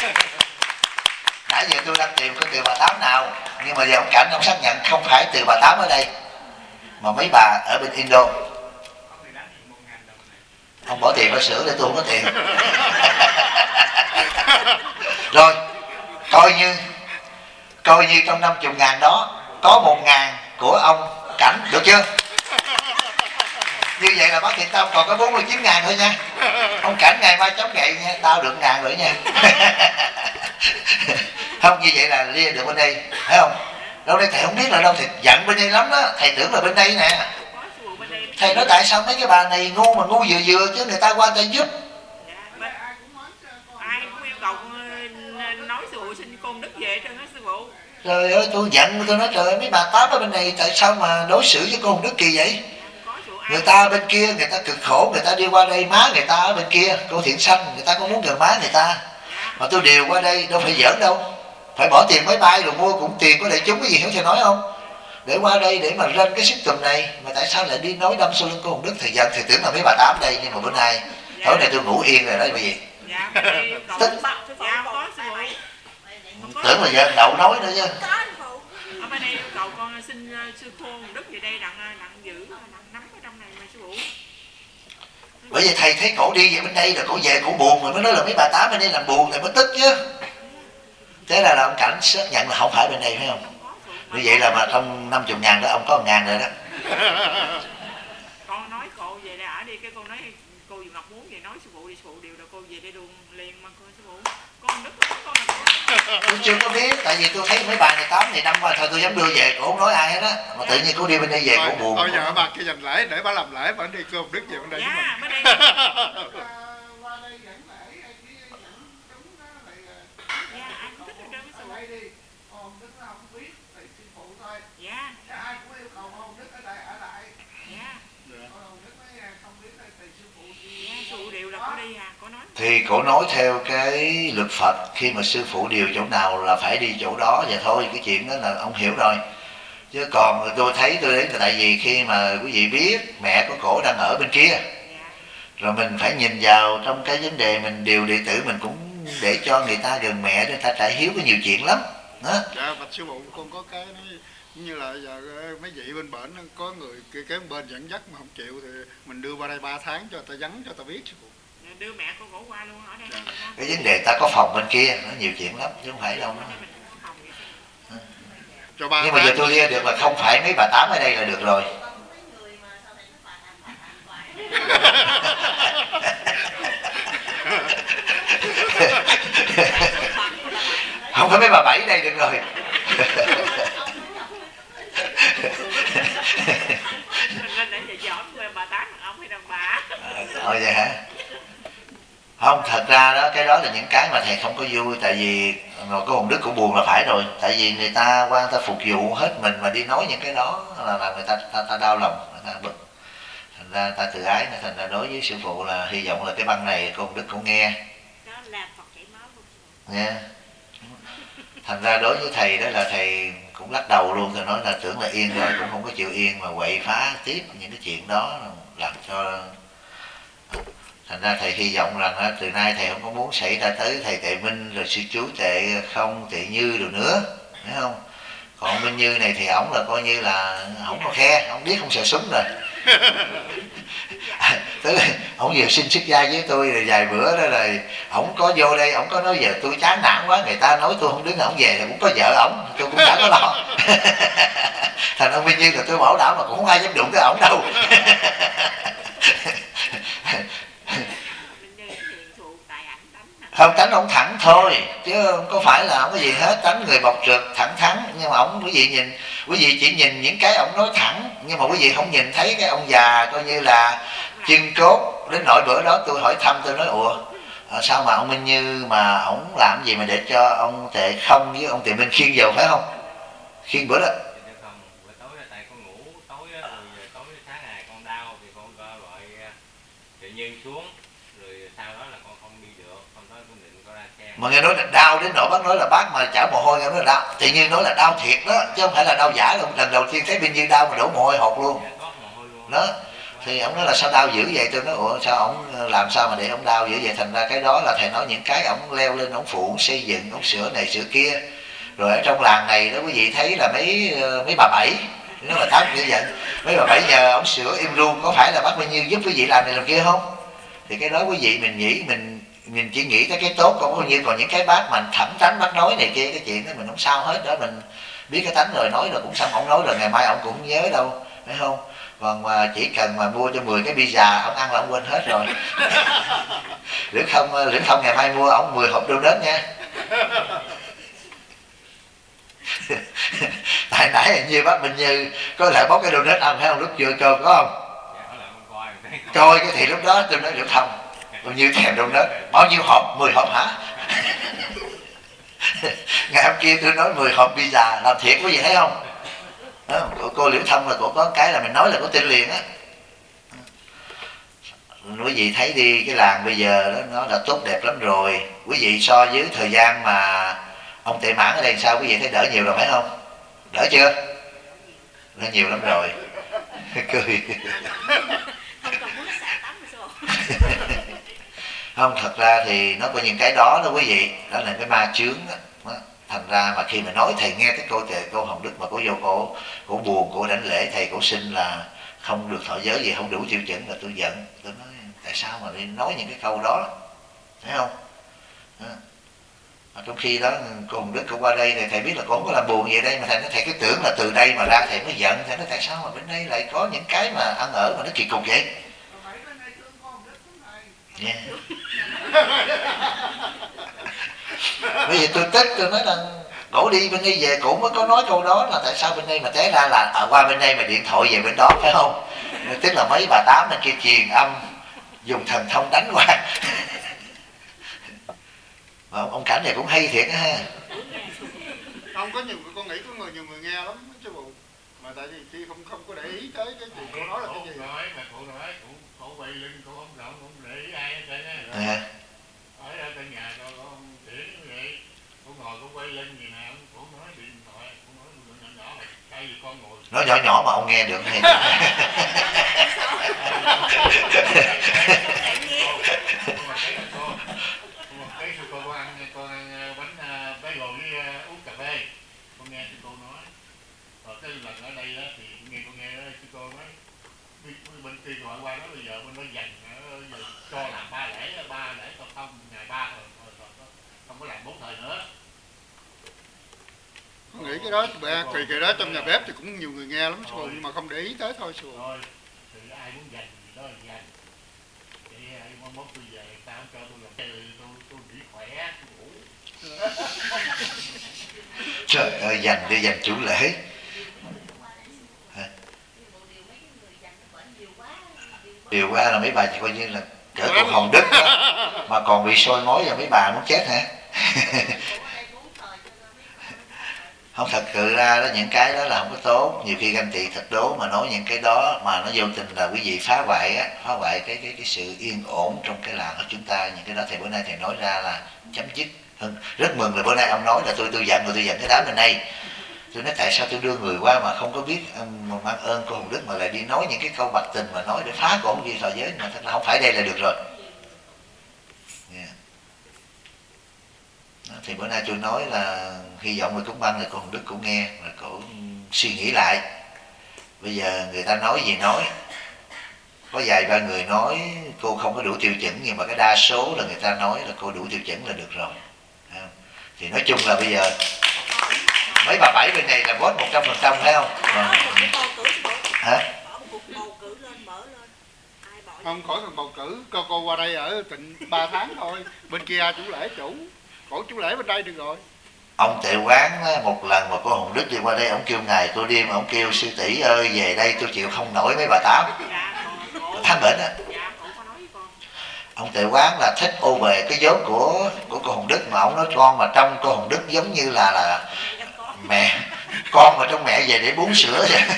Nãy giờ tôi đang tìm có từ bà Tám nào, nhưng mà giờ ông Cảnh ông xác nhận không phải từ bà Tám ở đây, mà mấy bà ở bên Indo. Ông bỏ tiền vào sữa để tôi không có tiền. Rồi, coi như coi như trong năm mươi ngàn đó có một ngàn của ông Cảnh, được chưa? Như vậy là bác Thiện Tông còn có bốn mươi chín ngàn thôi nha. Ông Cảnh ngày mai chống gậy nha, tao được ngàn rồi nha. Không, như vậy là lia được bên đây, thấy không? Đâu đây thầy không biết là đâu, thầy giận bên đây lắm đó, thầy tưởng là bên đây nè. Thầy nói tại sao mấy cái bà này ngu mà ngu vừa vừa chứ người ta qua người ta giúp. về cho nó sư phụ. Trời ơi tôi giận, tôi nói trời ơi mấy bà tám ở bên này tại sao mà đối xử với cô Hồng Đức kỳ vậy? Người ta bên kia người ta cực khổ, người ta đi qua đây, má người ta ở bên kia, cô Thiện Sanh, người ta có muốn gần má người ta. Mà tôi điều qua đây đâu phải giỡn đâu, phải bỏ tiền máy bay rồi mua cũng tiền của đại chúng, cái gì hiểu thầy nói không? Để qua đây để mà lên cái sức tùm này, mà tại sao lại đi nói đâm sau lưng cô Hồng Đức? Thầy giận, thầy tưởng là mấy bà tám đây, nhưng mà bữa nay tối nay tôi ngủ yên rồi đó bởi vì Dạ, Tức. dạ có sư phụ. tưởng là giận đậu nói nữa chứ. Ở bên đây yêu cầu con xin sư cô Hồng Đức về đây đặng đặng giữ đặng nắm ở trong này mà sư phụ. Bởi vì thầy thấy cổ đi về bên đây rồi cổ về cổ buồn rồi mới nói là mấy bà tám bên đây làm buồn thì mới tức chứ. Thế là, là ông Cảnh xác nhận là không phải bên đây phải không? Như vậy là mà trong năm mươi ngàn đó ông có một ngàn rồi đó. Con nói cô về đây ở đi, cái con nói cô Diệu Ngọc muốn về nói sư phụ đi, sư phụ điều là cô về đây luôn liền mà cô sư phụ. Con Đức con là con. Tôi chưa có biết, tại vì tôi thấy mấy bà này tám này năm qua thôi tôi dám đưa về, cổ không nói ai hết á. Mà tự nhiên cô đi bên đây về cổ buồn. Thôi giờ bà kia dành lễ để bà làm lễ, bà đi cô Hồng Đức về bên đây với mình. Dạ, bên đây. Dạ, anh thích ở đâu sư phụ. Dạ. Thì cổ nói theo cái luật Phật, khi mà sư phụ điều chỗ nào là phải đi chỗ đó vậy thôi, cái chuyện đó là ông hiểu rồi. Chứ còn tôi thấy tôi đấy là tại vì khi mà quý vị biết mẹ của cổ đang ở bên kia, rồi mình phải nhìn vào trong cái vấn đề mình điều đệ tử mình cũng để cho người ta gần mẹ để người ta trải hiếu có nhiều chuyện lắm đó. Dạ bạch sư phụ, con có cái nói như là giờ mấy vị bên bển có người cái, cái bên dẫn dắt mà không chịu thì mình đưa qua đây ba tháng cho ta vắng cho ta biết sư phụ. Đưa mẹ con cổ qua luôn ở đây. Dạ. Cái vấn đề ta có phòng bên kia nó nhiều chuyện lắm chứ không phải đâu. Cho ba nhưng mà giờ tôi nghe được là không phải mấy bà tám ở đây là được rồi. Không phải mấy bà bảy đây được rồi. Ờ vậy hả? Không, thật ra đó cái đó là những cái mà thầy không có vui, tại vì rồi có Hồng Đức cũng buồn là phải rồi, tại vì người ta qua người ta phục vụ hết mình mà đi nói những cái đó là làm người ta ta, ta đau lòng, người ta bực, thành ra ta tự ái, thành ra đối với sư phụ là hy vọng là cái băng này cô Hồng Đức cũng nghe. Nghe. Thành ra đối với thầy đó là thầy cũng lắc đầu luôn, thầy nói là tưởng là yên rồi cũng không có chịu yên mà quậy phá tiếp những cái chuyện đó làm cho. Thành ra thầy hy vọng rằng từ nay thầy không có muốn xảy ra tới thầy Tệ Minh rồi sư chú Tệ Không, Tệ Như rồi nữa, thấy không? Còn Minh Như này thì ổng là coi như là ổng có khe, ổng biết không sợ súng rồi. Tức là ổng vừa xin xuất gia với tôi rồi vài bữa đó rồi ổng có vô đây, ổng có nói giờ tôi chán nản quá, người ta nói tôi không đứng ổng về là cũng có vợ ổng, tôi cũng chẳng có lo. Thành ông Minh Như là tôi bảo đảm mà cũng không ai dám đụng tới ổng đâu. Không, tánh ông thẳng thôi chứ không có phải là không có gì hết, tánh người bộc trực thẳng thắn, nhưng mà ông quý vị nhìn, quý vị chỉ nhìn những cái ông nói thẳng, nhưng mà quý vị không nhìn thấy cái ông già coi như là chân cốt. Đến nỗi bữa đó tôi hỏi thăm, tôi nói ủa sao mà ông Minh Như mà ông làm gì mà để cho ông Tệ Không với ông Tệ Minh khiêng vào phải không? Khiêng bữa đó. Mà nghe nói là đau đến nỗi bác nói là bác mà chả mồ hôi, nghe nói là đau, tự nhiên nói là đau thiệt đó chứ không phải là đau giả đâu. Lần đầu tiên thấy Minh Như đau mà đổ mồ hôi hột luôn đó. Thì ông nói là sao đau dữ vậy, tôi nói ủa sao ông làm sao mà để ông đau dữ vậy. Thành ra cái đó là thầy nói những cái ông leo lên ông phụ, ông xây dựng, ông sửa này sửa kia. Rồi ở trong làng này đó quý vị thấy là mấy mấy bà bảy, nếu mà tám như vậy mấy bà bảy nhờ ông sửa im ru, có phải là bác Minh Như giúp quý vị làm này làm kia không? Thì cái đó quý vị mình nghĩ mình mình chỉ nghĩ tới cái tốt, còn bao nhiêu còn những cái bác mà thẳng tánh bác nói này kia, cái chuyện đó mình không sao hết đó. Mình biết cái tánh rồi nói rồi cũng xong, ông nói rồi ngày mai ông cũng không nhớ đâu, phải không? Còn mà chỉ cần mà mua cho mười cái pizza ông ăn là ông quên hết rồi. Nếu không nếu không ngày mai mua ông mười hộp donut nha. Tại nãy hình như bác Minh Như có lại bóc cái donut ăn phải không, lúc chưa cho có không? Coi cái thì lúc đó tôi nói được không? Bao nhiêu thèm donut, bao nhiêu hộp, mười hộp hả? Ngày hôm kia tôi nói mười hộp pizza, làm thiệt quý vị thấy không? Đó, cô, cô Liễu Thông là cô có cái là mình nói là cô tin liền á. Quý vị thấy đi, cái làng bây giờ đó nó đã tốt đẹp lắm rồi. Quý vị so với thời gian mà ông Tệ Mãn ở đây sao quý vị thấy đỡ nhiều rồi phải không? Đỡ chưa? Đỡ nhiều lắm rồi. Cười. Không cần muốn xả tắm rồi sao? Không, thật ra thì nó có những cái đó đó quý vị, đó là cái ma chướng đó. Đó. Thành ra mà khi mà nói thầy nghe cái câu thầy, câu Hồng Đức mà cổ vô cổ cổ buồn, cổ đảnh lễ thầy, cổ xin là không được thọ giới gì, không đủ tiêu chuẩn, là tôi giận. Tôi nói tại sao mà đi nói những cái câu đó, thấy không? Đó. Mà trong khi đó cô Hồng Đức cô qua đây thì thầy biết là cô không có làm buồn gì đây, mà thầy nói thầy cứ tưởng là từ đây mà ra thầy mới giận. Thầy nói tại sao mà bên đây lại có những cái mà ăn ở mà nó kỳ cục vậy? Yeah. Bây giờ tôi tức, tôi nói là cổ đi bên đây về cổ mới có nói câu đó, là tại sao bên đây mà té ra là à, qua bên đây mà điện thoại về bên đó, phải không? Tức là mấy bà tám bên kia truyền âm dùng thần thông đánh qua. Mà ông, ông Cảnh này cũng hay thiệt ha. Không, có nhiều người, con nghĩ có người nhiều người nghe lắm chứ bộ, mà tại vì chị không không có để ý tới cái chuyện cô nói là cái gì. Nói mà cô nói cô cô quay lưng, cô không động, không để ý ai hết trơn á. À. Ở ở trên nhà cô con Tiễn như vậy, cô ngồi cô quay lưng gì nè, cô nói điện thoại, cô nói nhỏ nhỏ là cây gì con ngồi. Nói nhỏ nhỏ mà ông nghe được hay. Cái cô có ăn, cô ăn bánh bagel với uống cà phê, con nghe cô nói. Rồi cái lần ở đây đó thì nghe cô nghe đó, cô nói bên kia gọi qua đó bây giờ bên đó dành cho làm ba lễ, ba lễ còn không ngày ba rồi, rồi, rồi không có làm bốn thời nữa. Con nghĩ cái đó kỳ kỳ đó trong nhà bếp thì cũng nhiều người nghe lắm rồi, nhưng mà không để ý tới thôi rồi. Rồi thì ai muốn dành gì đó thì dành. Vậy ai mong mốt tôi về tao không cho tôi làm tôi tôi, tôi nghỉ khỏe, tôi ngủ. Trời ơi, dành để dành chủ lễ. Điều qua là mấy bà chỉ coi như là cỡ cô Hồng Đức đó, mà còn bị soi mói và mấy bà muốn chết hả? Không, thật sự ra đó những cái đó là không có tốt. Nhiều khi ganh tị thật đố mà nói những cái đó mà nó vô tình là quý vị phá hoại á, phá hoại cái cái cái sự yên ổn trong cái làng của chúng ta. Những cái đó thì bữa nay thầy nói ra là chấm dứt. Rất mừng là bữa nay ông nói là tôi tôi giận rồi, tôi giận cái đám bên đây. Tôi nói tại sao tôi đưa người qua mà không có biết um, mang ơn cô Hồng Đức mà lại đi nói những cái câu bạc tình mà nói để phá cổ gì thọ giới, mà thật là không phải đây là được rồi. Yeah. Đó, thì bữa nay tôi nói là hy vọng người cúng băng là cô Hồng Đức cũng nghe và cổ suy nghĩ lại. Bây giờ người ta nói gì nói, có vài ba người nói cô không có đủ tiêu chuẩn, nhưng mà cái đa số là người ta nói là cô đủ tiêu chuẩn là được rồi. Thì nói chung là bây giờ mấy bà Bảy bên này là vote một trăm phần trăm phải không? Hả? Không khỏi cần bầu cử, cô cô qua đây ở tịnh ba tháng thôi, bên kia chủ lễ chủ, cổ chủ lễ bên đây được rồi. Ông Tệ Quán một lần mà cô Hồng Đức đi qua đây, ông kêu ngày cô đi mà ông kêu sư tỷ ơi về đây tôi chịu không nổi mấy bà tám. Thám bệnh á. Ông Tệ Quán là thích ô về cái vốn của của cô Hồng Đức, mà ông nói con mà trong cô Hồng Đức giống như là là mẹ con mà trong mẹ về để bú sữa vậy.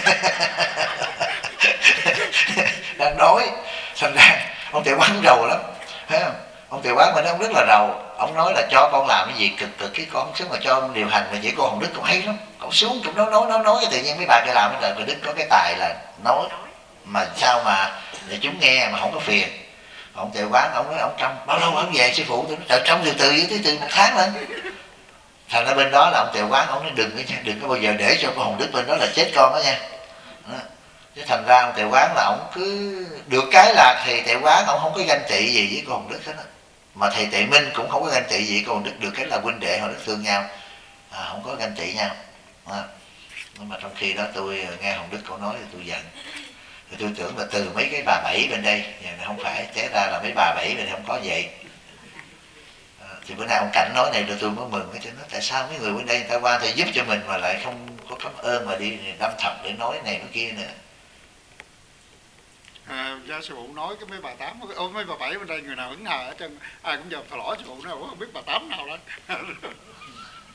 Đang đói, thành ra ông Tệ Quán rầu lắm, thấy không? Ông Tệ Quán mà nó rất là rầu. Ông nói là cho con làm cái gì cực cực cái con xuống mà cho ông điều hành, mà chỉ cô Hồng Đức cũng hay lắm, cậu xuống cũng nói nói nói nói tự nhiên mấy bà kia làm cái đời Đức có cái tài là nói mà sao mà để chúng nghe mà không có phiền. Ông Tệ Quán ông nói ông trong bao lâu ông về sư phụ, tôi nói trời trong từ từ với từ một tháng lên. Thành ra bên đó là ông Tệ Quán ông nói đừng đừng có bao giờ để cho cô Hồng Đức bên đó là chết con đó nha. Đó. Chứ thành ra ông Tệ Quán là ông cứ được cái là thầy Tệ Quán ông không có ganh tị gì với cô Hồng Đức hết á, mà thầy Tệ Minh cũng không có ganh tị gì cô Hồng Đức, được cái là huynh đệ họ rất thương nhau, à, không có ganh tị nhau. À. Nhưng mà trong khi đó tôi nghe Hồng Đức cổ nói thì tôi giận, thì tôi tưởng là từ mấy cái bà Bảy bên đây, không phải, té ra là mấy bà Bảy bên đây không có vậy. À, thì bữa nay ông Cảnh nói này rồi tôi mới mừng, cái nói tại sao mấy người bên đây người ta qua thì giúp cho mình mà lại không có cảm ơn mà đi đâm thầm để nói này nói kia nữa. À, gia sư phụ nói cái mấy bà tám, ôi mấy bà Bảy bên đây người nào hứng hờ hết trơn, ai cũng giờ thò lỏ sư phụ nói không biết bà tám nào lên.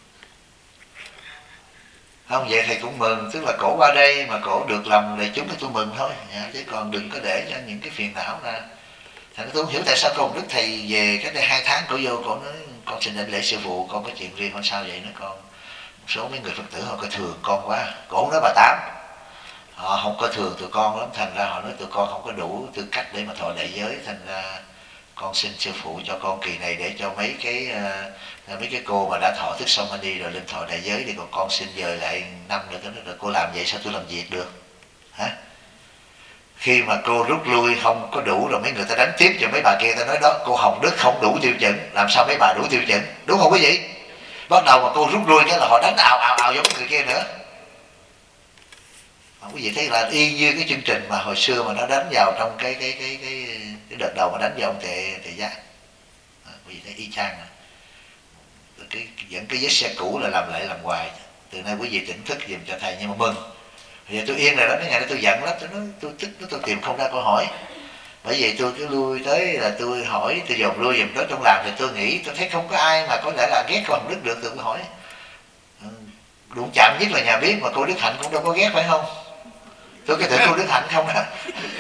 Không vậy thầy cũng mừng, tức là cổ qua đây mà cổ được lòng đại chúng thì tôi mừng thôi, chứ còn đừng có để cho những cái phiền não ra. Thành tôi không hiểu tại sao con Đức thầy về cách đây hai tháng cổ vô cổ nói con xin đến lễ sư phụ, con có chuyện riêng con sao vậy nữa con. Một số mấy người Phật tử họ coi thường con quá, cổ nói bà Tám họ không coi thường tụi con lắm, thành ra họ nói tụi con không có đủ tư cách để mà thọ đại giới, thành ra con xin sư phụ cho con kỳ này để cho mấy cái uh, mấy cái cô mà đã thọ thức xong anh đi rồi lên thọ đại giới thì còn con xin dời lại năm nữa. Rồi cô làm vậy sao tôi làm việc được hả? Khi mà cô rút lui không có đủ rồi mấy người ta đánh tiếp cho mấy bà kia, ta nói đó cô Hồng Đức không đủ tiêu chuẩn, làm sao mấy bà đủ tiêu chuẩn, đúng không quý vị? Bắt đầu mà cô rút lui cái là họ đánh ào ào ào giống người kia nữa. Quý vị thấy là y như cái chương trình mà hồi xưa mà nó đánh vào trong cái cái cái cái, cái đợt đầu mà đánh vào ông Tề Tề Giác, quý vị thấy y chang à. Cái dẫn cái vết xe cũ là làm lại làm hoài. Từ nay quý vị tỉnh thức dùm cho thầy, nhưng mà mừng. Bây giờ tôi yên rồi đó, mấy ngày đó tôi giận lắm, tôi nói tôi tức nó tôi tìm không ra câu hỏi. Bởi vì tôi cứ lui tới là tôi hỏi, tôi dồn lui dùm đó trong làm thì tôi nghĩ tôi thấy không có ai mà có lẽ là ghét con Đức được, tôi hỏi. Đụng chạm nhất là nhà biết, mà cô Đức Hạnh cũng đâu có ghét phải không? Tôi cứ tưởng cô Đức Hạnh không á.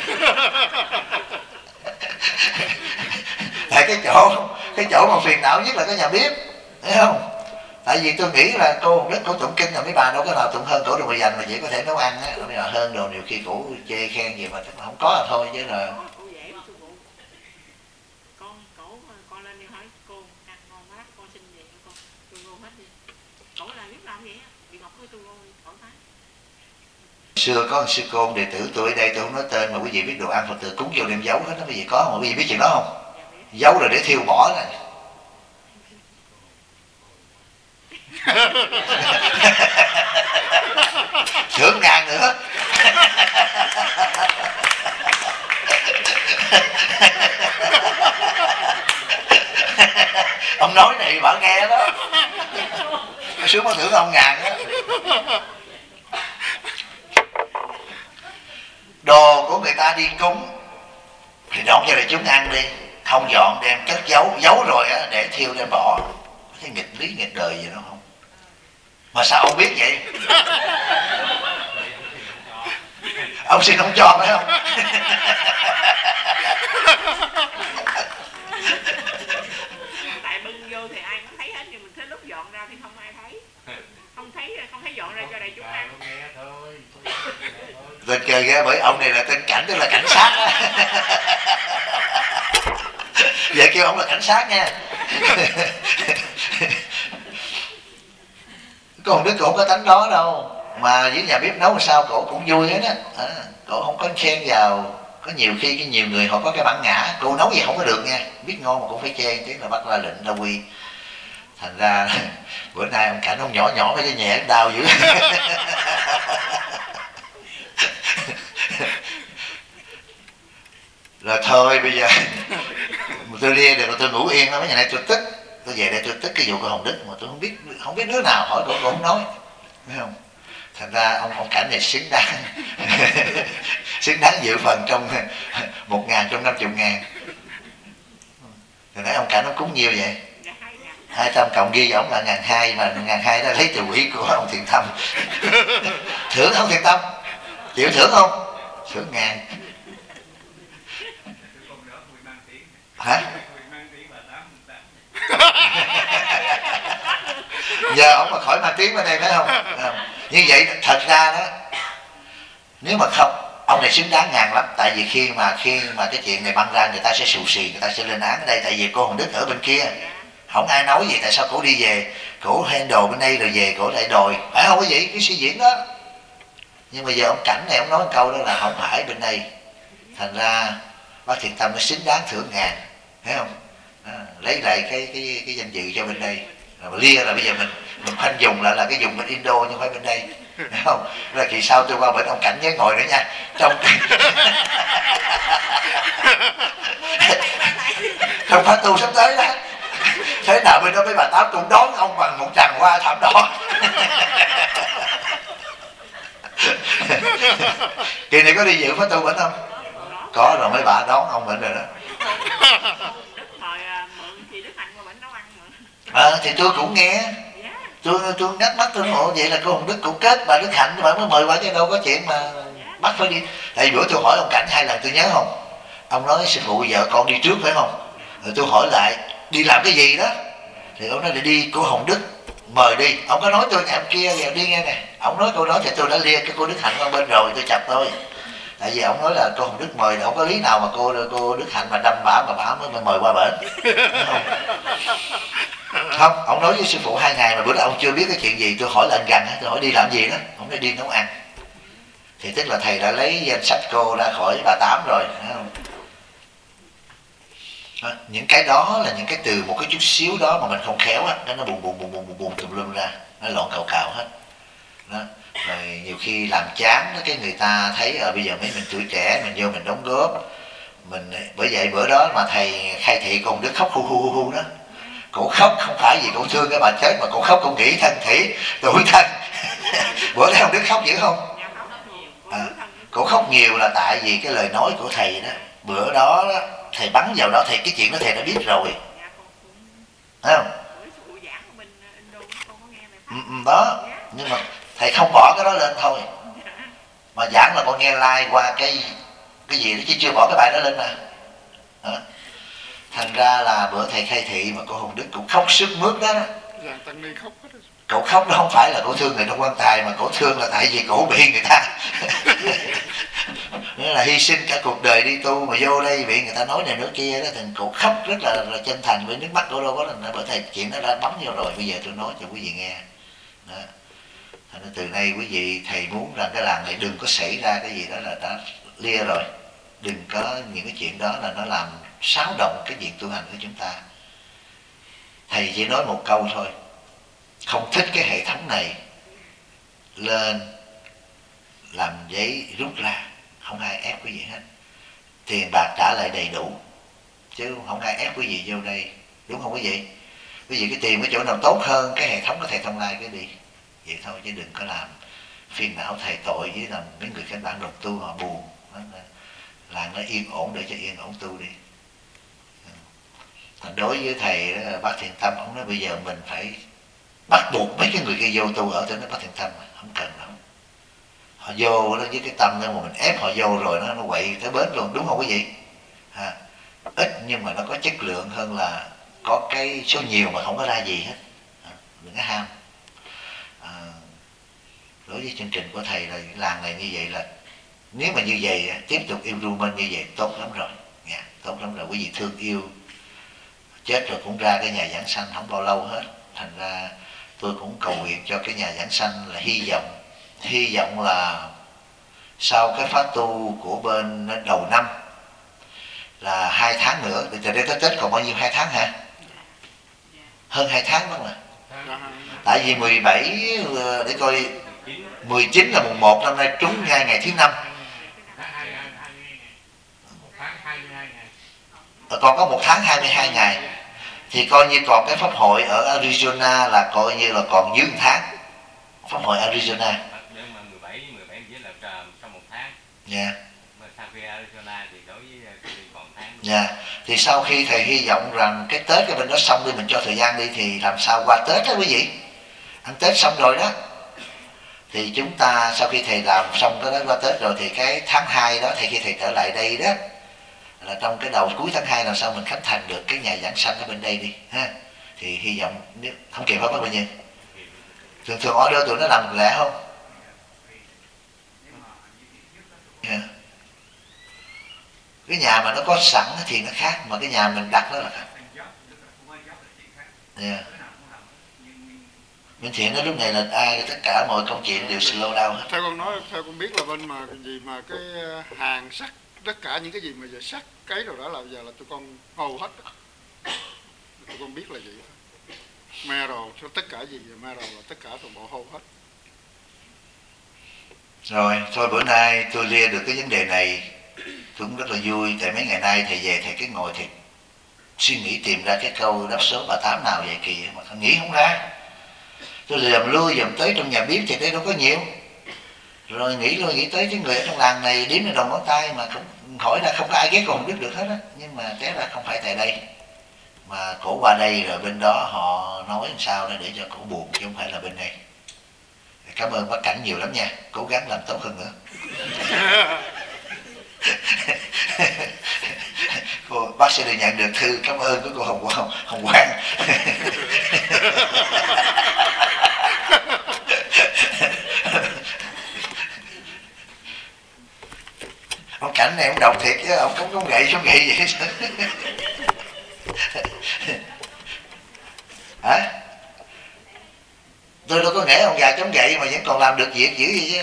Tại cái chỗ cái chỗ mà phiền não nhất là cái nhà bếp, thấy không? Tại vì tôi nghĩ là cô Đức cổ tụng kinh là mấy bà đâu có nào tụng hơn cổ, được mà dành mà chỉ có thể nấu ăn á, bây giờ hơn đồ nhiều khi cổ chê khen gì mà không có là thôi chứ là. Xưa có một sư cô đệ tử tôi ở đây, tôi không nói tên mà quý vị biết đồ ăn Phật tử cúng vô đem giấu hết đó, quý vị có không? Quý vị biết chuyện đó không? Giấu rồi để thiêu bỏ này. Thưởng ngàn nữa. Ông nói này bà nghe đó, sướng có thưởng ông ngàn đó. Đồ của người ta đi cúng thì đón cho đại chúng ăn đi, không dọn đem cất giấu, giấu rồi á để thiêu đem bỏ. Thấy nghịch lý nghịch đời gì đó không? Mà sao ông biết vậy? Ông xin không cho phải không? Tại bưng vô thì ai cũng thấy hết, nhưng mình thấy lúc dọn ra thì không ai thấy. Không thấy không thấy dọn ra cho đại chúng ăn. Tên chơi ghê, bởi ông này là tên Cảnh, tức là cảnh sát á. Vậy kêu ông là cảnh sát nha. Còn Đức cổ không có tánh đó đâu, mà với nhà bếp nấu làm sao cổ cũng vui hết á. À, cổ không có xen vào. Có nhiều khi cái nhiều người họ có cái bản ngã, cô nấu gì không có được nha, biết ngon mà cũng phải chê, chứ là bắt ra lệnh ra quy. Thành ra bữa nay ông Cảnh ông nhỏ nhỏ với cái nhẹ đau dữ. Rồi thôi bây giờ tôi đi để mà tôi ngủ yên đó, mấy ngày nay tôi tức, tôi về đây tôi tức cái vụ của Hồng Đức mà tôi không biết không biết đứa nào hỏi cổ, cổ không nói, thấy không? Thành ra ông ông Cảnh này xứng đáng xứng đáng dự phần trong một ngàn trong năm chục ngàn. Thì nãy ông Cảnh nó cúng nhiều vậy? Hai trăm cộng ghi cho ông là ngàn hai, mà ngàn hai đó lấy từ quỹ của ông Thiện Tâm. Thưởng không Thiện Tâm? Chịu thưởng không? Thưởng ngàn. Hả? Giờ ông mà khỏi mang tiếng bên đây phải không? À, như vậy thật ra đó, nếu mà không, ông này xứng đáng ngàn lắm. Tại vì khi mà khi mà cái chuyện này băng ra, người ta sẽ xù xì, người ta sẽ lên án ở đây. Tại vì cô Hồng Đức ở bên kia, không ai nói gì, tại sao cổ đi về, cổ handle bên đây rồi về cổ lại đòi, phải không quý vị? Cái suy diễn đó. Nhưng mà giờ ông Cảnh này ông nói một câu đó là không phải bên đây, thành ra bác Thiện Tâm nó xứng đáng thưởng ngàn, thấy không? À, lấy lại cái cái cái danh dự cho bên đây. Rồi lia là bây giờ mình mình khoanh dùng lại là cái dùng bên Indo nhưng không phải bên đây, thấy không? Là kỳ sau tôi qua bên ông Cảnh nhớ ngồi nữa nha. Trong không phải tu sắp tới đó. Thế nào bên đó mấy bà Tám cũng đón ông bằng một tràng hoa thảm đỏ. Kỳ này có đi dự phát tu bệnh không? Có rồi, mấy bà đón ông bệnh rồi đó. À, thì tôi cũng nghe. tôi tôi nhắc mắt tôi nói vậy là cô Hồng Đức cũng kết bà Đức Hạnh bà mới mời bà, chứ đâu có chuyện mà bắt phải đi. Tại vì bữa tôi hỏi ông Cảnh hai lần tôi nhớ không, ông nói sư phụ vợ con đi trước phải không, rồi tôi hỏi lại đi làm cái gì đó, thì ông nói là đi cô Hồng Đức mời đi. Ông có nói tôi em kia giờ đi nghe nè, ông nói câu đó thì tôi đã lia cái cô Đức Hạnh qua bên rồi tôi chặt thôi. Tại vì ông nói là cô Hồng Đức mời, không có lý nào mà cô cô Đức Hạnh mà đâm bả mà bả mới mời qua bển. Không, ông nói với sư phụ hai ngày mà bữa đó ông chưa biết cái chuyện gì. Tôi hỏi là anh gần, tôi hỏi đi làm gì đó, ông nói đi nấu ăn. Thì tức là thầy đã lấy danh sách cô ra khỏi bà Tám rồi, thấy không? Đó, những cái đó là những cái từ một cái chút xíu đó mà mình không khéo á, nó bùng bùng bùng bùng bùng bùng tùm lum ra, nó lộn cào cào hết. Đó. Rồi nhiều khi làm chán đó, cái người ta thấy ở bây giờ mấy mình tuổi trẻ mình vô mình đóng góp mình, bởi vậy bữa đó mà thầy khai thị con Đức khóc hu hu hu hu đó. Cổ khóc không phải vì cổ thương cái bà chết mà cổ khóc cổ nghĩ thân thủy tuổi thân. Bữa đó ông Đức khóc dữ không? À, cổ khóc nhiều là tại vì cái lời nói của thầy đó. Bữa đó, đó thầy bắn vào đó, thầy cái chuyện đó thầy đã biết rồi, thấy không? Ừ, ừ, đó, nhưng mà thầy không bỏ cái đó lên thôi, mà giảng là con nghe like qua cái cái gì đó chứ chưa bỏ cái bài đó lên mà. Đó. Thành ra là bữa thầy khai thị mà cô Hồng Đức cũng khóc sức mướt đó. Dàn tăng ni khóc hết. Cậu khóc đó không phải là cổ thương người trong quan tài, mà cổ thương là tại vì cổ bị người ta nghĩa là hy sinh cả cuộc đời đi tu mà vô đây bị người ta nói này nói kia đó, thì cổ khóc rất là, là chân thành, với nước mắt cổ đâu có là bởi thầy chuyện đó đã bấm vô rồi. Bây giờ tôi nói cho quý vị nghe đó. Thành ra từ nay quý vị thầy muốn rằng cái làng này đừng có xảy ra cái gì đó là đã lia rồi, đừng có những cái chuyện đó là nó làm xáo động cái việc tu hành của chúng ta. Thầy chỉ nói một câu thôi, không thích cái hệ thống này lên làm giấy rút ra, không ai ép quý vị hết, tiền bạc trả lại đầy đủ, chứ không ai ép quý vị vô đây, đúng không quý vị? Quý vị cái tìm cái chỗ nào tốt hơn cái hệ thống của thầy Thông Lai cái đi, vậy thôi, chứ đừng có làm phiền não thầy tội với làm mấy người các bạn đồng tu họ buồn. Làm nó yên ổn để cho yên ổn tu đi. Đối với thầy Bác Thiện Tâm, ông nói bây giờ mình phải bắt buộc mấy cái người kia vô tu ở trên nó Bác Thiện Tâm, không cần đâu. Họ vô đó với cái tâm đó mà mình ép họ vô rồi nó nó quậy tới bến luôn, đúng không quý vị? À, ít nhưng mà nó có chất lượng hơn là có cái số nhiều mà không có ra gì hết. À, đừng có ham. À, đối với chương trình của thầy là làng này như vậy là nếu mà như vậy tiếp tục yêu Rumen như vậy tốt lắm rồi, yeah, tốt lắm rồi. Quý vị thương yêu chết rồi cũng ra cái nhà giảng sanh không bao lâu hết. Thành ra tôi cũng cầu nguyện cho cái nhà giảng sanh là hy vọng hy vọng là sau cái khóa tu của bên đầu năm là hai tháng nữa, từ đây tới Tết còn bao nhiêu, hai tháng hả? Hơn hai tháng đó mà. Tại vì mười bảy để coi mười chín là mùng một, năm nay trúng ngay ngày thứ năm. Còn có một tháng hai mươi hai ngày thì coi như còn cái pháp hội ở Arizona là coi như là còn dưới một tháng. Pháp hội Arizona mười bảy mười bảy là trong một tháng. Dạ. Mà sau khi Arizona thì đối với còn tháng. Dạ. Thì sau khi thầy hy vọng rằng cái Tết cái bên đó xong đi, mình cho thời gian đi, thì làm sao qua Tết đó quý vị. Ăn Tết xong rồi đó thì chúng ta sau khi thầy làm xong cái đó qua Tết rồi thì cái tháng hai đó thì khi thầy trở lại đây đó là trong cái đầu cuối tháng hai làm sao mình khánh thành được cái nhà giảng sanh ở bên đây đi ha. Thì hy vọng nếu không kịp hết bao nhiêu. Thường thường order tụi nó làm lẻ không? Yeah. Cái nhà mà nó có sẵn thì nó khác, mà cái nhà mình đặt đó là khác. Yeah. Minh Thiện nói lúc này là ai tất cả mọi công chuyện đều slow down hết. Theo con nói, theo con biết là bên mà cái gì mà cái hàng sắt, tất cả những cái gì mà giờ sắt cái rồi đó là giờ là tụi con hầu hết đó. Tụi con biết là vậy. Me rồi, cho tất cả gì me rồi là tất cả toàn bộ hầu hết. Rồi, thôi bữa nay tôi lia được cái vấn đề này, tôi cũng rất là vui. Tại mấy ngày nay thầy về thầy cứ ngồi thì suy nghĩ tìm ra cái câu đáp số bà Tám nào vậy kỳ mà tôi nghĩ không ra. Tôi lầm lui dùm tới trong nhà bếp thì đây đâu có nhiều. Rồi nghĩ luôn nghĩ tới cái người ở trong làng này đếm lên đầu ngón tay mà không hỏi là không có ai ghét còn biết được hết á. Nhưng mà té ra không phải tại đây. mà cổ qua đây rồi bên đó họ nói làm sao để cho cổ buồn chứ không phải là bên này. Cảm ơn bác Cảnh nhiều lắm nha, cố gắng làm tốt hơn nữa. Cô, bác sẽ được nhận được thư cảm ơn của cô Hồng Hồng, Hồng Quang. Ông Cảnh này ông đọc thiệt chứ ông không có gậy xuống gậy vậy. Hả? Tôi đâu có nghĩ ông già chống gậy mà vẫn còn làm được việc dữ vậy chứ.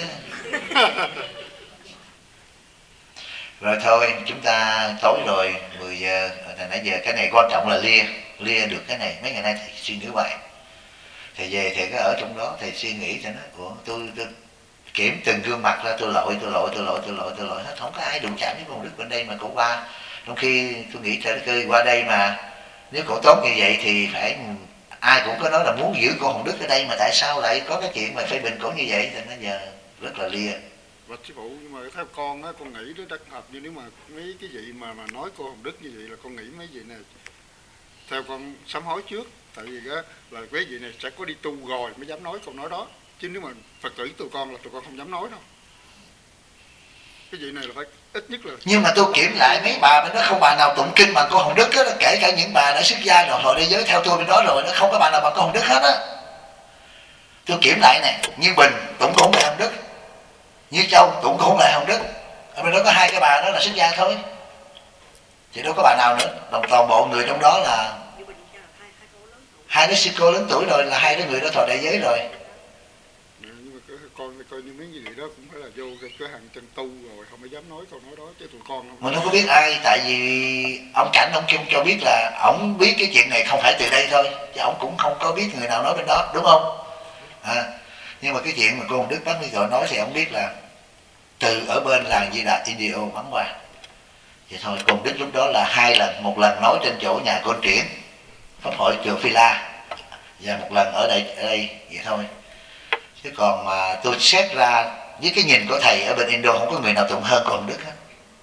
Rồi thôi chúng ta tối rồi mười giờ nãy giờ cái này quan trọng là lia lia được cái này. Mấy ngày nay thầy suy nghĩ vậy, thầy về thầy cứ ở trong đó thầy suy nghĩ cho nó của tôi, tôi kiểm từng gương mặt ra, tôi lội tôi lội tôi lội tôi lội tôi lội hết, không có ai đụng chạm với con Đức bên đây mà cổ qua. Trong khi tôi nghĩ trời đất ơi qua đây mà nếu cổ tốt như vậy thì phải ai cũng có nói là muốn giữ cô Hồng Đức ở đây, mà tại sao lại có cái chuyện mà phê bình cổ như vậy, thì nó giờ rất là lia. Và sư phụ, nhưng mà theo con á, con nghĩ nó đắc hợp, như nếu mà mấy cái vị mà mà nói cô Hồng Đức như vậy là con nghĩ mấy vị này theo con sám hối trước, tại vì á là mấy vị này sẽ có đi tu rồi mới dám nói câu nói đó, chứ nếu mà Phật tử tụi con là tụi con không dám nói đâu. Cái vị này là phải ít nhất là. Nhưng mà tôi kiểm lại mấy bà bên đó không bà nào tụng kinh bằng cô Hồng Đức đó, kể cả những bà đã xuất gia rồi họ đi giới theo tôi bên đó rồi, nó không có bà nào bằng cô Hồng Đức hết á. Tôi kiểm lại này, Như Bình tụng cũng là Hồng Đức, Như Châu tụng cũng là Hồng Đức, ở bên đó có hai cái bà đó là xuất gia thôi, thì đâu có bà nào nữa. Đồng toàn bộ người trong đó là hai đứa sư cô lớn tuổi rồi, là hai đứa người đó thọ đại giới rồi. Nhưng mà con coi như mấy người đó cũng phải là vô cái cửa hàng chân tu rồi không có dám nói câu nói đó, chứ tụi con không. Mà nó có biết ai, tại vì ông Cảnh ông không cho biết là ổng biết cái chuyện này không phải từ đây thôi, chứ ổng cũng không có biết người nào nói bên đó, đúng không? À, nhưng mà cái chuyện mà cô Hồng Đức bác Mỹ Tội nói thì ông biết là từ ở bên làng Di Đà Indio bắn qua. Vậy thôi, cô Hồng Đức lúc đó là hai lần, một lần nói trên chỗ nhà Côn Triển Pháp hội chùa Phi La, và một lần ở đây, ở đây vậy thôi. Chứ còn mà tôi xét ra với cái nhìn của thầy ở bên Indo không có người nào tụng hơn cô Hồng Đức hết.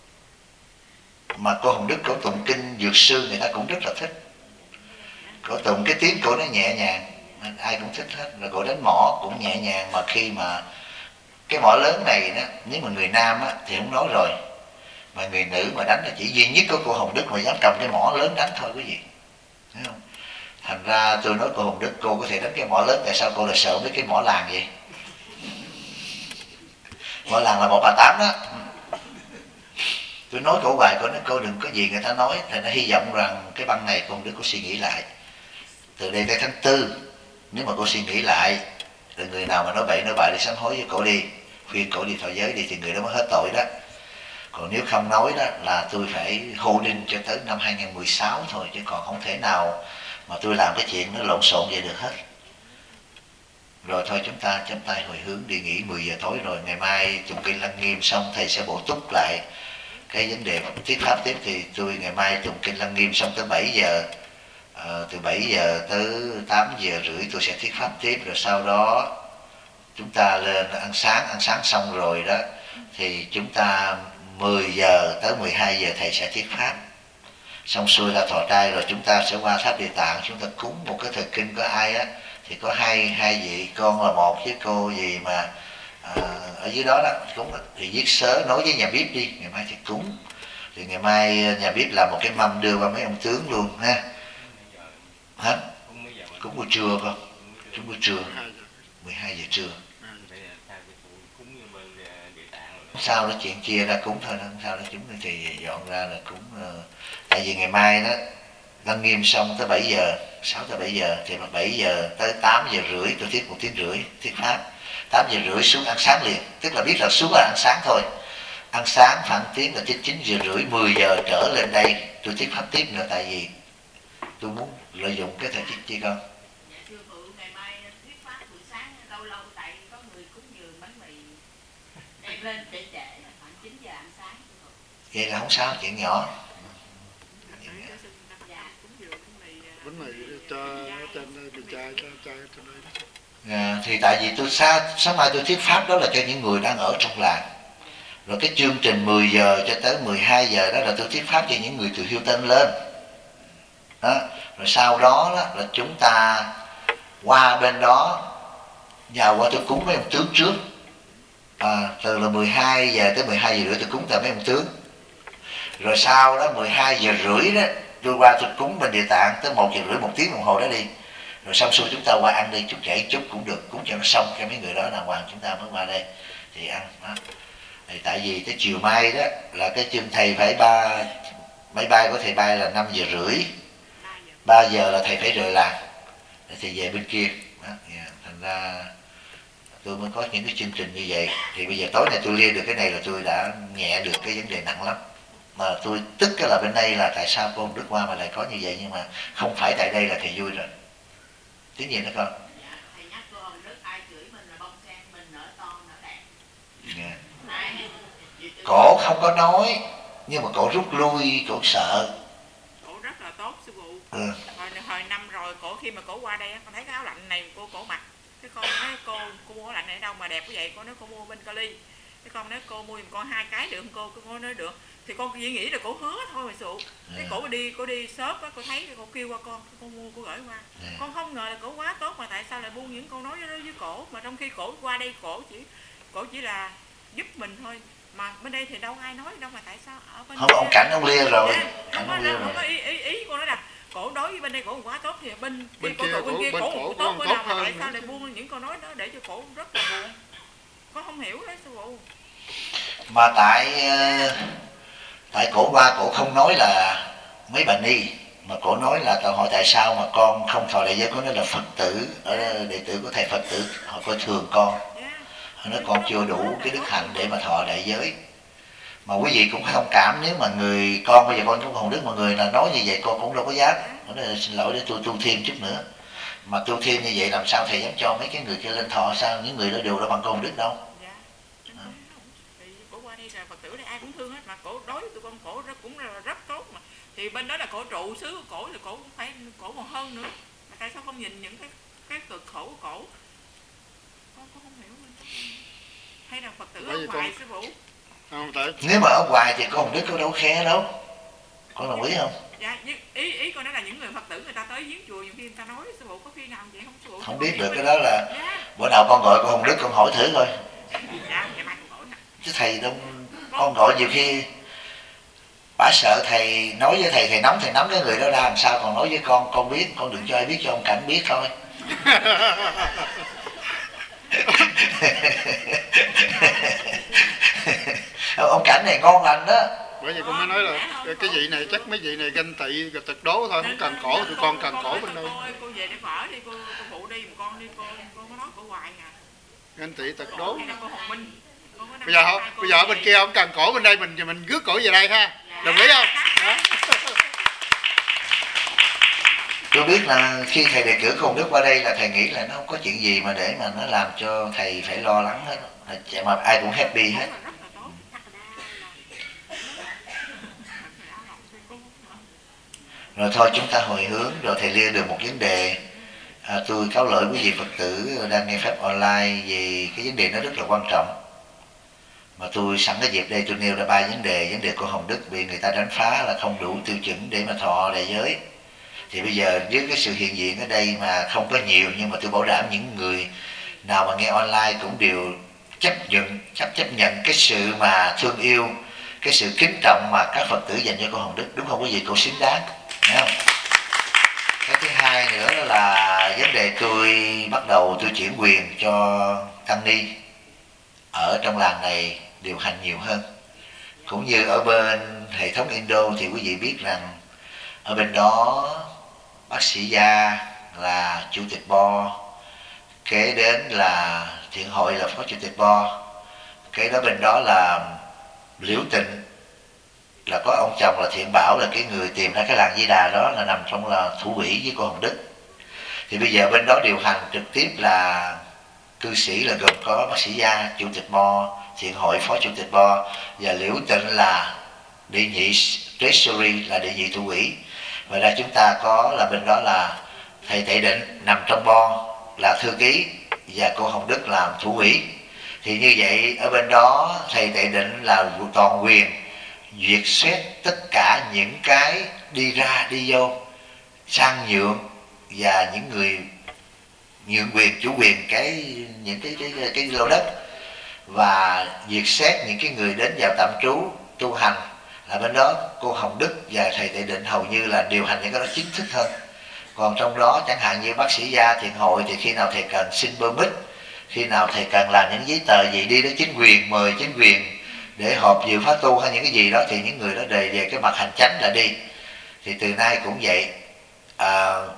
Mà cô Hồng Đức cổ tụng kinh Dược Sư người ta cũng rất là thích. Cổ tụng cái tiếng cổ nó nhẹ nhàng, ai cũng thích hết. Rồi cổ đánh mõ cũng nhẹ nhàng, mà khi mà cái mõ lớn này đó, nếu mà người nam á, thì không nói rồi, mà người nữ mà đánh là chỉ duy nhất có cô Hồng Đức mà dám cầm cái mõ lớn đánh thôi quý vị, thấy không? Thành ra tôi nói cô Hồng Đức cô có thể đánh cái mõ lớn, tại sao cô lại sợ với cái mõ làng vậy? Mõ làng là mõ bà Tám đó. Tôi nói cổ hoài, cô nói cô đừng có gì người ta nói, thì nó hy vọng rằng cái băng này cô Hồng Đức cô suy nghĩ lại. Từ đây tới tháng tư, nếu mà cô suy nghĩ lại, rồi người nào mà nói bậy nói bậy đi sám hối với cổ đi, khuyên cổ đi thọ giới đi, thì người đó mới hết tội đó. Còn nếu không nói đó là tôi phải hô đinh cho tới năm hai không một sáu thôi, chứ còn không thể nào mà tôi làm cái chuyện nó lộn xộn vậy được hết. Rồi thôi chúng ta chấm tay hồi hướng đi nghỉ, mười giờ tối rồi, ngày mai tụng kinh Lăng Nghiêm xong thầy sẽ bổ túc lại cái vấn đề thuyết pháp tiếp. Thì tôi ngày mai tụng kinh Lăng Nghiêm xong tới bảy giờ, à, từ bảy giờ tới tám giờ rưỡi tôi sẽ thuyết pháp tiếp. Rồi sau đó chúng ta lên ăn sáng, ăn sáng xong rồi đó thì chúng ta mười giờ tới mười hai giờ thầy sẽ thuyết pháp. Xong xuôi ra thọ trai rồi chúng ta sẽ qua tháp Địa Tạng, chúng ta cúng một cái thời kinh có ai á, thì có hai hai vị, con là một với cô gì mà à, ở dưới đó đó cúng thì viết sớ nói với nhà bếp đi, ngày mai thì cúng. Thì ngày mai nhà bếp làm một cái mâm đưa qua mấy ông tướng luôn ha. Hả? Cúng buổi trưa con, cúng buổi trưa, mười hai giờ trưa. Sao đó chuyện chia ra cúng thôi, không sao đó, chúng thì dọn ra là cúng. Tại vì ngày mai đó Lăng Nghiêm xong tới bảy giờ, sáu tới bảy giờ, thì mà bảy giờ tới tám giờ rưỡi tôi thuyết một tiếng rưỡi thuyết pháp. Tám giờ rưỡi xuống ăn sáng liền, tức là biết là xuống là ăn sáng thôi. Ăn sáng khoảng tiếng là chín chín giờ rưỡi, mười giờ trở lên đây tôi thuyết pháp tiếp nữa, tại vì tôi muốn lợi dụng cái thời tiết chi con. Lên trễ trễ khoảng chín giờ ăn sáng. Vậy là không sao, chuyện nhỏ. Bánh mì cho trên đây, mì chai cho chai trên đây. À, thì tại vì tôi sáng, sáng mai tôi thuyết pháp đó là cho những người đang ở trong làng. Rồi cái chương trình mười giờ cho tới mười hai giờ đó là tôi thuyết pháp cho những người từ Hilton lên. Đó. Rồi sau đó, đó là chúng ta qua bên đó, nhờ qua tôi cúng mấy ông tướng trước. À, từ là mười hai giờ tới mười hai giờ rưỡi tôi cúng tại mấy ông tướng. Rồi sau đó mười hai giờ rưỡi đó tôi qua tôi cúng bên Địa Tạng tới một giờ rưỡi, một tiếng đồng hồ đó đi. Rồi xong xuôi chúng ta qua ăn đi, chút trễ chút cũng được, cúng cho nó xong cho mấy người đó là hoàng chúng ta mới qua đây thì ăn đó. Thì tại vì tới chiều mai đó là cái chương thầy phải ba máy bay của thầy bay là năm giờ rưỡi, ba giờ là thầy phải rời làng để thầy về bên kia đó. Thành ra tôi mới có những cái chương trình như vậy. Thì bây giờ tối nay tôi liên được cái này là tôi đã nhẹ được cái vấn đề nặng lắm. Mà tôi tức cái là bên đây là tại sao cô Đức qua mà lại có như vậy, nhưng mà không phải tại đây là thầy vui rồi. Tiếng gì nữa con? Dạ, thầy nhắc cô Hồng Đức ai chửi mình là bông sen mình nở to nở đẹp. Yeah. Ai? Cổ không có nói, nhưng mà cổ rút lui, cổ sợ. Cổ rất là tốt sư phụ. Ừ. Hồi, hồi năm rồi cổ khi mà cổ qua đây con thấy cái áo lạnh này cô cổ mặc. Cái con nói cô cô mua áo lạnh này ở đâu mà đẹp như vậy? Cô nói cô mua bên Cali. Cái con nói cô mua giùm con hai cái được không cô? Cô nói được. Thì con chỉ nghĩ là cổ hứa thôi mà sư phụ. Cái cổ đi cô đi shop á, cô thấy cô kêu qua con, cô mua cô gửi qua. Yeah. Con không ngờ là cổ quá tốt mà tại sao lại buông những câu nói đó với cổ, mà trong khi cổ qua đây cổ chỉ cổ chỉ là giúp mình thôi. Mà bên đây thì đâu ai nói đâu, mà tại sao ở bên không, ông Cảnh ông lia rồi. Yeah, không có, không có ý, ý, ý cô nói là cổ đối với bên đây cổ quá tốt thì bên bên kia cổ, cổ, bên kia cổ, cổ, cổ tốt bữa nào mà tại sao nữa. lại buông những câu nói đó để cho cổ rất là buồn. Con không hiểu đấy sư phụ. Mà tại tại cổ qua cổ không nói là mấy bà ni, mà cổ nói là tao hỏi tại sao mà con không thọ đại giới. Có nói là Phật tử, ở đệ tử của thầy Phật tử họ coi thường con, họ nói con chưa đủ cái đức hạnh để mà thọ đại giới. Mà quý vị cũng phải thông cảm, nếu mà người con bây giờ con cũng Hồng Đức mà người là nói như vậy con cũng đâu có dám. Nó nói là xin lỗi để tôi tu thêm chút nữa. Mà tu thêm như vậy làm sao thầy dám cho mấy cái người kia lên thọ, sao những người đó đều đâu bằng con Hồng Đức đâu. Dạ. À. Cổ qua đây là Phật tử đây ai cũng thương hết, mà cổ đối với tụi con cổ rất, cũng là rất tốt mà. Thì bên đó là cổ trụ xứ của cổ thì cổ cũng phải cổ còn hơn nữa. Mà tại sao không nhìn những cái cái cực khổ của cổ? Con con không hiểu luôn. Hay là Phật tử ở ngoài sư phụ? Không, tại... Nếu mà ở ngoài thì con Hồng Đức có đâu khe đâu. Con đồng ý không? Dạ, ý ý con nói là những người Phật tử người ta tới viếng chùa nhiều khi người ta nói sư phụ có khi nào vậy không sư phụ? Không biết được cái đó là dạ. Bữa nào con gọi con Hồng Đức con hỏi thử coi. Dạ, ngày mai con gọi. Chứ thầy đâu, con gọi nhiều khi bả sợ thầy nói với thầy, thầy nóng thầy nắm cái người đó ra làm sao, còn nói với con con biết, con đừng cho ai biết, cho ông Cảnh biết thôi. Ông Cảnh này ngon lành đó. Bởi vì con mới nói là cái vị này chắc mấy vị này ganh tị rồi tật đố thôi, không cần cổ, tụi con cần cổ bên đây. Cô về để phở đi, cô phụ đi, một con đi, cô cô có nói cổ hoài à. Ganh tị tật đố. Cô Hồng Minh. Bây giờ không, bây giờ ở bên kia không cần cổ bên đây, mình mình rước cổ về đây ha. Đồng ý không? Tôi biết là khi thầy đề cử Hồng Đức qua đây là thầy nghĩ là nó không có chuyện gì mà để mà nó làm cho thầy phải lo lắng hết, mà ai cũng happy hết. Rồi thôi chúng ta hồi hướng, rồi thầy lia được một vấn đề. À, tôi cáo lỗi quý vị Phật tử đang nghe Pháp online vì cái vấn đề nó rất là quan trọng. Mà tôi sẵn cái dịp đây tôi nêu ra ba vấn đề. Vấn đề của Hồng Đức bị người ta đánh phá là không đủ tiêu chuẩn để mà thọ đại giới. Thì bây giờ với cái sự hiện diện ở đây mà không có nhiều, nhưng mà tôi bảo đảm những người nào mà nghe online cũng đều chấp nhận chấp chấp nhận cái sự mà thương yêu, cái sự kính trọng mà các Phật tử dành cho cô Hồng Đức, đúng không quý vị? Cô xứng đáng, thấy không? Cái thứ hai nữa là vấn đề tôi bắt đầu tôi chuyển quyền cho tăng ni ở trong làng này điều hành nhiều hơn. Cũng như ở bên hệ thống Indo thì quý vị biết rằng ở bên đó bác sĩ Gia là chủ tịch bo, kế đến là Thiện Hội là phó chủ tịch bo, kế đó bên đó là Liễu Tịnh là có ông chồng là Thiện Bảo là cái người tìm ra cái làng Di Đà đó, là nằm trong là thủ quỹ với cô Hồng Đức. Thì bây giờ bên đó điều hành trực tiếp là cư sĩ là gồm có bác sĩ Gia chủ tịch bo, Thiện Hội phó chủ tịch bo, và Liễu Tịnh là đệ nhị treasury là đệ nhị thủ quỹ. Và ra chúng ta có là bên đó là thầy Tệ Định nằm trong bo là thư ký và cô Hồng Đức làm thủ quỹ. Thì như vậy ở bên đó thầy Tệ Định là toàn quyền duyệt xét tất cả những cái đi ra đi vô sang nhượng và những người nhượng quyền chủ quyền cái những cái cái cái, cái lô đất, và việc xét những cái người đến vào tạm trú tu hành là bên đó cô Hồng Đức và thầy Tệ Định hầu như là điều hành những cái đó chính thức hơn. Còn trong đó chẳng hạn như bác sĩ Gia Thiện Hội thì khi nào thầy cần xin permit, khi nào thầy cần làm những giấy tờ gì đi đến chính quyền, mời chính quyền để họp dự pháp tu hay những cái gì đó, thì những người đó đề về cái mặt hành chánh là đi. Thì từ nay cũng vậy. À,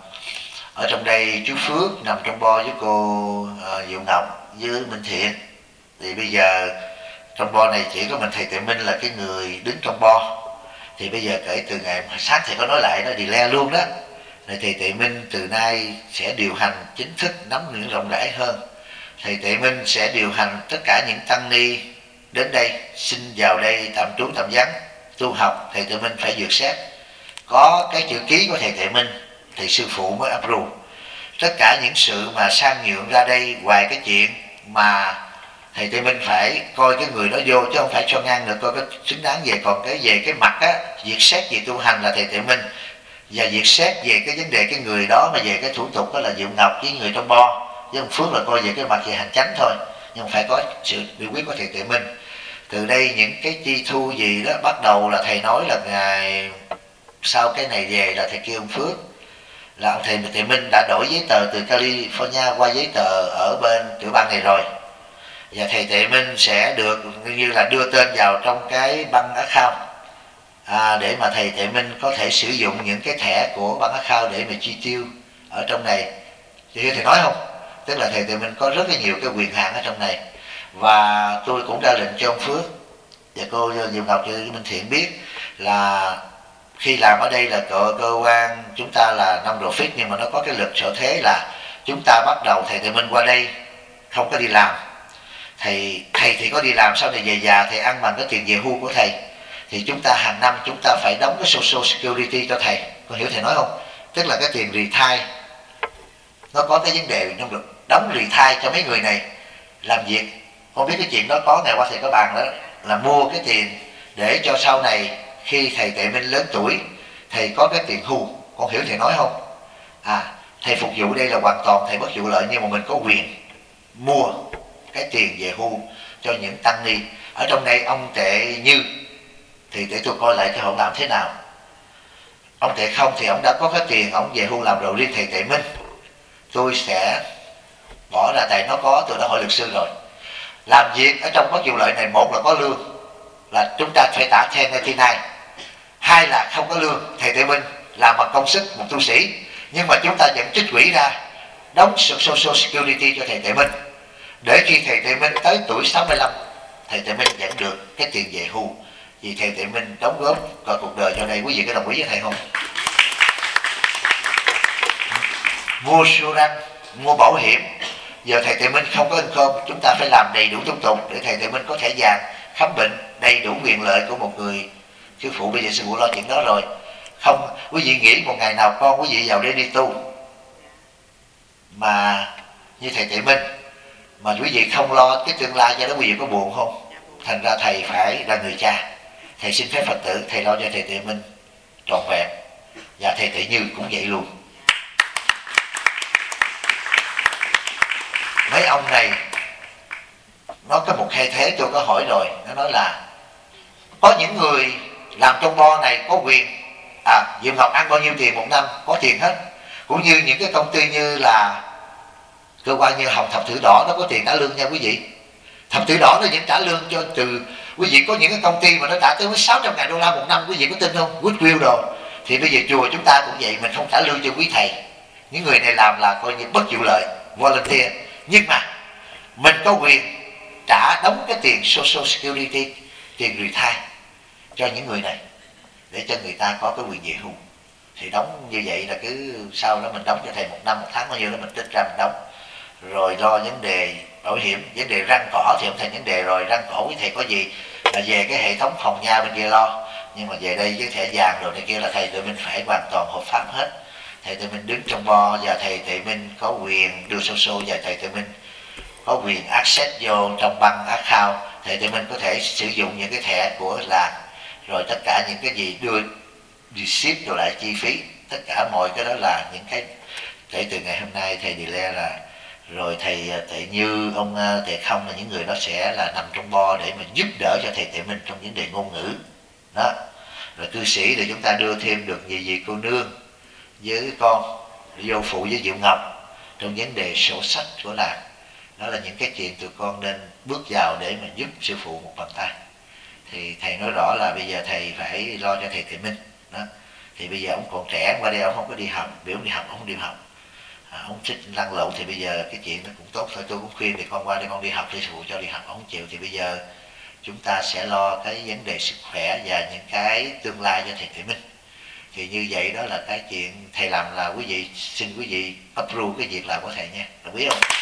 ở trong đây chú Phước nằm trong bo với cô à, Diệu Ngọc với Minh Thiện. Thì bây giờ trong bo này chỉ có mình thầy Tuệ Minh là cái người đứng trong bo. Thì bây giờ kể từ ngày sáng thầy có nói lại nó declare luôn đó, là thầy Tuệ Minh từ nay sẽ điều hành chính thức, nắm những rộng rãi hơn. Thầy Tuệ Minh sẽ điều hành tất cả những tăng ni đến đây xin vào đây tạm trú tạm vắng tu học. Thầy Tuệ Minh phải duyệt xét, có cái chữ ký của thầy Tuệ Minh thì sư phụ mới approve. Tất cả những sự mà sang nhượng ra đây, ngoài cái chuyện mà thầy Tuệ Minh phải coi cái người đó vô chứ không phải cho ngang được, coi cái xứng đáng về. Còn cái về cái mặt á, việc xét về tu hành là thầy Tuệ Minh, và việc xét về cái vấn đề cái người đó mà về cái thủ tục đó là Diệu Ngọc với người trong bo, với ông Phước là coi về cái mặt về hành chánh thôi, nhưng phải có sự biểu quyết của thầy Tuệ Minh. Từ đây những cái chi thu gì đó bắt đầu là thầy nói là ngày sau cái này về là thầy kêu ông Phước là ông thầy Tuệ Minh đã đổi giấy tờ từ California qua giấy tờ ở bên tiểu bang này rồi, và thầy Tuệ Minh sẽ được như là đưa tên vào trong cái băng account à, để mà thầy Tuệ Minh có thể sử dụng những cái thẻ của băng account để mà chi tiêu ở trong này. Thì thầy nói không, tức là thầy Tuệ Minh có rất là nhiều cái quyền hạn ở trong này. Và tôi cũng ra lệnh cho ông Phước và cô Diệu Ngọc và Minh Thiện biết là khi làm ở đây là cơ, cơ quan chúng ta là non-profit, nhưng mà nó có cái lực sở thế là chúng ta bắt đầu thầy Tuệ Minh qua đây không có đi làm. Thầy thầy thì có đi làm, sau này về già thầy ăn bằng cái tiền về hưu của thầy, thì chúng ta hàng năm chúng ta phải đóng cái social security cho thầy. Con hiểu thầy nói không? Tức là cái tiền retire nó có cái vấn đề trong được đóng retire cho mấy người này làm việc. Không biết cái chuyện đó có ngày qua thầy có bàn đó, là mua cái tiền để cho sau này khi thầy Tuệ Minh lớn tuổi thầy có cái tiền hưu. Con hiểu thầy nói không? À, thầy phục vụ đây là hoàn toàn thầy bất vụ lợi, nhưng mà mình có quyền mua cái tiền về hưu cho những tăng ni ở trong đây. Ông Tệ Như thì để tôi coi lại cho họ làm thế nào. Ông Tệ Không thì ông đã có cái tiền ông về hưu làm rồi. Riêng thầy Tuệ Minh tôi sẽ bỏ ra, tại nó có, tôi đã hỏi luật sư rồi. Làm việc ở trong bất vụ lợi này, một là có lương là chúng ta phải trả ten ninety nine, hai là không có lương. Thầy Tuệ Minh làm bằng công sức một tu sĩ, nhưng mà chúng ta vẫn trích quỹ ra đóng social security cho thầy Tuệ Minh, để khi thầy Tuệ Minh tới tuổi sáu mươi lăm thầy Tuệ Minh vẫn được cái tiền về hưu, vì thầy Tuệ Minh đóng góp cả cuộc đời cho đây. Quý vị có đồng ý với thầy không? Mua sure răng, mua bảo hiểm. Giờ thầy Tuệ Minh không có income, chúng ta phải làm đầy đủ thủ tục để thầy Tuệ Minh có thể vàng khám bệnh, đầy đủ quyền lợi của một người sư phụ. Bây giờ sư phụ lo chuyện đó rồi. Không, quý vị nghĩ một ngày nào con quý vị vào đây đi tu mà như thầy Tuệ Minh mà quý vị không lo cái tương lai cho đó, quý vị có buồn không? Thành ra thầy phải là người cha, thầy xin phép Phật tử, thầy lo cho thầy Tuệ Minh trọn vẹn, và thầy Tuệ Như cũng vậy luôn. Mấy ông này nó có một khai thế, tôi có hỏi rồi, nó nói là có những người làm trong bo này có quyền à, Diệu Ngọc ăn bao nhiêu tiền một năm, có tiền hết. Cũng như những cái công ty như là cơ quan như Hồng Thập Tử Đỏ, nó có tiền trả lương nha quý vị. Thập Tử Đỏ nó vẫn trả lương cho từ, quý vị có những cái công ty mà nó trả tới sáu trăm ngàn đô la một năm, quý vị có tin không? Goodwill đồ. Thì bây giờ chùa chúng ta cũng vậy, mình không trả lương cho quý thầy. Những người này làm là coi như bất vụ lợi, volunteer. Nhưng mà mình có quyền trả đóng cái tiền social security, tiền retire cho những người này, để cho người ta có cái quyền về hưu. Thì đóng như vậy là cứ sau đó mình đóng cho thầy một năm, một tháng bao nhiêu đó mình tích ra mình đóng. Rồi lo vấn đề bảo hiểm, vấn đề răng cỏ thì không thành vấn đề rồi. Răng cỏ với thầy có gì là về cái hệ thống phòng nha bên kia lo, nhưng mà về đây với thẻ vàng rồi này kia là thầy Tuệ Minh phải hoàn toàn hợp pháp hết. Thầy Tuệ Minh đứng trong bo và thầy Tuệ Minh có quyền đưa sổ số, và thầy Tuệ Minh có quyền access vô trong băng account. Thầy Tuệ Minh có thể sử dụng những cái thẻ của làng, rồi tất cả những cái gì đưa receipt rồi lại chi phí tất cả mọi cái đó là những cái kể từ ngày hôm nay thầy Đề Le là rồi thầy Tệ Như, ông Tệ Không là những người đó sẽ là nằm trong bo để mà giúp đỡ cho thầy Tệ Minh trong vấn đề ngôn ngữ đó. Rồi cư sĩ để chúng ta đưa thêm được gì gì cô nương với con vô phụ với Diệu Ngọc trong vấn đề sổ sách của làng. Đó là những cái chuyện tụi con nên bước vào để mà giúp sư phụ một bàn tay. Thì thầy nói rõ là bây giờ thầy phải lo cho thầy Tệ Minh đó. Thì bây giờ ông còn trẻ, qua đây ông không có đi học, biểu ông đi học ông không đi học, à, ông thích lăn lộn thì bây giờ cái chuyện nó cũng tốt thôi. Tôi cũng khuyên thì con qua đây con đi học, thì sư phụ cho đi học ông không chịu, thì bây giờ chúng ta sẽ lo cái vấn đề sức khỏe và những cái tương lai cho thầy Tệ Minh. Thì như vậy đó là cái chuyện thầy làm là quý vị xin quý vị approve cái việc làm của thầy nha, đồng ý không?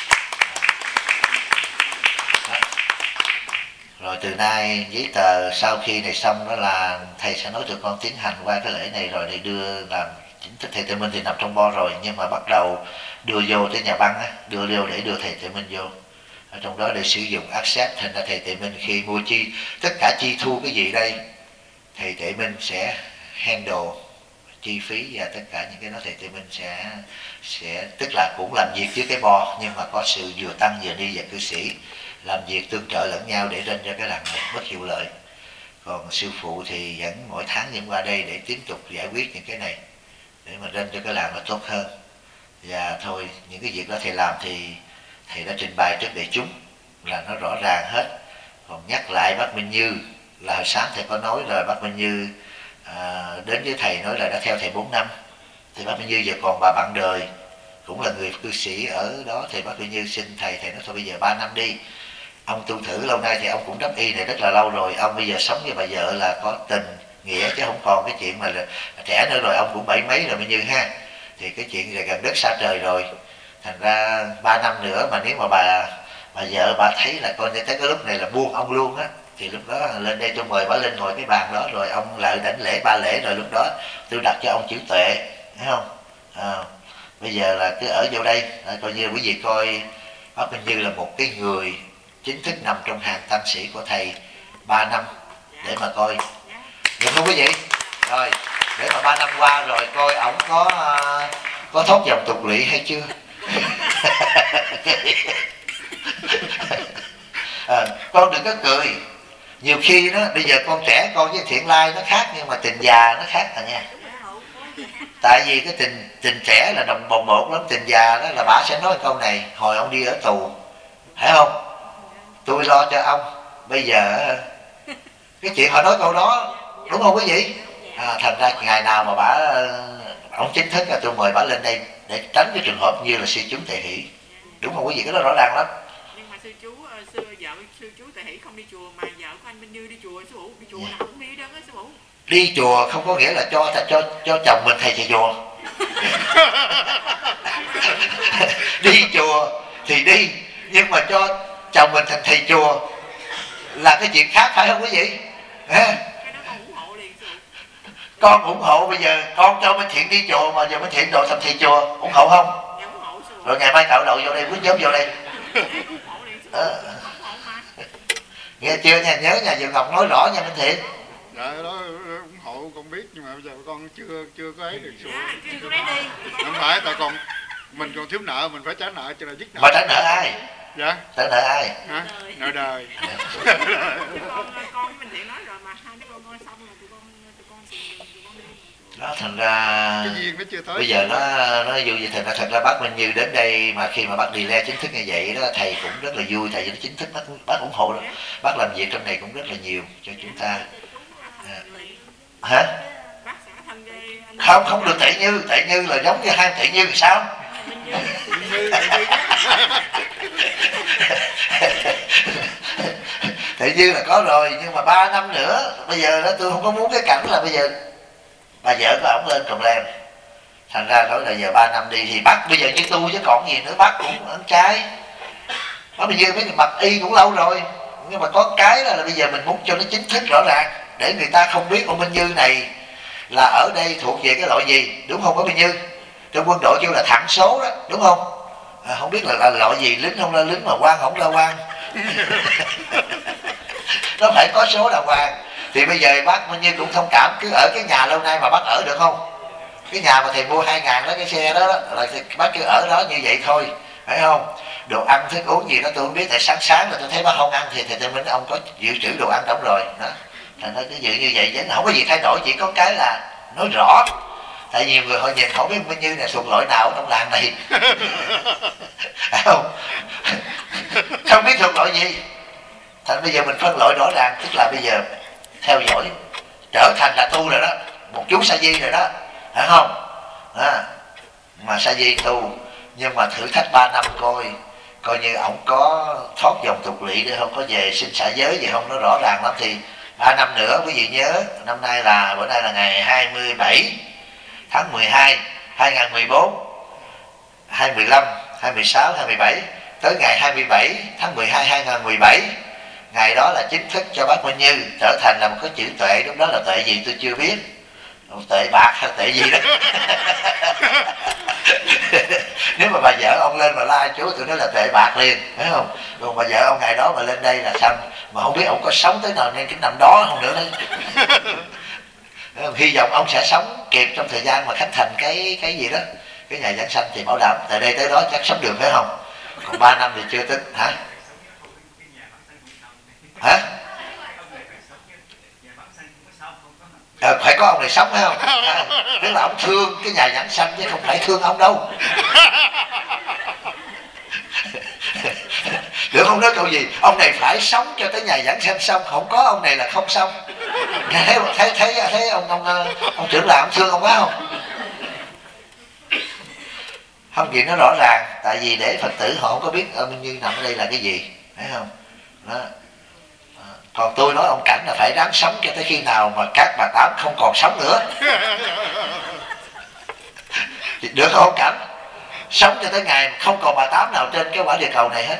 Đó. Rồi từ nay giấy tờ sau khi này xong đó là thầy sẽ nói tụi con tiến hành qua cái lễ này rồi để đưa làm chính thức. Thầy Tệ Minh thì nằm trong bo rồi, nhưng mà bắt đầu đưa vô tới nhà băng á, đưa vô để đưa thầy Tệ Minh vô ở trong đó để sử dụng access. Thành ra thầy Tệ Minh khi mua chi tất cả chi thu cái gì đây thầy Tệ Minh sẽ handle chi phí và tất cả những cái đó thầy Tệ Minh sẽ sẽ tức là cũng làm việc với cái bo, nhưng mà có sự vừa tăng vừa đi và cư sĩ làm việc tương trợ lẫn nhau để lên cho cái làng này bất hiệu lợi. Còn sư phụ thì vẫn mỗi tháng vẫn qua đây để tiếp tục giải quyết những cái này để mà lên cho cái làng nó tốt hơn. Và thôi những cái việc đó thầy làm thì thầy đã trình bày trước đại chúng là nó rõ ràng hết. Còn nhắc lại bác Minh Như là hồi sáng thầy có nói rồi, bác Minh Như à, đến với thầy nói là đã theo thầy bốn năm, thì bác Minh Như giờ còn bà bạn đời cũng là người cư sĩ ở đó, thì bác Minh Như xin thầy, thầy nói thôi bây giờ ba năm đi, ông tu thử lâu nay thì ông cũng đắp y này rất là lâu rồi, ông bây giờ sống với bà vợ là có tình nghĩa chứ không còn cái chuyện mà là trẻ nữa rồi, ông cũng bảy mấy rồi Minh Như ha, thì cái chuyện là gần đất xa trời rồi. Thành ra ba năm nữa mà nếu mà bà bà vợ bà thấy là coi như tới cái lúc này là buông ông luôn á, thì lúc đó lên đây tôi mời bà lên ngồi cái bàn đó, rồi ông lại đảnh lễ ba lễ, rồi lúc đó tôi đặt cho ông chữ Tuệ, thấy không? À, bây giờ là cứ ở vô đây, à, coi như quý vị coi bác Minh Như là một cái người chính thức nằm trong hàng tăng sĩ của thầy ba năm để mà coi, được không quý vị? Rồi để mà ba năm qua rồi coi ổng có uh, có thoát dòng tục lụy hay chưa? À, con đừng có cười, nhiều khi đó bây giờ con trẻ con với Thiện Lai nó khác, nhưng mà tình già nó khác à nha. Tại vì cái tình tình trẻ là đồng bồng bột lắm, tình già đó là bà sẽ nói câu này hồi ông đi ở tù, phải không? Tôi lo cho ông, bây giờ cái chuyện họ nói câu đó, đúng không quý vị? À, thành ra ngày nào mà bà ông chính thức là tôi mời bà lên đây để tránh cái trường hợp như là sư chú Tề Hỷ, đúng không quý vị? Cái đó rõ ràng lắm. Nhưng mà sư chú xưa vợ sư chú Tề Hỷ không đi chùa, mà vợ của anh Minh Như đi chùa, sư phụ đi chùa nào cũng đi đó sư phụ. Đi chùa không có nghĩa là cho cho cho chồng mình thầy thầy chùa. Đi chùa thì đi, nhưng mà cho chồng mình thành thầy chùa là cái chuyện khác, phải không quý vị? À, con ủng hộ. Bây giờ con cho Minh Thiện đi chùa mà giờ Minh Thiện đồ thành thầy chùa, ủng hộ không? Rồi ngày mai cạo đầu vô đây, quýnh nhóm vô đây. À, nghe chưa nha, nhớ nhà Diệu Ngọc nói rõ nha Minh Thiện. Dạ đó ủng hộ con biết, nhưng mà bây giờ con chưa chưa có ấy được sự. Không phải tại còn mình còn thiếu nợ, mình phải trả nợ cho là dứt nợ. Mà trả nợ ai? Dạ. Trả nợ ai? Hả? Nợ đời. con con Minh Thiện nói rồi mà hai đứa con con xong rồi tụi con tụi con tụi con đi. Đó thành ra cái duyên nó chưa tới. Bây giờ nó nó vui vậy. Thật ra thật ra bác Minh Như đến đây mà khi mà bác Đề Le chính thức như vậy đó, thầy cũng rất là vui, tại vì nó chính thức bác bác ủng hộ đó. Bác làm việc trong này cũng rất là nhiều cho chúng ta. À. Hả? Không, không được Tệ Như, Tệ Như là giống như hai Tệ Như thì sao? Tệ Như là có rồi, nhưng mà ba năm nữa, bây giờ đó tôi không có muốn cái cảnh là bây giờ bà vợ của ổng lên trồng lem. Thành ra nói là giờ ba năm đi thì bác bây giờ như tu chứ còn gì nữa, bác cũng ăn trái. Bác bây giờ mấy người mặc y cũng lâu rồi, nhưng mà có cái là, là bây giờ mình muốn cho nó chính thức rõ ràng để người ta không biết ông Minh Như này là ở đây thuộc về cái loại gì, đúng không? Có Minh Như trong quân đội kêu là thẳng số đó, đúng không? À, không biết là, là loại gì, lính không ra lính mà quan không ra quan. Nó phải có số đàng hoàng. Thì bây giờ bác Minh Như cũng thông cảm, cứ ở cái nhà lâu nay mà bác ở được không? Cái nhà mà thầy mua hai ngàn đó, cái xe đó, đó là bác cứ ở đó như vậy thôi, phải không? Đồ ăn thức uống gì đó tôi không biết, tại sáng sáng là tôi thấy bác không ăn thì thầy Tư Minh ông có dự trữ đồ ăn đóng rồi đó, thành ra cứ dự như vậy chứ không có gì thay đổi, chỉ có cái là nói rõ. Tại nhiều người họ nhìn không biết Minh Như này thuộc loại nào trong làng này phải không? Không biết thuộc loại gì, thành bây giờ mình phân loại rõ ràng, tức là bây giờ theo dõi trở thành là tu rồi đó, một chú sa di rồi đó, phải không? À, mà sa di tu nhưng mà thử thách ba năm coi coi như ổng có thoát dòng tục lỵ để không, có về sinh xả giới gì không, nó rõ ràng lắm. Thì ba năm nữa quý vị nhớ, năm nay là bữa nay là ngày hai mươi bảy tháng mười hai hai nghìn không trăm mười bốn, hai mươi lăm, hai mươi sáu, hai mươi bảy, tới ngày hai mươi bảy tháng mười hai hai nghìn không trăm mười bảy, ngày đó là chính thức cho bác Minh Như trở thành là một cái chữ tuệ. Lúc đó là tuệ gì tôi chưa biết, tuệ bạc hay tuệ gì đó nếu mà bà vợ ông lên mà la chú tôi nói là tuệ bạc liền, phải không? Còn bà vợ ông ngày đó mà lên đây là xong, mà không biết ông có sống tới nào nên cái năm đó không nữa đấy. Hy vọng ông sẽ sống kịp trong thời gian mà khánh thành cái cái gì đó, cái nhà giảng sanh thì bảo đảm tại đây tới đó chắc sống được, phải không? Còn ba năm thì chưa tính hả? Hả? À, phải có ông này sống, phải không? À, tức là ông thương cái nhà giảng sanh chứ không phải thương ông đâu. Được không? Nói câu gì ông này phải sống cho tới nhà giảng sanh xong, không có ông này là không xong. Thấy thấy thấy, thấy ông ông ông trưởng là ông thương ông, phải không? Không gì nó rõ ràng, tại vì để Phật tử họ không có biết Minh Như nằm ở đây là cái gì, phải không? Đó. Còn tôi nói ông Cảnh là phải ráng sống cho tới khi nào mà các bà Tám không còn sống nữa. Được không ông Cảnh? Sống cho tới ngày không còn bà Tám nào trên cái quả địa cầu này hết.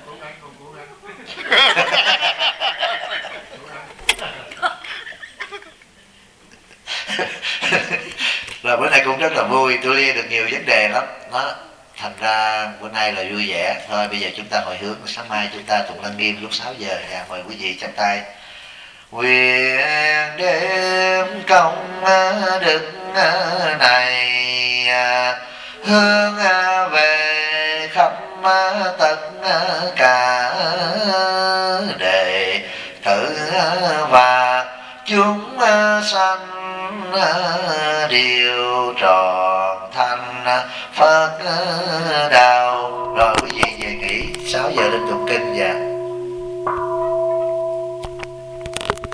Rồi bữa nay cũng rất là vui, tôi lia được nhiều vấn đề lắm đó, thành ra bữa nay là vui vẻ thôi. Bây giờ chúng ta hồi hướng, sáng mai chúng ta tụng Lăng Nghiêm lúc sáu giờ. Dạ, mời quý vị chắp tay. Nguyện đêm công đức này hướng về khắp tất cả đệ tử và chúng sanh đều tròn thành Phật đạo. Rồi quý vị về nghỉ, sáu giờ lên tụng kinh. Dạ.